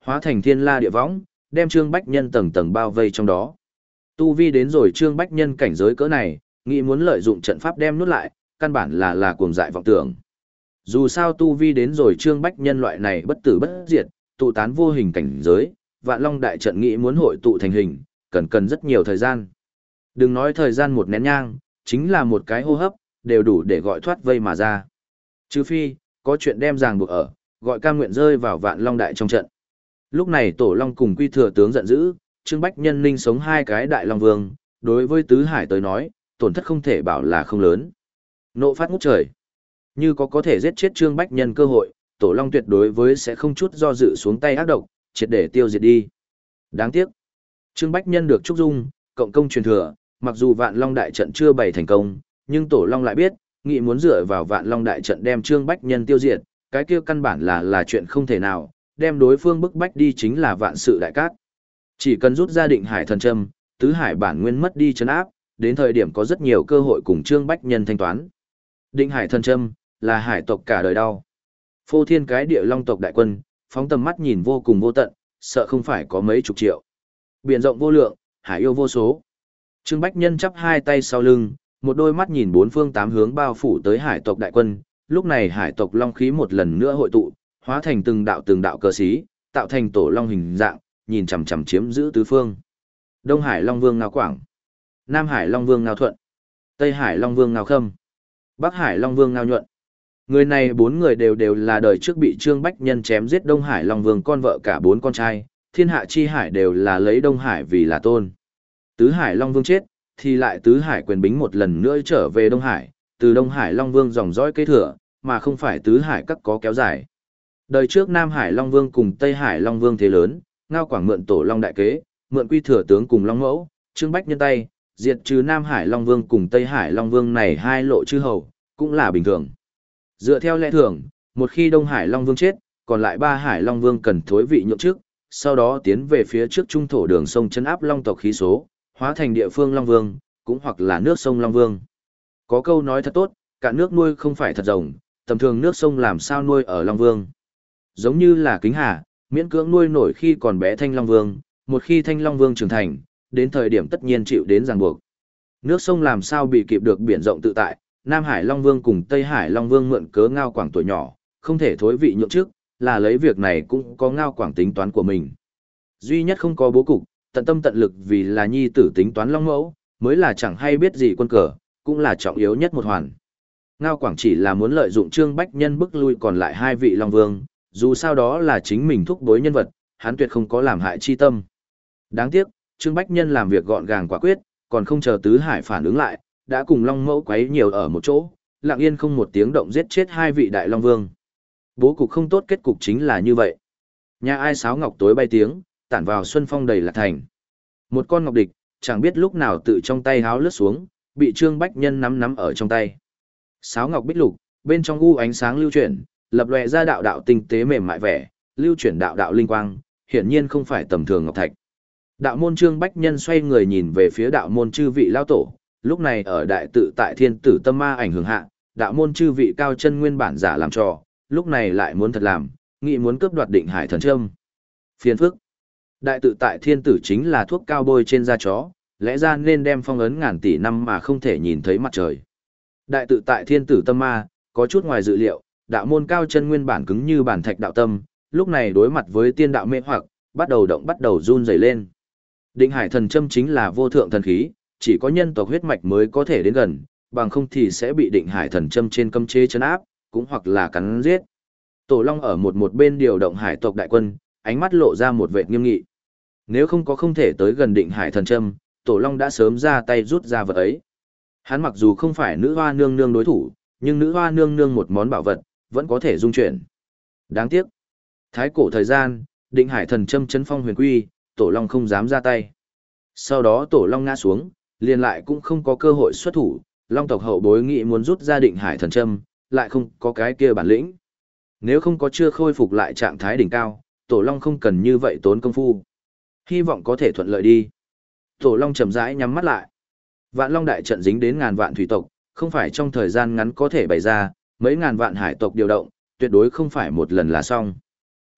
hóa thành thiên la địa võng, đem Trương Bách Nhân tầng tầng bao vây trong đó. Tu vi đến rồi Trương Bách Nhân cảnh giới cỡ này, nghĩ muốn lợi dụng trận pháp đem nuốt lại, căn bản là là cuồng dại vọng tưởng. Dù sao tu vi đến rồi Trương Bách Nhân loại này bất tử bất diệt, tụ tán vô hình cảnh giới, Vạn Long đại trận nghĩ muốn hội tụ thành hình, cần cần rất nhiều thời gian. Đừng nói thời gian một nén nhang, chính là một cái hô hấp, đều đủ để gọi thoát vây mà ra. Trừ phi, có chuyện đem ràng buộc ở, gọi cam nguyện rơi vào Vạn Long đại trong trận. Lúc này Tổ Long cùng Quy Thừa tướng giận dữ, Trương Bách Nhân linh sống hai cái đại long vương, đối với Tứ Hải tới nói, tổn thất không thể bảo là không lớn. Nộ phát ngút trời. Như có có thể giết chết Trương Bách Nhân cơ hội, Tổ Long tuyệt đối với sẽ không chút do dự xuống tay ác độc, triệt để tiêu diệt đi. Đáng tiếc, Trương Bách Nhân được trúc dung, cộng công truyền thừa, mặc dù Vạn Long đại trận chưa bày thành công, nhưng Tổ Long lại biết, nghĩ muốn dựa vào Vạn Long đại trận đem Trương Bách Nhân tiêu diệt, cái kia căn bản là là chuyện không thể nào, đem đối phương bức bách đi chính là vạn sự đại cát. Chỉ cần rút ra Định Hải thần châm, Tứ Hải bản nguyên mất đi trấn áp, đến thời điểm có rất nhiều cơ hội cùng Trương Bách Nhân thanh toán. Định Hải thần châm là hải tộc cả đời đau. Phô thiên cái địa long tộc đại quân, phóng tầm mắt nhìn vô cùng vô tận, sợ không phải có mấy chục triệu. Biển rộng vô lượng, hải yêu vô số. Trương Bách Nhân chắp hai tay sau lưng, một đôi mắt nhìn bốn phương tám hướng bao phủ tới hải tộc đại quân, lúc này hải tộc long khí một lần nữa hội tụ, hóa thành từng đạo từng đạo cờ xí, tạo thành tổ long hình dạng, nhìn chằm chằm chiếm giữ tứ phương. Đông Hải Long Vương Ngao Quảng, Nam Hải Long Vương Ngao Thuận, Tây Hải Long Vương Ngao Khâm, Bắc Hải Long Vương Ngao Nhuận. Người này bốn người đều đều là đời trước bị Trương Bách Nhân chém giết Đông Hải Long Vương con vợ cả bốn con trai, thiên hạ chi hải đều là lấy Đông Hải vì là tôn. Tứ Hải Long Vương chết, thì lại Tứ Hải quyền bính một lần nữa trở về Đông Hải, từ Đông Hải Long Vương dòng dõi kế thừa, mà không phải Tứ Hải các có kéo dài. Đời trước Nam Hải Long Vương cùng Tây Hải Long Vương thế lớn, Ngao Quảng mượn Tổ Long đại kế, mượn Quy Thừa tướng cùng Long Mẫu, Trương Bách Nhân tay, diệt trừ Nam Hải Long Vương cùng Tây Hải Long Vương này hai lộ chư hầu, cũng là bình thường. Dựa theo lẽ thường, một khi Đông Hải Long Vương chết, còn lại ba Hải Long Vương cần thối vị nhượng trước, sau đó tiến về phía trước trung thổ đường sông trấn áp Long tộc khí số, hóa thành địa phương Long Vương, cũng hoặc là nước sông Long Vương. Có câu nói thật tốt, cả nước nuôi không phải thật rồng, tầm thường nước sông làm sao nuôi ở Long Vương. Giống như là Kính Hà, miễn cưỡng nuôi nổi khi còn bé Thanh Long Vương, một khi Thanh Long Vương trưởng thành, đến thời điểm tất nhiên chịu đến ràng buộc. Nước sông làm sao bị kịp được biển rộng tự tại, Nam Hải Long Vương cùng Tây Hải Long Vương mượn cớ Ngao Quảng tuổi nhỏ, không thể thối vị nhượng trước, là lấy việc này cũng có Ngao Quảng tính toán của mình. Duy nhất không có bố cục, tận tâm tận lực vì là nhi tử tính toán Long Mẫu, mới là chẳng hay biết gì quân cờ, cũng là trọng yếu nhất một hoàn. Ngao Quảng chỉ là muốn lợi dụng Trương Bách Nhân bức lui còn lại hai vị Long Vương, dù sao đó là chính mình thúc bối nhân vật, hắn tuyệt không có làm hại chi tâm. Đáng tiếc, Trương Bách Nhân làm việc gọn gàng quả quyết, còn không chờ Tứ Hải phản ứng lại, đã cùng Long Mẫu quấy nhiều ở một chỗ, lặng yên không một tiếng động giết chết hai vị đại Long Vương. Bố cục không tốt, kết cục chính là như vậy. Nhà ai sáo ngọc tối bay tiếng, tản vào xuân phong đầy lạc thành. Một con ngọc địch, chẳng biết lúc nào tự trong tay háo lướt xuống, bị Trương Bách Nhân nắm nắm ở trong tay. Sáo ngọc bích lục, bên trong u ánh sáng lưu chuyển, lập lòe ra đạo đạo tinh tế mềm mại vẻ, lưu chuyển đạo đạo linh quang, hiển nhiên không phải tầm thường ngọc thạch. Đạo môn Trương Bách Nhân xoay người nhìn về phía đạo môn chư vị lao tổ, lúc này ở đại tự tại thiên tử tâm ma ảnh hưởng hạ, đạo môn chư vị cao chân nguyên bản giả làm trò, lúc này lại muốn thật làm, nghĩ muốn cướp đoạt Định Hải thần châm. Phiền phức. Đại tự tại thiên tử chính là thuốc cao bôi trên da chó, lẽ ra nên đem phong ấn ngàn tỷ năm mà không thể nhìn thấy mặt trời. Đại tự tại thiên tử tâm ma, có chút ngoài dự liệu, đạo môn cao chân nguyên bản cứng như bản thạch đạo tâm, lúc này đối mặt với tiên đạo mê hoặc, bắt đầu động bắt đầu run rẩy lên. Định Hải thần châm chính là vô thượng thần khí, chỉ có nhân tộc huyết mạch mới có thể đến gần, bằng không thì sẽ bị Định Hải thần châm trên cấm chế trấn áp, cũng hoặc là cắn giết. Tổ Long ở một một bên điều động hải tộc đại quân, ánh mắt lộ ra một vệt nghiêm nghị. Nếu không có không thể tới gần Định Hải thần châm, Tổ Long đã sớm ra tay rút ra vật ấy. Hắn mặc dù không phải nữ hoa nương nương đối thủ, nhưng nữ hoa nương nương một món bảo vật, vẫn có thể dung chuyển. Đáng tiếc. Thái cổ thời gian, Định Hải thần châm chấn phong huyền quy, Tổ Long không dám ra tay. Sau đó Tổ Long ngã xuống, liền lại cũng không có cơ hội xuất thủ, Long tộc hậu bối nghĩ muốn rút ra Định Hải thần châm, lại không có cái kia bản lĩnh. Nếu không có chưa khôi phục lại trạng thái đỉnh cao, Tổ Long không cần như vậy tốn công phu. Hy vọng có thể thuận lợi đi. Tổ Long chậm rãi nhắm mắt lại. Vạn Long đại trận dính đến ngàn vạn thủy tộc, không phải trong thời gian ngắn có thể bày ra, mấy ngàn vạn hải tộc điều động, tuyệt đối không phải một lần là xong.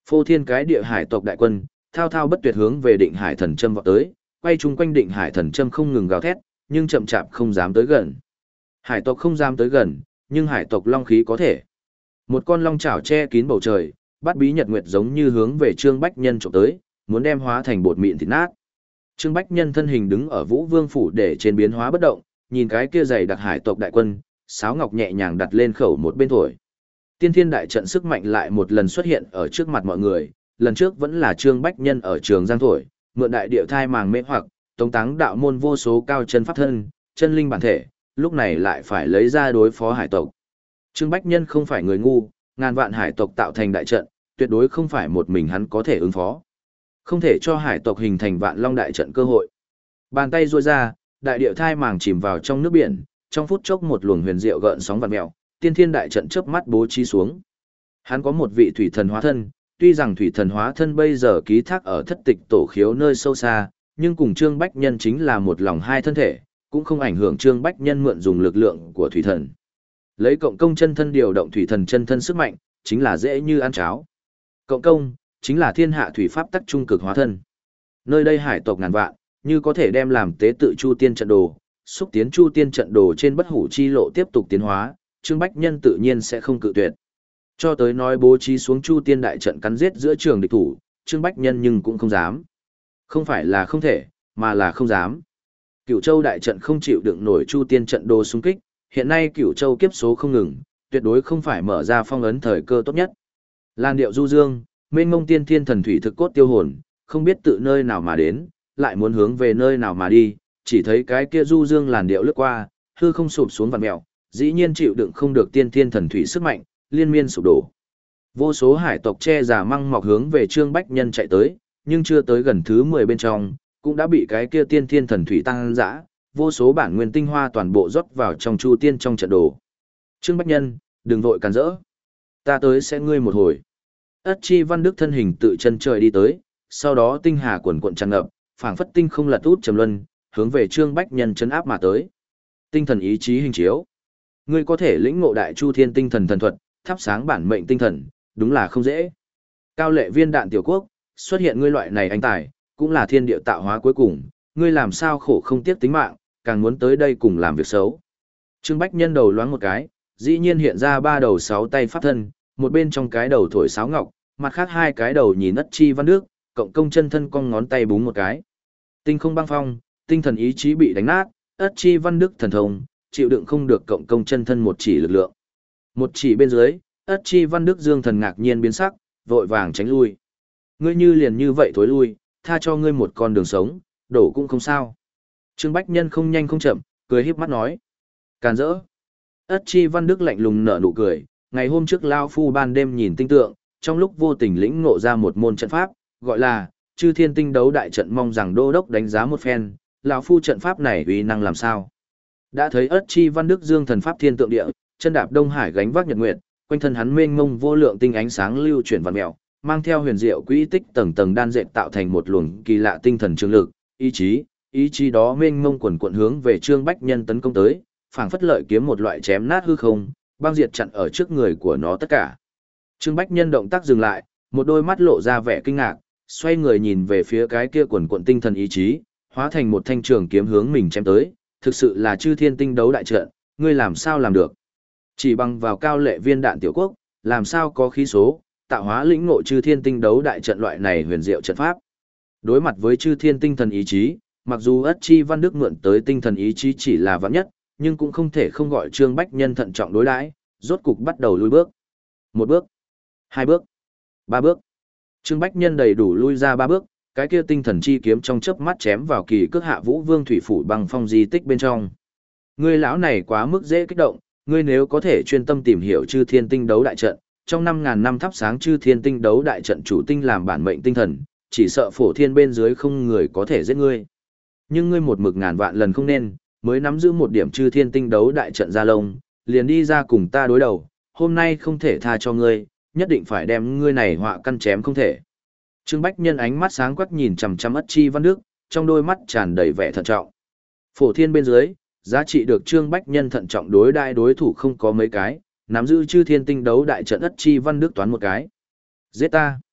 Phô thiên cái địa hải tộc đại quân, thao thao bất tuyệt hướng về Định Hải Thần Châm vọt tới, quay chung quanh Định Hải Thần Châm không ngừng gào thét, nhưng chậm chạp không dám tới gần. Hải tộc không dám tới gần, nhưng hải tộc long khí có thể. Một con long chảo che kín bầu trời, bắt bí nhật nguyệt giống như hướng về Trương Bách Nhân trộm tới, muốn đem hóa thành bột mịn thịt nát. Trương Bách Nhân thân hình đứng ở Vũ Vương phủ để trên biến hóa bất động, nhìn cái kia dày đặc hải tộc đại quân, sáo ngọc nhẹ nhàng đặt lên khẩu một bên thổi. Tiên Thiên đại trận sức mạnh lại một lần xuất hiện ở trước mặt mọi người, lần trước vẫn là Trương Bách Nhân ở trường giang thổi, mượn đại địa thai màng mê hoặc, tống táng đạo môn vô số cao chân pháp thân, chân linh bản thể, lúc này lại phải lấy ra đối phó hải tộc. Trương Bách Nhân không phải người ngu, ngàn vạn hải tộc tạo thành đại trận, tuyệt đối không phải một mình hắn có thể ứng phó. Không thể cho hải tộc hình thành vạn long đại trận cơ hội. Bàn tay duỗi ra, đại địa thai màng chìm vào trong nước biển, trong phút chốc một luồng huyền diệu gợn sóng vặn mèo, tiên thiên đại trận chớp mắt bố trí xuống. Hắn có một vị thủy thần hóa thân, tuy rằng thủy thần hóa thân bây giờ ký thác ở thất tịch tổ khiếu nơi sâu xa, nhưng cùng Trương Bách Nhân chính là một lòng hai thân thể, cũng không ảnh hưởng Trương Bách Nhân mượn dùng lực lượng của thủy thần. Lấy cộng công chân thân điều động thủy thần chân thân sức mạnh, chính là dễ như ăn cháo. Cộng công, chính là thiên hạ thủy pháp tắc trung cực hóa thân. Nơi đây hải tộc ngàn vạn, như có thể đem làm tế tự Chu Tiên trận đồ, xúc tiến Chu Tiên trận đồ trên bất hủ chi lộ tiếp tục tiến hóa, Trương Bách Nhân tự nhiên sẽ không cự tuyệt. Cho tới nói bố trí xuống Chu Tiên đại trận cắn giết giữa trường địch thủ, Trương Bách Nhân nhưng cũng không dám. Không phải là không thể, mà là không dám. Cửu Châu đại trận không chịu đựng nổi Chu Tiên trận đồ xung kích, hiện nay Cửu Châu kiếp số không ngừng, tuyệt đối không phải mở ra phong ấn thời cơ tốt nhất. Lan điệu du dương, mênh mông tiên thiên thần thủy thực cốt tiêu hồn, không biết tự nơi nào mà đến, lại muốn hướng về nơi nào mà đi, chỉ thấy cái kia du dương làn điệu lướt qua, hư không sụp xuống vặn mèo, dĩ nhiên chịu đựng không được tiên thiên thần thủy sức mạnh, liên miên sụp đổ. Vô số hải tộc che giả măng mọc hướng về Trương Bách Nhân chạy tới, nhưng chưa tới gần thứ mười bên trong, cũng đã bị cái kia tiên thiên thần thủy tăng dã, vô số bản nguyên tinh hoa toàn bộ rót vào trong Chu Tiên trong trận đồ. Trương Bách Nhân, đừng vội cản rỡ. Ta tới sẽ ngươi một hồi. Ất Chi Văn Đức thân hình tự chân trời đi tới, sau đó tinh hà quần quận tràn ngập, phảng phất tinh không lật út trầm luân, hướng về Trương Bách Nhân chấn áp mà tới. Tinh thần ý chí hình chiếu. Ngươi có thể lĩnh ngộ đại Chu Thiên tinh thần thần thuật, thắp sáng bản mệnh tinh thần, đúng là không dễ. Cao lệ viên đạn tiểu quốc, xuất hiện ngươi loại này anh tài, cũng là thiên địa tạo hóa cuối cùng, ngươi làm sao khổ không tiếc tính mạng, càng muốn tới đây cùng làm việc xấu. Trương Bách Nhân đầu loáng một cái, dĩ nhiên hiện ra ba đầu sáu tay pháp thân, một bên trong cái đầu thổi sáo ngọc, mặt khác hai cái đầu nhìn Ất Chi Văn Đức, cộng công chân thân cong ngón tay búng một cái. Tinh không băng phong, tinh thần ý chí bị đánh nát, Ất Chi Văn Đức thần thông, chịu đựng không được cộng công chân thân một chỉ lực lượng. Một chỉ bên dưới, Ất Chi Văn Đức dương thần ngạc nhiên biến sắc, vội vàng tránh lui. Ngươi như liền như vậy thối lui, tha cho ngươi một con đường sống, đổ cũng không sao. Trương Bách Nhân không nhanh không chậm, cười híp mắt nói. Càn rỡ. Ất Chi Văn Đức lạnh lùng nở nụ cười, ngày hôm trước Lao Phu ban đêm nhìn tinh tượng, trong lúc vô tình lĩnh ngộ ra một môn trận pháp, gọi là Chư Thiên Tinh Đấu Đại Trận, mong rằng đô đốc đánh giá một phen, lão phu trận pháp này uy năng làm sao. Đã thấy Ất Chi Văn Đức dương thần pháp thiên tượng địa, chân đạp Đông Hải gánh vác nhật nguyệt, quanh thân hắn mênh mông vô lượng tinh ánh sáng lưu chuyển vạn mèo, mang theo huyền diệu quỹ tích tầng tầng đan dệt tạo thành một luồng kỳ lạ tinh thần trường lực, ý chí, ý chí đó mênh mông quần quần hướng về Trương Bách Nhân tấn công tới, phảng phất lợi kiếm một loại chém nát hư không, băng diệt chặn ở trước người của nó tất cả. Trương Bách Nhân động tác dừng lại, một đôi mắt lộ ra vẻ kinh ngạc, xoay người nhìn về phía cái kia quần quần tinh thần ý chí, hóa thành một thanh trường kiếm hướng mình chém tới, thực sự là Chư Thiên Tinh Đấu Đại Trận, ngươi làm sao làm được? Chỉ bằng vào cao lệ viên đạn tiểu quốc, làm sao có khí số, tạo hóa lĩnh ngộ Chư Thiên Tinh Đấu Đại Trận loại này huyền diệu trận pháp. Đối mặt với Chư Thiên tinh thần ý chí, mặc dù Ất Chi Văn Đức mượn tới tinh thần ý chí chỉ là vạn nhất, nhưng cũng không thể không gọi Trương Bách Nhân thận trọng đối đãi, rốt cục bắt đầu lui bước. Một bước, hai bước, ba bước. Trương Bách Nhân đầy đủ lui ra ba bước, cái kia tinh thần chi kiếm trong chớp mắt chém vào kỳ cước hạ Vũ Vương thủy phủ băng phong di tích bên trong. Ngươi lão này quá mức dễ kích động, ngươi nếu có thể chuyên tâm tìm hiểu Chư Thiên Tinh Đấu Đại Trận, trong năm ngàn năm thắp sáng Chư Thiên Tinh Đấu Đại Trận chủ tinh làm bản mệnh tinh thần, chỉ sợ phổ thiên bên dưới không người có thể giết ngươi. Nhưng ngươi một mực ngàn vạn lần không nên, mới nắm giữ một điểm Chư Thiên Tinh Đấu Đại Trận ra lông, liền đi ra cùng ta đối đầu, hôm nay không thể tha cho ngươi, nhất định phải đem ngươi này họa căn chém không thể. Trương Bách Nhân ánh mắt sáng quắc nhìn chằm chằm Ất Chi Văn Đức, trong đôi mắt tràn đầy vẻ thận trọng. Phổ thiên bên dưới, giá trị được Trương Bách Nhân thận trọng đối đại đối thủ không có mấy cái, nắm giữ Chư Thiên Tinh Đấu Đại Trận Ất Chi Văn Đức toán một cái. Giết ta!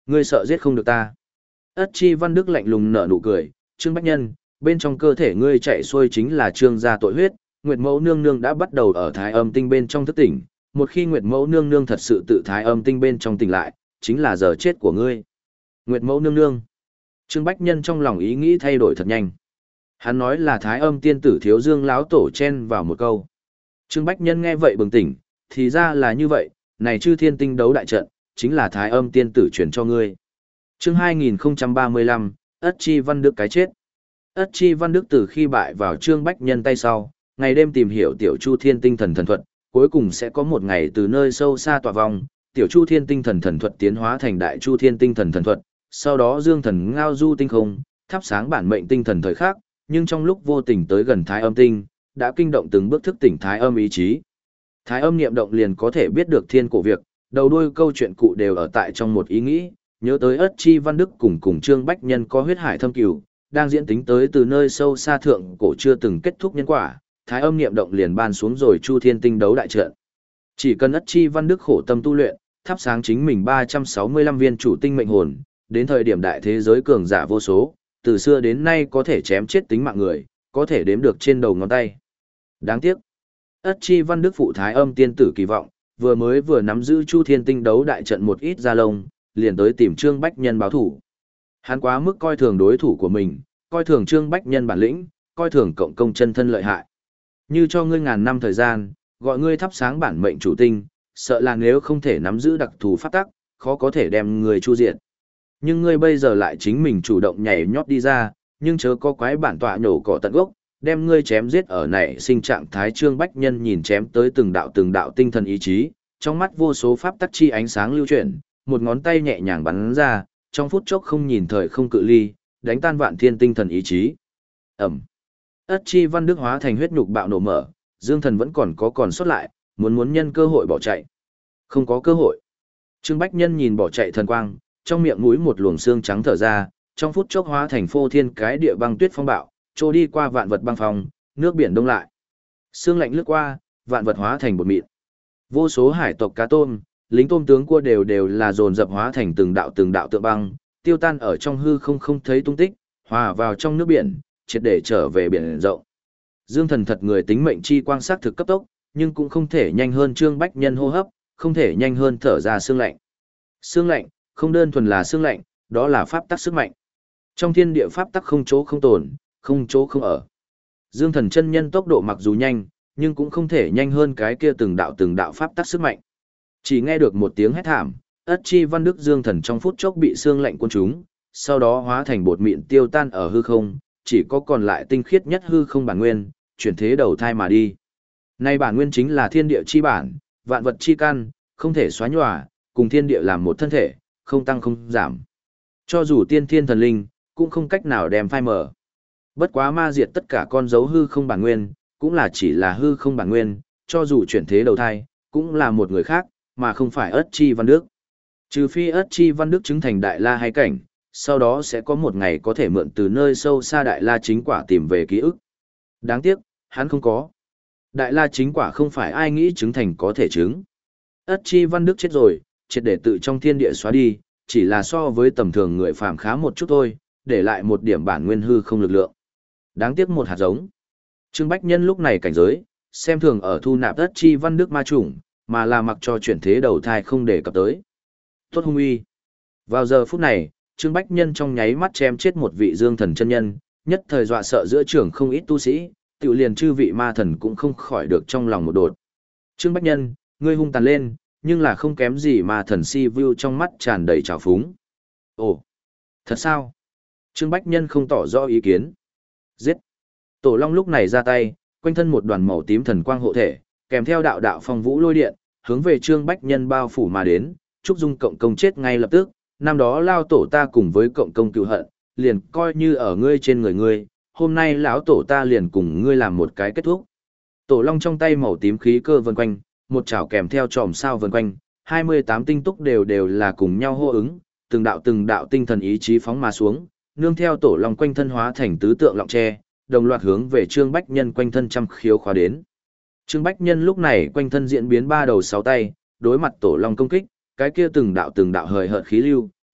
Ngươi sợ giết không được ta. Ất Chi Văn Đức lạnh lùng nở nụ cười, Trương Bách Nhân, bên trong cơ thể ngươi chạy xuôi chính là trương gia tội huyết, Nguyệt Mẫu nương nương đã bắt đầu ở Thái Âm tinh bên trong thức tỉnh, một khi Nguyệt Mẫu nương nương thật sự tự Thái Âm tinh bên trong tỉnh lại, chính là giờ chết của ngươi. Nguyệt Mẫu nương nương. Trương Bách Nhân trong lòng ý nghĩ thay đổi thật nhanh. Hắn nói là Thái Âm tiên tử Thiếu Dương lão tổ chen vào một câu. Trương Bách Nhân nghe vậy bừng tỉnh, thì ra là như vậy, này chư thiên tinh đấu đại trận, chính là Thái Âm tiên tử truyền cho ngươi. Chương hai nghìn không trăm ba mươi lăm, Ất Chi Văn Đức cái chết. Ất Chi Văn Đức từ khi bại vào Trương Bách Nhân tay sau, ngày đêm tìm hiểu tiểu Chu Thiên tinh thần thần thuật, cuối cùng sẽ có một ngày từ nơi sâu xa tỏa vong, tiểu Chu Thiên tinh thần thần thuật tiến hóa thành đại Chu Thiên tinh thần thần thuật, sau đó dương thần ngao du tinh không, thắp sáng bản mệnh tinh thần thời khắc, nhưng trong lúc vô tình tới gần Thái Âm tinh, đã kinh động từng bước thức tỉnh Thái Âm ý chí. Thái Âm niệm động liền có thể biết được thiên cổ việc, đầu đuôi câu chuyện cụ đều ở tại trong một ý nghĩ, nhớ tới Ất Chi Văn Đức cùng cùng Trương Bách Nhân có huyết hải thâm cửu, đang diễn tính tới từ nơi sâu xa thượng cổ chưa từng kết thúc nhân quả, Thái Âm niệm động liền ban xuống rồi Chu Thiên tinh đấu đại trận. Chỉ cần Ất Chi Văn Đức khổ tâm tu luyện, thắp sáng chính mình ba trăm sáu mươi lăm viên chủ tinh mệnh hồn, đến thời điểm đại thế giới cường giả vô số, từ xưa đến nay có thể chém chết tính mạng người, có thể đếm được trên đầu ngón tay. Đáng tiếc, Ất Chi Văn Đức phụ Thái Âm tiên tử kỳ vọng, vừa mới vừa nắm giữ Chu Thiên tinh đấu đại trận một ít gia lông, liền tới tìm Trương Bách Nhân báo thủ. Hắn quá mức coi thường đối thủ của mình, coi thường Trương Bách Nhân bản lĩnh, coi thường cộng công chân thân lợi hại. Như cho ngươi ngàn năm thời gian, gọi ngươi thắp sáng bản mệnh chủ tinh, sợ là nếu không thể nắm giữ đặc thù pháp tắc, khó có thể đem người chu diện. Nhưng ngươi bây giờ lại chính mình chủ động nhảy nhót đi ra, nhưng chớ có quái bản tọa nhổ cỏ tận gốc, đem ngươi chém giết ở nảy sinh trạng thái. Trương Bách Nhân nhìn chém tới từng đạo từng đạo tinh thần ý chí, trong mắt vô số pháp tắc chi ánh sáng lưu chuyển, một ngón tay nhẹ nhàng bắn ra, trong phút chốc không nhìn thời không cự ly, đánh tan vạn thiên tinh thần ý chí. Ẩm. Ất Chi Văn Đức hóa thành huyết nhục bạo nổ mở, Dương Thần vẫn còn có còn sót lại, muốn muốn nhân cơ hội bỏ chạy. Không có cơ hội. Trương Bách Nhân nhìn bỏ chạy thần quang, trong miệng mũi một luồng xương trắng thở ra, trong phút chốc hóa thành phô thiên cái địa băng tuyết phong bạo, trôi đi qua vạn vật băng phong, nước biển đông lại. Sương lạnh lướt qua, vạn vật hóa thành bột mịn. Vô số hải tộc cá tôm, lính tôm tướng cua đều đều là dồn dập hóa thành từng đạo từng đạo tượng băng, tiêu tan ở trong hư không không thấy tung tích, hòa vào trong nước biển, triệt để trở về biển rộng. Dương Thần thật người tính mệnh chi quang sắc thực cấp tốc, nhưng cũng không thể nhanh hơn Trương Bách Nhân hô hấp, không thể nhanh hơn thở ra sương lạnh. Sương lạnh, không đơn thuần là sương lạnh, đó là pháp tắc sức mạnh. Trong thiên địa pháp tắc không chỗ không tồn, không chỗ không ở. Dương Thần chân nhân tốc độ mặc dù nhanh, nhưng cũng không thể nhanh hơn cái kia từng đạo từng đạo pháp tắc sức mạnh. Chỉ nghe được một tiếng hét thảm, Ất Chi Văn Đức Dương Thần trong phút chốc bị sương lạnh cuốn trúng, sau đó hóa thành bột mịn tiêu tan ở hư không, chỉ có còn lại tinh khiết nhất hư không bản nguyên, chuyển thế đầu thai mà đi. Nay bản nguyên chính là thiên địa chi bản, vạn vật chi căn, không thể xóa nhòa, cùng thiên địa làm một thân thể, không tăng không giảm. Cho dù tiên thiên thần linh, cũng không cách nào đem phai mở. Bất quá ma diệt tất cả con dấu hư không bản nguyên, cũng là chỉ là hư không bản nguyên, cho dù chuyển thế đầu thai, cũng là một người khác, mà không phải Ất Chi Văn Đức. Trừ phi Ất Chi Văn Đức chứng thành đại la hay cảnh, sau đó sẽ có một ngày có thể mượn từ nơi sâu xa đại la chính quả tìm về ký ức. Đáng tiếc, hắn không có. Đại la chính quả không phải ai nghĩ chứng thành có thể chứng. Ất Chi Văn Đức chết rồi, triệt để tự trong thiên địa xóa đi, chỉ là so với tầm thường người phàm khá một chút thôi, để lại một điểm bản nguyên hư không lực lượng. Đáng tiếc một hạt giống. Trương Bách Nhân lúc này cảnh giới, xem thường ở thu nạp Ất Chi Văn Đức ma chủng, mà là mặc cho chuyển thế đầu thai không để cập tới. Tốt hung uy. Vào giờ phút này, Trương Bách Nhân trong nháy mắt chém chết một vị Dương Thần chân nhân, nhất thời dọa sợ giữa trường không ít tu sĩ, tiểu liền chư vị ma thần cũng không khỏi được trong lòng một đột. Trương Bách Nhân, ngươi hung tàn lên, nhưng là không kém gì ma thần si vu trong mắt tràn đầy trào phúng. Ồ, thật sao? Trương Bách Nhân không tỏ rõ ý kiến. Giết. Tổ Long lúc này ra tay, quanh thân một đoàn màu tím thần quang hộ thể, kèm theo đạo đạo phong vũ lôi điện, hướng về Trương Bách Nhân bao phủ mà đến, Trúc Dung cộng công chết ngay lập tức, năm đó lao tổ ta cùng với cộng công cựu hận, liền coi như ở ngươi trên người ngươi, hôm nay lão tổ ta liền cùng ngươi làm một cái kết thúc. Tổ Long trong tay màu tím khí cơ vần quanh, một chảo kèm theo chòm sao vần quanh, hai mươi tám tinh túc đều đều là cùng nhau hô ứng, từng đạo từng đạo tinh thần ý chí phóng mà xuống, nương theo Tổ Long quanh thân hóa thành tứ tượng lọng tre, đồng loạt hướng về Trương Bách Nhân quanh thân trăm khiếu khóa đến. Trương Bách Nhân lúc này quanh thân diễn biến ba đầu sáu tay, đối mặt Tổ Long công kích, cái kia từng đạo từng đạo hời hợt khí lưu,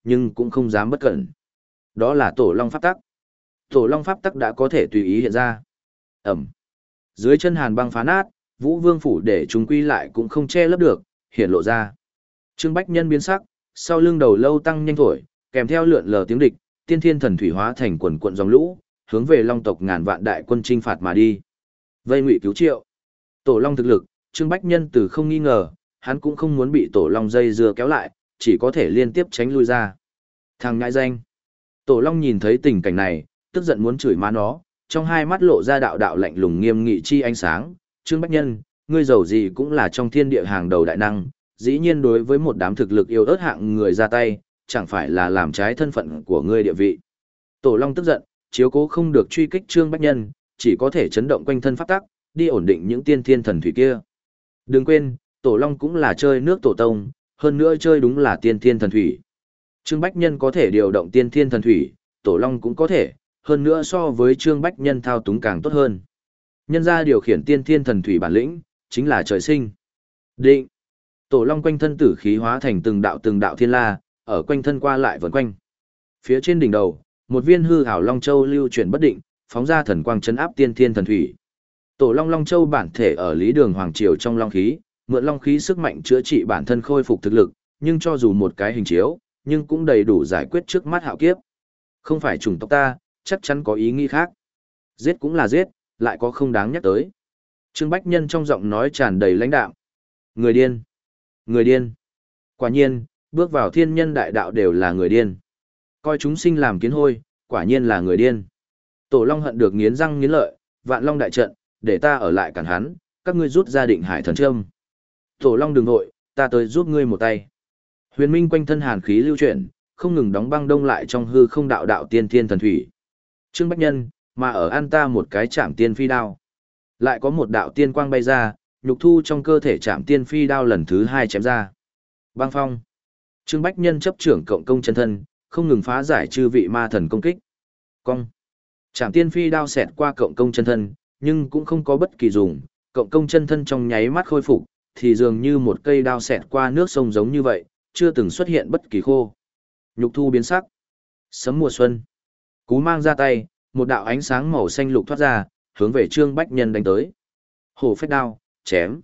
nhưng cũng không dám bất cẩn. Đó là tổ long pháp tắc. Tổ long pháp tắc đã có thể tùy ý hiện ra. Ẩm. Dưới chân hàn băng phá nát, Vũ Vương phủ để chúng quy lại cũng không che lấp được, hiện lộ ra. Trương Bách Nhân biến sắc, sau lưng đầu lâu tăng nhanh thổi, kèm theo lượn lờ tiếng địch, tiên thiên thần thủy hóa thành quần quận dòng lũ, hướng về long tộc ngàn vạn đại quân chinh phạt mà đi. Vây ngụy cứu triệu. Tổ long thực lực, Trương Bách Nhân từ không nghi ngờ, hắn cũng không muốn bị tổ long dây dưa kéo lại, chỉ có thể liên tiếp tránh lui ra. Thằng ngại danh. Tổ long nhìn thấy tình cảnh này, tức giận muốn chửi má nó, trong hai mắt lộ ra đạo đạo lạnh lùng nghiêm nghị chi ánh sáng. Trương Bách Nhân, ngươi giàu gì cũng là trong thiên địa hàng đầu đại năng, dĩ nhiên đối với một đám thực lực yếu ớt hạng người ra tay, chẳng phải là làm trái thân phận của ngươi địa vị. Tổ long tức giận, chiếu cố không được truy kích Trương Bách Nhân, chỉ có thể chấn động quanh thân pháp tắc, đi ổn định những tiên thiên thần thủy kia. Đừng quên, Tổ long cũng là chơi nước tổ tông, hơn nữa chơi đúng là tiên thiên thần thủy. Trương Bách Nhân có thể điều động tiên thiên thần thủy, Tổ long cũng có thể, hơn nữa so với Trương Bách Nhân thao túng càng tốt hơn. Nhân ra điều khiển tiên thiên thần thủy bản lĩnh, chính là trời sinh. Định. Tổ long quanh thân tử khí hóa thành từng đạo từng đạo thiên la, ở quanh thân qua lại vần quanh. Phía trên đỉnh đầu, một viên hư ảo long châu lưu chuyển bất định, phóng ra thần quang chấn áp tiên thiên thần thủy. Tổ long long châu bản thể ở lý đường hoàng triều trong long khí, mượn long khí sức mạnh chữa trị bản thân khôi phục thực lực, nhưng cho dù một cái hình chiếu, nhưng cũng đầy đủ giải quyết trước mắt hạo kiếp. Không phải chủng tộc ta, chắc chắn có ý nghĩ khác. Giết cũng là giết, lại có không đáng nhắc tới. Trương Bách Nhân trong giọng nói tràn đầy lãnh đạm. Người điên. Người điên. Quả nhiên, bước vào thiên nhân đại đạo đều là người điên. Coi chúng sinh làm kiến hôi, quả nhiên là người điên. Tổ long hận được nghiến răng nghiến lợi, vạn long đại trận, để ta ở lại cản hắn, các ngươi rút ra định hải thần trâm. Tổ long đừng nội, ta tới giúp ngươi một tay. Huyền minh quanh thân hàn khí lưu chuyển, không ngừng đóng băng đông lại trong hư không đạo đạo tiên thiên thần thủy. Trương Bách Nhân, mà ở an ta một cái chạm tiên phi đao. Lại có một đạo tiên quang bay ra, nhục thu trong cơ thể chạm tiên phi đao lần thứ hai chém ra. Băng phong. Trương Bách Nhân chấp trưởng cộng công chân thân, không ngừng phá giải chư vị ma thần công kích. Cong. Chạm tiên phi đao xẹt qua cộng công chân thân, nhưng cũng không có bất kỳ dùng, cộng công chân thân trong nháy mắt khôi phục, thì dường như một cây đao xẹt qua nước sông giống như vậy, chưa từng xuất hiện bất kỳ khô. Nhục thu biến sắc. Sấm mùa xuân. Cú mang ra tay, một đạo ánh sáng màu xanh lục thoát ra, hướng về Trương Bách Nhân đánh tới. Hổ phách đao, chém.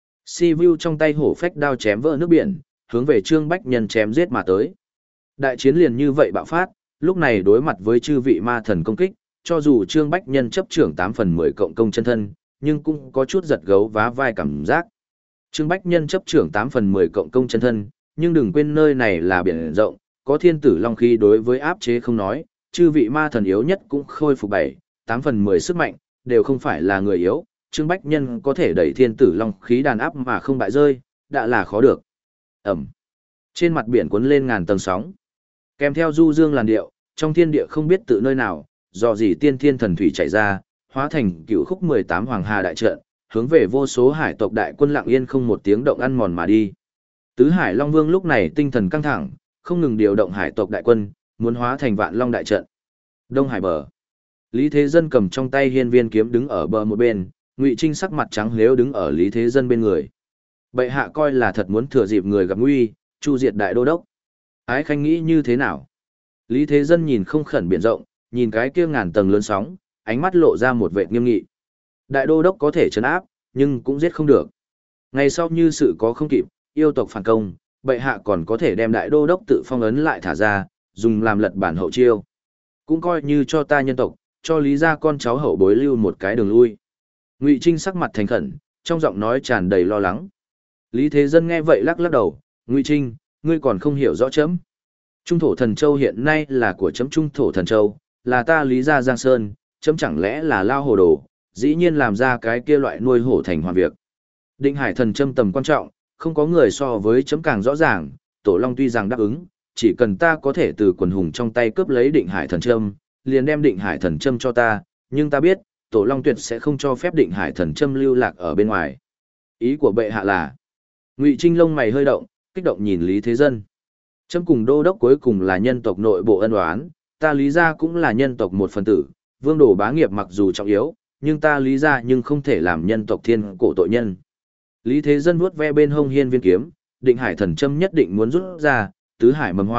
Si vu trong tay hổ phách đao chém vỡ nước biển, hướng về Trương Bách Nhân chém giết mà tới. Đại chiến liền như vậy bạo phát, lúc này đối mặt với chư vị ma thần công kích, cho dù Trương Bách Nhân chấp trưởng tám phần mười cộng công chân thân, nhưng cũng có chút giật gấu vá vai cảm giác. Trương Bách Nhân chấp trưởng tám phần mười cộng công chân thân, nhưng đừng quên nơi này là biển rộng, có thiên tử long khí đối với áp chế không nói, chư vị ma thần yếu nhất cũng khôi phục bảy, tám phần mười sức mạnh, đều không phải là người yếu, Trương Bách Nhân có thể đẩy thiên tử long khí đàn áp mà không bại rơi, đã là khó được. Ẩm. Trên mặt biển cuốn lên ngàn tầng sóng. Kèm theo du dương làn điệu, trong thiên địa không biết tự nơi nào, do gì tiên thiên thần thủy chảy ra, hóa thành cựu khúc mười tám hoàng hà đại trận, hướng về vô số hải tộc đại quân lặng yên không một tiếng động ăn mòn mà đi. Tứ Hải Long Vương lúc này tinh thần căng thẳng, không ngừng điều động hải tộc đại quân, muốn hóa thành vạn long đại trận. Đông Hải bờ. Lý Thế Dân cầm trong tay hiên viên kiếm đứng ở bờ một bên, Ngụy Trinh sắc mặt trắng lếu đứng ở Lý Thế Dân bên người. Bệ hạ coi là thật muốn thừa dịp người gặp nguy, chu diệt đại đô đốc. Ái Khanh nghĩ như thế nào? Lý Thế Dân nhìn không khẩn biển rộng, nhìn cái kia ngàn tầng lớn sóng, ánh mắt lộ ra một vẻ nghiêm nghị. Đại đô đốc có thể trấn áp, nhưng cũng giết không được. Ngày sau như sự có không kịp, yêu tộc phản công, bệ hạ còn có thể đem đại đô đốc tự phong ấn lại thả ra, dùng làm lật bản hậu chiêu. Cũng coi như cho ta nhân tộc, cho Lý gia con cháu hậu bối lưu một cái đường lui. Ngụy Trinh sắc mặt thành khẩn, trong giọng nói tràn đầy lo lắng. Lý Thế Dân nghe vậy lắc lắc đầu, Ngụy Trinh, ngươi còn không hiểu rõ chấm. Trung thổ thần châu hiện nay là của chấm Trung thổ thần châu, là ta Lý gia Giang Sơn, chấm chẳng lẽ là lao hồ đồ, dĩ nhiên làm ra cái kia loại nuôi hổ thành hoàn việc. Định hải thần châm tầm quan trọng, không có người so với chấm càng rõ ràng, Tổ Long tuy rằng đáp ứng, chỉ cần ta có thể từ quần hùng trong tay cướp lấy định hải thần châm, liền đem định hải thần châm cho ta, nhưng ta biết, Tổ Long tuyệt sẽ không cho phép định hải thần châm lưu lạc ở bên ngoài. Ý của bệ hạ là, Ngụy Trinh lông mày hơi động, kích động nhìn Lý Thế Dân. Chấm cùng đô đốc cuối cùng là nhân tộc nội bộ ân oán, ta Lý gia cũng là nhân tộc một phần tử, vương đồ bá nghiệp mặc dù trọng yếu, nhưng ta Lý gia nhưng không thể làm nhân tộc thiên cổ tội nhân. Lý Thế Dân vuốt ve bên hông hiên viên kiếm, định hải thần châm nhất định muốn rút ra, tứ hải mầm họa,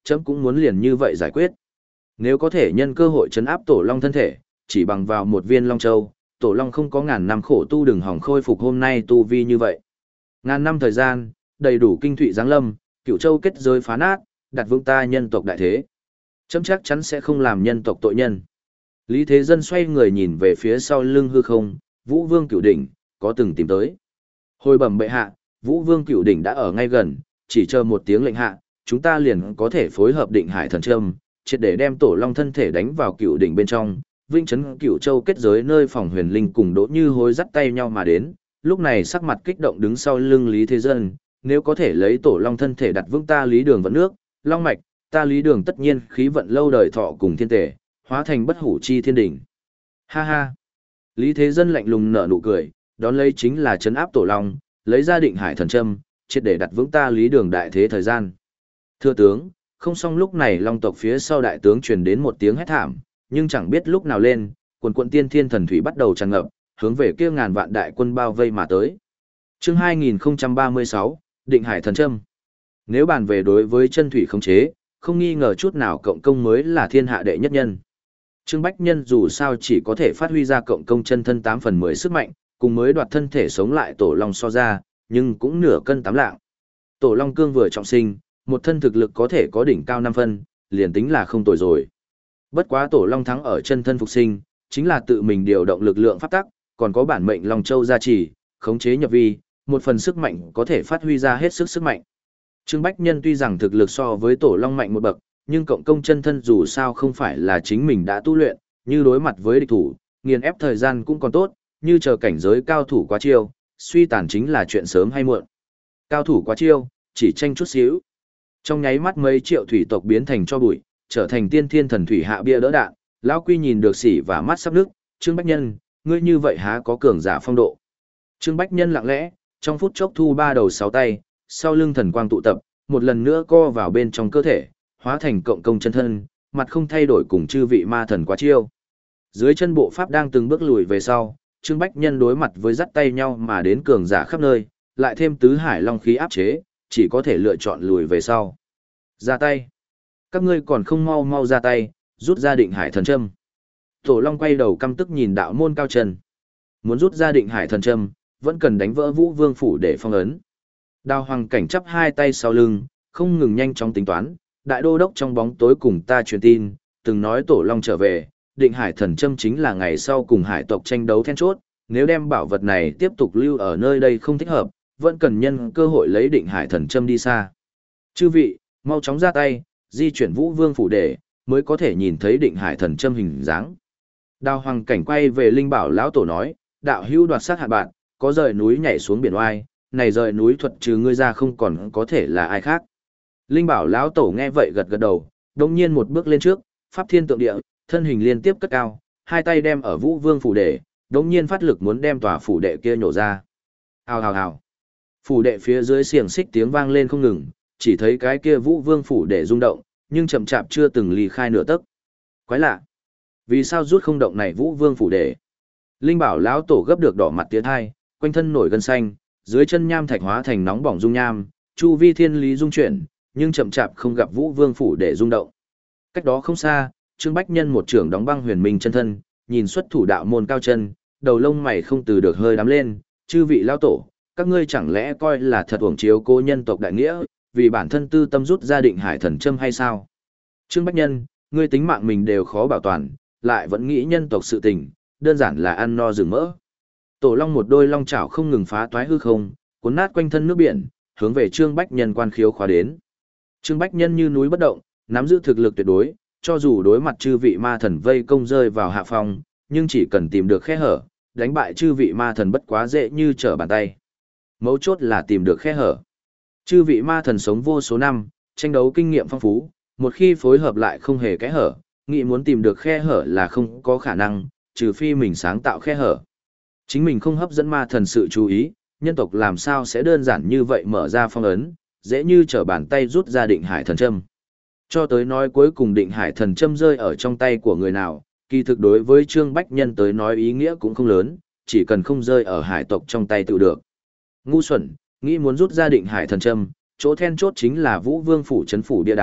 chấm cũng muốn liền như vậy giải quyết. Nếu có thể nhân cơ hội trấn áp Tổ Long thân thể, chỉ bằng vào một viên Long Châu, Tổ Long không có ngàn năm khổ tu đừng hỏng khôi phục hôm nay tu vi như vậy. Ngàn năm thời gian, đầy đủ kinh thụy giáng lâm, Cửu Châu kết giới phá nát, đặt vững ta nhân tộc đại thế. Chấm chắc chắn sẽ không làm nhân tộc tội nhân. Lý Thế Dân xoay người nhìn về phía sau lưng hư không, Vũ Vương Cửu Đỉnh, có từng tìm tới. Hồi bẩm bệ hạ, Vũ Vương Cửu Đỉnh đã ở ngay gần, chỉ chờ một tiếng lệnh hạ, chúng ta liền có thể phối hợp Định Hải Thần Trâm, triệt để đem Tổ Long thân thể đánh vào Cửu Đỉnh bên trong. Vinh trấn Cửu Châu kết giới nơi phòng huyền linh cùng Đỗ Như Hối dắt tay nhau mà đến, lúc này sắc mặt kích động đứng sau lưng Lý Thế Dân, nếu có thể lấy Tổ Long thân thể đặt vững ta Lý Đường vận nước, Long mạch, ta Lý Đường tất nhiên khí vận lâu đời thọ cùng thiên tể, hóa thành bất hủ chi thiên đỉnh. Ha ha. Lý Thế Dân lạnh lùng nở nụ cười, đón lấy chính là trấn áp Tổ Long, lấy ra Định Hải Thần Trâm, triệt để đặt vững ta Lý Đường đại thế thời gian. Thưa tướng, không xong lúc này Long tộc phía sau đại tướng truyền đến một tiếng hét thảm, nhưng chẳng biết lúc nào lên, quần quận tiên thiên thần thủy bắt đầu tràn ngập, hướng về kia ngàn vạn đại quân bao vây mà tới. Chương hai nghìn không trăm ba mươi sáu, Định Hải Thần Trâm. Nếu bàn về đối với chân thủy khống chế, không nghi ngờ chút nào cộng công mới là thiên hạ đệ nhất nhân. Trương Bách Nhân dù sao chỉ có thể phát huy ra cộng công chân thân tám phần mười sức mạnh, cùng mới đoạt thân thể sống lại Tổ Long so ra, nhưng cũng nửa cân tám lạng. Tổ Long cương vừa trọng sinh, một thân thực lực có thể có đỉnh cao năm phân, liền tính là không tồi rồi. Bất quá Tổ Long thắng ở chân thân phục sinh, chính là tự mình điều động lực lượng pháp tắc, còn có bản mệnh Long Châu gia trì, khống chế nhập vi, một phần sức mạnh có thể phát huy ra hết sức sức mạnh. Trương Bách Nhân tuy rằng thực lực so với Tổ Long mạnh một bậc, nhưng cộng công chân thân dù sao không phải là chính mình đã tu luyện, như đối mặt với địch thủ, nghiền ép thời gian cũng còn tốt, như chờ cảnh giới cao thủ quá chiêu, suy tàn chính là chuyện sớm hay muộn. Cao thủ quá chiêu, chỉ tranh chút xíu. Trong nháy mắt mấy triệu thủy tộc biến thành cho bụi, trở thành tiên thiên thần thủy hạ bia đỡ đạn, lão Quy nhìn được xỉ và mắt sắp nước, Trương Bách Nhân, ngươi như vậy há có cường giả phong độ. Trương Bách Nhân lặng lẽ, trong phút chốc thu ba đầu sáu tay, sau lưng thần quang tụ tập, một lần nữa co vào bên trong cơ thể, hóa thành cộng công chân thân, mặt không thay đổi cùng chư vị ma thần quá chiêu. Dưới chân bộ pháp đang từng bước lùi về sau, Trương Bách Nhân đối mặt với dắt tay nhau mà đến cường giả khắp nơi, lại thêm tứ hải long khí áp chế, chỉ có thể lựa chọn lùi về sau. Ra tay. Các ngươi còn không mau mau ra tay, rút ra Định Hải Thần Trâm. Tổ Long quay đầu căm tức nhìn đạo môn cao trần. Muốn rút ra Định Hải Thần Trâm, vẫn cần đánh vỡ Vũ Vương phủ để phong ấn. Đào Hoàng Cảnh chắp hai tay sau lưng, không ngừng nhanh chóng tính toán, đại đô đốc trong bóng tối cùng ta truyền tin, từng nói Tổ Long trở về, Định Hải Thần Trâm chính là ngày sau cùng hải tộc tranh đấu then chốt, nếu đem bảo vật này tiếp tục lưu ở nơi đây không thích hợp, vẫn cần nhân cơ hội lấy Định Hải Thần Trâm đi xa. Chư vị, mau chóng ra tay, di chuyển Vũ Vương phủ để, mới có thể nhìn thấy Định Hải Thần Trâm hình dáng. Đào Hoàng Cảnh quay về Linh Bảo lão tổ nói, đạo hữu đoạt sát hạt bạn, có rời núi nhảy xuống biển oai, này rời núi thuật trừ ngươi ra không còn có thể là ai khác. Linh Bảo lão tổ nghe vậy gật gật đầu, đồng nhiên một bước lên trước, pháp thiên tượng địa, thân hình liên tiếp cất cao, hai tay đem ở Vũ Vương phủ đệ, đồng nhiên phát lực muốn đem tòa phủ đệ kia nhổ ra. Hào hào hào. Phủ đệ phía dưới xiềng xích tiếng vang lên không ngừng, chỉ thấy cái kia Vũ Vương phủ đệ rung động, nhưng chậm chạp chưa từng ly khai nửa tấc. Quái lạ. Vì sao rút không động này Vũ Vương phủ đệ? Linh Bảo lão tổ gấp được đỏ mặt tiến hai, quanh thân nổi gân xanh, dưới chân nham thạch hóa thành nóng bỏng dung nham, chu vi thiên lý dung chuyển, nhưng chậm chạp không gặp Vũ Vương phủ đệ rung động. Cách đó không xa, Trương Bách Nhân một trưởng đóng băng huyền minh chân thân, nhìn xuất thủ đạo môn cao chân, đầu lông mày không từ được hơi đám lên, chư vị lão tổ, các ngươi chẳng lẽ coi là thật uổng chiếu cố nhân tộc đại nghĩa, vì bản thân tư tâm rút ra Định Hải Thần Trâm hay sao? Trương Bách Nhân, ngươi tính mạng mình đều khó bảo toàn, lại vẫn nghĩ nhân tộc sự tình, đơn giản là ăn no rừng mỡ. Tổ Long một đôi long chảo không ngừng phá toái hư không, cuốn nát quanh thân nước biển, hướng về Trương Bách Nhân quan khiếu khóa đến. Trương Bách Nhân như núi bất động, nắm giữ thực lực tuyệt đối, cho dù đối mặt chư vị ma thần vây công rơi vào hạ phong, nhưng chỉ cần tìm được khe hở, đánh bại chư vị ma thần bất quá dễ như trở bàn tay. Mấu chốt là tìm được khe hở. Chư vị ma thần sống vô số năm, tranh đấu kinh nghiệm phong phú, một khi phối hợp lại không hề kẽ hở, nghĩ muốn tìm được khe hở là không có khả năng, trừ phi mình sáng tạo khe hở. Chính mình không hấp dẫn ma thần sự chú ý, nhân tộc làm sao sẽ đơn giản như vậy mở ra phong ấn, dễ như trở bàn tay rút ra Định Hải Thần Trâm. Cho tới nói cuối cùng Định Hải Thần Trâm rơi ở trong tay của người nào, kỳ thực đối với Trương Bách Nhân tới nói ý nghĩa cũng không lớn, chỉ cần không rơi ở hải tộc trong tay tự được. Ngu xuẩn, nghĩ muốn rút ra Định Hải Thần Trâm, chỗ then chốt chính là Vũ Vương phủ trấn phủ bia đá,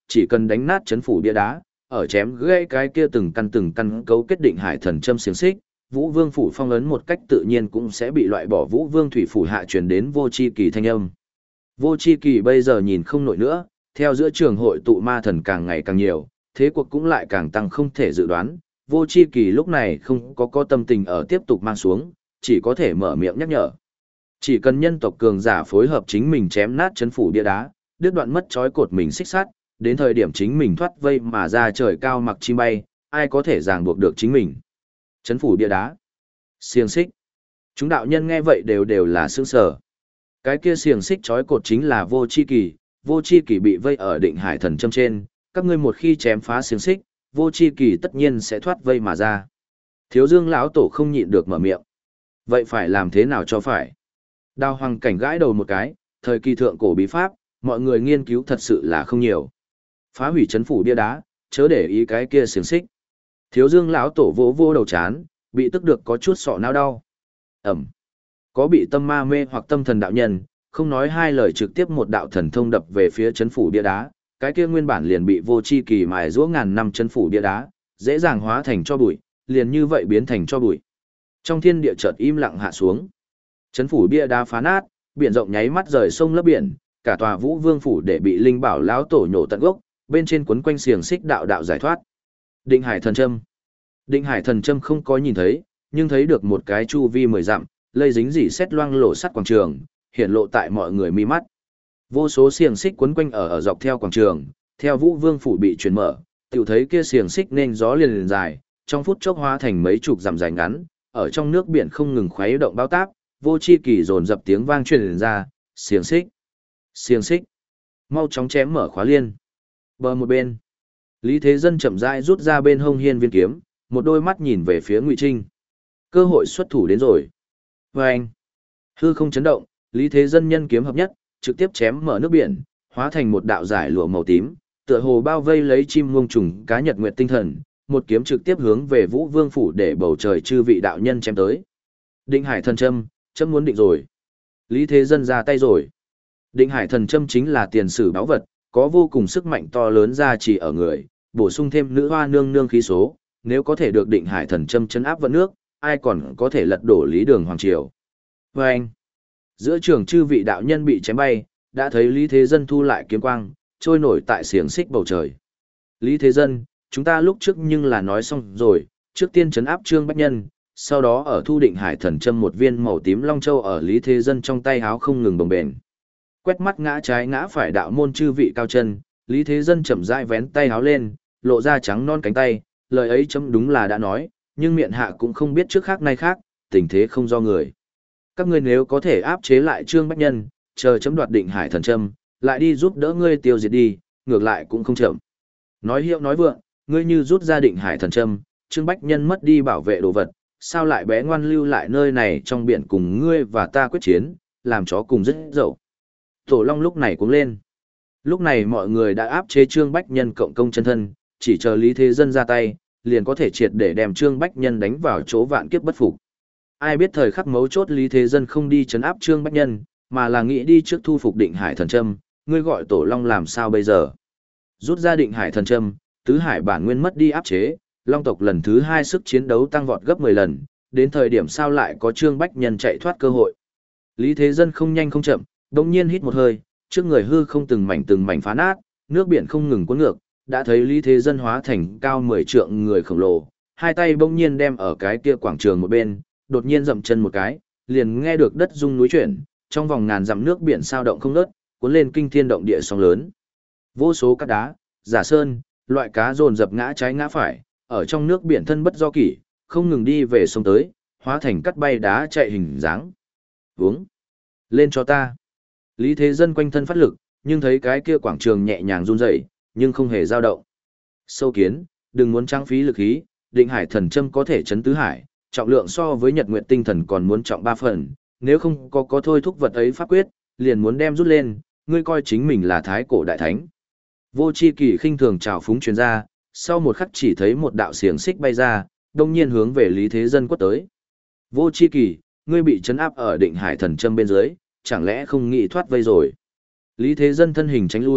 chỉ cần đánh nát chấn phủ bia đá, ở chém gãy cái kia từng căn từng căn cấu kết định hải thần châm xiềng xích, Vũ Vương phủ phong ấn một cách tự nhiên cũng sẽ bị loại bỏ. Vũ Vương thủy phủ hạ truyền đến Vô Chi Kỳ thanh âm. Vô Chi Kỳ bây giờ nhìn không nổi nữa, theo giữa trường hội tụ ma thần càng ngày càng nhiều, thế cuộc cũng lại càng tăng không thể dự đoán. Vô Chi Kỳ lúc này không có có tâm tình ở tiếp tục mang xuống, chỉ có thể mở miệng nhắc nhở. Chỉ cần nhân tộc cường giả phối hợp chính mình chém nát chấn phủ bia đá, đứt đoạn mất trói cột mình xích sắt, đến thời điểm chính mình thoát vây mà ra trời cao mặc chim bay, ai có thể ràng buộc được chính mình. Chấn phủ bia đá, xiềng xích. Chúng đạo nhân nghe vậy đều đều là sững sờ. Cái kia xiềng xích trói cột chính là Vô Chi Kỳ, Vô Chi Kỳ bị vây ở định hải thần châm trên, các ngươi một khi chém phá xiềng xích, Vô Chi Kỳ tất nhiên sẽ thoát vây mà ra. Thiếu Dương lão tổ không nhịn được mở miệng. Vậy phải làm thế nào cho phải? Đao Hoàng cảnh gãi đầu một cái, thời kỳ thượng cổ bí pháp, mọi người nghiên cứu thật sự là không nhiều. Phá hủy chấn phủ bia đá, chớ để ý cái kia xiềng xích. Thiếu Dương lão tổ vỗ vô đầu chán, bị tức được có chút sọ não đau. Ẩm. Có bị tâm ma mê hoặc tâm thần đạo nhân, không nói hai lời trực tiếp một đạo thần thông đập về phía chấn phủ bia đá, cái kia nguyên bản liền bị Vô Chi Kỳ mài giũa ngàn năm chấn phủ bia đá, dễ dàng hóa thành cho bụi, liền như vậy biến thành cho bụi. Trong thiên địa chợt im lặng hạ xuống. Chấn phủ bia đá phá nát, biển rộng nháy mắt rời sông lấp biển, cả tòa Vũ Vương phủ để bị Linh Bảo lão tổ nhổ tận gốc, bên trên quấn quanh xiềng xích đạo đạo giải thoát. Định Hải thần châm. Định Hải thần châm không có nhìn thấy, nhưng thấy được một cái chu vi mười dặm, lây dính dỉ xét loang lổ sắt quảng trường, hiện lộ tại mọi người mi mắt. Vô số xiềng xích quấn quanh ở ở dọc theo quảng trường, theo Vũ Vương phủ bị truyền mở, tiểu thấy kia xiềng xích nên gió liền liền dài, trong phút chốc hóa thành mấy chục dặm dài ngắn, ở trong nước biển không ngừng khuấy động bao táp. Vô Chi Kỳ dồn dập tiếng vang truyền ra, xiềng xích, xiềng xích, mau chóng chém mở khóa liên. Bờ một bên, Lý Thế Dân chậm rãi rút ra bên hông hiên viên kiếm, một đôi mắt nhìn về phía Ngụy Trinh. Cơ hội xuất thủ đến rồi. Và anh, hư không chấn động, Lý Thế Dân nhân kiếm hợp nhất, trực tiếp chém mở nước biển, hóa thành một đạo giải lụa màu tím, tựa hồ bao vây lấy chim muông trùng cá nhật nguyệt tinh thần, một kiếm trực tiếp hướng về Vũ Vương phủ để bầu trời chư vị đạo nhân chém tới. Định Hải thần châm, châm muốn định rồi. Lý Thế Dân ra tay rồi. Định Hải thần châm chính là tiền sử báu vật, có vô cùng sức mạnh to lớn ra chỉ ở người, bổ sung thêm nữ hoa nương nương khí số, nếu có thể được Định Hải thần châm chấn áp vận nước, ai còn có thể lật đổ Lý Đường hoàng triều. Và anh, giữa trường chư vị đạo nhân bị chém bay, đã thấy Lý Thế Dân thu lại kiếm quang, trôi nổi tại xiềng xích bầu trời. Lý Thế Dân, chúng ta lúc trước nhưng là nói xong rồi, trước tiên chấn áp Trương Bách Nhân, sau đó ở thu Định Hải thần châm một viên màu tím long châu ở Lý Thế Dân trong tay háo không ngừng bồng bềnh. Quét mắt ngã trái ngã phải đạo môn chư vị cao chân, Lý Thế Dân chậm rãi vén tay háo lên, lộ ra trắng non cánh tay, lời ấy chấm đúng là đã nói, nhưng miệng hạ cũng không biết trước khác nay khác, tình thế không do người. Các ngươi nếu có thể áp chế lại Trương Bách Nhân, chờ chấm đoạt Định Hải thần châm, lại đi giúp đỡ ngươi tiêu diệt đi, ngược lại cũng không chậm. Nói hiệu nói vượng, ngươi như rút ra Định Hải thần châm, Trương Bách Nhân mất đi bảo vệ đồ vật, sao lại bé ngoan lưu lại nơi này trong biển cùng ngươi và ta quyết chiến, làm chó cùng rất dậu. Tổ Long lúc này cũng lên. Lúc này mọi người đã áp chế Trương Bách Nhân cộng công chân thân, chỉ chờ Lý Thế Dân ra tay, liền có thể triệt để đem Trương Bách Nhân đánh vào chỗ vạn kiếp bất phục. Ai biết thời khắc mấu chốt Lý Thế Dân không đi trấn áp Trương Bách Nhân, mà là nghĩ đi trước thu phục Định Hải thần châm, ngươi gọi Tổ Long làm sao bây giờ? Rút ra Định Hải thần châm, tứ hải bản nguyên mất đi áp chế, Long tộc lần thứ hai sức chiến đấu tăng vọt gấp mười lần, đến thời điểm sao lại có Trương Bách Nhân chạy thoát cơ hội. Lý Thế Dân không nhanh không chậm, đồng nhiên hít một hơi, trước người hư không từng mảnh từng mảnh phá nát, nước biển không ngừng cuốn ngược, đã thấy Lý Thế Dân hóa thành cao mười trượng người khổng lồ, hai tay bỗng nhiên đem ở cái kia quảng trường một bên, đột nhiên dậm chân một cái, liền nghe được đất rung núi chuyển, trong vòng ngàn dặm nước biển sao động không ngớt, cuốn lên kinh thiên động địa sóng lớn. Vô số cát đá, giả sơn, loại cá dồn dập ngã trái ngã phải, ở trong nước biển thân bất do kỷ, không ngừng đi về sông tới, hóa thành cát bay đá chạy hình dáng. Uống. Lên cho ta. Lý Thế Dân quanh thân phát lực, nhưng thấy cái kia quảng trường nhẹ nhàng run rẩy, nhưng không hề dao động. Sâu kiến, đừng muốn trang phí lực khí, Định Hải thần châm có thể chấn tứ hải, trọng lượng so với Nhật Nguyệt tinh thần còn muốn trọng ba phần, nếu không có có thôi thúc vật ấy pháp quyết, liền muốn đem rút lên, ngươi coi chính mình là thái cổ đại thánh. Vô Chi Kỳ khinh thường trào phúng truyền ra, sau một khắc chỉ thấy một đạo xiềng xích bay ra, đông nhiên hướng về Lý Thế Dân quất tới. Vô Chi Kỳ, ngươi bị trấn áp ở Định Hải thần châm bên dưới, chẳng lẽ không nghĩ thoát vây rồi? Lý Thế Dân thân hình tránh lui,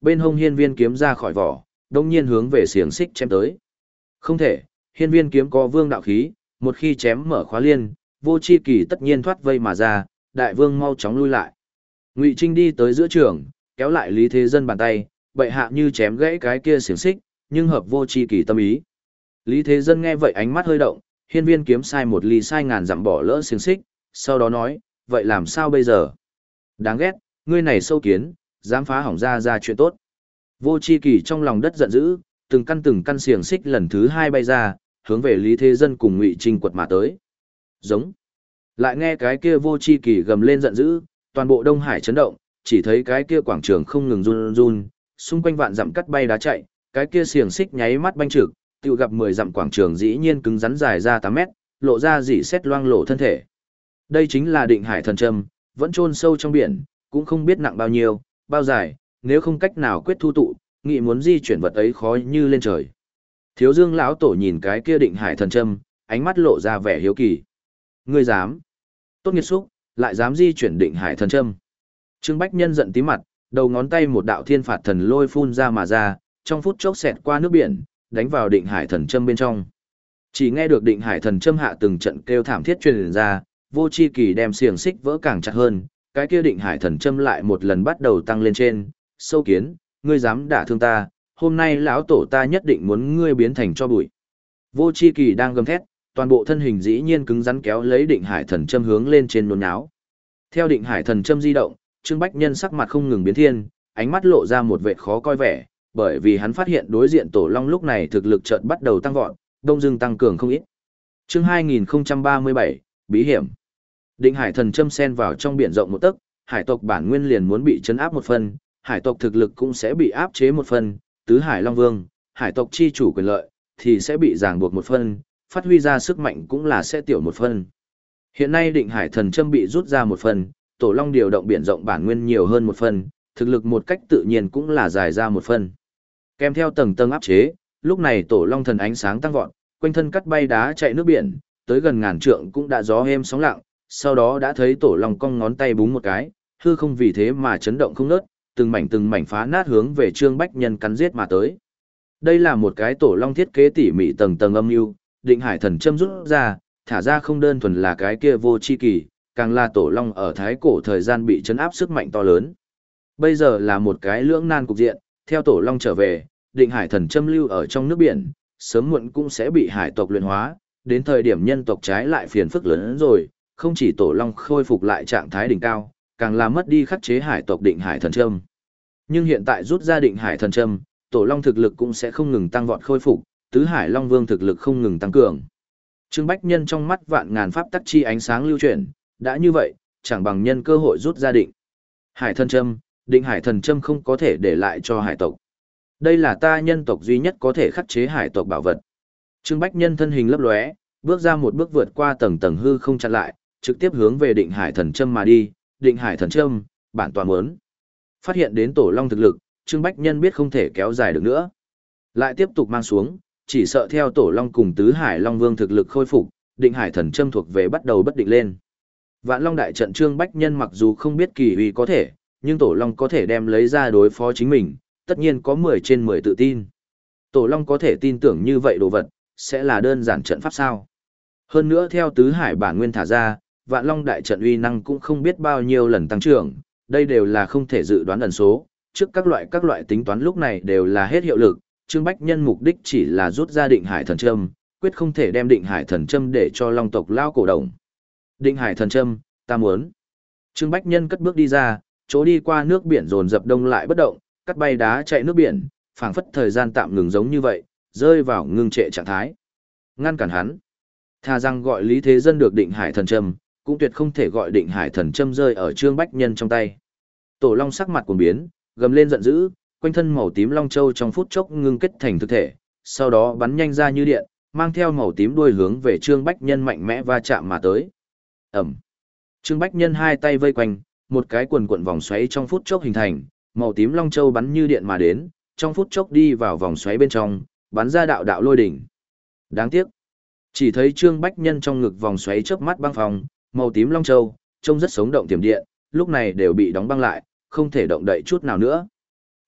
bên hông hiên viên kiếm ra khỏi vỏ, đông nhiên hướng về xiềng xích chém tới. Không thể, hiên viên kiếm có vương đạo khí, một khi chém mở khóa liên, vô chi kỳ tất nhiên thoát vây mà ra, đại vương mau chóng lui lại. Ngụy Trinh đi tới giữa trường, kéo lại Lý Thế Dân bàn tay, bệ hạ như chém gãy cái kia xiềng xích, nhưng hợp vô chi kỳ tâm ý. Lý Thế Dân nghe vậy ánh mắt hơi động, hiên viên kiếm sai một ly sai ngàn dặm bỏ lỡ xiềng xích, sau đó nói, vậy làm sao bây giờ? Đáng ghét, ngươi này sâu kiến, dám phá hỏng ra ra chuyện tốt. Vô chi kỳ trong lòng đất giận dữ, từng căn từng căn xiềng xích lần thứ hai bay ra, hướng về Lý Thế Dân cùng Ngụy Trinh quật mà tới. Giống. Lại nghe cái kia vô chi kỳ gầm lên giận dữ, toàn bộ Đông Hải chấn động, chỉ thấy cái kia quảng trường không ngừng run run, xung quanh vạn dặm cắt bay đá chạy, cái kia xiềng xích nháy mắt banh trực, tiêu gặp mười dặm quảng trường dĩ nhiên cứng rắn dài ra tám mét, lộ ra dỉ xét loang lổ thân thể. Đây chính là Định Hải thần châm, vẫn chôn sâu trong biển, cũng không biết nặng bao nhiêu, bao dài, nếu không cách nào quyết thu tụ, nghĩ muốn di chuyển vật ấy khó như lên trời. Thiếu Dương lão tổ nhìn cái kia Định Hải thần châm, ánh mắt lộ ra vẻ hiếu kỳ. Ngươi dám? Tốt nghiệt xúc, lại dám di chuyển Định Hải thần châm. Trương Bách Nhân giận tí mặt, đầu ngón tay một đạo thiên phạt thần lôi phun ra mà ra, trong phút chốc xẹt qua nước biển, đánh vào Định Hải thần châm bên trong. Chỉ nghe được Định Hải thần châm hạ từng trận kêu thảm thiết truyền ra, vô chi kỳ đem xiềng xích vỡ càng chặt hơn, cái kia Định Hải thần châm lại một lần bắt đầu tăng lên trên, sâu kiến, ngươi dám đả thương ta, hôm nay lão tổ ta nhất định muốn ngươi biến thành cho bụi. Vô chi kỳ đang gầm thét, toàn bộ thân hình dĩ nhiên cứng rắn kéo lấy Định Hải thần châm hướng lên trên nôn áo. Theo Định Hải thần châm di động, Trương Bách Nhân sắc mặt không ngừng biến thiên, ánh mắt lộ ra một vẻ khó coi vẻ, bởi vì hắn phát hiện đối diện Tổ Long lúc này thực lực chợt bắt đầu tăng vọt, đông dưng tăng cường không ít. Chương hai nghìn không trăm ba mươi bảy, bí hiểm. Định Hải thần châm xen vào trong biển rộng một tấc, hải tộc bản nguyên liền muốn bị chấn áp một phần, hải tộc thực lực cũng sẽ bị áp chế một phần, tứ hải long vương, hải tộc chi chủ quyền lợi thì sẽ bị ràng buộc một phần, phát huy ra sức mạnh cũng là sẽ tiểu một phần. Hiện nay Định Hải thần châm bị rút ra một phần, Tổ Long điều động biển rộng bản nguyên nhiều hơn một phần, thực lực một cách tự nhiên cũng là dài ra một phần. Kèm theo tầng tầng áp chế, lúc này Tổ Long thần ánh sáng tăng vọt, quanh thân cắt bay đá chạy nước biển, tới gần ngàn trượng cũng đã gió êm sóng lặng, sau đó đã thấy Tổ Long cong ngón tay búng một cái, hư không vì thế mà chấn động không ngớt, từng mảnh từng mảnh phá nát hướng về Trương Bách Nhân cắn giết mà tới. Đây là một cái Tổ Long thiết kế tỉ mỉ tầng tầng âm mưu, Định Hải thần châm rút ra, thả ra không đơn thuần là cái kia vô chi kỳ, càng là Tổ Long ở thái cổ thời gian bị chấn áp sức mạnh to lớn. Bây giờ là một cái lưỡng nan cục diện, theo Tổ Long trở về, Định Hải thần châm lưu ở trong nước biển, sớm muộn cũng sẽ bị hải tộc luyện hóa, đến thời điểm nhân tộc trái lại phiền phức lớn hơn rồi, không chỉ Tổ Long khôi phục lại trạng thái đỉnh cao, càng là mất đi khắc chế hải tộc Định Hải thần châm. Nhưng hiện tại rút ra Định Hải thần châm, Tổ Long thực lực cũng sẽ không ngừng tăng vọt khôi phục, tứ hải long vương thực lực không ngừng tăng cường. Trương Bách Nhân trong mắt vạn ngàn pháp tắc chi ánh sáng lưu chuyển, đã như vậy, chẳng bằng nhân cơ hội rút ra Định Hải thần châm, Định Hải thần châm không có thể để lại cho hải tộc. Đây là ta nhân tộc duy nhất có thể khắc chế hải tộc bảo vật. Trương Bách Nhân thân hình lấp lóe, bước ra một bước vượt qua tầng tầng hư không chặn lại, trực tiếp hướng về Định Hải thần châm mà đi. Định Hải thần châm, bản tọa muốn. Phát hiện đến Tổ Long thực lực, Trương Bách Nhân biết không thể kéo dài được nữa. Lại tiếp tục mang xuống, chỉ sợ theo Tổ Long cùng tứ hải long vương thực lực khôi phục, Định Hải thần châm thuộc về bắt đầu bất định lên. Vạn Long đại trận Trương Bách Nhân mặc dù không biết kỳ uy có thể, nhưng Tổ Long có thể đem lấy ra đối phó chính mình, tất nhiên có mười trên mười tự tin. Tổ Long có thể tin tưởng như vậy đồ vật, sẽ là đơn giản trận pháp sao. Hơn nữa theo tứ hải bản nguyên thả ra, Vạn Long đại trận uy năng cũng không biết bao nhiêu lần tăng trưởng, đây đều là không thể dự đoán ẩn số, trước các loại các loại tính toán lúc này đều là hết hiệu lực, Trương Bách Nhân mục đích chỉ là rút ra Định Hải thần châm, quyết không thể đem Định Hải thần châm để cho Long tộc lao cổ đồng. Định Hải thần châm, ta muốn. Trương Bách Nhân cất bước đi ra, chỗ đi qua nước biển dồn dập đông lại bất động, cắt bay đá chạy nước biển, phảng phất thời gian tạm ngừng giống như vậy, rơi vào ngưng trệ trạng thái. Ngăn cản hắn. Thà rằng gọi Lý Thế Dân được Định Hải thần châm, cũng tuyệt không thể gọi Định Hải thần châm rơi ở Trương Bách Nhân trong tay. Tổ Long sắc mặt cuồng biến, gầm lên giận dữ, quanh thân màu tím long châu trong phút chốc ngưng kết thành thực thể, sau đó bắn nhanh ra như điện, mang theo màu tím đuôi hướng về Trương Bách Nhân mạnh mẽ va chạm mà tới. Ầm. Trương Bách Nhân hai tay vây quanh, một cái quần quần vòng xoáy trong phút chốc hình thành, màu tím long châu bắn như điện mà đến, trong phút chốc đi vào vòng xoáy bên trong, bắn ra đạo đạo lôi đỉnh. Đáng tiếc, chỉ thấy Trương Bách Nhân trong ngực vòng xoáy chớp mắt băng phòng, màu tím long châu, trông rất sống động tiềm điện, lúc này đều bị đóng băng lại, không thể động đậy chút nào nữa.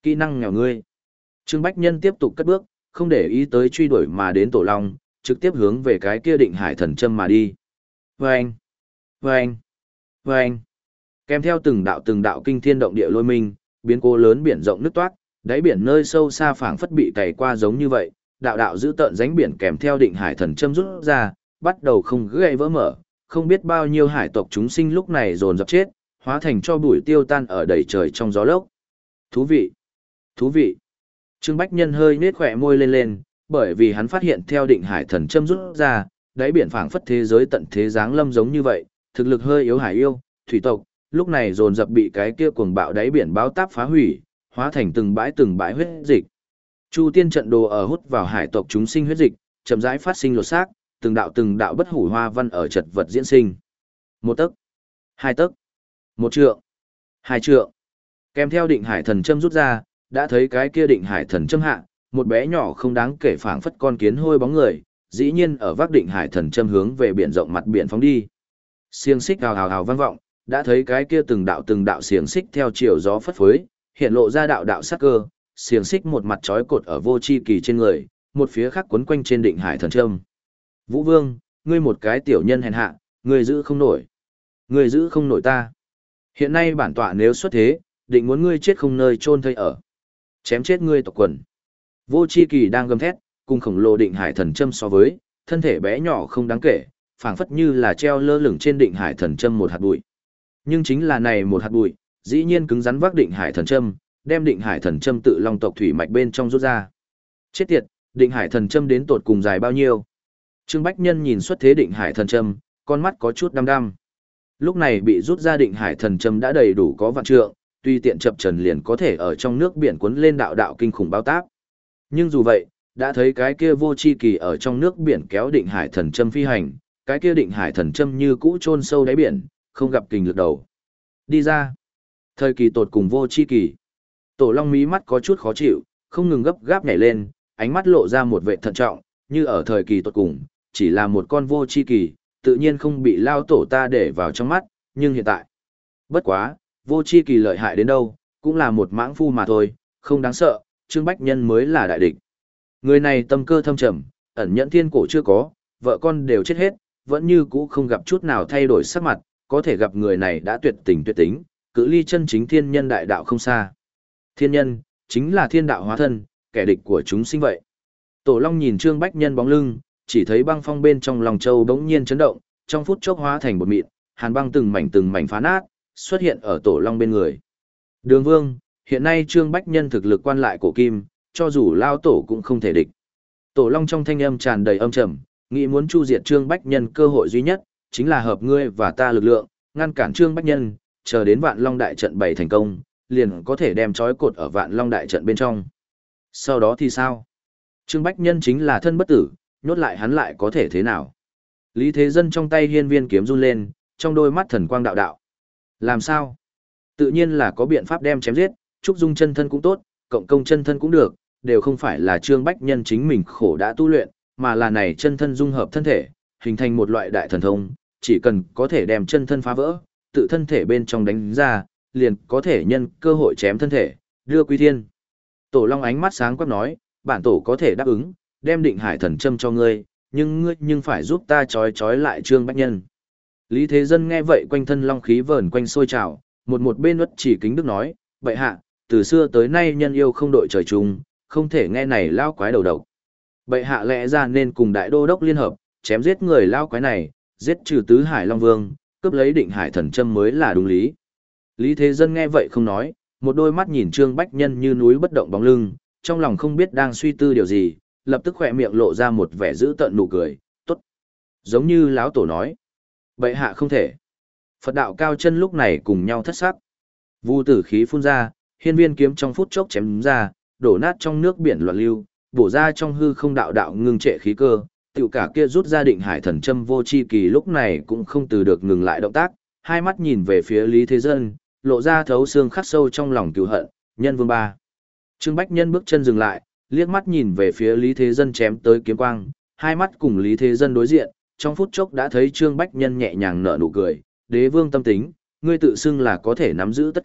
Kỹ năng nghèo ngươi. Trương Bách Nhân tiếp tục cất bước, không để ý tới truy đuổi mà đến Tổ Long, trực tiếp hướng về cái kia định hải thần châm mà đi. Vâng! Vâng! Vâng! Kèm theo từng đạo từng đạo kinh thiên động địa lôi minh, biến cố lớn biển rộng nứt toát, đáy biển nơi sâu xa phảng phất bị cày qua giống như vậy, đạo đạo giữ tợn rãnh biển kèm theo định hải thần châm rút ra, bắt đầu không gãy vỡ mở, không biết bao nhiêu hải tộc chúng sinh lúc này dồn dập chết, hóa thành cho bụi tiêu tan ở đầy trời trong gió lốc. Thú vị! Thú vị! Trương Bách Nhân hơi nết khỏe môi lên lên, bởi vì hắn phát hiện theo định hải thần châm rút ra, đáy biển phảng phất thế giới tận thế giáng lâm giống như vậy, thực lực hơi yếu hải yêu, thủy tộc, lúc này dồn dập bị cái kia cuồng bạo đáy biển báo táp phá hủy, hóa thành từng bãi từng bãi huyết dịch. Chu tiên trận đồ ở hút vào hải tộc chúng sinh huyết dịch, chậm rãi phát sinh lột xác, từng đạo từng đạo bất hủ hoa văn ở chật vật diễn sinh. Một tấc, hai tấc, một trượng, hai trượng. Kèm theo định hải thần châm rút ra, đã thấy cái kia định hải thần châm hạ, một bé nhỏ không đáng kể phảng phất con kiến hôi bóng người, dĩ nhiên ở vác định hải thần châm hướng về biển rộng mặt biển phóng đi. Xiềng xích hào hào hào vang vọng, đã thấy cái kia từng đạo từng đạo xiềng xích theo chiều gió phất phới, hiện lộ ra đạo đạo sắc cơ, xiềng xích một mặt trói cột ở vô chi kỳ trên người, một phía khác quấn quanh trên định hải thần châm. Vũ Vương, ngươi một cái tiểu nhân hèn hạ, ngươi giữ không nổi. Ngươi giữ không nổi ta. Hiện nay bản tọa nếu xuất thế, định muốn ngươi chết không nơi chôn thây ở. Chém chết ngươi tộc quần. Vô chi kỳ đang gầm thét, cùng khổng lồ định hải thần châm so với, thân thể bé nhỏ không đáng kể, phảng phất như là treo lơ lửng trên định hải thần châm một hạt bụi. Nhưng chính là này một hạt bụi, dĩ nhiên cứng rắn vác định hải thần châm, đem định hải thần châm tự long tộc thủy mạch bên trong rút ra. Chết tiệt, định hải thần châm đến tột cùng dài bao nhiêu? Trương Bách Nhân nhìn xuất thế định hải thần châm, con mắt có chút đăm đăm. Lúc này bị rút ra định hải thần châm đã đầy đủ có vạn trượng, tuy tiện chập trần liền có thể ở trong nước biển cuốn lên đạo đạo kinh khủng bao táp. Nhưng dù vậy, đã thấy cái kia vô chi kỳ ở trong nước biển kéo định hải thần châm phi hành, cái kia định hải thần châm như cũ chôn sâu đáy biển, không gặp kình lực đầu. Đi ra. Thời kỳ tột cùng vô chi kỳ. Tổ Long mí mắt có chút khó chịu, không ngừng gấp gáp nhảy lên, ánh mắt lộ ra một vẻ thận trọng, như ở thời kỳ tột cùng, chỉ là một con vô chi kỳ, tự nhiên không bị lao tổ ta để vào trong mắt, nhưng hiện tại. Bất quá, vô chi kỳ lợi hại đến đâu, cũng là một mãng phu mà thôi, không đáng sợ, Trương Bách Nhân mới là đại địch. Người này tâm cơ thâm trầm, ẩn nhẫn thiên cổ chưa có, vợ con đều chết hết, vẫn như cũ không gặp chút nào thay đổi sắc mặt, có thể gặp người này đã tuyệt tình tuyệt tính, cự ly chân chính thiên nhân đại đạo không xa. Thiên nhân, chính là thiên đạo hóa thân, kẻ địch của chúng sinh vậy. Tổ Long nhìn Trương Bách Nhân bóng lưng, chỉ thấy băng phong bên trong lòng châu bỗng nhiên chấn động, trong phút chốc hóa thành bột mịn, hàn băng từng mảnh từng mảnh phá nát, xuất hiện ở Tổ Long bên người. Đường Vương, hiện nay Trương Bách Nhân thực lực quan lại cổ kim, cho dù lao tổ cũng không thể địch. Tổ Long trong thanh âm tràn đầy âm trầm, nghĩ muốn chu diệt Trương Bách Nhân cơ hội duy nhất, chính là hợp ngươi và ta lực lượng, ngăn cản Trương Bách Nhân, chờ đến Vạn Long đại trận bày thành công, liền có thể đem trói cột ở Vạn Long đại trận bên trong. Sau đó thì sao? Trương Bách Nhân chính là thân bất tử, nhốt lại hắn lại có thể thế nào? Lý Thế Dân trong tay hiên viên kiếm run lên, trong đôi mắt thần quang đạo đạo. Làm sao? Tự nhiên là có biện pháp đem chém giết, Trúc Dung chân thân cũng tốt, cộng công chân thân cũng được, đều không phải là Trương Bách Nhân chính mình khổ đã tu luyện, mà là này chân thân dung hợp thân thể, hình thành một loại đại thần thông, chỉ cần có thể đem chân thân phá vỡ, tự thân thể bên trong đánh ra, liền có thể nhân cơ hội chém thân thể, đưa quy thiên. Tổ Long ánh mắt sáng quắc nói, bản tổ có thể đáp ứng, đem định hải thần châm cho ngươi, nhưng ngươi nhưng phải giúp ta trói trói lại Trương Bách Nhân. Lý Thế Dân nghe vậy quanh thân long khí vờn quanh sôi trào, một một bên uất chỉ kính đức nói, bệ hạ, từ xưa tới nay nhân yêu không đội trời chung, không thể nghe này lao quái đầu độc. Bệ hạ lẽ ra nên cùng đại đô đốc liên hợp, chém giết người lao quái này, giết trừ tứ hải long vương, cướp lấy định hải thần châm mới là đúng lý. Lý Thế Dân nghe vậy không nói, một đôi mắt nhìn Trương Bách Nhân như núi bất động bóng lưng, trong lòng không biết đang suy tư điều gì, lập tức khỏe miệng lộ ra một vẻ dữ tợn nụ cười, tốt. Giống như lão tổ nói, bệ hạ không thể. Phật đạo cao chân lúc này cùng nhau thất sắc. Vu tử khí phun ra, hiên viên kiếm trong phút chốc chém ra, đổ nát trong nước biển loạn lưu, bổ ra trong hư không đạo đạo ngưng trệ khí cơ, tiểu cả kia rút ra định hải thần châm vô chi kỳ lúc này cũng không từ được ngừng lại động tác, hai mắt nhìn về phía Lý Thế Dân, lộ ra thấu xương khắc sâu trong lòng cừu hận, nhân vương ba. Trương Bách Nhân bước chân dừng lại, liếc mắt nhìn về phía Lý Thế Dân chém tới kiếm quang, hai mắt cùng Lý Thế Dân đối diện, trong phút chốc đã thấy Trương Bách Nhân nhẹ nhàng nở nụ cười, đế vương tâm tính, ngươi tự xưng là có thể nắm giữ tất cả,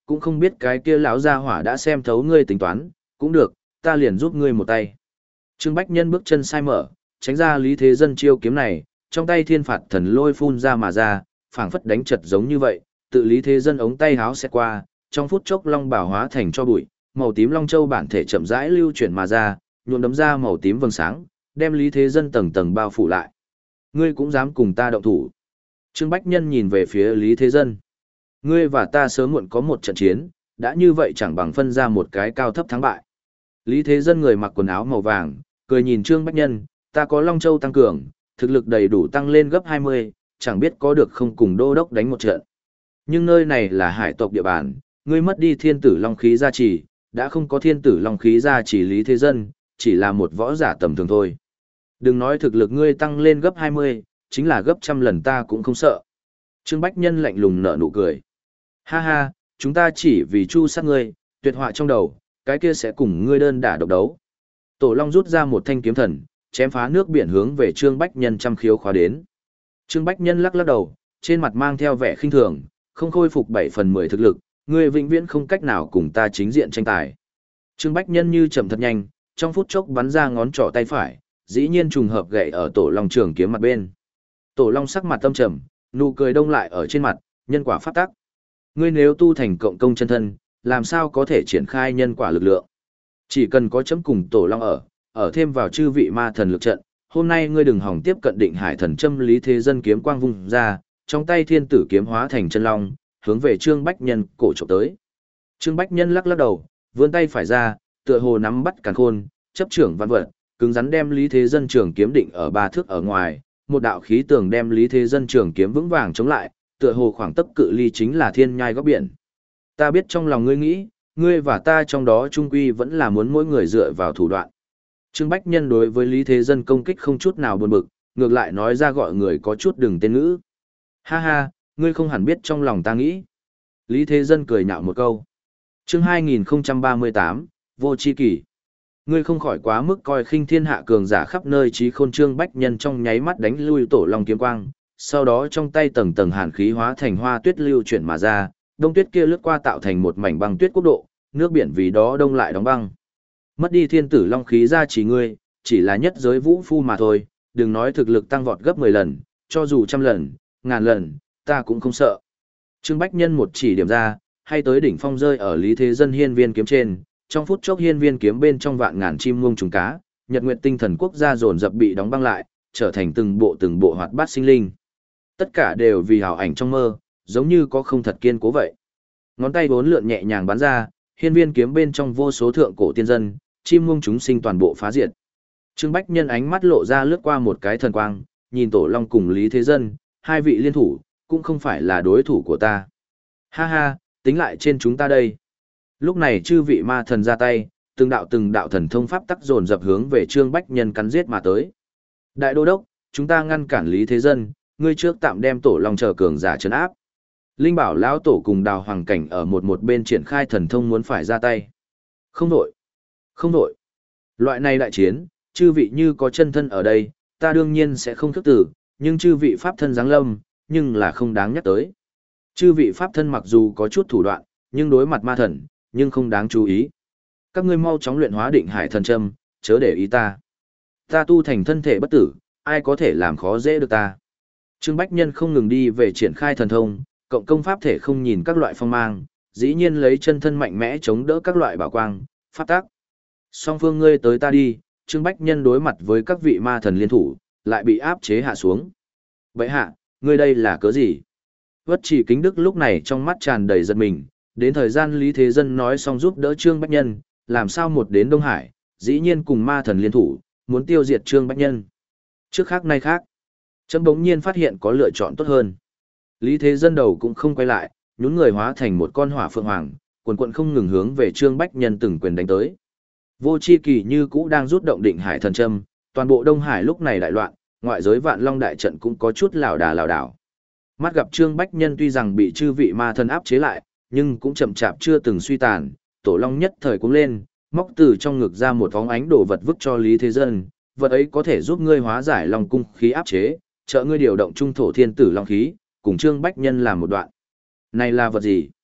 cũng không biết cái kia lão gia hỏa đã xem thấu ngươi tính toán, cũng được, ta liền giúp ngươi một tay. Trương Bách Nhân bước chân sai mở, tránh ra Lý Thế Dân chiêu kiếm này, trong tay thiên phạt thần lôi phun ra mà ra, phảng phất đánh chật giống như vậy, tự Lý Thế Dân ống tay háo xẹt qua, trong phút chốc long bảo hóa thành cho bụi, màu tím long châu bản thể chậm rãi lưu chuyển mà ra, nhuộm đấm ra màu tím vầng sáng, đem Lý Thế Dân tầng tầng bao phủ lại. Ngươi cũng dám cùng ta động thủ? Trương Bách Nhân nhìn về phía Lý Thế Dân. Ngươi và ta sớm muộn có một trận chiến, đã như vậy chẳng bằng phân ra một cái cao thấp thắng bại. Lý Thế Dân người mặc quần áo màu vàng, cười nhìn Trương Bách Nhân, ta có Long Châu tăng cường, thực lực đầy đủ tăng lên gấp hai mươi, chẳng biết có được không cùng đô đốc đánh một trận. Nhưng nơi này là hải tộc địa bàn, ngươi mất đi thiên tử long khí gia trì, đã không có thiên tử long khí gia trì Lý Thế Dân, chỉ là một võ giả tầm thường thôi. Đừng nói thực lực ngươi tăng lên gấp hai mươi, chính là gấp trăm lần ta cũng không sợ. Trương Bách Nhân lạnh lùng nở nụ cười. Ha ha, chúng ta chỉ vì chu sát ngươi, tuyệt họa trong đầu, cái kia sẽ cùng ngươi đơn đả độc đấu. Tổ Long rút ra một thanh kiếm thần, chém phá nước biển hướng về Trương Bách Nhân trăm khiếu khóa đến. Trương Bách Nhân lắc lắc đầu, trên mặt mang theo vẻ khinh thường, không khôi phục bảy phần mười thực lực, ngươi vĩnh viễn không cách nào cùng ta chính diện tranh tài. Trương Bách Nhân như chậm thật nhanh, trong phút chốc bắn ra ngón trỏ tay phải, dĩ nhiên trùng hợp gậy ở Tổ Long trường kiếm mặt bên. Tổ Long sắc mặt tâm trầm, nụ cười đông lại ở trên mặt, nhân quả phát tắc. Ngươi nếu tu thành cộng công chân thân, làm sao có thể triển khai nhân quả lực lượng? Chỉ cần có chấm cùng Tổ Long ở, ở thêm vào chư vị ma thần lực trận, hôm nay ngươi đừng hòng tiếp cận Định Hải thần châm Lý Thế Dân kiếm quang vung ra, trong tay thiên tử kiếm hóa thành chân long, hướng về Trương Bách Nhân cổ chụp tới. Trương Bách Nhân lắc lắc đầu, vươn tay phải ra, tựa hồ nắm bắt càn khôn, chấp trưởng văn vật, cứng rắn đem Lý Thế Dân trường kiếm định ở ba thước ở ngoài, một đạo khí tường đem Lý Thế Dân trường kiếm vững vàng chống lại, tựa hồ khoảng tấc cự ly chính là thiên nhai góc biển. Ta biết trong lòng ngươi nghĩ, ngươi và ta trong đó trung quy vẫn là muốn mỗi người dựa vào thủ đoạn. Trương Bách Nhân đối với Lý Thế Dân công kích không chút nào buồn bực, ngược lại nói ra gọi người có chút đừng tên ngữ. Ha ha, ngươi không hẳn biết trong lòng ta nghĩ. Lý Thế Dân cười nhạo một câu. Chương hai nghìn không trăm ba mươi tám, Vô Chi Kỷ. Ngươi không khỏi quá mức coi khinh thiên hạ cường giả khắp nơi trí khôn. Trương Bách Nhân trong nháy mắt đánh lui Tổ Long kiếm quang, sau đó trong tay tầng tầng hàn khí hóa thành hoa tuyết lưu chuyển mà ra, đông tuyết kia lướt qua tạo thành một mảnh băng tuyết quốc độ, nước biển vì đó đông lại đóng băng. Mất đi thiên tử long khí ra chỉ ngươi, chỉ là nhất giới vũ phu mà thôi, đừng nói thực lực tăng vọt gấp mười lần, cho dù trăm lần, ngàn lần, ta cũng không sợ. Trương Bách Nhân một chỉ điểm ra, hay tới đỉnh phong rơi ở Lý Thế Dân hiên viên kiếm trên, trong phút chốc hiên viên kiếm bên trong vạn ngàn chim muông trùng cá, nhật nguyệt tinh thần quốc gia dồn dập bị đóng băng lại, trở thành từng bộ từng bộ hoạt bát sinh linh. Tất cả đều vì hào ảnh trong mơ, giống như có không thật kiên cố vậy. Ngón tay bốn lượn nhẹ nhàng bắn ra, hiên viên kiếm bên trong vô số thượng cổ tiên dân, chim muông chúng sinh toàn bộ phá diệt. Trương Bách Nhân ánh mắt lộ ra lướt qua một cái thần quang, nhìn Tổ Long cùng Lý Thế Dân, hai vị liên thủ, cũng không phải là đối thủ của ta. Ha ha, tính lại trên chúng ta đây. Lúc này chư vị ma thần ra tay, từng đạo từng đạo thần thông pháp tắc dồn dập hướng về Trương Bách Nhân cắn giết mà tới. Đại đô đốc, chúng ta ngăn cản Lý Thế Dân, ngươi trước tạm đem Tổ Long chờ cường giả trấn áp. Linh Bảo lão tổ cùng Đào Hoàng Cảnh ở một một bên triển khai thần thông muốn phải ra tay. Không đổi, không đổi. Loại này đại chiến, chư vị như có chân thân ở đây, ta đương nhiên sẽ không khước tử, nhưng chư vị pháp thân giáng lâm, nhưng là không đáng nhắc tới. Chư vị pháp thân mặc dù có chút thủ đoạn, nhưng đối mặt ma thần, nhưng không đáng chú ý. Các ngươi mau chóng luyện hóa Định Hải thần châm, chớ để ý ta. Ta tu thành thân thể bất tử, ai có thể làm khó dễ được ta. Trương Bách Nhân không ngừng đi về triển khai thần thông, cộng công pháp thể không nhìn các loại phong mang, dĩ nhiên lấy chân thân mạnh mẽ chống đỡ các loại bảo quang, pháp tác. Song phương ngươi tới ta đi, Trương Bách Nhân đối mặt với các vị ma thần liên thủ, lại bị áp chế hạ xuống. Vậy hạ, ngươi đây là cớ gì? Vất Chỉ Kính Đức lúc này trong mắt tràn đầy giận mình, đến thời gian Lý Thế Dân nói xong giúp đỡ Trương Bách Nhân, làm sao một đến Đông Hải, dĩ nhiên cùng ma thần liên thủ, muốn tiêu diệt Trương Bách Nhân. Trước khác nay khác, chấm bỗng nhiên phát hiện có lựa chọn tốt hơn. Lý Thế Dân đầu cũng không quay lại, nhún người hóa thành một con hỏa phượng hoàng, quần quần không ngừng hướng về Trương Bách Nhân từng quyền đánh tới. Vô Chi Kỳ như cũ đang rút động Định Hải thần châm, toàn bộ Đông Hải lúc này đại loạn, ngoại giới Vạn Long đại trận cũng có chút lảo đà lảo đảo. Mắt gặp Trương Bách Nhân tuy rằng bị chư vị ma thần áp chế lại, nhưng cũng chậm chạp chưa từng suy tàn, Tổ Long nhất thời cuống lên, móc từ trong ngực ra một vóng ánh đồ vật vứt cho Lý Thế Dân, vật ấy có thể giúp ngươi hóa giải Long cung khí áp chế, trợ ngươi điều động trung thổ thiên tử long khí, cùng Trương Bách Nhân làm một đoạn. Này là vật gì?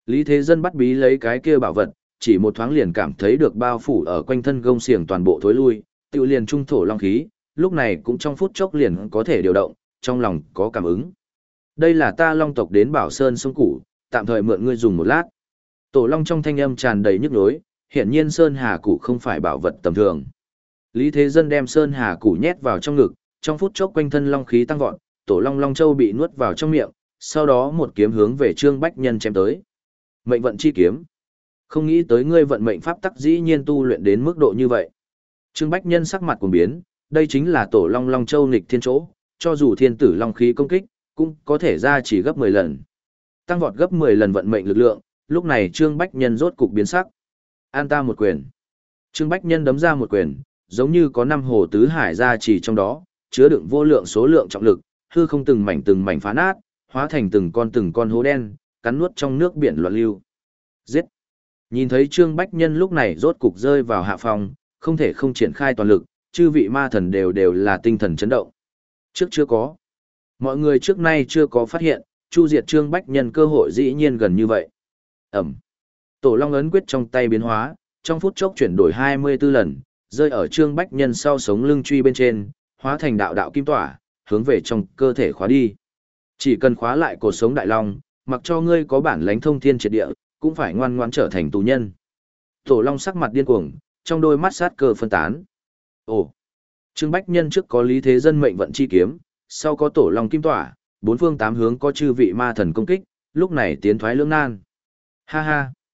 Lý Thế Dân bắt bí lấy cái kia bảo vật, chỉ một thoáng liền cảm thấy được bao phủ ở quanh thân gông xiềng toàn bộ thối lui, tự liền trung thổ long khí, lúc này cũng trong phút chốc liền có thể điều động, trong lòng có cảm ứng. Đây là ta long tộc đến Bảo Sơn sông củ, tạm thời mượn ngươi dùng một lát. Tổ long trong thanh âm tràn đầy nhức nhối, hiển nhiên Sơn Hà củ không phải bảo vật tầm thường. Lý Thế Dân đem Sơn Hà củ nhét vào trong ngực, trong phút chốc quanh thân long khí tăng vọt, tổ long long châu bị nuốt vào trong miệng, sau đó một kiếm hướng về Trương Bách Nhân chém tới. Mệnh vận chi kiếm. Không nghĩ tới ngươi vận mệnh pháp tắc dĩ nhiên tu luyện đến mức độ như vậy. Trương Bách Nhân sắc mặt cuồng biến, đây chính là tổ long long châu nghịch thiên chỗ, cho dù thiên tử long khí công kích, cũng có thể ra chỉ gấp mười lần. Tăng vọt gấp mười lần vận mệnh lực lượng, lúc này Trương Bách Nhân rốt cục biến sắc. An ta một quyền. Trương Bách Nhân đấm ra một quyền, giống như có năm hồ tứ hải ra chỉ trong đó, chứa đựng vô lượng số lượng trọng lực, hư không từng mảnh từng mảnh phá nát, hóa thành từng con từng con hố đen, cắn nuốt trong nước biển loạn lưu. Giết! Nhìn thấy Trương Bách Nhân lúc này rốt cục rơi vào hạ phòng, không thể không triển khai toàn lực, chư vị ma thần đều đều là tinh thần chấn động. Trước chưa có. Mọi người trước nay chưa có phát hiện, chu diệt Trương Bách Nhân cơ hội dĩ nhiên gần như vậy. Ẩm. Tổ Long ấn quyết trong tay biến hóa, trong phút chốc chuyển đổi hai mươi tư lần, rơi ở Trương Bách Nhân sau sống lưng truy bên trên, hóa thành đạo đạo kim tỏa, hướng về trong cơ thể khóa đi. Chỉ cần khóa lại cột sống đại long, mặc cho ngươi có bản lãnh thông thiên triệt địa, cũng phải ngoan ngoãn trở thành tù nhân. Tổ Long sắc mặt điên cuồng, trong đôi mắt sát cơ phân tán. Ồ, Trương Bách Nhân trước có Lý Thế Dân mệnh vận chi kiếm, sau có Tổ Long kim tỏa, bốn phương tám hướng có chư vị ma thần công kích, lúc này tiến thoái lưỡng nan. Ha ha,